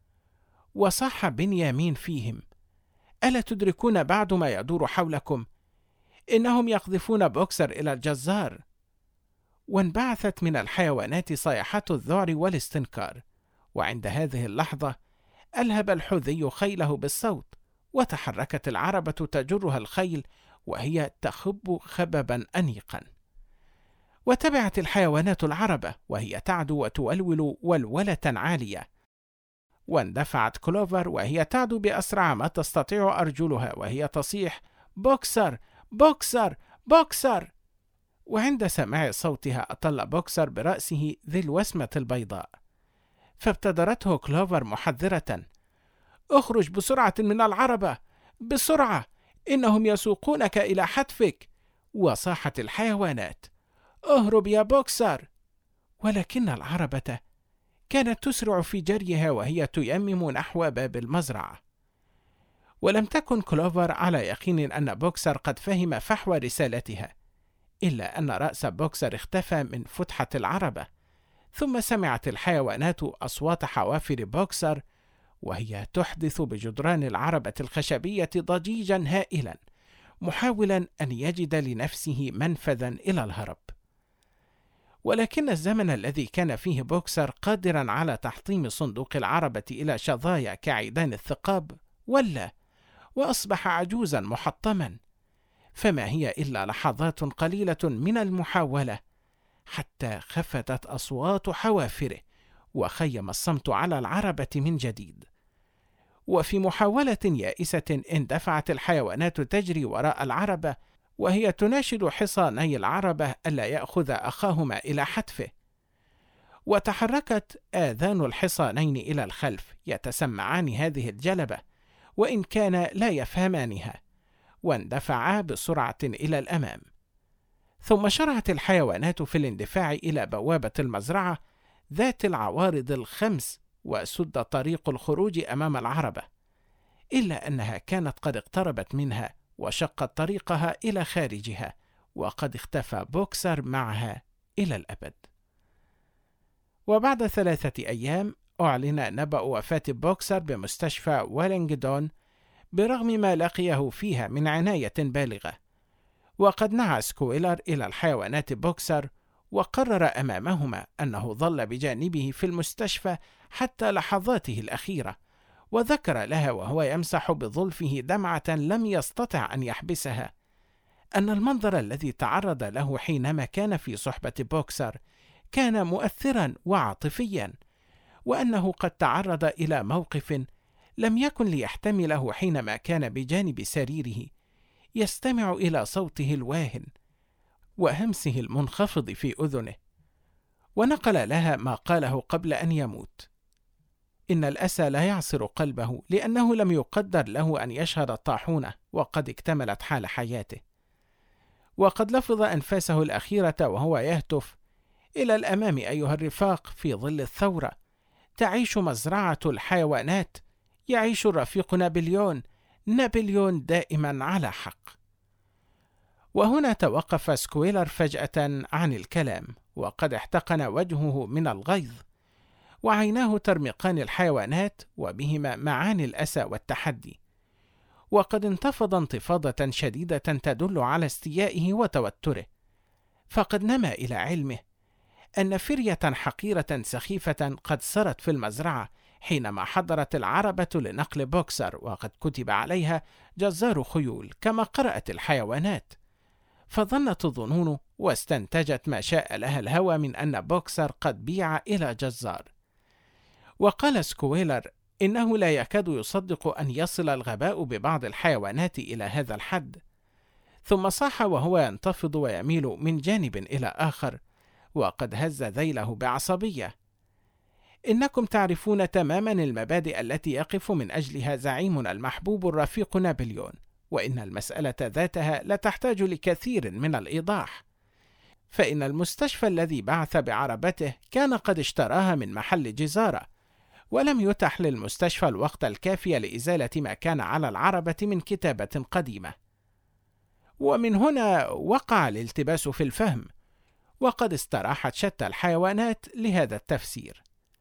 وصاح بنيامين فيهم: ألا تدركون بعد ما يدور حولكم؟ إنهم يقذفون بوكسر إلى الجزار. وانبعثت من الحيوانات صيحات الذعر والاستنكار، وعند هذه اللحظة ألهب الحوذي خيله بالصوت، وتحركت العربة تجرها الخيل وهي تخب خببا أنيقا. وتبعت الحيوانات العربة وهي تعدو وتولول ولولة عالية، واندفعت كلوفر وهي تعدو بأسرع ما تستطيع أرجلها وهي تصيح: بوكسر بوكسر بوكسر. وعند سماع صوتها أطل بوكسر برأسه ذي الوسمة البيضاء، فابتدرته كلوفر محذرة: اخرج بسرعة من العربة، بسرعة، إنهم يسوقونك إلى حتفك. وصاحت الحيوانات: اهرب يا بوكسر. ولكن العربة كانت تسرع في جريها وهي تيمم نحو باب المزرعة، ولم تكن كلوفر على يقين أن بوكسر قد فهم فحوى رسالتها، إلا أن رأس بوكسر اختفى من فتحة العربة. ثم سمعت الحيوانات أصوات حوافر بوكسر وهي تحدث بجدران العربة الخشبية ضجيجا هائلا، محاولا أن يجد لنفسه منفذا إلى الهرب. ولكن الزمن الذي كان فيه بوكسر قادرا على تحطيم صندوق العربة إلى شظايا كعيدان الثقاب ولى، وأصبح عجوزا محطما، فما هي إلا لحظات قليلة من المحاولة حتى خفتت أصوات حوافره وخيم الصمت على العربة من جديد. وفي محاولة يائسة اندفعت الحيوانات تجري وراء العربة وهي تناشد حصاني العربة ألا يأخذ أخاهما إلى حتفه، وتحركت آذان الحصانين إلى الخلف يتسمعان هذه الجلبة وإن كان لا يفهمانها، واندفعا بسرعة إلى الأمام. ثم شرعت الحيوانات في الاندفاع إلى بوابة المزرعة ذات العوارض الخمس وسد طريق الخروج أمام العربة، إلا أنها كانت قد اقتربت منها وشقت طريقها إلى خارجها، وقد اختفى بوكسر معها إلى الأبد. وبعد 3 أيام أعلن نبأ وفاة بوكسر بمستشفى ويلينغدون برغم ما لقيه فيها من عناية بالغة. وقد نعى سكويلر إلى الحيوانات بوكسر وقرر أمامهما أنه ظل بجانبه في المستشفى حتى لحظاته الأخيرة، وذكر لها وهو يمسح بظلفه دمعة لم يستطع أن يحبسها أن المنظر الذي تعرض له حينما كان في صحبة بوكسر كان مؤثرا وعاطفيا، وأنه قد تعرض إلى موقف لم يكن ليحتمله حينما كان بجانب سريره يستمع إلى صوته الواهن وهمسه المنخفض في أذنه. ونقل لها ما قاله قبل أن يموت: إن الأسى لا يعصر قلبه لأنه لم يقدر له أن يشهد الطاحونة وقد اكتملت حال حياته. وقد لفظ أنفاسه الأخيرة وهو يهتف: إلى الأمام أيها الرفاق، في ظل الثورة تعيش مزرعة الحيوانات، يعيش الرفيق نابليون، نابليون دائما على حق. وهنا توقف سكويلر فجأة عن الكلام، وقد احتقن وجهه من الغيظ، وعيناه ترمقان الحيوانات وبهما معاني الأسى والتحدي، وقد انتفض انتفاضة شديدة تدل على استيائه وتوتره، فقد نما إلى علمه أن فرية حقيرة سخيفة قد سرت في المزرعة حينما حضرت العربة لنقل بوكسر، وقد كتب عليها جزار خيول كما قرأت الحيوانات، فظنت الظنون واستنتجت ما شاء لها الهوى من أن بوكسر قد بيع إلى جزار. وقال سكويلر إنه لا يكاد يصدق أن يصل الغباء ببعض الحيوانات إلى هذا الحد، ثم صاح وهو ينتفض ويميل من جانب إلى آخر وقد هز ذيله بعصبية: إنكم تعرفون تماما المبادئ التي يقف من أجلها زعيمنا المحبوب الرفيق نابليون، وإن المسألة ذاتها لا تحتاج لكثير من الإيضاح، فإن المستشفى الذي بعث بعربته كان قد اشتراها من محل جزارة، ولم يتح للمستشفى الوقت الكافي لإزالة ما كان على العربة من كتابة قديمة. ومن هنا وقع الالتباس في الفهم، وقد استراحت شتى الحيوانات لهذا التفسير.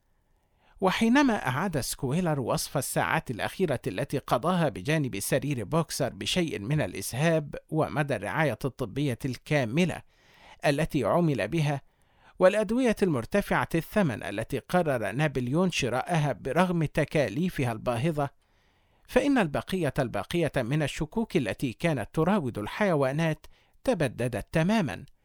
وحينما أعاد سكويلر وصف الساعات الأخيرة التي قضاها بجانب سرير بوكسر بشيء من الإسهاب ومدى الرعاية الطبية الكاملة التي عمل بها والأدوية المرتفعة الثمن التي قرر نابليون شراءها برغم تكاليفها الباهظة، فإن الباقية من الشكوك التي كانت تراود الحيوانات تبددت تماما،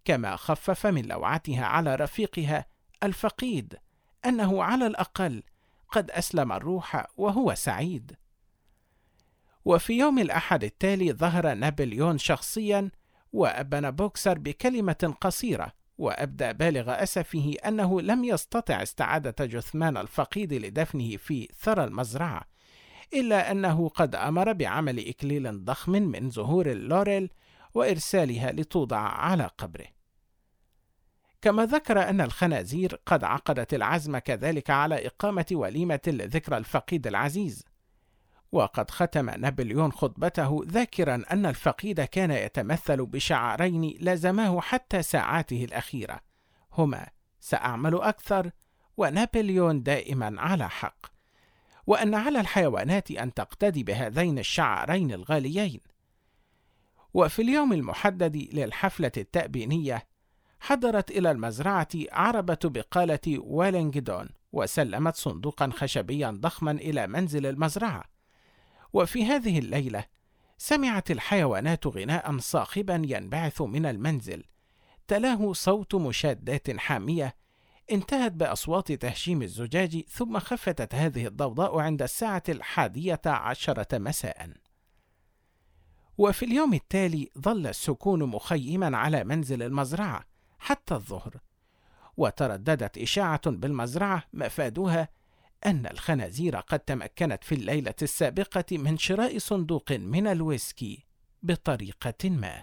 كما خفف من لوعتها على رفيقها الفقيد أنه على الأقل قد أسلم الروح وهو سعيد. وفي يوم الأحد التالي ظهر نابليون شخصيا وأبن بوكسر بكلمة قصيرة، وأبدى بالغ أسفه أنه لم يستطع استعادة جثمان الفقيد لدفنه في ثرى المزرعة، إلا أنه قد أمر بعمل إكليل ضخم من زهور اللوريل وإرسالها لتوضع على قبره. كما ذكر أن الخنازير قد عقدت العزم كذلك على إقامة وليمة لذكرى الفقيد العزيز. وقد ختم نابليون خطبته ذاكرا أن الفقيد كان يتمثل بشعارين لازماه حتى ساعاته الأخيرة، هما سأعمل أكثر ونابليون دائما على حق، وأن على الحيوانات أن تقتدي بهذين الشعارين الغاليين. وفي اليوم المحدد للحفلة التأبينية حضرت إلى المزرعة عربة بقالة ويلينغدون وسلمت صندوقا خشبيا ضخما إلى منزل المزرعة. وفي هذه الليلة سمعت الحيوانات غناء صاخبا ينبعث من المنزل، تلاه صوت مشادات حامية انتهت بأصوات تهشيم الزجاج، ثم خفتت هذه الضوضاء عند الساعة 11 مساء. وفي اليوم التالي ظل السكون مخيما على منزل المزرعة حتى الظهر، وترددت إشاعة بالمزرعة مفادها أن الخنازير قد تمكنت في الليلة السابقة من شراء صندوق من الويسكي بطريقة ما.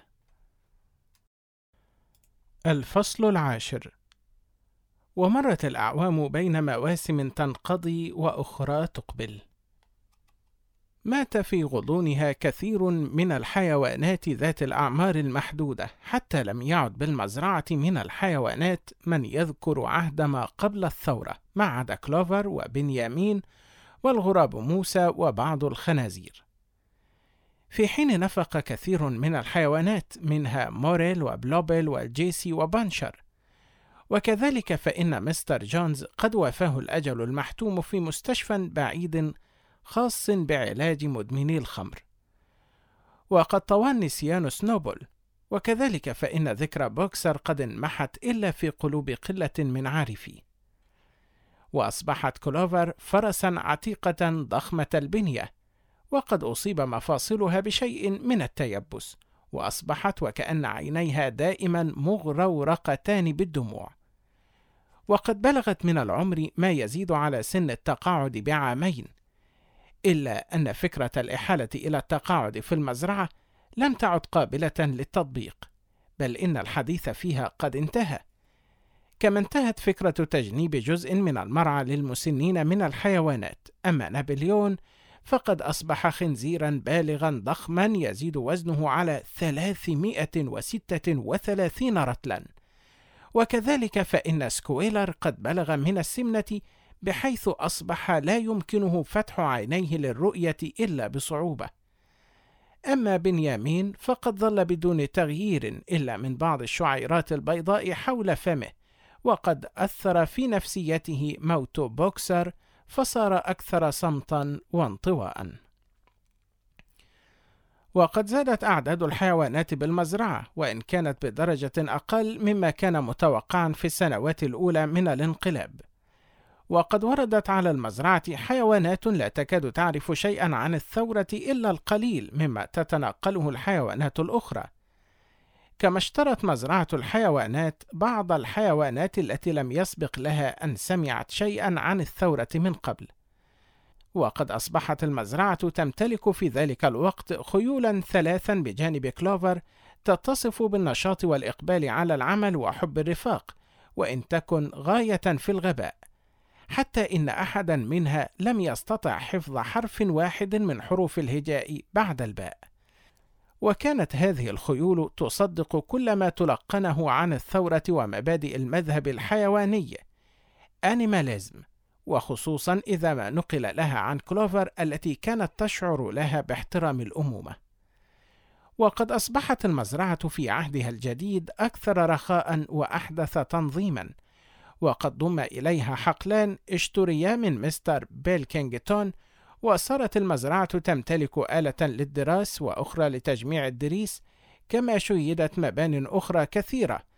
الفصل 10. ومرت الأعوام بين مواسم تنقضي وأخرى تقبل. مات في غضونها كثير من الحيوانات ذات الأعمار المحدودة، حتى لم يعد بالمزرعة من الحيوانات من يذكر عهد ما قبل الثورة، ما عدا كلوفر وبنيامين والغراب موسى وبعض الخنازير. في حين نفق كثير من الحيوانات، منها موريل وبلوبل والجيسي وبانشر. وكذلك فإن مستر جونز قد وافاه الأجل المحتوم في مستشفى بعيد خاص بعلاج مدمني الخمر. وقد طوى النسيان سنوبل، وكذلك فإن ذكرى بوكسر قد انمحت إلا في قلوب قلة من عارفيه. وأصبحت كلوفر فرسا عتيقة ضخمة البنية، وقد أصيب مفاصلها بشيء من التيبس، وأصبحت وكأن عينيها دائما مغرورقتان بالدموع. وقد بلغت من العمر ما يزيد على سن التقاعد ب2 إلا أن فكرة الإحالة إلى التقاعد في المزرعة لم تعد قابلة للتطبيق، بل إن الحديث فيها قد انتهى، كما انتهت فكرة تجنيب جزء من المرعى للمسنين من الحيوانات. أما نابليون فقد أصبح خنزيرا بالغا ضخما يزيد وزنه على 336 رطلا. وكذلك فإن سكويلر قد بلغ من السمنة بحيث أصبح لا يمكنه فتح عينيه للرؤية إلا بصعوبة. أما بنيامين فقد ظل بدون تغيير إلا من بعض الشعيرات البيضاء حول فمه، وقد أثر في نفسيته موت بوكسر، فصار أكثر صمتا وانطواء. وقد زادت أعداد الحيوانات بالمزرعة، وإن كانت بدرجة أقل مما كان متوقعا في السنوات الأولى من الانقلاب. وقد وردت على المزرعة حيوانات لا تكاد تعرف شيئا عن الثورة إلا القليل مما تتناقله الحيوانات الأخرى. كما اشترت مزرعة الحيوانات بعض الحيوانات التي لم يسبق لها أن سمعت شيئا عن الثورة من قبل. وقد أصبحت المزرعة تمتلك في ذلك الوقت خيولا 3 بجانب كلوفر تتصف بالنشاط والإقبال على العمل وحب الرفاق، وإن تكن غاية في الغباء، حتى إن أحدا منها لم يستطع حفظ حرف واحد من حروف الهجاء بعد الباء. وكانت هذه الخيول تصدق كل ما تلقنه عن الثورة ومبادئ المذهب الحيواني أنيماليزم، وخصوصا إذا ما نقل لها عن كلوفر التي كانت تشعر لها باحترام الأمومة. وقد أصبحت المزرعة في عهدها الجديد أكثر رخاء وأحدث تنظيما، وقد ضم إليها حقلان اشتريا من مستر بيلكينغتون، وصارت المزرعة تمتلك آلة للدراس وأخرى لتجميع الدريس، كما شيدت مبان أخرى كثيرة،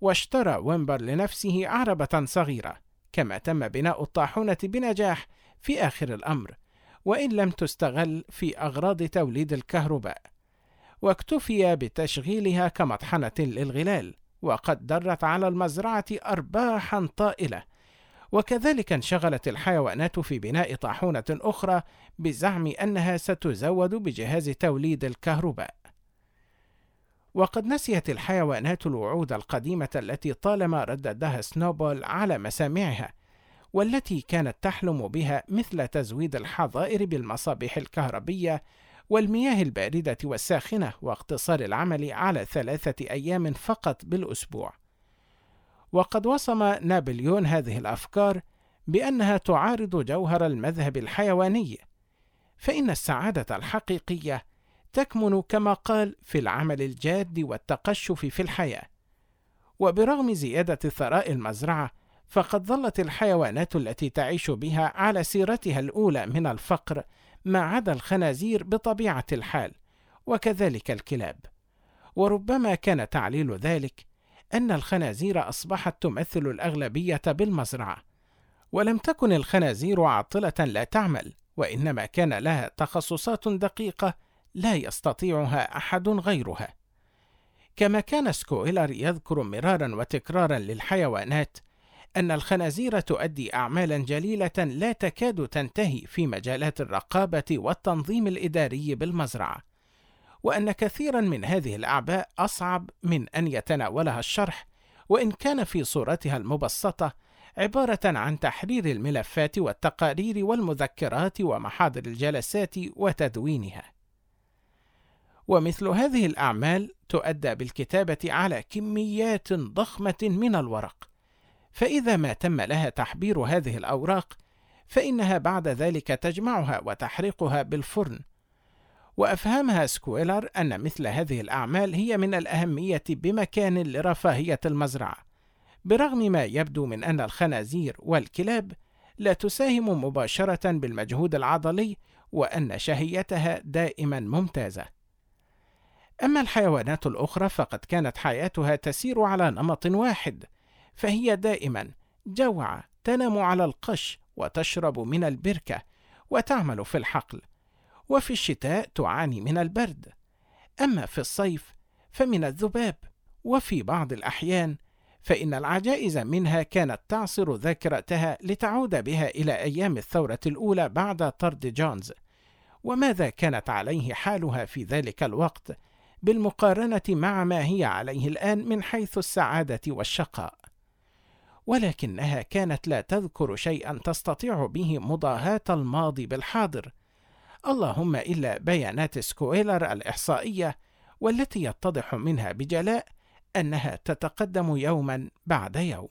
واشترى ويمبر لنفسه عربة صغيرة، كما تم بناء الطاحونة بنجاح في آخر الأمر، وإن لم تستغل في أغراض توليد الكهرباء، واكتفي بتشغيلها كمطحنة للغلال، وقد درت على المزرعة أرباحا طائلة. وكذلك انشغلت الحيوانات في بناء طاحونة أخرى بزعم أنها ستزود بجهاز توليد الكهرباء. وقد نسيت الحيوانات الوعود القديمة التي طالما رددها سنوبول على مسامعها، والتي كانت تحلم بها، مثل تزويد الحظائر بالمصابيح الكهربية والمياه الباردة والساخنة، واقتصار العمل على 3 أيام فقط بالأسبوع. وقد وصم نابليون هذه الأفكار بأنها تعارض جوهر المذهب الحيواني، فإن السعادة الحقيقية تكمن كما قال في العمل الجاد والتقشف في الحياة. وبرغم زيادة ثراء المزرعة، فقد ظلت الحيوانات التي تعيش بها على سيرتها الأولى من الفقر، ما عدا الخنازير بطبيعة الحال، وكذلك الكلاب. وربما كان تعليل ذلك أن الخنازير أصبحت تمثل الأغلبية بالمزرعة، ولم تكن الخنازير عاطلة لا تعمل، وإنما كان لها تخصصات دقيقة لا يستطيعها أحد غيرها. كما كان سكويلر يذكر مرارا وتكرارا للحيوانات أن الخنازير تؤدي أعمالا جليلة لا تكاد تنتهي في مجالات الرقابة والتنظيم الإداري بالمزرعة، وأن كثيرا من هذه الأعباء أصعب من أن يتناولها الشرح، وإن كان في صورتها المبسطة عبارة عن تحرير الملفات والتقارير والمذكرات ومحاضر الجلسات وتدوينها. ومثل هذه الأعمال تؤدى بالكتابة على كميات ضخمة من الورق، فإذا ما تم لها تحبير هذه الأوراق، فإنها بعد ذلك تجمعها وتحرقها بالفرن. وأفهمها سكويلر أن مثل هذه الأعمال هي من الأهمية بمكان لرفاهية المزرعة، برغم ما يبدو من أن الخنازير والكلاب لا تساهم مباشرة بالمجهود العضلي، وأن شهيتها دائما ممتازة. أما الحيوانات الأخرى فقد كانت حياتها تسير على نمط واحد، فهي دائما جوعة، تنام على القش، وتشرب من البركة، وتعمل في الحقل، وفي الشتاء تعاني من البرد. أما في الصيف فمن الذباب، وفي بعض الأحيان فإن العجائز منها كانت تعصر ذاكرتها لتعود بها إلى أيام الثورة الأولى بعد طرد جونز، وماذا كانت عليه حالها في ذلك الوقت بالمقارنة مع ما هي عليه الآن من حيث السعادة والشقاء. ولكنها كانت لا تذكر شيئا تستطيع به مضاهاة الماضي بالحاضر، اللهم إلا بيانات سكويلر الإحصائية، والتي يتضح منها بجلاء أنها تتقدم يوما بعد يوم.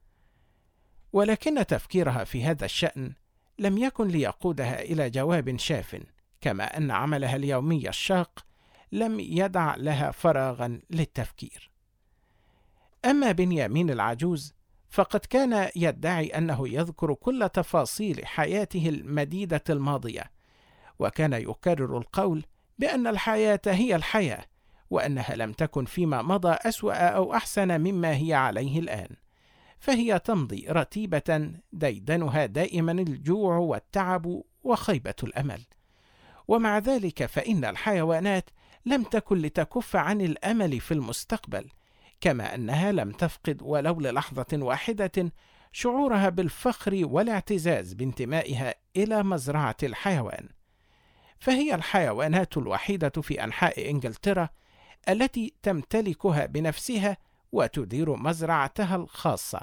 ولكن تفكيرها في هذا الشأن لم يكن ليقودها إلى جواب شاف، كما أن عملها اليومي الشاق لم يدع لها فراغا للتفكير. أما بنيامين العجوز فقد كان يدعي أنه يذكر كل تفاصيل حياته المديدة الماضية، وكان يكرر القول بأن الحياة هي الحياة، وأنها لم تكن فيما مضى أسوأ أو أحسن مما هي عليه الآن، فهي تمضي رتيبة ديدنها دائما الجوع والتعب وخيبة الأمل. ومع ذلك فإن الحيوانات لم تكن لتكف عن الأمل في المستقبل، كما أنها لم تفقد ولو للحظة واحدة شعورها بالفخر والاعتزاز بانتمائها إلى مزرعة الحيوان. فهي الحيوانات الوحيدة في أنحاء إنجلترا التي تمتلكها بنفسها وتدير مزرعتها الخاصة.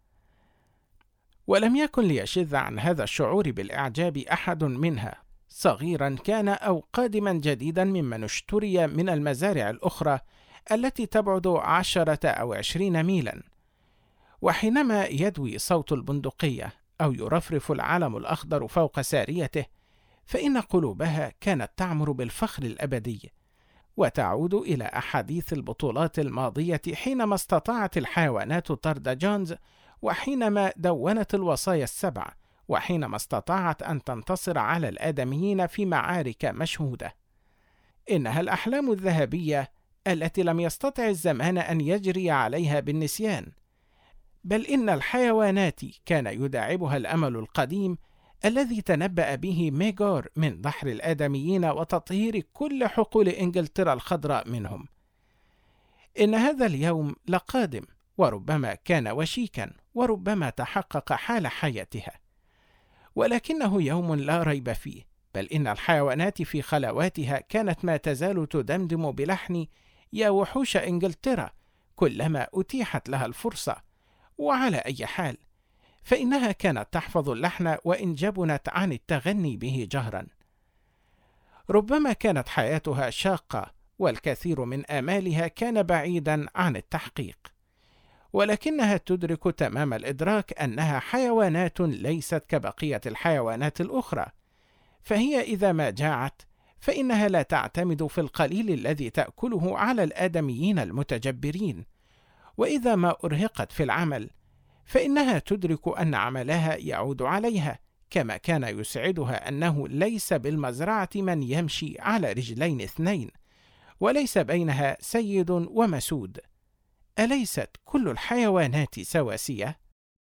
ولم يكن ليشذ عن هذا الشعور بالإعجاب أحد منها، صغيرا كان أو قادما جديدا ممن اشتري من المزارع الأخرى التي تبعد 10 أو 20 ميلا. وحينما يدوي صوت البندقية أو يرفرف العلم الأخضر فوق ساريته، فإن قلوبها كانت تعمر بالفخر الأبدي، وتعود إلى أحاديث البطولات الماضية حينما استطاعت الحيوانات طرد جونز، وحينما دونت الوصايا ال7، وحينما استطاعت أن تنتصر على الآدميين في معارك مشهودة. إنها الأحلام الذهبية التي لم يستطع الزمان أن يجري عليها بالنسيان، بل إن الحيوانات كان يداعبها الأمل القديم الذي تنبأ به ميغور من دحر الآدميين وتطهير كل حقول إنجلترا الخضراء منهم. إن هذا اليوم لقادم، وربما كان وشيكا، وربما تحقق حال حياتها، ولكنه يوم لا ريب فيه، بل إن الحيوانات في خلواتها كانت ما تزال تدمدم بلحن يا وحوش إنجلترا كلما أتيحت لها الفرصة. وعلى أي حال فإنها كانت تحفظ اللحن وإن جبنت عن التغني به جهرا. ربما كانت حياتها شاقة والكثير من آمالها كان بعيدا عن التحقيق، ولكنها تدرك تمام الإدراك أنها حيوانات ليست كبقية الحيوانات الأخرى، فهي إذا ما جاعت فإنها لا تعتمد في القليل الذي تأكله على الآدميين المتجبرين، وإذا ما أرهقت في العمل فإنها تدرك أن عملها يعود عليها، كما كان يسعدها أنه ليس بالمزرعة من يمشي على رجلين اثنين، وليس بينها سيد ومسود. أليست كل الحيوانات سواسية؟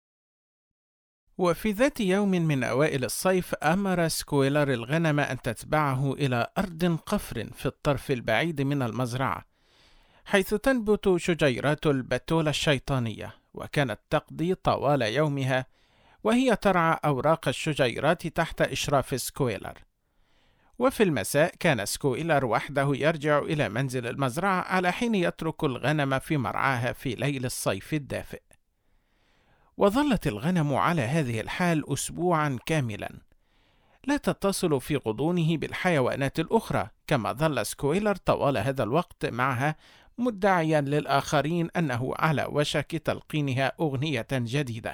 وفي ذات يوم من أوائل الصيف أمر سكويلر الغنم أن تتبعه إلى أرض قفر في الطرف البعيد من المزرعة، حيث تنبت شجيرات البتولة الشيطانية، وكانت تقضي طوال يومها وهي ترعى أوراق الشجيرات تحت إشراف سكويلر. وفي المساء كان سكويلر وحده يرجع إلى منزل المزرعة على حين يترك الغنم في مرعاها في ليل الصيف الدافئ. وظلت الغنم على هذه الحال أسبوعا كاملا، لا تتصل في غضونه بالحيوانات الأخرى، كما ظل سكويلر طوال هذا الوقت معها مدعيا للآخرين أنه على وشك تلقينها أغنية جديدة.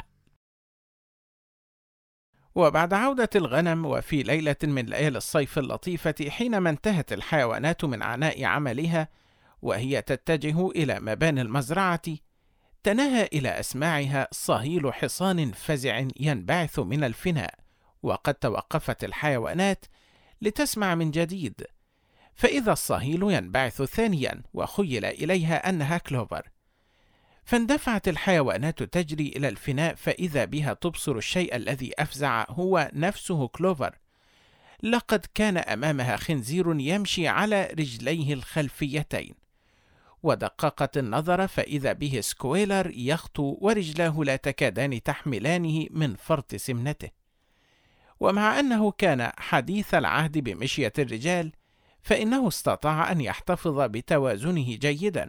وبعد عودة الغنم وفي ليلة من ليالي الصيف اللطيفة، حينما انتهت الحيوانات من عناء عملها وهي تتجه إلى مباني المزرعة، تناهى إلى أسماعها صهيل حصان فزع ينبعث من الفناء، وقد توقفت الحيوانات لتسمع من جديد، فإذا الصهيل ينبعث ثانيا وخيل إليها أنها كلوفر، فاندفعت الحيوانات تجري إلى الفناء، فإذا بها تبصر الشيء الذي أفزع هو نفسه كلوفر. لقد كان أمامها خنزير يمشي على رجليه الخلفيتين، ودققت النظر فإذا به سكويلر يخطو ورجلاه لا تكادان تحملانه من فرط سمنته. ومع أنه كان حديث العهد بمشية الرجال، فإنه استطاع أن يحتفظ بتوازنه جيدا.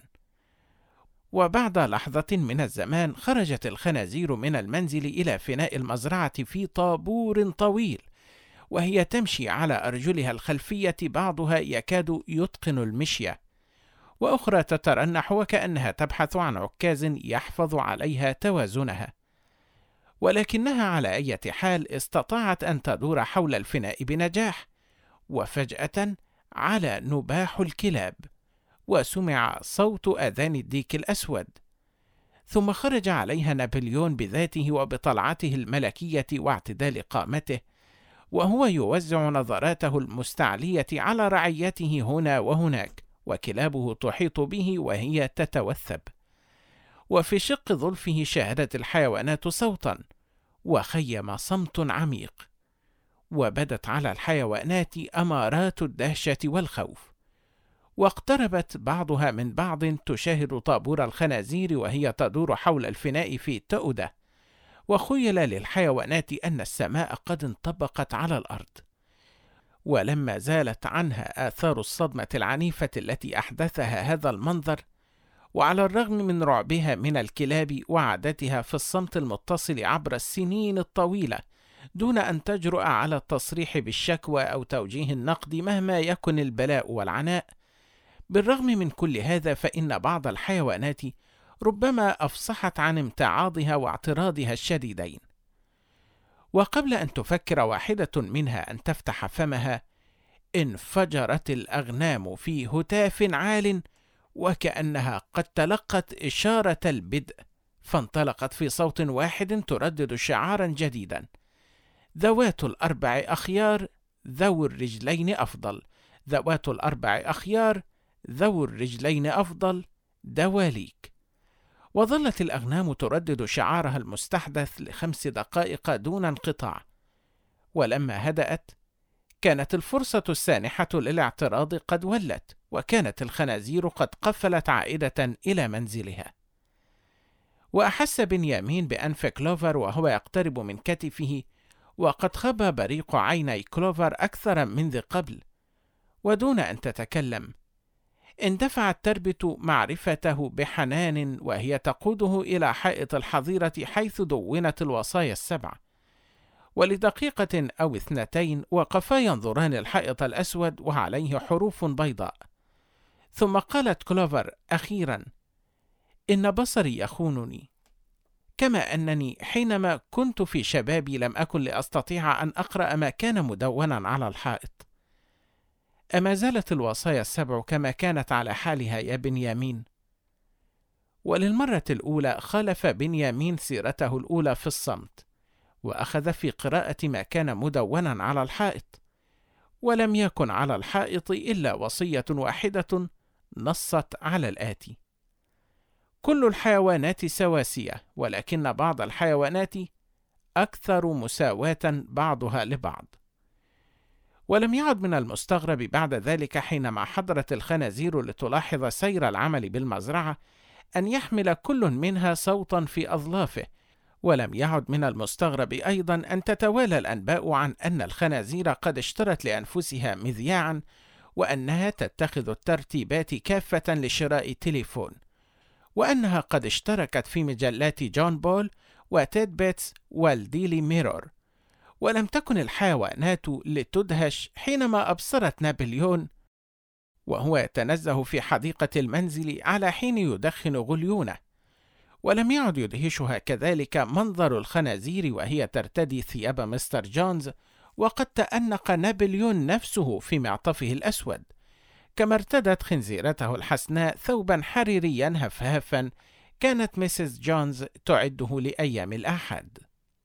وبعد لحظة من الزمان خرجت الخنازير من المنزل إلى فناء المزرعة في طابور طويل، وهي تمشي على أرجلها الخلفية، بعضها يكاد يتقن المشية، وأخرى تترنح وكأنها تبحث عن عكاز يحفظ عليها توازنها. ولكنها على أي حال استطاعت أن تدور حول الفناء بنجاح، وفجأة على نباح الكلاب، وسمع صوت آذان الديك الأسود، ثم خرج عليها نابليون بذاته وبطلعته الملكية واعتدال قامته، وهو يوزع نظراته المستعلية على رعيته هنا وهناك، وكلابه تحيط به وهي تتوثب. وفي شق ظلفه شاهدت الحيوانات صوتا، وخيم صمت عميق، وبدت على الحيوانات أمارات الدهشة والخوف، واقتربت بعضها من بعض تشاهد طابور الخنازير وهي تدور حول الفناء في تؤدة، وخيل للحيوانات أن السماء قد انطبقت على الأرض. ولما زالت عنها آثار الصدمة العنيفة التي أحدثها هذا المنظر، وعلى الرغم من رعبها من الكلاب وعادتها في الصمت المتصل عبر السنين الطويلة دون أن تجرؤ على التصريح بالشكوى أو توجيه النقد مهما يكن البلاء والعناء، بالرغم من كل هذا فإن بعض الحيوانات ربما أفصحت عن امتعاضها واعتراضها الشديدين. وقبل أن تفكر واحدة منها أن تفتح فمها، انفجرت الأغنام في هتاف عال، وكأنها قد تلقت إشارة البدء، فانطلقت في صوت واحد تردد شعارا جديدا: ذوات الأربع أخيار، ذو الرجلين أفضل، ذوات الأربع أخيار، ذو الرجلين أفضل، دواليك. وظلت الأغنام تردد شعارها المستحدث ل5 دقائق دون انقطاع. ولما هدأت، كانت الفرصة السانحة للاعتراض قد ولت، وكانت الخنازير قد قفلت عائدة إلى منزلها. وأحس بنيامين بأنف كلوفر وهو يقترب من كتفه، وقد خبى بريق عيني كلوفر أكثر من ذي قبل. ودون أن تتكلم، اندفعت تربت معرفته بحنان وهي تقوده إلى حائط الحظيرة حيث دونت الوصايا 7. ولدقيقة أو 2 وقفا ينظران الحائط الأسود وعليه حروف بيضاء. ثم قالت كلوفر أخيرا: إن بصري يخونني، كما أنني حينما كنت في شبابي لم أكن لأستطيع أن أقرأ ما كان مدونا على الحائط. أما زالت الوصايا 7 كما كانت على حالها يا بنيامين؟ وللمرة الأولى خالف بنيامين سيرته الأولى في الصمت، وأخذ في قراءة ما كان مدونا على الحائط. ولم يكن على الحائط إلا وصية واحدة نصت على الآتي: كل الحيوانات سواسية، ولكن بعض الحيوانات أكثر مساواة بعضها لبعض. ولم يعد من المستغرب بعد ذلك حينما حضرت الخنازير لتلاحظ سير العمل بالمزرعة أن يحمل كل منها صوتا في أظلافه. ولم يعد من المستغرب أيضا أن تتوالى الأنباء عن أن الخنازير قد اشترت لأنفسها مذياعا، وأنها تتخذ الترتيبات كافة لشراء تليفون، وأنها قد اشتركت في مجلات جون بول وتيد بيتس والديلي ميرور. ولم تكن الحيوانات لتدهش حينما أبصرت نابليون وهو يتنزه في حديقة المنزل على حين يدخن غليونه. ولم يعد يدهشها كذلك منظر الخنازير وهي ترتدي ثياب مستر جونز، وقد تأنق نابليون نفسه في معطفه الأسود، كما ارتدت خنزيرته الحسناء ثوبا حريريا هفهفا كانت ميسيس جونز تعده لأيام الأحد.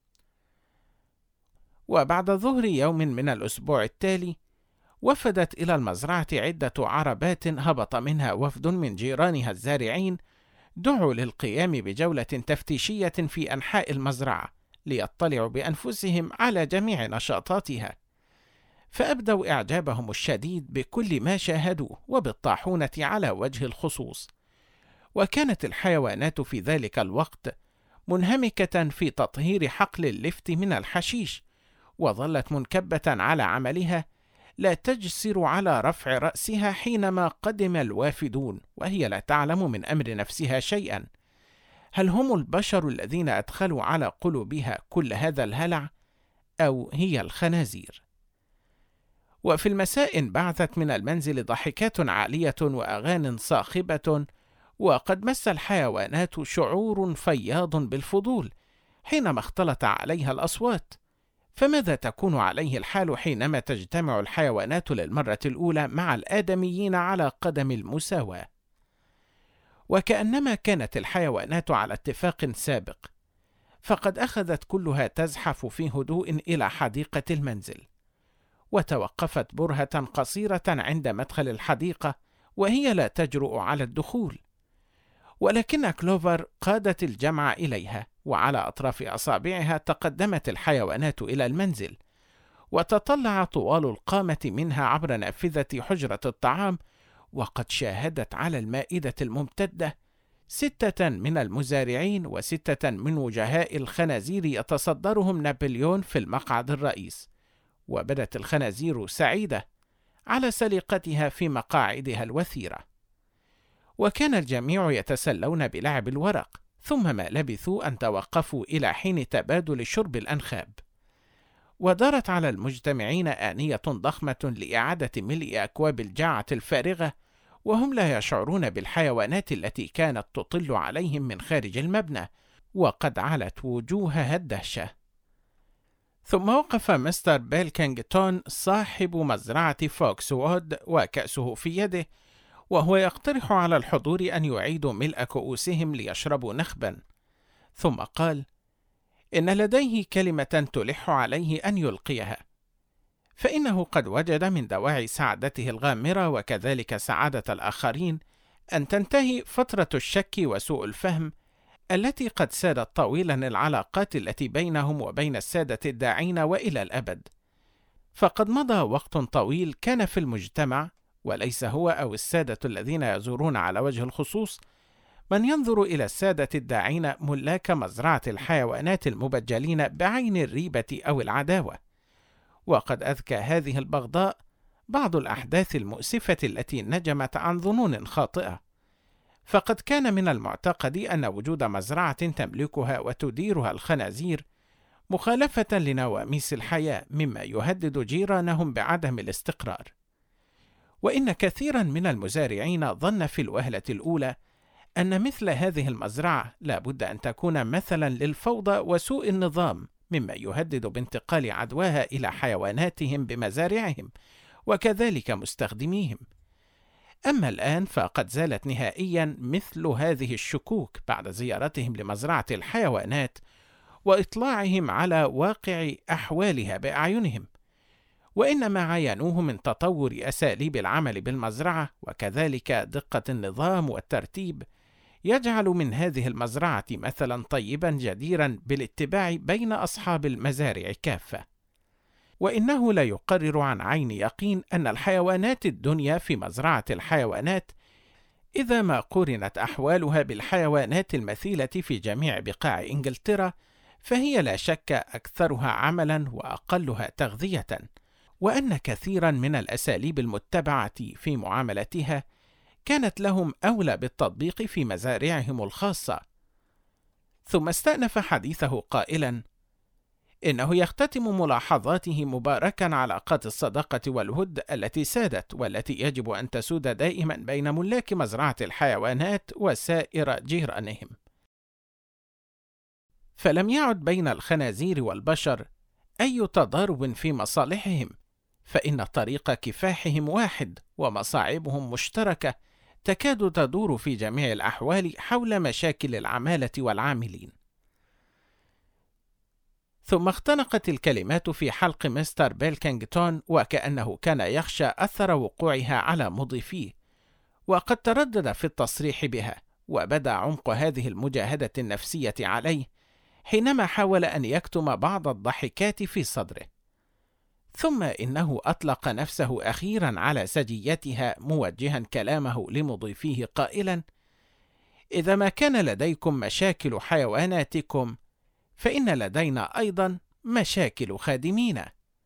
وبعد ظهر يوم من الأسبوع التالي، وفدت إلى المزرعة عدة عربات هبط منها وفد من جيرانها الزارعين، دعوا للقيام بجولة تفتيشية في أنحاء المزرعة ليطلعوا بأنفسهم على جميع نشاطاتها. فأبدوا إعجابهم الشديد بكل ما شاهدوه وبالطاحونة على وجه الخصوص. وكانت الحيوانات في ذلك الوقت منهمكة في تطهير حقل اللفت من الحشيش، وظلت منكبة على عملها لا تجسر على رفع رأسها حينما قدم الوافدون، وهي لا تعلم من أمر نفسها شيئا. هل هم البشر الذين أدخلوا على قلوبها كل هذا الهلع، أو هي الخنازير؟ وفي المساء انبعثت من المنزل ضحكات عالية وأغان صاخبة، وقد مس الحيوانات شعور فياض بالفضول حينما اختلط عليها الأصوات. فماذا تكون عليه الحال حينما تجتمع الحيوانات للمرة الأولى مع الآدميين على قدم المساواة؟ وكأنما كانت الحيوانات على اتفاق سابق، فقد أخذت كلها تزحف في هدوء إلى حديقة المنزل، وتوقفت برهة قصيرة عند مدخل الحديقة وهي لا تجرؤ على الدخول. ولكن كلوفر قادت الجمع إليها، وعلى أطراف أصابعها تقدمت الحيوانات إلى المنزل، وتطلع طوال القامة منها عبر نافذة حجرة الطعام، وقد شاهدت على المائدة الممتدة 6 من المزارعين و6 من وجهاء الخنازير يتصدرهم نابليون في المقعد الرئيس. وبدت الخنازير سعيدة على سليقتها في مقاعدها الوثيرة. وكان الجميع يتسلون بلعب الورق، ثم ما لبثوا أن توقفوا إلى حين تبادل شرب الأنخاب. ودارت على المجتمعين آنية ضخمة لإعادة ملء أكواب الجاعة الفارغة، وهم لا يشعرون بالحيوانات التي كانت تطل عليهم من خارج المبنى، وقد علت وجوهها الدهشة. ثم وقف مستر بيلكينغتون صاحب مزرعة فوكس وود وكأسه في يده، وهو يقترح على الحضور أن يعيدوا ملء كؤوسهم ليشربوا نخبا. ثم قال: إن لديه كلمة تلح عليه أن يلقيها. فإنه قد وجد من دواعي سعادته الغامرة وكذلك سعادة الآخرين أن تنتهي فترة الشك وسوء الفهم التي قد سادت طويلا العلاقات التي بينهم وبين السادة الداعين وإلى الأبد. فقد مضى وقت طويل كان في المجتمع، وليس هو أو السادة الذين يزورون على وجه الخصوص من ينظر إلى السادة الداعين ملاك مزرعة الحيوانات المبجلين بعين الريبة أو العداوة. وقد أذكى هذه البغضاء بعض الأحداث المؤسفة التي نجمت عن ظنون خاطئة. فقد كان من المعتقد أن وجود مزرعة تملكها وتديرها الخنازير مخالفة لنواميس الحياة مما يهدد جيرانهم بعدم الاستقرار. وإن كثيرا من المزارعين ظن في الوهلة الأولى أن مثل هذه المزرعة لا بد أن تكون مثلا للفوضى وسوء النظام مما يهدد بانتقال عدواها إلى حيواناتهم بمزارعهم وكذلك مستخدميهم. أما الآن فقد زالت نهائيا مثل هذه الشكوك بعد زيارتهم لمزرعة الحيوانات وإطلاعهم على واقع أحوالها بأعينهم، وإنما عاينوه من تطور أساليب العمل بالمزرعة وكذلك دقة النظام والترتيب يجعل من هذه المزرعة مثلا طيبا جديرا بالاتباع بين أصحاب المزارع كافة. وإنه لا يقرر عن عين يقين أن الحيوانات الدنيا في مزرعة الحيوانات إذا ما قورنت أحوالها بالحيوانات المثيلة في جميع بقاع إنجلترا فهي لا شك أكثرها عملا وأقلها تغذية، وأن كثيرا من الأساليب المتبعة في معاملتها كانت لهم أولى بالتطبيق في مزارعهم الخاصة. ثم استأنف حديثه قائلا: إنه يختتم ملاحظاته مباركا علاقات الصداقة والود التي سادت والتي يجب أن تسود دائما بين ملاك مزرعة الحيوانات وسائر جيرانهم. فلم يعد بين الخنازير والبشر أي تضارب في مصالحهم، فإن طريق كفاحهم واحد ومصاعبهم مشتركة تكاد تدور في جميع الأحوال حول مشاكل العمالة والعاملين. ثم اختنقت الكلمات في حلق مستر بيلكينغتون وكأنه كان يخشى أثر وقوعها على مضيفيه، وقد تردد في التصريح بها، وبدا عمق هذه المجاهدة النفسية عليه حينما حاول أن يكتم بعض الضحكات في صدره. ثم إنه أطلق نفسه أخيرا على سجيتها موجها كلامه لمضيفيه قائلا: إذا ما كان لديكم مشاكل حيواناتكم فإن لدينا أيضا مشاكل خادمين.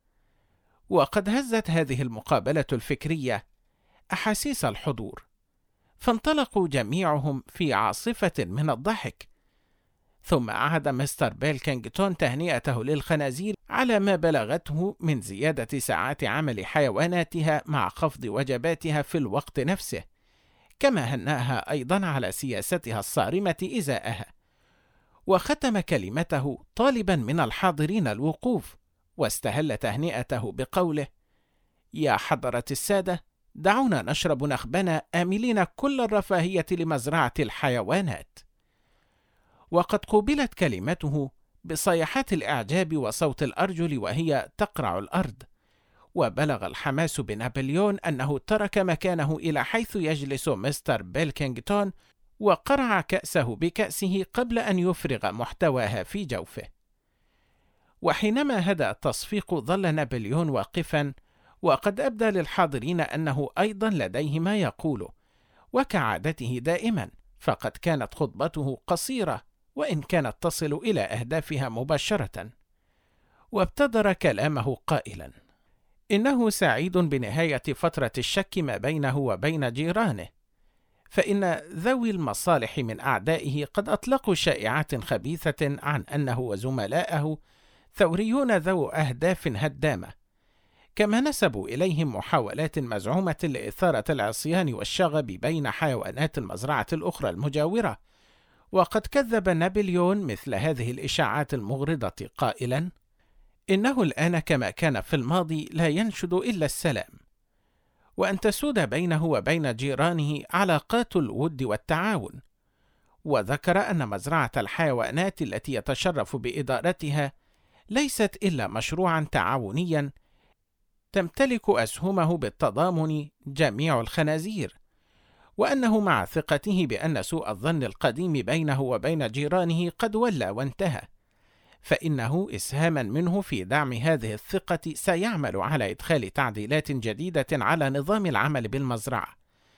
وقد هزت هذه المقابلة الفكرية أحاسيس الحضور، فانطلقوا جميعهم في عاصفة من الضحك. ثم أعاد مستر بيلكينغتون تهنئته للخنازير على ما بلغته من زيادة ساعات عمل حيواناتها مع خفض وجباتها في الوقت نفسه، كما هنأها أيضا على سياستها الصارمة إزاءها. وختم كلمته طالبا من الحاضرين الوقوف، واستهل تهنئته بقوله: يا حضرة السادة، دعونا نشرب نخبنا آملين كل الرفاهية لمزرعة الحيوانات. وقد قوبلت كلمته بصيحات الإعجاب وصوت الأرجل وهي تقرع الأرض، وبلغ الحماس بنابليون أنه ترك مكانه إلى حيث يجلس مستر بيلكينغتون وقرع كأسه بكأسه قبل أن يفرغ محتواها في جوفه. وحينما هدأ التصفيق ظل نابليون واقفا، وقد أبدى للحاضرين أنه أيضا لديه ما يقوله، وكعادته دائما فقد كانت خطبته قصيرة وإن كانت تصل إلى أهدافها مباشرة. وابتدر كلامه قائلا: إنه سعيد بنهاية فترة الشك ما بينه وبين جيرانه، فإن ذوي المصالح من أعدائه قد أطلقوا شائعات خبيثة عن أنه وزملاءه ثوريون ذو أهداف هدامة، كما نسبوا إليهم محاولات مزعومة لإثارة العصيان والشغب بين حيوانات المزرعة الأخرى المجاورة. وقد كذب نابليون مثل هذه الإشاعات المغرضة قائلا: إنه الآن كما كان في الماضي لا ينشد إلا السلام، وأن تسود بينه وبين جيرانه علاقات الود والتعاون. وذكر أن مزرعة الحيوانات التي يتشرف بإدارتها ليست إلا مشروعا تعاونيا تمتلك أسهمه بالتضامن جميع الخنازير، وأنه مع ثقته بأن سوء الظن القديم بينه وبين جيرانه قد ولى وانتهى، فإنه إسهاما منه في دعم هذه الثقة سيعمل على إدخال تعديلات جديدة على نظام العمل بالمزرعة.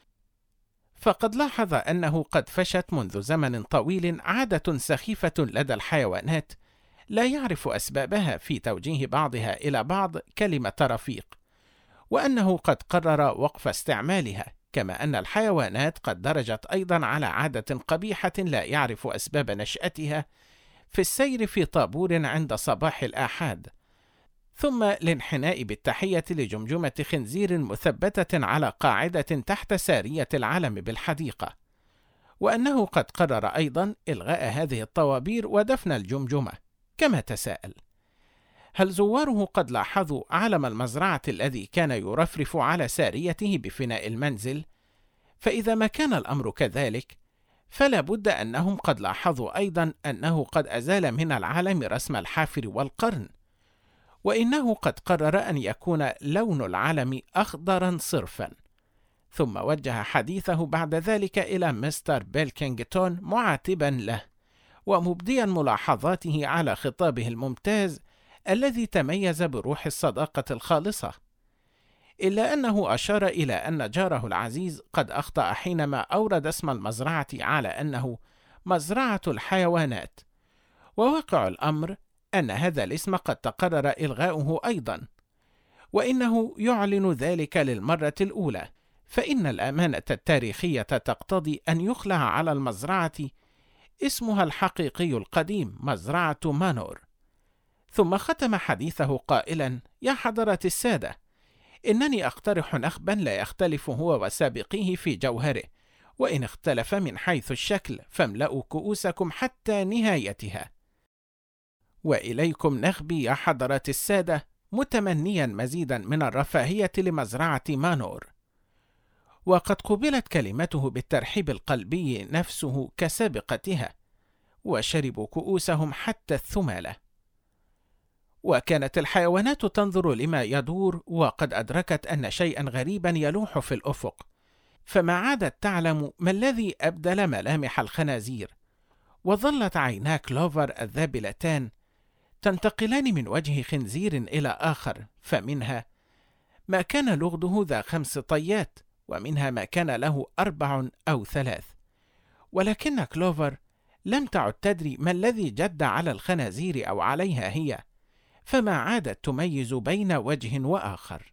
فقد لاحظ أنه قد فشت منذ زمن طويل عادة سخيفة لدى الحيوانات لا يعرف أسبابها في توجيه بعضها إلى بعض كلمة رفيق، وأنه قد قرر وقف استعمالها، كما أن الحيوانات قد درجت أيضا على عادة قبيحة لا يعرف أسباب نشأتها في السير في طابور عند صباح الآحاد، ثم الانحناء بالتحية لجمجمة خنزير مثبتة على قاعدة تحت سارية العلم بالحديقة، وأنه قد قرر أيضا إلغاء هذه الطوابير ودفن الجمجمة. كما تساءل: هل زواره قد لاحظوا علم المزرعة الذي كان يرفرف على ساريته بفناء المنزل؟ فإذا ما كان الأمر كذلك، فلا بد أنهم قد لاحظوا أيضا أنه قد أزال من العلم رسم الحافر والقرن، وإنه قد قرر أن يكون لون العلم أخضرا صرفا. ثم وجه حديثه بعد ذلك إلى مستر بيلكينغتون معاتبا له ومبديا ملاحظاته على خطابه الممتاز الذي تميز بروح الصداقة الخالصة، إلا أنه أشار إلى أن جاره العزيز قد أخطأ حينما أورد اسم المزرعة على أنه مزرعة الحيوانات، وواقع الأمر أن هذا الاسم قد تقرر إلغاؤه أيضا، وإنه يعلن ذلك للمرة الأولى، فإن الأمانة التاريخية تقتضي أن يخلع على المزرعة اسمها الحقيقي القديم مزرعة مانور. ثم ختم حديثه قائلا: يا حضرة السادة، إنني أقترح نخبا لا يختلف هو وسابقيه في جوهره، وإن اختلف من حيث الشكل فاملأوا كؤوسكم حتى نهايتها. وإليكم نخبي يا حضرة السادة، متمنيا مزيدا من الرفاهية لمزرعة مانور. وقد قبلت كلمته بالترحيب القلبي نفسه كسابقتها، وشربوا كؤوسهم حتى الثمالة. وكانت الحيوانات تنظر لما يدور، وقد أدركت أن شيئا غريبا يلوح في الأفق، فما عادت تعلم ما الذي أبدل ملامح الخنازير، وظلت عينا كلوفر الذابلتان تنتقلان من وجه خنزير إلى آخر، فمنها ما كان لغده ذا 5 طيات، ومنها ما كان له 4 أو 3، ولكن كلوفر لم تعد تدري ما الذي جد على الخنازير أو عليها هي، فما عادت تميز بين وجه وآخر.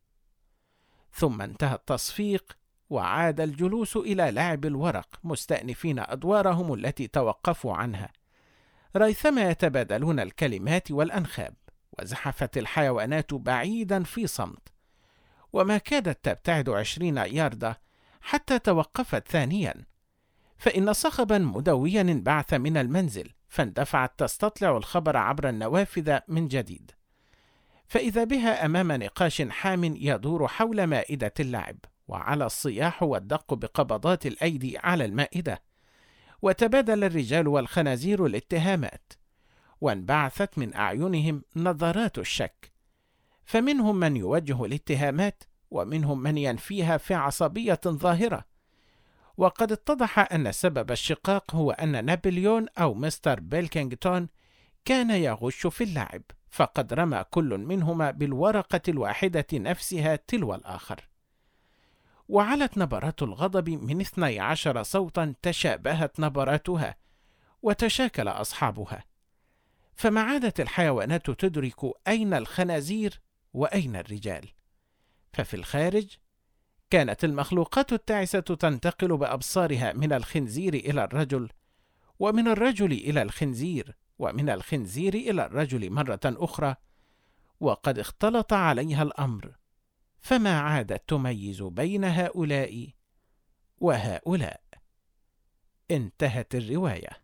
ثم انتهى التصفيق، وعاد الجلوس إلى لعب الورق مستأنفين أدوارهم التي توقفوا عنها، ريثما يتبادلون الكلمات والأنخاب، وزحفت الحيوانات بعيدا في صمت، وما كادت تبتعد 20 ياردة حتى توقفت ثانيا، فإن صخبا مدويا انبعث من المنزل، فاندفعت تستطلع الخبر عبر النوافذ من جديد، فإذا بها أمام نقاش حام يدور حول مائدة اللعب، وعلى الصياح والدق بقبضات الأيدي على المائدة، وتبادل الرجال والخنازير الاتهامات، وانبعثت من أعينهم نظرات الشك، فمنهم من يوجه الاتهامات، ومنهم من ينفيها في عصبية ظاهرة. وقد اتضح أن سبب الشقاق هو أن نابليون أو مستر بيلكينغتون كان يغش في اللعب، فقد رمى كل منهما بالورقة الواحدة نفسها تلو الآخر، وعلت نبرات الغضب من 12 صوتا تشابهت نبراتها، وتشاكل أصحابها، فما عادت الحيوانات تدرك أين الخنازير وأين الرجال. ففي الخارج كانت المخلوقات التعسة تنتقل بأبصارها من الخنزير إلى الرجل، ومن الرجل إلى الخنزير، ومن الخنزير إلى الرجل مرة أخرى، وقد اختلط عليها الأمر، فما عادت تميز بين هؤلاء وهؤلاء. انتهت الرواية.